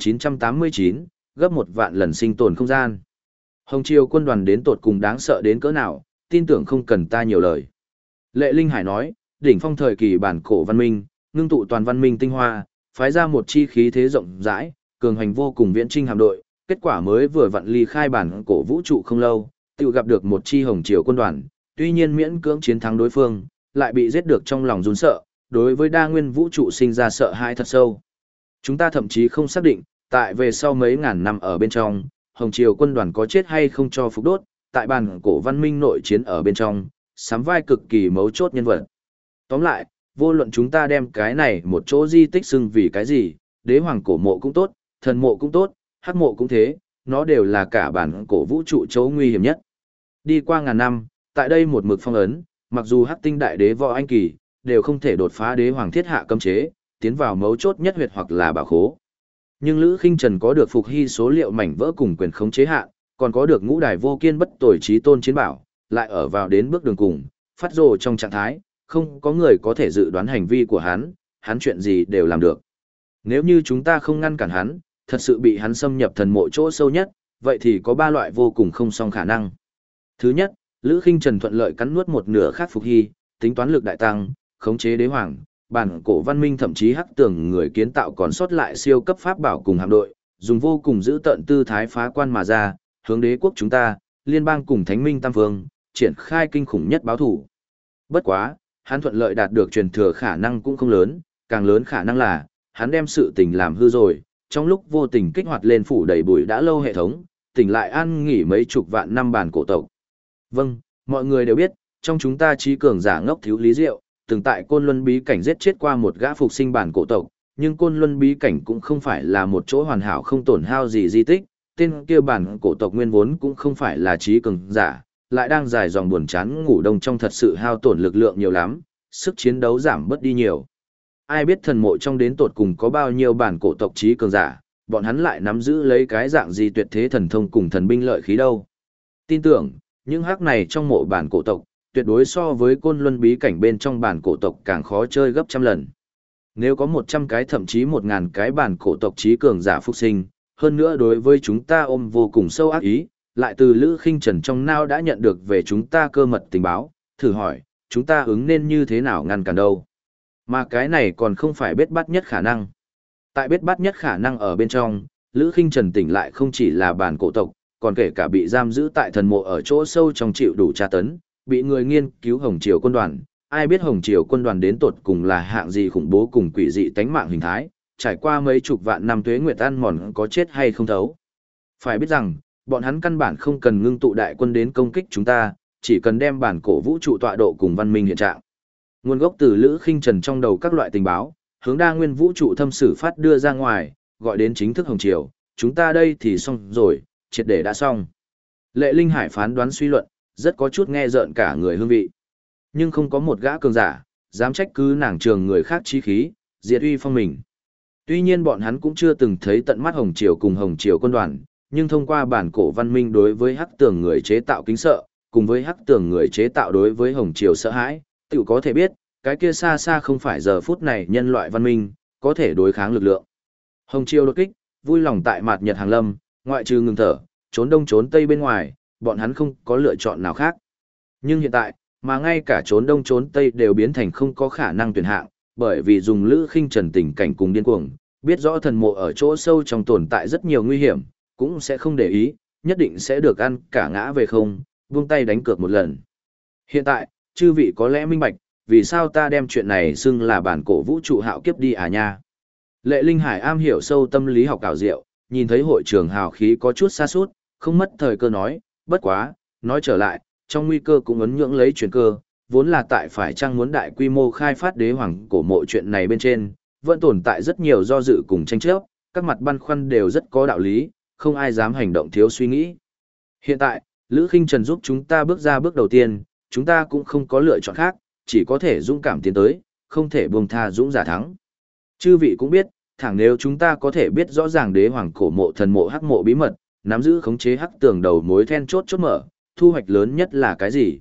2989, gấp 1 vạn lần sinh tồn không gian. Hồng triều quân đoàn đến tột cùng đáng sợ đến cỡ nào, tin tưởng không cần ta nhiều lời. Lệ Linh Hải nói, đỉnh phong thời kỳ bản cổ văn minh, ngưng tụ toàn văn minh tinh hoa, phái ra một chi khí thế rộng rãi, cường hành vô cùng viễn trinh hạm đội, kết quả mới vừa vặn ly khai bản cổ vũ trụ không lâu, tự gặp được một chi hồng triều quân đoàn, tuy nhiên miễn cưỡng chiến thắng đối phương, lại bị giết được trong lòng run sợ, đối với đa nguyên vũ trụ sinh ra sợ hãi thật sâu. Chúng ta thậm chí không xác định, tại về sau mấy ngàn năm ở bên trong, hồng triều quân đoàn có chết hay không cho phục đốt, tại bản cổ văn minh nội chiến ở bên trong, sắm vai cực kỳ mấu chốt nhân vật. Tóm lại, vô luận chúng ta đem cái này một chỗ di tích xưng vì cái gì, đế hoàng cổ mộ cũng tốt, thần mộ cũng tốt, hắc mộ cũng thế, nó đều là cả bản cổ vũ trụ chỗ nguy hiểm nhất. Đi qua ngàn năm, tại đây một mực phong ấn, mặc dù hắc tinh đại đế võ anh kỳ, đều không thể đột phá đế hoàng thiết hạ cấm chế, tiến vào mấu chốt nhất huyệt hoặc là bảo khố. Nhưng Lữ Khinh Trần có được Phục Hy số liệu mảnh vỡ cùng quyền khống chế hạ, còn có được ngũ đài vô kiên bất tồi trí tôn chiến bảo, lại ở vào đến bước đường cùng, phát rồ trong trạng thái, không có người có thể dự đoán hành vi của hắn chuyện gì đều làm được. Nếu như chúng ta không ngăn cản hắn, thật sự bị hắn xâm nhập thần mộ chỗ sâu nhất, vậy thì có 3 loại vô cùng không song khả năng. Thứ nhất, Lữ Khinh Trần thuận lợi cắn nuốt một nửa khác Phục Hy, tính toán lực đại tăng, khống chế đế hoàng, bản cổ văn minh thậm chí hắc tường người kiến tạo còn sót lại siêu cấp pháp bảo cùng hạm đội, dùng vô cùng giữ tận tư thái phá quan mà ra, hướng đế quốc chúng ta, liên bang cùng thánh minh tam phương, triển khai kinh khủng nhất báo thủ. Bất quá, hắn thuận lợi đạt được truyền thừa khả năng cũng không lớn, càng lớn khả năng là, hắn đem sự tình làm hư rồi, trong lúc vô tình kích hoạt lên phủ đầy bụi đã lâu hệ thống, tỉnh lại an nghỉ mấy chục vạn năm bản cổ tộc. Vâng, mọi người đều biết, trong chúng ta trí cường giả ngốc thiếu lý diệu, từng tại Côn Luân bí cảnh giết chết qua một gã phục sinh bản cổ tộc, nhưng Côn Luân bí cảnh cũng không phải là một chỗ hoàn hảo không tổn hao gì di tích, tên kia bản cổ tộc nguyên vốn cũng không phải là trí cường giả, lại đang dài dòng buồn chán ngủ đông trong thật sự hao tổn lực lượng nhiều lắm, sức chiến đấu giảm bớt đi nhiều. Ai biết thần mộ trong đến tột cùng có bao nhiêu bản cổ tộc trí cường giả, bọn hắn lại nắm giữ lấy cái dạng gì tuyệt thế thần thông cùng thần binh lợi khí đâu. Tin tưởng, những hắc này trong mộ bản cổ tộc, tuyệt đối so với Côn Luân bí cảnh bên trong bản cổ tộc càng khó chơi gấp trăm lần. Nếu có 100 cái thậm chí 1000 cái bản cổ tộc trí cường giả phục sinh, hơn nữa đối với chúng ta ôm vô cùng sâu ác ý, lại từ Lữ Khinh Trần trong nao đã nhận được về chúng ta cơ mật tình báo, thử hỏi, chúng ta ứng nên như thế nào ngăn cản đâu. Mà cái này còn không phải bết bát nhất khả năng. Tại bết bát nhất khả năng ở bên trong, Lữ Khinh Trần tỉnh lại không chỉ là bản cổ tộc, còn kể cả bị giam giữ tại thần mộ ở chỗ sâu trong chịu đủ tra tấn, bị người nghiên cứu Hồng Triều quân đoàn. Ai biết Hồng Triều quân đoàn đến tột cùng là hạng gì khủng bố cùng quỷ dị tánh mạng hình thái, trải qua mấy chục vạn năm tuế nguyệt ăn mòn có chết hay không thấu. Phải biết rằng, bọn hắn căn bản không cần ngưng tụ đại quân đến công kích chúng ta, chỉ cần đem bản cổ vũ trụ tọa độ cùng văn minh hiện trạng. Nguồn gốc từ Lữ Khinh Trần trong đầu các loại tình báo, hướng đa nguyên vũ trụ thâm sử phát đưa ra ngoài, gọi đến chính thức Hồng Triều, chúng ta đây thì xong rồi, triệt để đã xong. Lệ Linh Hải phán đoán suy luận, rất có chút nghe rợn cả người hương vị. Nhưng không có một gã cường giả, dám trách cứ nàng trường người khác chí khí, diệt uy phong mình. Tuy nhiên bọn hắn cũng chưa từng thấy tận mắt Hồng Triều cùng Hồng Triều quân đoàn, nhưng thông qua bản cổ văn minh đối với hắc tường người chế tạo kính sợ, cùng với hắc tường người chế tạo đối với Hồng Triều sợ hãi, tự có thể biết, cái kia xa xa không phải giờ phút này nhân loại văn minh, có thể đối kháng lực lượng. Hồng Triều đột kích, vui lòng tại mạt nhật hàng lâm, ngoại trừ ngừng thở, trốn đông trốn tây bên ngoài, bọn hắn không có lựa chọn nào khác. Nhưng hiện tại, mà ngay cả trốn đông trốn tây đều biến thành không có khả năng tuyển hạng, bởi vì dùng Lữ Khinh Trần tình cảnh cùng điên cuồng, biết rõ thần mộ ở chỗ sâu trong tồn tại rất nhiều nguy hiểm, cũng sẽ không để ý, nhất định sẽ được ăn cả ngã về không, buông tay đánh cược một lần. Hiện tại, chư vị có lẽ minh bạch, vì sao ta đem chuyện này xưng là bản cổ vũ trụ hạo kiếp đi à nha. Lệ Linh Hải am hiểu sâu tâm lý học ảo diệu, nhìn thấy hội trường hào khí có chút xa sút, không mất thời cơ nói, bất quá, nói trở lại, trong nguy cơ cũng ấn nhưỡng lấy chuyển cơ, vốn là tại phải chăng muốn đại quy mô khai phát đế hoàng cổ mộ chuyện này bên trên, vẫn tồn tại rất nhiều do dự cùng tranh chấp, các mặt băn khoăn đều rất có đạo lý, không ai dám hành động thiếu suy nghĩ. Hiện tại, Lữ Khinh Trần giúp chúng ta bước ra bước đầu tiên, chúng ta cũng không có lựa chọn khác, chỉ có thể dũng cảm tiến tới, không thể buông tha dũng giả thắng. Chư vị cũng biết, thẳng nếu chúng ta có thể biết rõ ràng đế hoàng cổ mộ thần mộ hắc mộ bí mật, nắm giữ khống chế hắc tường đầu mối then chốt chốt mở, thu hoạch lớn nhất là cái gì?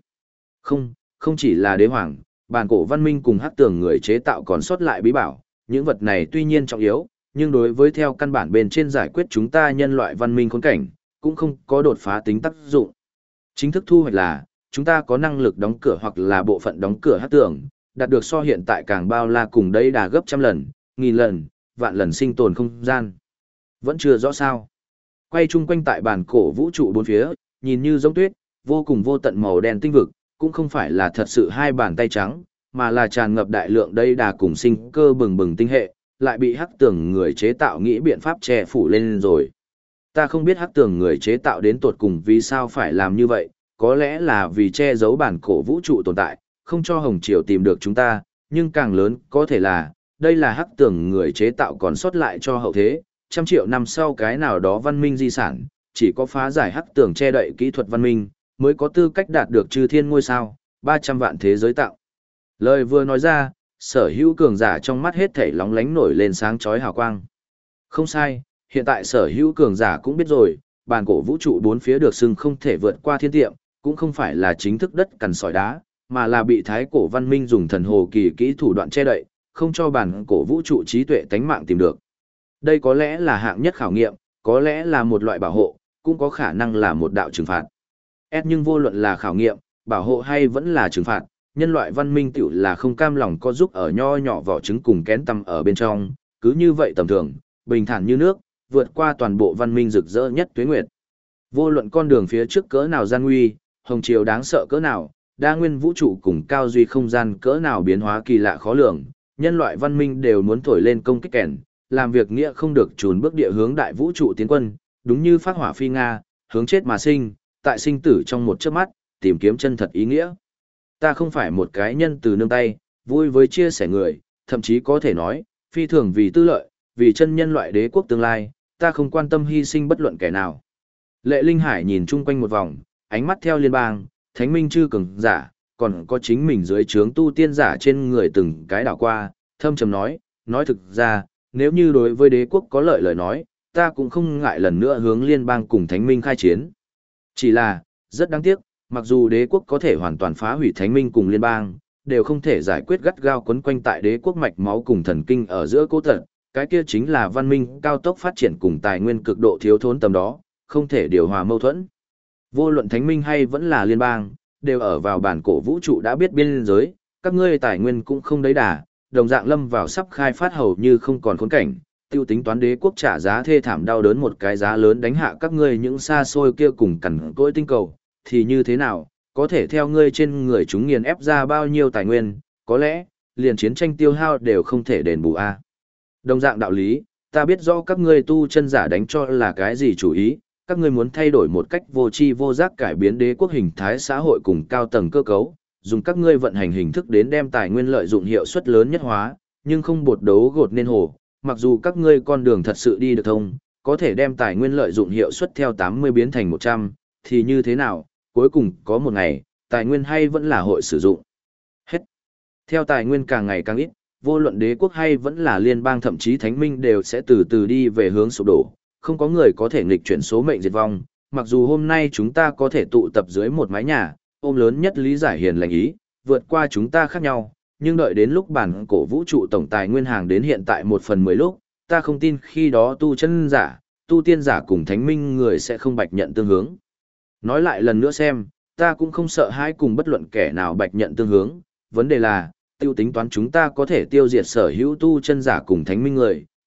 Không chỉ là đế hoàng, bản cổ văn minh cùng hắc tường người chế tạo còn sót lại bí bảo, những vật này tuy nhiên trọng yếu, nhưng đối với theo căn bản bên trên giải quyết chúng ta nhân loại văn minh khốn cảnh, cũng không có đột phá tính tác dụng. Chính thức thu hoạch là, chúng ta có năng lực đóng cửa hoặc là bộ phận đóng cửa hắc tường, đạt được so hiện tại càng bao la cùng đây đà gấp trăm lần, nghìn lần, vạn lần sinh tồn không gian. Vẫn chưa rõ sao. Quay chung quanh tại bản cổ vũ trụ bốn phía, nhìn như giống tuyết, vô cùng vô tận màu đen tinh vực, cũng không phải là thật sự hai bàn tay trắng, mà là tràn ngập đại lượng đây đà cùng sinh cơ bừng bừng tinh hệ, lại bị hắc tường người chế tạo nghĩ biện pháp che phủ lên rồi. Ta không biết hắc tường người chế tạo đến tột cùng vì sao phải làm như vậy, có lẽ là vì che giấu bản cổ vũ trụ tồn tại, không cho Hồng Triều tìm được chúng ta, nhưng càng lớn có thể là, đây là hắc tường người chế tạo còn sót lại cho hậu thế, trăm triệu năm sau cái nào đó văn minh di sản, chỉ có phá giải hắc tường che đậy kỹ thuật văn minh, mới có tư cách đạt được chư thiên ngôi sao, 300 vạn thế giới tạo. Lời vừa nói ra, sở hữu cường giả trong mắt hết thảy lóng lánh nổi lên sáng chói hào quang. Không sai, hiện tại sở hữu cường giả cũng biết rồi, bản cổ vũ trụ bốn phía được xưng không thể vượt qua thiên tiệm, cũng không phải là chính thức đất cằn sỏi đá, mà là bị thái cổ văn minh dùng thần hồ kỳ kỹ thủ đoạn che đậy, không cho bản cổ vũ trụ trí tuệ tánh mạng tìm được. Đây có lẽ là hạng nhất khảo nghiệm, có lẽ là một loại bảo hộ, cũng có khả năng là một đạo trừng phạt. Nhưng vô luận là khảo nghiệm, bảo hộ hay vẫn là trừng phạt, nhân loại văn minh tiểu là không cam lòng có giúp ở nho nhỏ vỏ trứng cùng kén tăm ở bên trong, cứ như vậy tầm thường, bình thản như nước, vượt qua toàn bộ văn minh rực rỡ nhất tuế nguyệt. Vô luận con đường phía trước cỡ nào gian nguy, hồng triều đáng sợ cỡ nào, đa nguyên vũ trụ cùng cao duy không gian cỡ nào biến hóa kỳ lạ khó lường, nhân loại văn minh đều muốn thổi lên công kích kèn, làm việc nghĩa không được chùn bước địa hướng đại vũ trụ tiến quân, đúng như phát hỏa phi Nga, hướng chết mà sinh, tại sinh tử trong một chớp mắt, tìm kiếm chân thật ý nghĩa. Ta không phải một cái nhân từ nương tay, vui với chia sẻ người, thậm chí có thể nói, phi thường vì tư lợi, vì chân nhân loại đế quốc tương lai, ta không quan tâm hy sinh bất luận kẻ nào. Lệ Linh Hải nhìn chung quanh một vòng, ánh mắt theo liên bang, thánh minh chư cường giả, còn có chính mình dưới trướng tu tiên giả trên người từng cái đảo qua, thâm trầm nói thực ra, nếu như đối với đế quốc có lợi lời nói, ta cũng không ngại lần nữa hướng liên bang cùng thánh minh khai chiến. Chỉ là, rất đáng tiếc, mặc dù đế quốc có thể hoàn toàn phá hủy thánh minh cùng liên bang, đều không thể giải quyết gắt gao quấn quanh tại đế quốc mạch máu cùng thần kinh ở giữa cố tận, cái kia chính là văn minh cao tốc phát triển cùng tài nguyên cực độ thiếu thốn tầm đó, không thể điều hòa mâu thuẫn. Vô luận thánh minh hay vẫn là liên bang, đều ở vào bản cổ vũ trụ đã biết biên giới, các ngươi tài nguyên cũng không đấy đà, đồng dạng lâm vào sắp khai phát hầu như không còn khốn cảnh, tiêu tính toán đế quốc trả giá thê thảm đau đớn một cái giá lớn đánh hạ các ngươi những xa xôi kia cùng cằn cỗi tinh cầu, thì như thế nào, có thể theo ngươi trên người chúng nghiền ép ra bao nhiêu tài nguyên, có lẽ, liền chiến tranh tiêu hao đều không thể đền bù a. Đồng dạng đạo lý, ta biết rõ các ngươi tu chân giả đánh cho là cái gì chủ ý, các ngươi muốn thay đổi một cách vô tri vô giác cải biến đế quốc hình thái xã hội cùng cao tầng cơ cấu, dùng các ngươi vận hành hình thức đến đem tài nguyên lợi dụng hiệu suất lớn nhất hóa, nhưng không bột đấu gột nên hồ, mặc dù các ngươi con đường thật sự đi được thông, có thể đem tài nguyên lợi dụng hiệu suất theo 80 biến thành 100, thì như thế nào, cuối cùng có một ngày, tài nguyên hay vẫn là hội sử dụng. Hết. Theo tài nguyên càng ngày càng ít, vô luận đế quốc hay vẫn là liên bang thậm chí thánh minh đều sẽ từ từ đi về hướng sụp đổ, không có người có thể nghịch chuyển số mệnh diệt vong, mặc dù hôm nay chúng ta có thể tụ tập dưới một mái nhà, ôm lớn nhất lý giải hiền lành ý, vượt qua chúng ta khác nhau, nhưng đợi đến lúc bản cổ vũ trụ tổng tài nguyên hàng đến hiện tại 1/10 lúc, ta không tin khi đó tu chân giả, tu tiên giả cùng thánh minh người sẽ không bạch nhận tương hướng. Nói lại lần nữa xem, ta cũng không sợ hãi cùng bất luận kẻ nào bạch nhận tương hướng, vấn đề là, tiêu tính toán chúng ta có thể tiêu diệt sở hữu tu chân giả cùng thánh minh người,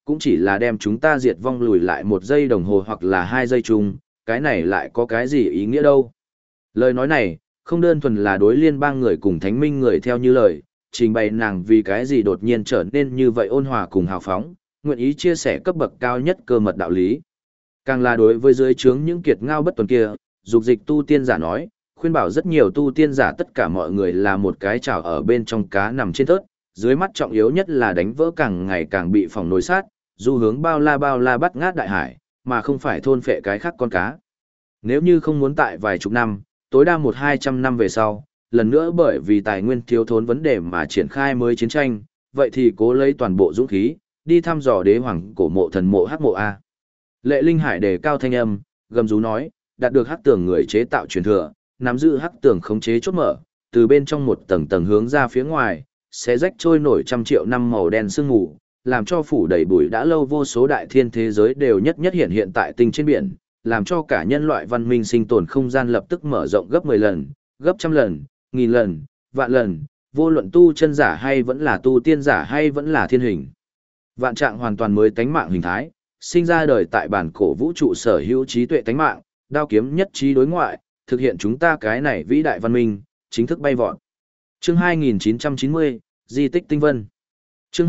cũng chỉ là đem chúng ta diệt vong lùi lại 1 giây đồng hồ hoặc là 2 giây chung, cái này lại có cái gì ý nghĩa đâu. Lời nói này, không đơn thuần là đối liên bang người cùng thánh minh người theo như lời, trình bày nàng vì cái gì đột nhiên trở nên như vậy ôn hòa cùng hào phóng, nguyện ý chia sẻ cấp bậc cao nhất cơ mật đạo lý. Càng là đối với dưới trướng những kiệt ngao bất tuần kia, dục dịch tu tiên giả nói, khuyên bảo rất nhiều tu tiên giả tất cả mọi người là một cái chảo ở bên trong cá nằm trên thớt, dưới mắt trọng yếu nhất là đánh vỡ càng ngày càng bị phòng nối sát, du hướng bao la bắt ngát đại hải, mà không phải thôn phệ cái khác con cá. Nếu như không muốn tại vài chục năm, tối đa 100-200 năm về sau, lần nữa bởi vì tài nguyên thiếu thốn vấn đề mà triển khai mới chiến tranh, vậy thì cố lấy toàn bộ dũng khí, đi thăm dò đế hoàng cổ mộ thần mộ hắc mộ A. Lệ Linh Hải đề cao thanh âm, gầm rú nói, đạt được hắc tường người chế tạo truyền thừa, nắm giữ hắc tường khống chế chốt mở, từ bên trong một tầng tầng hướng ra phía ngoài, sẽ rách trôi nổi trăm triệu năm màu đen sương mù, làm cho phủ đầy bụi đã lâu vô số đại thiên thế giới đều nhất hiện tại tinh trên biển, làm cho cả nhân loại văn minh sinh tồn không gian lập tức mở rộng gấp 10 lần, gấp trăm lần, nghìn lần, vạn lần, vô luận tu chân giả hay vẫn là tu tiên giả hay vẫn là thiên hình. Vạn trạng hoàn toàn mới tánh mạng hình thái, sinh ra đời tại bản cổ vũ trụ sở hữu trí tuệ tánh mạng, đao kiếm nhất trí đối ngoại, thực hiện chúng ta cái này vĩ đại văn minh, chính thức bay vọt. Chương 2990, Di tích Tinh Vân. Chương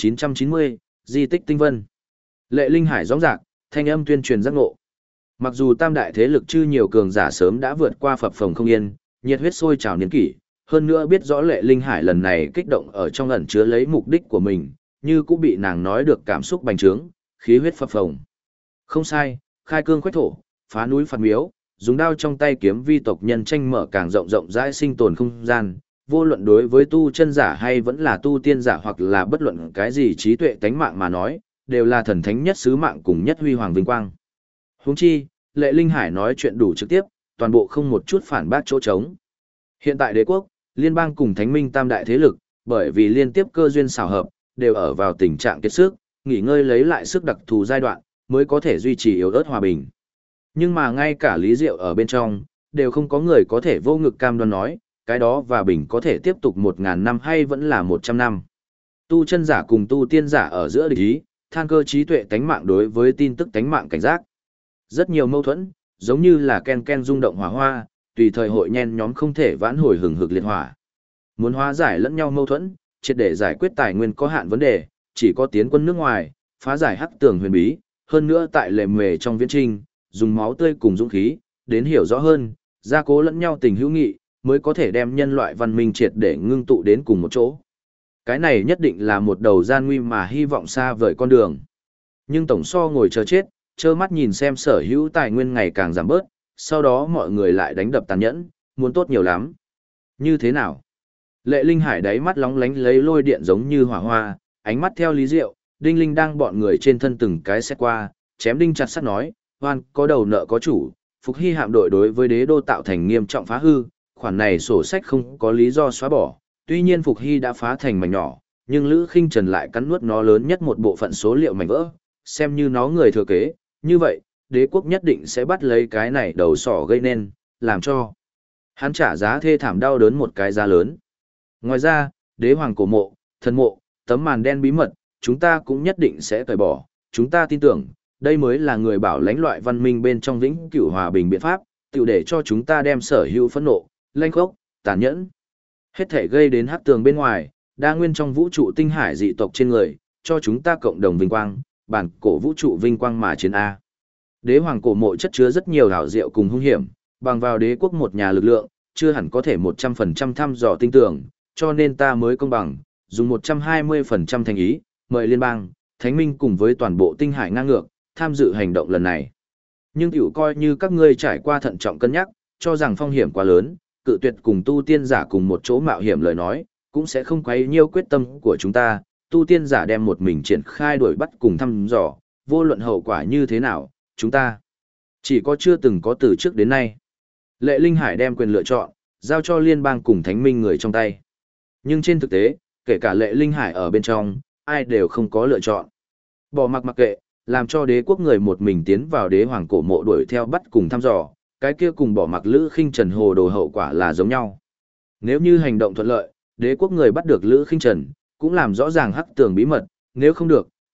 2990, Di tích Tinh Vân. Lệ Linh Hải rõ rạc, thanh âm tuyên truyền giác ngộ. Mặc dù tam đại thế lực chư nhiều cường giả sớm đã vượt qua phập phồng không yên, nhiệt huyết sôi trào niên kỷ, hơn nữa biết rõ Lệ Linh Hải lần này kích động ở trong ẩn chứa lấy mục đích của mình, như cũng bị nàng nói được cảm xúc bành trướng, khí huyết phập phồng. Không sai, khai cương khuếch thổ, phá núi phạt miếu, dùng đao trong tay kiếm vi tộc nhân tranh mở càng rộng rộng rãi sinh tồn không gian, vô luận đối với tu chân giả hay vẫn là tu tiên giả hoặc là bất luận cái gì trí tuệ tánh mạng mà nói, đều là thần thánh nhất sứ mạng cùng nhất huy hoàng vinh quang. Huống chi, Lệ Linh Hải nói chuyện đủ trực tiếp, toàn bộ không một chút phản bác chỗ trống. Hiện tại đế quốc, liên bang cùng thánh minh tam đại thế lực, bởi vì liên tiếp cơ duyên xảo hợp, đều ở vào tình trạng kiệt sức, nghỉ ngơi lấy lại sức đặc thù giai đoạn, mới có thể duy trì yếu ớt hòa bình. Nhưng mà ngay cả Lý Diệu ở bên trong, đều không có người có thể vô ngực cam đoan nói, cái đó và bình có thể tiếp tục 1000 năm hay vẫn là 100 năm. Tu chân giả cùng tu tiên giả ở giữa địch ý, than cơ trí tuệ tánh mạng đối với tin tức tánh mạng cảnh giác. Rất nhiều mâu thuẫn, giống như là ken ken rung động hỏa hoa, tùy thời hội nhen nhóm không thể vãn hồi hừng hực liệt hỏa. Muốn hóa giải lẫn nhau mâu thuẫn, triệt để giải quyết tài nguyên có hạn vấn đề, chỉ có tiến quân nước ngoài, phá giải hắc tường huyền bí, hơn nữa tại lề mề trong viễn trinh, dùng máu tươi cùng dũng khí, đến hiểu rõ hơn, gia cố lẫn nhau tình hữu nghị, mới có thể đem nhân loại văn minh triệt để ngưng tụ đến cùng một chỗ. Cái này nhất định là một đầu gian nguy mà hy vọng xa vời con đường. Nhưng tổng so ngồi chờ chết, trơ mắt nhìn xem sở hữu tài nguyên ngày càng giảm bớt, sau đó mọi người lại đánh đập tàn nhẫn, muốn tốt nhiều lắm. Như thế nào? Lệ Linh Hải đáy mắt lóng lánh lấy lôi điện giống như hỏa hoa, ánh mắt theo Lý Diệu, Đinh Linh đang bọn người trên thân từng cái xét qua, chém đinh chặt sắt nói, hoan có đầu nợ có chủ, Phục Hy hạm đội đối với đế đô tạo thành nghiêm trọng phá hư, khoản này sổ sách không có lý do xóa bỏ, tuy nhiên Phục Hy đã phá thành mảnh nhỏ, nhưng Lữ Khinh Trần lại cắn nuốt nó lớn nhất một bộ phận số liệu mảnh vỡ, xem như nó người thừa kế, như vậy, đế quốc nhất định sẽ bắt lấy cái này đầu sỏ gây nên, làm cho hắn trả giá thê thảm đau đớn một cái giá lớn. Ngoài ra, đế hoàng cổ mộ, thần mộ, tấm màn đen bí mật, chúng ta cũng nhất định sẽ cởi bỏ, chúng ta tin tưởng, đây mới là người bảo lãnh loại văn minh bên trong vĩnh cửu hòa bình biện pháp, tiểu để cho chúng ta đem sở hữu phẫn nộ, lanh khốc, tàn nhẫn. Hết thể gây đến hắc tường bên ngoài, đa nguyên trong vũ trụ tinh hải dị tộc trên người, cho chúng ta cộng đồng vinh quang, bản cổ vũ trụ vinh quang mà chiến A. Đế hoàng cổ mộ chất chứa rất nhiều hảo diệu cùng hung hiểm, bằng vào đế quốc một nhà lực lượng, chưa hẳn có thể 100% thăm dò tinh tưởng, cho nên ta mới công bằng, dùng 120% thành ý, mời liên bang, thánh minh cùng với toàn bộ tinh hải ngang ngược, tham dự hành động lần này. Nhưng tiểu coi như các ngươi trải qua thận trọng cân nhắc, cho rằng phong hiểm quá lớn, cự tuyệt cùng tu tiên giả cùng một chỗ mạo hiểm lời nói, cũng sẽ không quấy nhiêu quyết tâm của chúng ta, tu tiên giả đem một mình triển khai đuổi bắt cùng thăm dò, vô luận hậu quả như thế nào, chúng ta chỉ có chưa từng có từ trước đến nay. Lệ Linh Hải đem quyền lựa chọn, giao cho liên bang cùng thánh minh người trong tay. Nhưng trên thực tế, kể cả Lệ Linh Hải ở bên trong, ai đều không có lựa chọn. Bỏ mặc kệ, làm cho đế quốc người một mình tiến vào đế hoàng cổ mộ đuổi theo bắt cùng thăm dò, cái kia cùng bỏ mặc Lữ Khinh Trần hồ đồ hậu quả là giống nhau. Nếu như hành động thuận lợi, đế quốc người bắt được Lữ Khinh Trần, cũng làm rõ ràng hắc tường bí mật, nếu không được,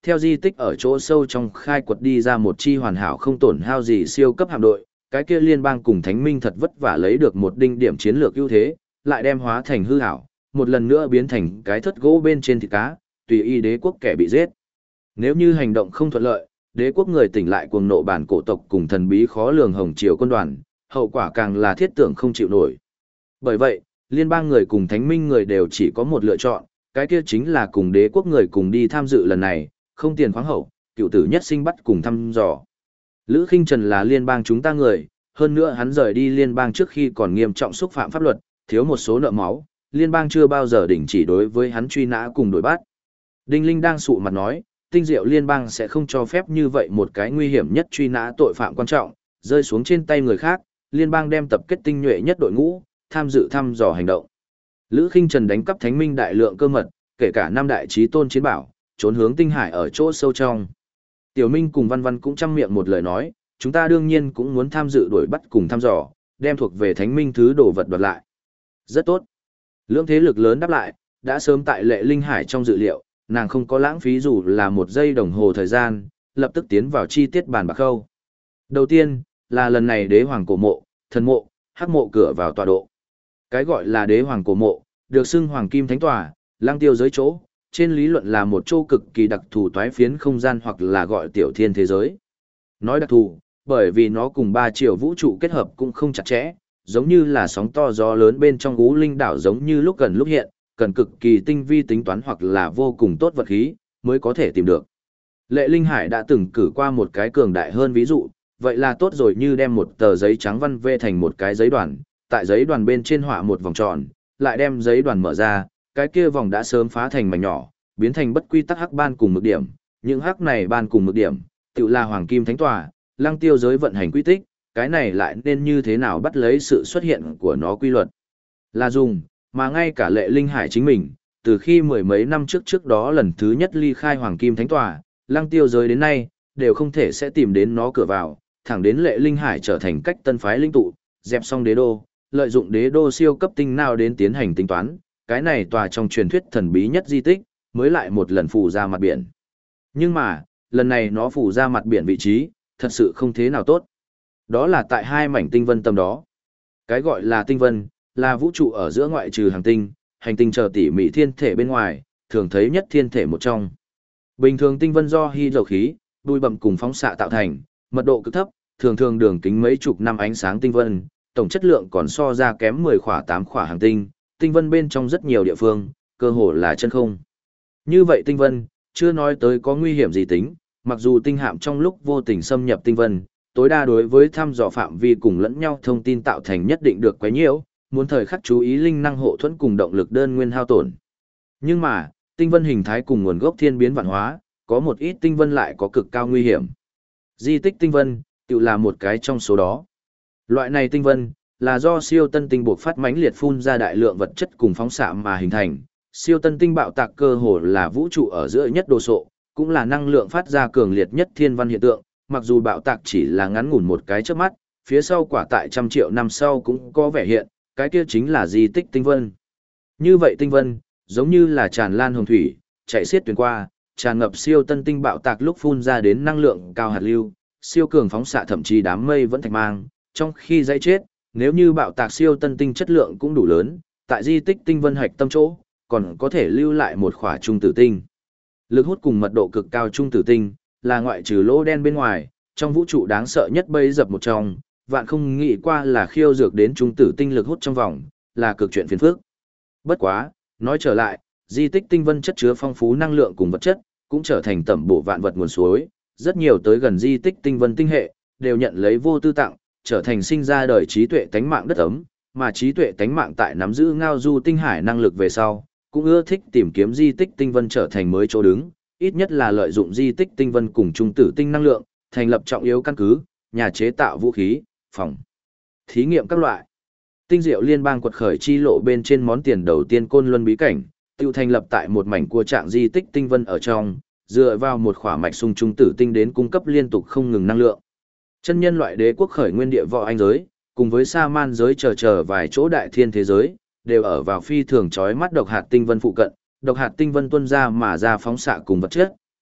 theo di tích ở chỗ sâu trong khai quật đi ra một chi hoàn hảo không tổn hao gì siêu cấp hạm đội, cái kia liên bang cùng thánh minh thật vất vả lấy được một đinh điểm chiến lược ưu thế, lại đem hóa thành hư hảo, một lần nữa biến thành cái thất gỗ bên trên thịt cá, tùy y đế quốc kẻ bị giết. Nếu như hành động không thuận lợi, đế quốc người tỉnh lại cuồng nộ bản cổ tộc cùng thần bí khó lường hồng triều quân đoàn, hậu quả càng là thiết tưởng không chịu nổi. Bởi vậy, liên bang người cùng thánh minh người đều chỉ có một lựa chọn, cái kia chính là cùng đế quốc người cùng đi tham dự lần này, không tiền khoáng hậu, cựu tử nhất sinh bắt cùng thăm dò. Lữ Khinh Trần là liên bang chúng ta người, hơn nữa hắn rời đi liên bang trước khi còn nghiêm trọng xúc phạm pháp luật, thiếu một số nợ máu, liên bang chưa bao giờ đình chỉ đối với hắn truy nã cùng đuổi bắt. Đinh Linh đang sụ mặt nói, tinh diệu liên bang sẽ không cho phép như vậy một cái nguy hiểm nhất truy nã tội phạm quan trọng, rơi xuống trên tay người khác, liên bang đem tập kết tinh nhuệ nhất đội ngũ, tham dự thăm dò hành động. Lữ Khinh Trần đánh cắp thánh minh đại lượng cơ mật, kể cả năm đại chí tôn chiến bảo, trốn hướng tinh hải ở chỗ sâu trong. Tiểu Minh cùng Văn Văn cũng chăm miệng một lời nói, chúng ta đương nhiên cũng muốn tham dự đuổi bắt cùng thăm dò, đem thuộc về thánh minh thứ đồ vật đoạt lại. Rất tốt. Lưỡng thế lực lớn đáp lại, đã sớm tại Lệ Linh Hải trong dự liệu, nàng không có lãng phí dù là một giây đồng hồ thời gian, lập tức tiến vào chi tiết bàn bạc khâu. Đầu tiên, là lần này đế hoàng cổ mộ, thần mộ, hắc mộ cửa vào tọa độ. Cái gọi là đế hoàng cổ mộ, được xưng hoàng kim thánh tòa, lang tiêu giới chỗ, trên lý luận là một chỗ cực kỳ đặc thù toái phiến không gian hoặc là gọi tiểu thiên thế giới. Nói đặc thù, bởi vì nó cùng ba chiều vũ trụ kết hợp cũng không chặt chẽ, giống như là sóng to gió lớn bên trong Ú Linh đảo giống như lúc gần lúc hiện, cần cực kỳ tinh vi tính toán hoặc là vô cùng tốt vật khí, mới có thể tìm được. Lệ Linh Hải đã từng cử qua một cái cường đại hơn ví dụ, vậy là tốt rồi như đem một tờ giấy trắng văn vê thành một cái giấy đoàn, tại giấy đoàn bên trên họa một vòng tròn, lại đem giấy đoàn mở ra, cái kia vòng đã sớm phá thành mảnh nhỏ, biến thành bất quy tắc hắc ban cùng mực điểm, những hắc này ban cùng mực điểm, tự là hoàng kim thánh tòa, lăng tiêu giới vận hành quy tích, cái này lại nên như thế nào bắt lấy sự xuất hiện của nó quy luật. Là dùng, mà ngay cả Lệ Linh Hải chính mình, từ khi mười mấy năm trước đó lần thứ nhất ly khai hoàng kim thánh tòa, lăng tiêu giới đến nay, đều không thể sẽ tìm đến nó cửa vào, thẳng đến Lệ Linh Hải trở thành cách tân phái linh tụ, dẹp xong đế đô, lợi dụng đế đô siêu cấp tinh nào đến tiến hành tính toán, cái này tòa trong truyền thuyết thần bí nhất di tích, mới lại một lần phù ra mặt biển. Nhưng mà, lần này nó phù ra mặt biển vị trí, thật sự không thế nào tốt. Đó là tại hai mảnh tinh vân tầm đó. Cái gọi là tinh vân, là vũ trụ ở giữa ngoại trừ hành tinh chờ tỉ mỉ thiên thể bên ngoài, thường thấy nhất thiên thể một trong. Bình thường tinh vân do hy dầu khí, bụi bặm cùng phóng xạ tạo thành, mật độ cực thấp, thường thường đường kính mấy chục năm ánh sáng tinh vân, tổng chất lượng còn so ra kém 10 khỏa 8 khỏa hành tinh, tinh vân bên trong rất nhiều địa phương, cơ hồ là chân không. Như vậy tinh vân, chưa nói tới có nguy hiểm gì tính, mặc dù tinh hạm trong lúc vô tình xâm nhập tinh vân, tối đa đối với thăm dò phạm vi cùng lẫn nhau thông tin tạo thành nhất định được quấy nhiễu, muốn thời khắc chú ý linh năng hộ thuẫn cùng động lực đơn nguyên hao tổn. Nhưng mà, tinh vân hình thái cùng nguồn gốc thiên biến vạn hóa, có một ít tinh vân lại có cực cao nguy hiểm. Di tích tinh vân, tự là một cái trong số đó. Loại này tinh vân, là do siêu tân tinh buộc phát mãnh liệt phun ra đại lượng vật chất cùng phóng xạ mà hình thành. Siêu tân tinh bạo tạc cơ hồ là vũ trụ ở giữa nhất đồ sộ, cũng là năng lượng phát ra cường liệt nhất thiên văn hiện tượng, mặc dù bạo tạc chỉ là ngắn ngủn một cái chớp mắt, phía sau quả tại trăm triệu năm sau cũng có vẻ hiện, cái kia chính là di tích tinh vân. Như vậy tinh vân, giống như là tràn lan hồng thủy, chạy xiết tuyến qua, tràn ngập siêu tân tinh bạo tạc lúc phun ra đến năng lượng cao hạt lưu, siêu cường phóng xạ thậm chí đám mây vẫn thạch mang, trong khi dãy chết, nếu như bạo tạc siêu tân tinh chất lượng cũng đủ lớn, tại di tích tinh vân hạch tâm chỗ, còn có thể lưu lại một khỏa trung tử tinh. Lực hút cùng mật độ cực cao trung tử tinh, là ngoại trừ lỗ đen bên ngoài, trong vũ trụ đáng sợ nhất bấy dập một trong, vạn không nghĩ qua là khiêu dược đến trung tử tinh lực hút trong vòng, là cực chuyện phiền phức. Bất quá, nói trở lại, di tích tinh vân chất chứa phong phú năng lượng cùng vật chất, cũng trở thành tẩm bổ vạn vật nguồn suối, rất nhiều tới gần di tích tinh vân tinh hệ, đều nhận lấy vô tư tặng, trở thành sinh ra đời trí tuệ tánh mạng đất ấm, mà trí tuệ tánh mạng tại nắm giữ ngao du tinh hải năng lực về sau, cũng ưa thích tìm kiếm di tích tinh vân trở thành mới chỗ đứng, ít nhất là lợi dụng di tích tinh vân cùng trung tử tinh năng lượng, thành lập trọng yếu căn cứ, nhà chế tạo vũ khí, phòng thí nghiệm các loại. Tinh diệu liên bang quật khởi chi lộ bên trên món tiền đầu tiên Côn Luân bí cảnh, tiêu thành lập tại một mảnh cua trạng di tích tinh vân ở trong, dựa vào một khỏa mạch sung trung tử tinh đến cung cấp liên tục không ngừng năng lượng. Chân nhân loại đế quốc khởi nguyên địa võ anh giới, cùng với sa man giới chờ vài chỗ đại thiên thế giới, đều ở vào phi thường chói mắt độc hạt tinh vân phụ cận, độc hạt tinh vân tuôn ra mà ra phóng xạ cùng vật chất,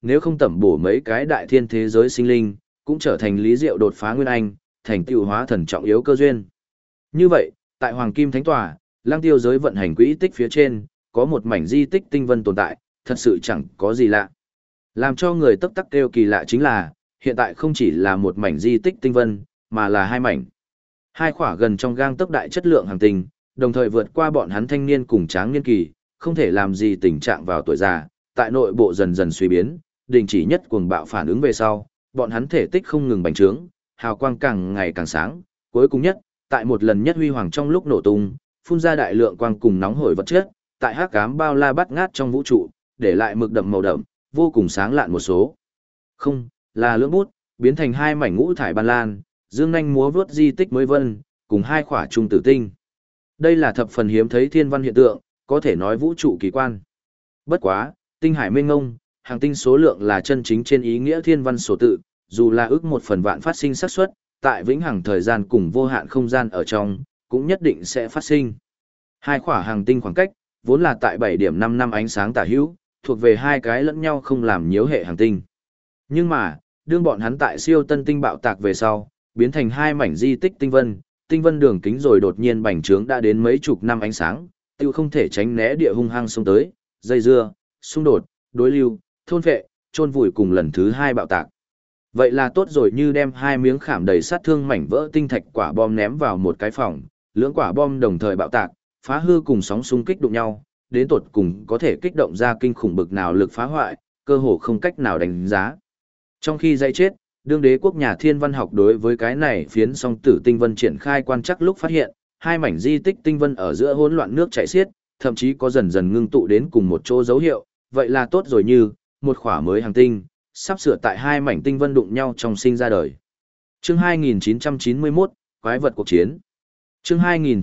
nếu không tẩm bổ mấy cái đại thiên thế giới sinh linh, cũng trở thành Lý Diệu đột phá nguyên anh, thành tựu hóa thần trọng yếu cơ duyên. Như vậy, tại Hoàng Kim Thánh Tòa, Lang Tiêu giới vận hành quỹ tích phía trên, có một mảnh di tích tinh vân tồn tại, thật sự chẳng có gì lạ. Làm cho người tấp tắc kêu kỳ lạ chính là, hiện tại không chỉ là một mảnh di tích tinh vân, mà là hai mảnh. Hai khỏa gần trong gang tấc đại chất lượng hành tinh, đồng thời vượt qua bọn hắn thanh niên cùng tráng niên kỳ, không thể làm gì tình trạng vào tuổi già, tại nội bộ dần dần suy biến, đình chỉ nhất cuồng bạo phản ứng về sau, bọn hắn thể tích không ngừng bành trướng, hào quang càng ngày càng sáng, cuối cùng nhất, tại một lần nhất huy hoàng trong lúc nổ tung, phun ra đại lượng quang cùng nóng hổi vật chất, tại hắc ám bao la bát ngát trong vũ trụ, để lại mực đậm màu đậm, vô cùng sáng lạn một số. Không, là lưỡng bút, biến thành hai mảnh ngũ thải ban lan, dương nhanh múa vớt di tích mới vân, cùng hai khỏa trung tử tinh. Đây là thập phần hiếm thấy thiên văn hiện tượng, có thể nói vũ trụ kỳ quan. Bất quá, tinh hải mênh ngông, hàng tinh số lượng là chân chính trên ý nghĩa thiên văn số tự, dù là ước một phần vạn phát sinh xác suất, tại vĩnh hằng thời gian cùng vô hạn không gian ở trong, cũng nhất định sẽ phát sinh. Hai khỏa hàng tinh khoảng cách, vốn là tại 7 điểm 5 năm ánh sáng tả hữu, thuộc về hai cái lẫn nhau không làm nhiễu hệ hàng tinh. Nhưng mà, đương bọn hắn tại siêu tân tinh bạo tạc về sau, biến thành hai mảnh di tích tinh vân đường kính rồi đột nhiên bành trướng đã đến mấy chục năm ánh sáng, tiêu không thể tránh né địa hung hăng xông tới, dây dưa, xung đột, đối lưu, thôn phệ, chôn vùi cùng lần thứ hai bạo tạc. Vậy là tốt rồi, như đem hai miếng khảm đầy sát thương mảnh vỡ tinh thạch quả bom ném vào một cái phòng, lưỡng quả bom đồng thời bạo tạc, phá hư cùng sóng xung kích đụng nhau, đến tột cùng có thể kích động ra kinh khủng bực nào lực phá hoại, cơ hồ không cách nào đánh giá. Trong khi dây chết, đương đế quốc nhà thiên văn học đối với cái này phiến song tử tinh vân triển khai quan trắc lúc phát hiện, hai mảnh di tích tinh vân ở giữa hỗn loạn nước chảy xiết, thậm chí có dần dần ngưng tụ đến cùng một chỗ dấu hiệu, vậy là tốt rồi, như một khỏa mới hành tinh sắp sửa tại hai mảnh tinh vân đụng nhau trong sinh ra đời. Chương 2991, quái vật cuộc chiến. Chương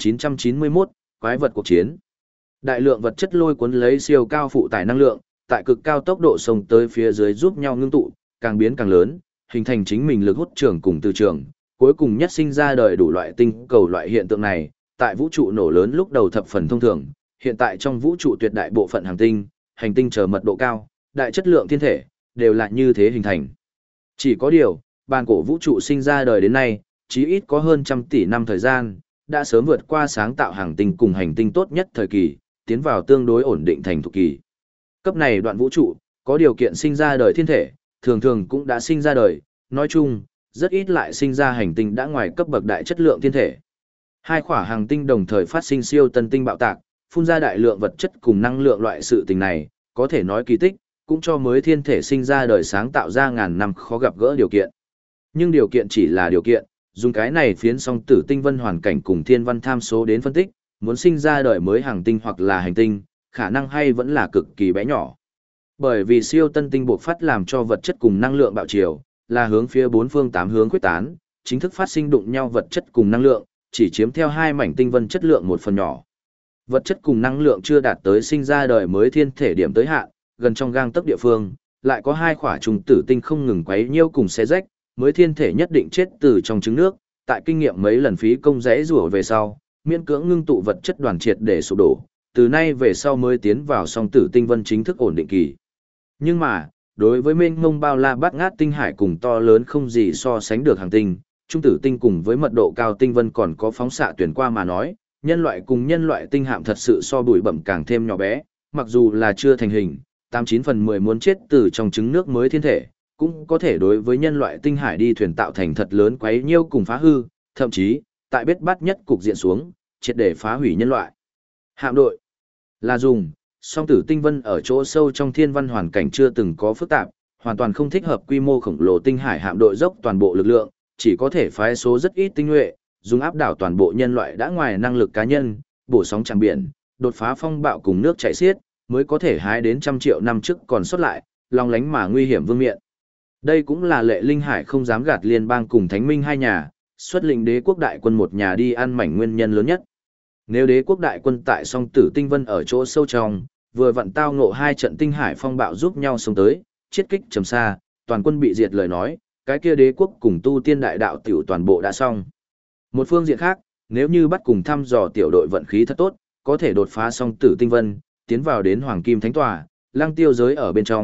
2991, quái vật cuộc chiến. Đại lượng vật chất lôi cuốn lấy siêu cao phụ tải năng lượng, tại cực cao tốc độ sông tới phía dưới giúp nhau ngưng tụ, càng biến càng lớn, hình thành chính mình lực hút trường cùng từ trường, cuối cùng nhất sinh ra đời đủ loại tinh cầu. Loại hiện tượng này, tại vũ trụ nổ lớn lúc đầu thập phần thông thường, hiện tại trong vũ trụ tuyệt đại bộ phận hành tinh chờ mật độ cao, đại chất lượng thiên thể, đều là như thế hình thành. Chỉ có điều, bàn cổ vũ trụ sinh ra đời đến nay, chí ít có hơn 100 tỷ năm thời gian, đã sớm vượt qua sáng tạo hành tinh cùng hành tinh tốt nhất thời kỳ, tiến vào tương đối ổn định thành thục kỳ. Cấp này đoạn vũ trụ, có điều kiện sinh ra đời thiên thể, thường thường cũng đã sinh ra đời, nói chung, rất ít lại sinh ra hành tinh đã ngoài cấp bậc đại chất lượng thiên thể. Hai khỏa hành tinh đồng thời phát sinh siêu tân tinh bạo tạc, phun ra đại lượng vật chất cùng năng lượng. Loại sự tình này, có thể nói kỳ tích, cũng cho mới thiên thể sinh ra đời sáng tạo ra ngàn năm khó gặp gỡ điều kiện. Nhưng điều kiện chỉ là điều kiện, dùng cái này phiến song tử tinh vân hoàn cảnh cùng thiên văn tham số đến phân tích, muốn sinh ra đời mới hành tinh hoặc là hành tinh, khả năng hay vẫn là cực kỳ bé nhỏ. Bởi vì siêu tân tinh buộc phát làm cho vật chất cùng năng lượng bạo chiều, là hướng phía bốn phương tám hướng quyết tán, chính thức phát sinh đụng nhau vật chất cùng năng lượng, chỉ chiếm theo hai mảnh tinh vân chất lượng một phần nhỏ. Vật chất cùng năng lượng chưa đạt tới sinh ra đời mới thiên thể điểm tới hạn, gần trong gang tấc địa phương, lại có hai khỏa trùng tử tinh không ngừng quấy nhiêu cùng xé rách, mới thiên thể nhất định chết từ trong trứng nước, tại kinh nghiệm mấy lần phí công rẽ rủa về sau, miễn cưỡng ngưng tụ vật chất đoàn triệt để sụp đổ, từ nay về sau mới tiến vào song tử tinh vân chính thức ổn định kỳ. Nhưng mà, đối với mênh mông bao la bát ngát tinh hải cùng to lớn không gì so sánh được hành tinh, trung tử tinh cùng với mật độ cao tinh vân còn có phóng xạ tuyển qua mà nói, nhân loại cùng nhân loại tinh hạm thật sự so bụi bẩm càng thêm nhỏ bé, mặc dù là chưa thành hình, 89 phần 10 muốn chết từ trong trứng nước mới thiên thể, cũng có thể đối với nhân loại tinh hải đi thuyền tạo thành thật lớn quấy nhiêu cùng phá hư, thậm chí, tại bết bát nhất cục diện xuống, triệt để phá hủy nhân loại. Hạm đội là dùng song tử tinh vân ở chỗ sâu trong thiên văn hoàn cảnh chưa từng có phức tạp, hoàn toàn không thích hợp quy mô khổng lồ tinh hải hạm đội dốc toàn bộ lực lượng, chỉ có thể phái số rất ít tinh nhuệ, dùng áp đảo toàn bộ nhân loại đã ngoài năng lực cá nhân, bổ sóng tràng biển, đột phá phong bạo cùng nước chảy xiết, mới có thể hái đến 100 triệu năm trước còn sót lại, long lánh mà nguy hiểm vương miện. Đây cũng là Lệ Linh Hải không dám gạt liên bang cùng Thánh Minh hai nhà, xuất lĩnh đế quốc đại quân một nhà đi ăn mảnh nguyên nhân lớn nhất. Nếu đế quốc đại quân tại song tử tinh vân ở chỗ sâu trong, vừa vặn tao ngộ hai trận tinh hải phong bạo giúp nhau xông tới, chiết kích trầm xa, toàn quân bị diệt lời nói, cái kia đế quốc cùng tu tiên đại đạo tiểu toàn bộ đã xong. Một phương diện khác, nếu như bắt cùng thăm dò tiểu đội vận khí thật tốt, có thể đột phá song tử tinh vân, tiến vào đến Hoàng Kim Thánh Tòa, Lăng Tiêu giới ở bên trong,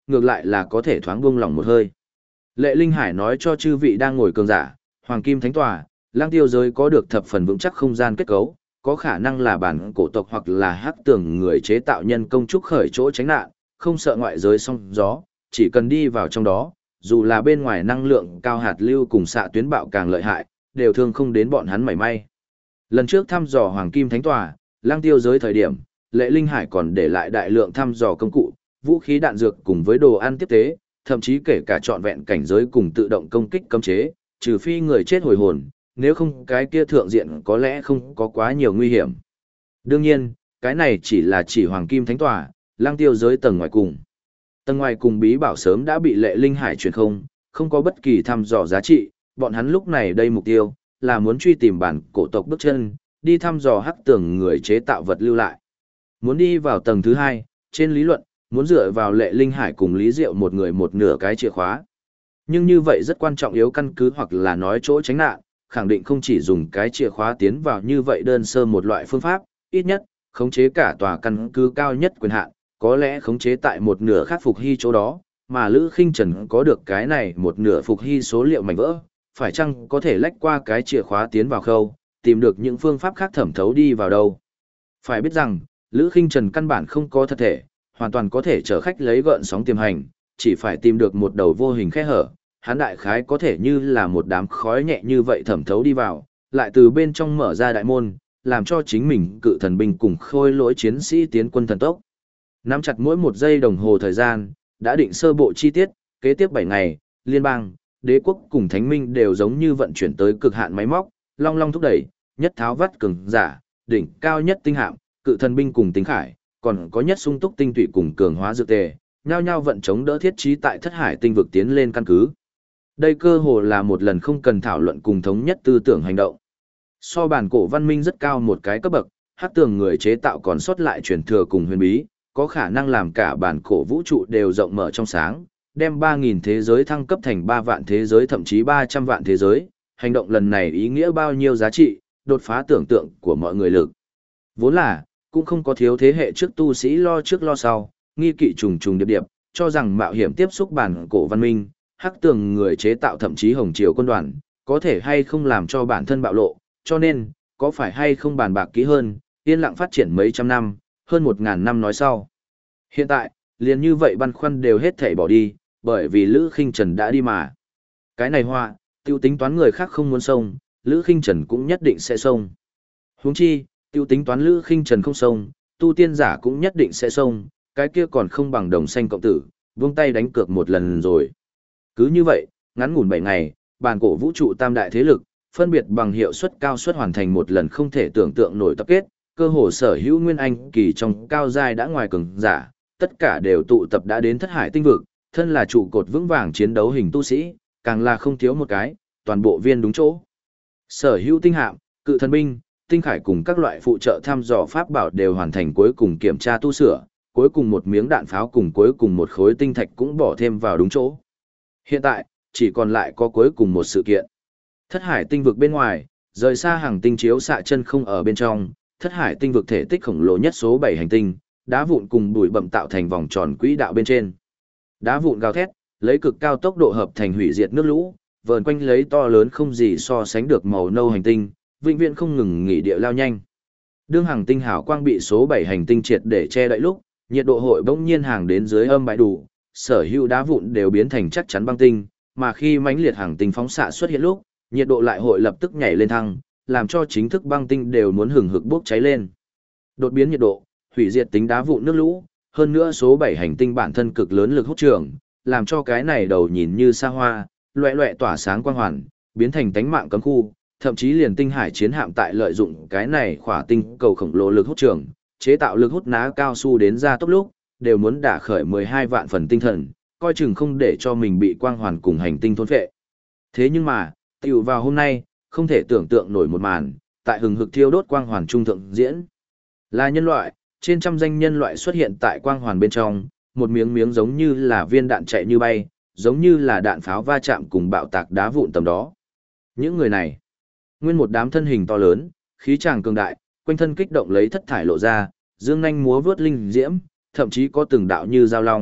ngược lại là có thể thoáng buông lỏng một hơi. Lệ Linh Hải nói cho chư vị đang ngồi cường giả, Hoàng Kim Thánh Tòa, Lang Tiêu giới có được thập phần vững chắc không gian kết cấu, có khả năng là bản cổ tộc hoặc là hắc tường người chế tạo nhân công trúc khởi chỗ tránh nạn, không sợ ngoại giới sóng gió, chỉ cần đi vào trong đó, dù là bên ngoài năng lượng cao hạt lưu cùng xạ tuyến bạo càng lợi hại, đều thương không đến bọn hắn mảy may. Lần trước thăm dò Hoàng Kim Thánh Tòa, Lang Tiêu giới thời điểm, Lệ Linh Hải còn để lại đại lượng thăm dò công cụ, vũ khí đạn dược cùng với đồ ăn tiếp tế, thậm chí kể cả trọn vẹn cảnh giới cùng tự động công kích cấm chế, trừ phi người chết hồi hồn, nếu không cái kia thượng diện có lẽ không có quá nhiều nguy hiểm. Đương nhiên, cái này chỉ là chỉ Hoàng Kim Thánh Tòa, Lang Tiêu giới tầng ngoài cùng. Tầng ngoài cùng bí bảo sớm đã bị Lệ Linh Hải truyền không có bất kỳ thăm dò giá trị, bọn hắn lúc này đây mục tiêu là muốn truy tìm bản cổ tộc bước chân, đi thăm dò hắc tường người chế tạo vật lưu lại. Muốn đi vào tầng thứ 2, trên lý luận, muốn dựa vào Lệ Linh Hải cùng Lý Diệu một người một nửa cái chìa khóa. Nhưng như vậy rất quan trọng yếu căn cứ hoặc là nói chỗ tránh nạn, khẳng định không chỉ dùng cái chìa khóa tiến vào như vậy đơn sơ một loại phương pháp, ít nhất, khống chế cả tòa căn cứ cao nhất quyền hạn, có lẽ khống chế tại một nửa khác Phục Hy chỗ đó, mà Lữ Khinh Trần có được cái này một nửa Phục Hy số liệu mảnh vỡ, phải chăng có thể lách qua cái chìa khóa tiến vào khâu, tìm được những phương pháp khác thẩm thấu đi vào đâu. Phải biết rằng, Lữ Khinh Trần căn bản không có thật thể, hoàn toàn có thể chở khách lấy gợn sóng tiềm hành, chỉ phải tìm được một đầu vô hình khe hở, hắn đại khái có thể như là một đám khói nhẹ như vậy thẩm thấu đi vào, lại từ bên trong mở ra đại môn, làm cho chính mình cự thần binh cùng khôi lỗi chiến sĩ tiến quân thần tốc. Nắm chặt mỗi một giây đồng hồ thời gian, đã định sơ bộ chi tiết, kế tiếp 7 ngày, liên bang, đế quốc cùng thánh minh đều giống như vận chuyển tới cực hạn máy móc, long long thúc đẩy, nhất tháo vắt cường giả, đỉnh cao nhất tinh hạm, cự thần binh cùng tinh khải, còn có nhất sung túc tinh tụy cùng cường hóa dược tề, nhao nhao vận chống đỡ thiết trí tại thất hải tinh vực tiến lên căn cứ. Đây cơ hồ là một lần không cần thảo luận cùng thống nhất tư tưởng hành động. So bản cổ văn minh rất cao một cái cấp bậc, hắc tường người chế tạo còn sót lại truyền thừa cùng huyền bí, có khả năng làm cả bản cổ vũ trụ đều rộng mở trong sáng, đem 3.000 thế giới thăng cấp thành 3 vạn thế giới thậm chí 300 vạn thế giới. Hành động lần này ý nghĩa bao nhiêu giá trị, đột phá tưởng tượng của mọi người lực. Vốn là, cũng không có thiếu thế hệ trước tu sĩ lo trước lo sau, nghi kỵ trùng trùng điệp điệp, cho rằng mạo hiểm tiếp xúc bản cổ văn minh, hắc tường người chế tạo thậm chí hồng triều quân đoàn, có thể hay không làm cho bản thân bạo lộ, cho nên, có phải hay không bàn bạc kỹ hơn, yên lặng phát triển mấy trăm năm, hơn 1.000 năm nói sau. Hiện tại, liền như vậy băn khoăn đều hết thảy bỏ đi, bởi vì Lữ Khinh Trần đã đi mà. Cái này họa, tiêu tính toán người khác không muốn xông, Lữ Khinh Trần cũng nhất định sẽ xông. Huống chi, tiêu tính toán Lữ Khinh Trần không xông, tu tiên giả cũng nhất định sẽ xông, cái kia còn không bằng đồng xanh cộng tử, buông tay đánh cược một lần rồi. Cứ như vậy, ngắn ngủn 7 ngày, bản cổ vũ trụ tam đại thế lực, phân biệt bằng hiệu suất cao suất hoàn thành một lần không thể tưởng tượng nổi tập kết, cơ hồ sở hữu nguyên anh kỳ trong cao giai đã ngoài cường giả, tất cả đều tụ tập đã đến thất hải tinh vực, thân là trụ cột vững vàng chiến đấu hình tu sĩ, càng là không thiếu một cái, toàn bộ viên đúng chỗ. Sở hữu tinh hạm, cự thần binh, tinh khải cùng các loại phụ trợ thăm dò pháp bảo đều hoàn thành cuối cùng kiểm tra tu sửa, cuối cùng một miếng đạn pháo cùng cuối cùng một khối tinh thạch cũng bỏ thêm vào đúng chỗ. Hiện tại, chỉ còn lại có cuối cùng một sự kiện. Thất hải tinh vực bên ngoài, rời xa hàng tinh chiếu xạ chân không ở bên trong, thất hải tinh vực thể tích khổng lồ nhất số 7 hành tinh, đá vụn cùng bụi bặm tạo thành vòng tròn quỹ đạo bên trên. Đá vụn gào thét, lấy cực cao tốc độ hợp thành hủy diệt nước lũ, vờn quanh lấy to lớn không gì so sánh được màu nâu hành tinh, vĩnh viễn không ngừng nghỉ địa lao nhanh. Đương hàng tinh hào quang bị số 7 hành tinh triệt để che đậy lúc, nhiệt độ hội bỗng nhiên hàng đến dưới âm bãi đủ, sở hữu đá vụn đều biến thành chắc chắn băng tinh, mà khi mãnh liệt hàng tinh phóng xạ xuất hiện lúc, nhiệt độ lại hội lập tức nhảy lên thăng, làm cho chính thức băng tinh đều muốn hừng hực bốc cháy lên. Đột biến nhiệt độ, hủy diệt tính đá vụn nước lũ, hơn nữa số 7 hành tinh bản thân cực lớn lực hút trường, làm cho cái này đầu nhìn như xa hoa, loẻ loẻ tỏa sáng quang hoàn, biến thành tánh mạng cấm khu, thậm chí liền tinh hải chiến hạm tại lợi dụng cái này khỏa tinh cầu khổng lồ lực hút trường, chế tạo lực hút ná cao su đến ra tốc lúc, đều muốn đả khởi 12 vạn phần tinh thần, coi chừng không để cho mình bị quang hoàn cùng hành tinh thôn phệ. Thế nhưng mà, tiểu vào hôm nay, không thể tưởng tượng nổi một màn, tại hừng hực thiêu đốt quang hoàn trung thượng diễn. Là nhân loại, trên trăm danh nhân loại xuất hiện tại quang hoàn bên trong, một miếng miếng giống như là viên đạn chạy như bay, giống như là đạn pháo va chạm cùng bạo tạc đá vụn tầm đó. Những người này, nguyên một đám thân hình to lớn, khí tràng cường đại, quanh thân kích động lấy thất thải lộ ra, dương nhanh múa vướt linh diễm, thậm chí có từng đạo như dao long,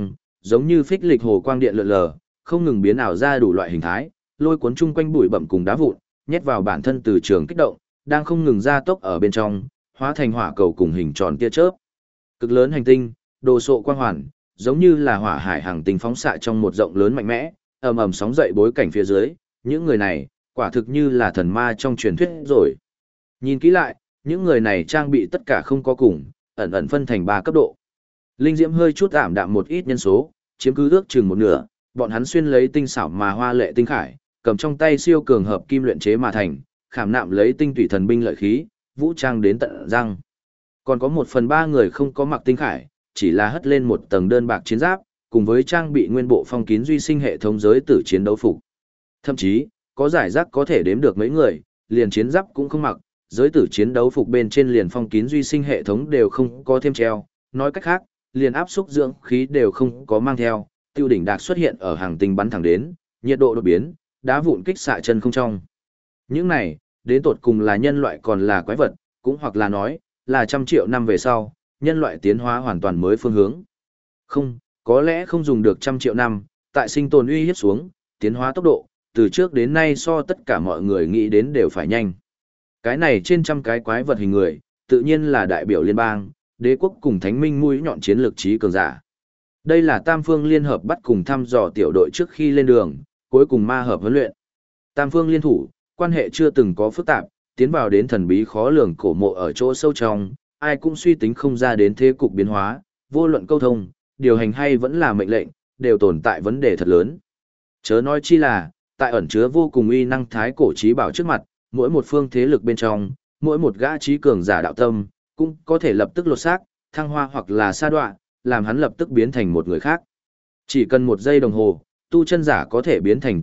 giống như phích lịch hồ quang điện lượn lờ, không ngừng biến ảo ra đủ loại hình thái, lôi cuốn chung quanh bụi bặm cùng đá vụn, nhét vào bản thân từ trường kích động, đang không ngừng gia tốc ở bên trong, hóa thành hỏa cầu cùng hình tròn tia chớp. Cực lớn hành tinh, đồ sộ quang hoàn, giống như là hỏa hải hành tinh phóng xạ trong một rộng lớn mạnh mẽ, ầm ầm sóng dậy bối cảnh phía dưới, những người này, quả thực như là thần ma trong truyền thuyết rồi. Nhìn kỹ lại, những người này trang bị tất cả không có cùng, ẩn ẩn phân thành 3 cấp độ. Linh diễm hơi chút ảm đạm một ít nhân số, chiếm cứ ước chừng một nửa, bọn hắn xuyên lấy tinh xảo mà hoa lệ tinh khải, cầm trong tay siêu cường hợp kim luyện chế mà thành, khảm nạm lấy tinh tùy thần binh lợi khí, vũ trang đến tận răng. Còn có 1/3 người không có mặc tinh khải, chỉ là hất lên một tầng đơn bạc chiến giáp, cùng với trang bị nguyên bộ phong kín duy sinh hệ thống giới tử chiến đấu phục. Thậm chí, có giải rác có thể đếm được mấy người, liền chiến giáp cũng không mặc, giới tử chiến đấu phục bên trên liền phong kín duy sinh hệ thống đều không có thêm treo, nói cách khác, liền áp xúc dưỡng khí đều không có mang theo, tiêu đỉnh đạc xuất hiện ở hàng tinh bắn thẳng đến, nhiệt độ đột biến, đá vụn kích xạ chân không trong. Những này, đến tột cùng là nhân loại còn là quái vật, cũng hoặc là nói, là trăm triệu năm về sau, nhân loại tiến hóa hoàn toàn mới phương hướng. Không, có lẽ không dùng được trăm triệu năm, tại sinh tồn uy hiếp xuống, tiến hóa tốc độ, từ trước đến nay so tất cả mọi người nghĩ đến đều phải nhanh. Cái này trên trăm cái quái vật hình người, tự nhiên là đại biểu liên bang, đế quốc cùng thánh minh mũi nhọn chiến lược trí cường giả. Đây là Tam Phương Liên Hợp bắt cùng thăm dò tiểu đội trước khi lên đường, cuối cùng ma hợp huấn luyện. Tam Phương Liên Thủ, quan hệ chưa từng có phức tạp, tiến vào đến thần bí khó lường cổ mộ ở chỗ sâu trong, ai cũng suy tính không ra đến thế cục biến hóa, vô luận câu thông, điều hành hay vẫn là mệnh lệnh, đều tồn tại vấn đề thật lớn. Chớ nói chi là, tại ẩn chứa vô cùng uy năng thái cổ trí bảo trước mặt, mỗi một phương thế lực bên trong, mỗi một gã trí cường giả đạo tâm, cũng có thể lập tức lột xác, thăng hoa hoặc là sa đoạn, làm hắn lập tức biến thành một người khác. Chỉ cần 1 giây đồng hồ, tu chân giả có thể biến thành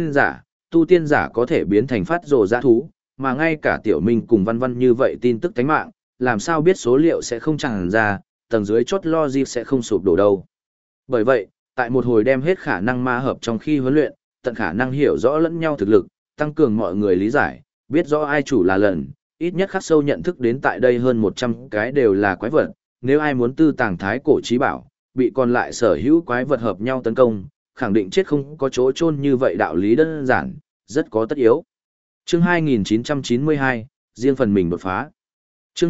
tu tiên giả có thể biến thành phát rồ dã thú, mà ngay cả tiểu minh cùng văn văn như vậy tin tức tánh mạng, làm sao biết số liệu sẽ không tràn ra, tầng dưới chốt logic sẽ không sụp đổ đâu. Bởi vậy, tại một hồi đem hết khả năng ma hợp trong khi huấn luyện, tận khả năng hiểu rõ lẫn nhau thực lực, tăng cường mọi người lý giải, biết rõ ai chủ là lần, ít nhất khắc sâu nhận thức đến tại đây hơn 100 cái đều là quái vật, nếu ai muốn tư tàng thái cổ trí bảo, bị còn lại sở hữu quái vật hợp nhau tấn công, khẳng định chết không có chỗ chôn như vậy đạo lý đơn giản, rất có tất yếu. Chương 2992, riêng phần mình đột phá. Chương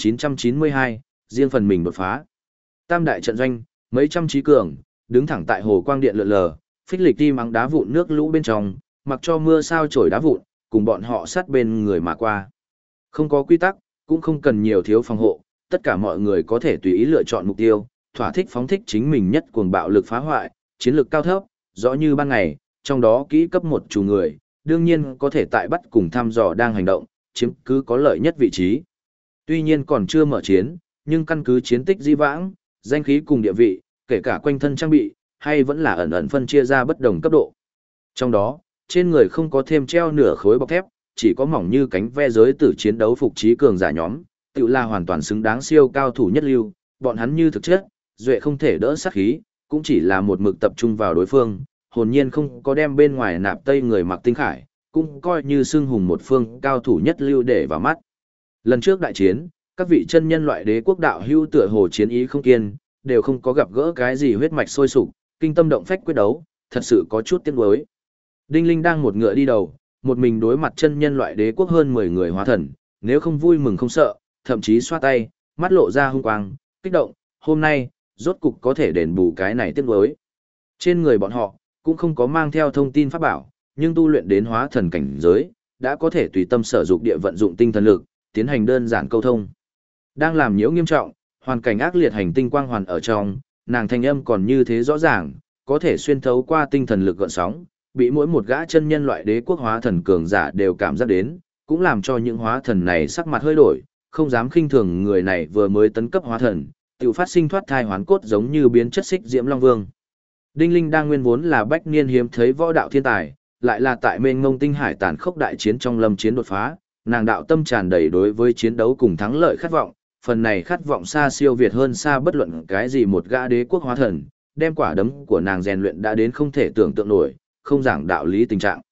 2992, riêng phần mình đột phá. Tam đại trận doanh, mấy trăm trí cường, đứng thẳng tại hồ quang điện lượn lờ, phích lịch đi mắng đá vụn nước lũ bên trong, mặc cho mưa sao chổi đá vụn, cùng bọn họ sát bên người mà qua. Không có quy tắc, cũng không cần nhiều thiếu phòng hộ, tất cả mọi người có thể tùy ý lựa chọn mục tiêu, thỏa thích phóng thích chính mình nhất cuồng bạo lực phá hoại, chiến lược cao thấp, rõ như ban ngày, trong đó kỹ cấp một chủ người, đương nhiên có thể tại bắt cùng thăm dò đang hành động, chiếm cứ có lợi nhất vị trí. Tuy nhiên còn chưa mở chiến, nhưng căn cứ chiến tích di vãng, danh khí cùng địa vị, kể cả quanh thân trang bị, hay vẫn là ẩn ẩn phân chia ra bất đồng cấp độ. Trong đó, trên người không có thêm treo nửa khối bọc thép, chỉ có mỏng như cánh ve giới tử chiến đấu phục trí cường giả nhóm, tự là hoàn toàn xứng đáng siêu cao thủ nhất lưu, bọn hắn như thực chất, duệ không thể đỡ sát khí, cũng chỉ là một mực tập trung vào đối phương, hồn nhiên không có đem bên ngoài nạp tây người mặc tinh khải, cũng coi như xưng hùng một phương cao thủ nhất lưu để vào mắt. Lần trước đại chiến, các vị chân nhân loại đế quốc đạo hưu tựa hồ chiến ý không kiên, đều không có gặp gỡ cái gì huyết mạch sôi sục, kinh tâm động phách quyết đấu, thật sự có chút tiếc nuối. Đinh Linh đang một ngựa đi đầu, một mình đối mặt chân nhân loại đế quốc hơn 10 người hóa thần, nếu không vui mừng không sợ, thậm chí xoa tay, mắt lộ ra hung quang, kích động, hôm nay, rốt cục có thể đền bù cái này tiếc nuối. Trên người bọn họ, cũng không có mang theo thông tin pháp bảo, nhưng tu luyện đến hóa thần cảnh giới, đã có thể tùy tâm sở dụng địa vận dụng tinh thần lực, tiến hành đơn giản câu thông. Đang làm nhiễu nghiêm trọng, hoàn cảnh ác liệt hành tinh quang hoàn ở trong, nàng thanh âm còn như thế rõ ràng, có thể xuyên thấu qua tinh thần lực gợn sóng, bị mỗi một gã chân nhân loại đế quốc hóa thần cường giả đều cảm giác đến, cũng làm cho những hóa thần này sắc mặt hơi đổi, không dám khinh thường người này vừa mới tấn cấp hóa thần, tự phát sinh thoát thai hoán cốt giống như biến chất xích diễm long vương. Đinh Linh đang nguyên vốn là bách niên hiếm thấy võ đạo thiên tài, lại là tại mênh mông tinh hải tàn khốc đại chiến trong lâm chiến đột phá, nàng đạo tâm tràn đầy đối với chiến đấu cùng thắng lợi khát vọng, phần này khát vọng xa siêu việt hơn xa bất luận cái gì một gã đế quốc hóa thần, đem quả đấm của nàng rèn luyện đã đến không thể tưởng tượng nổi, không giảng đạo lý tình trạng.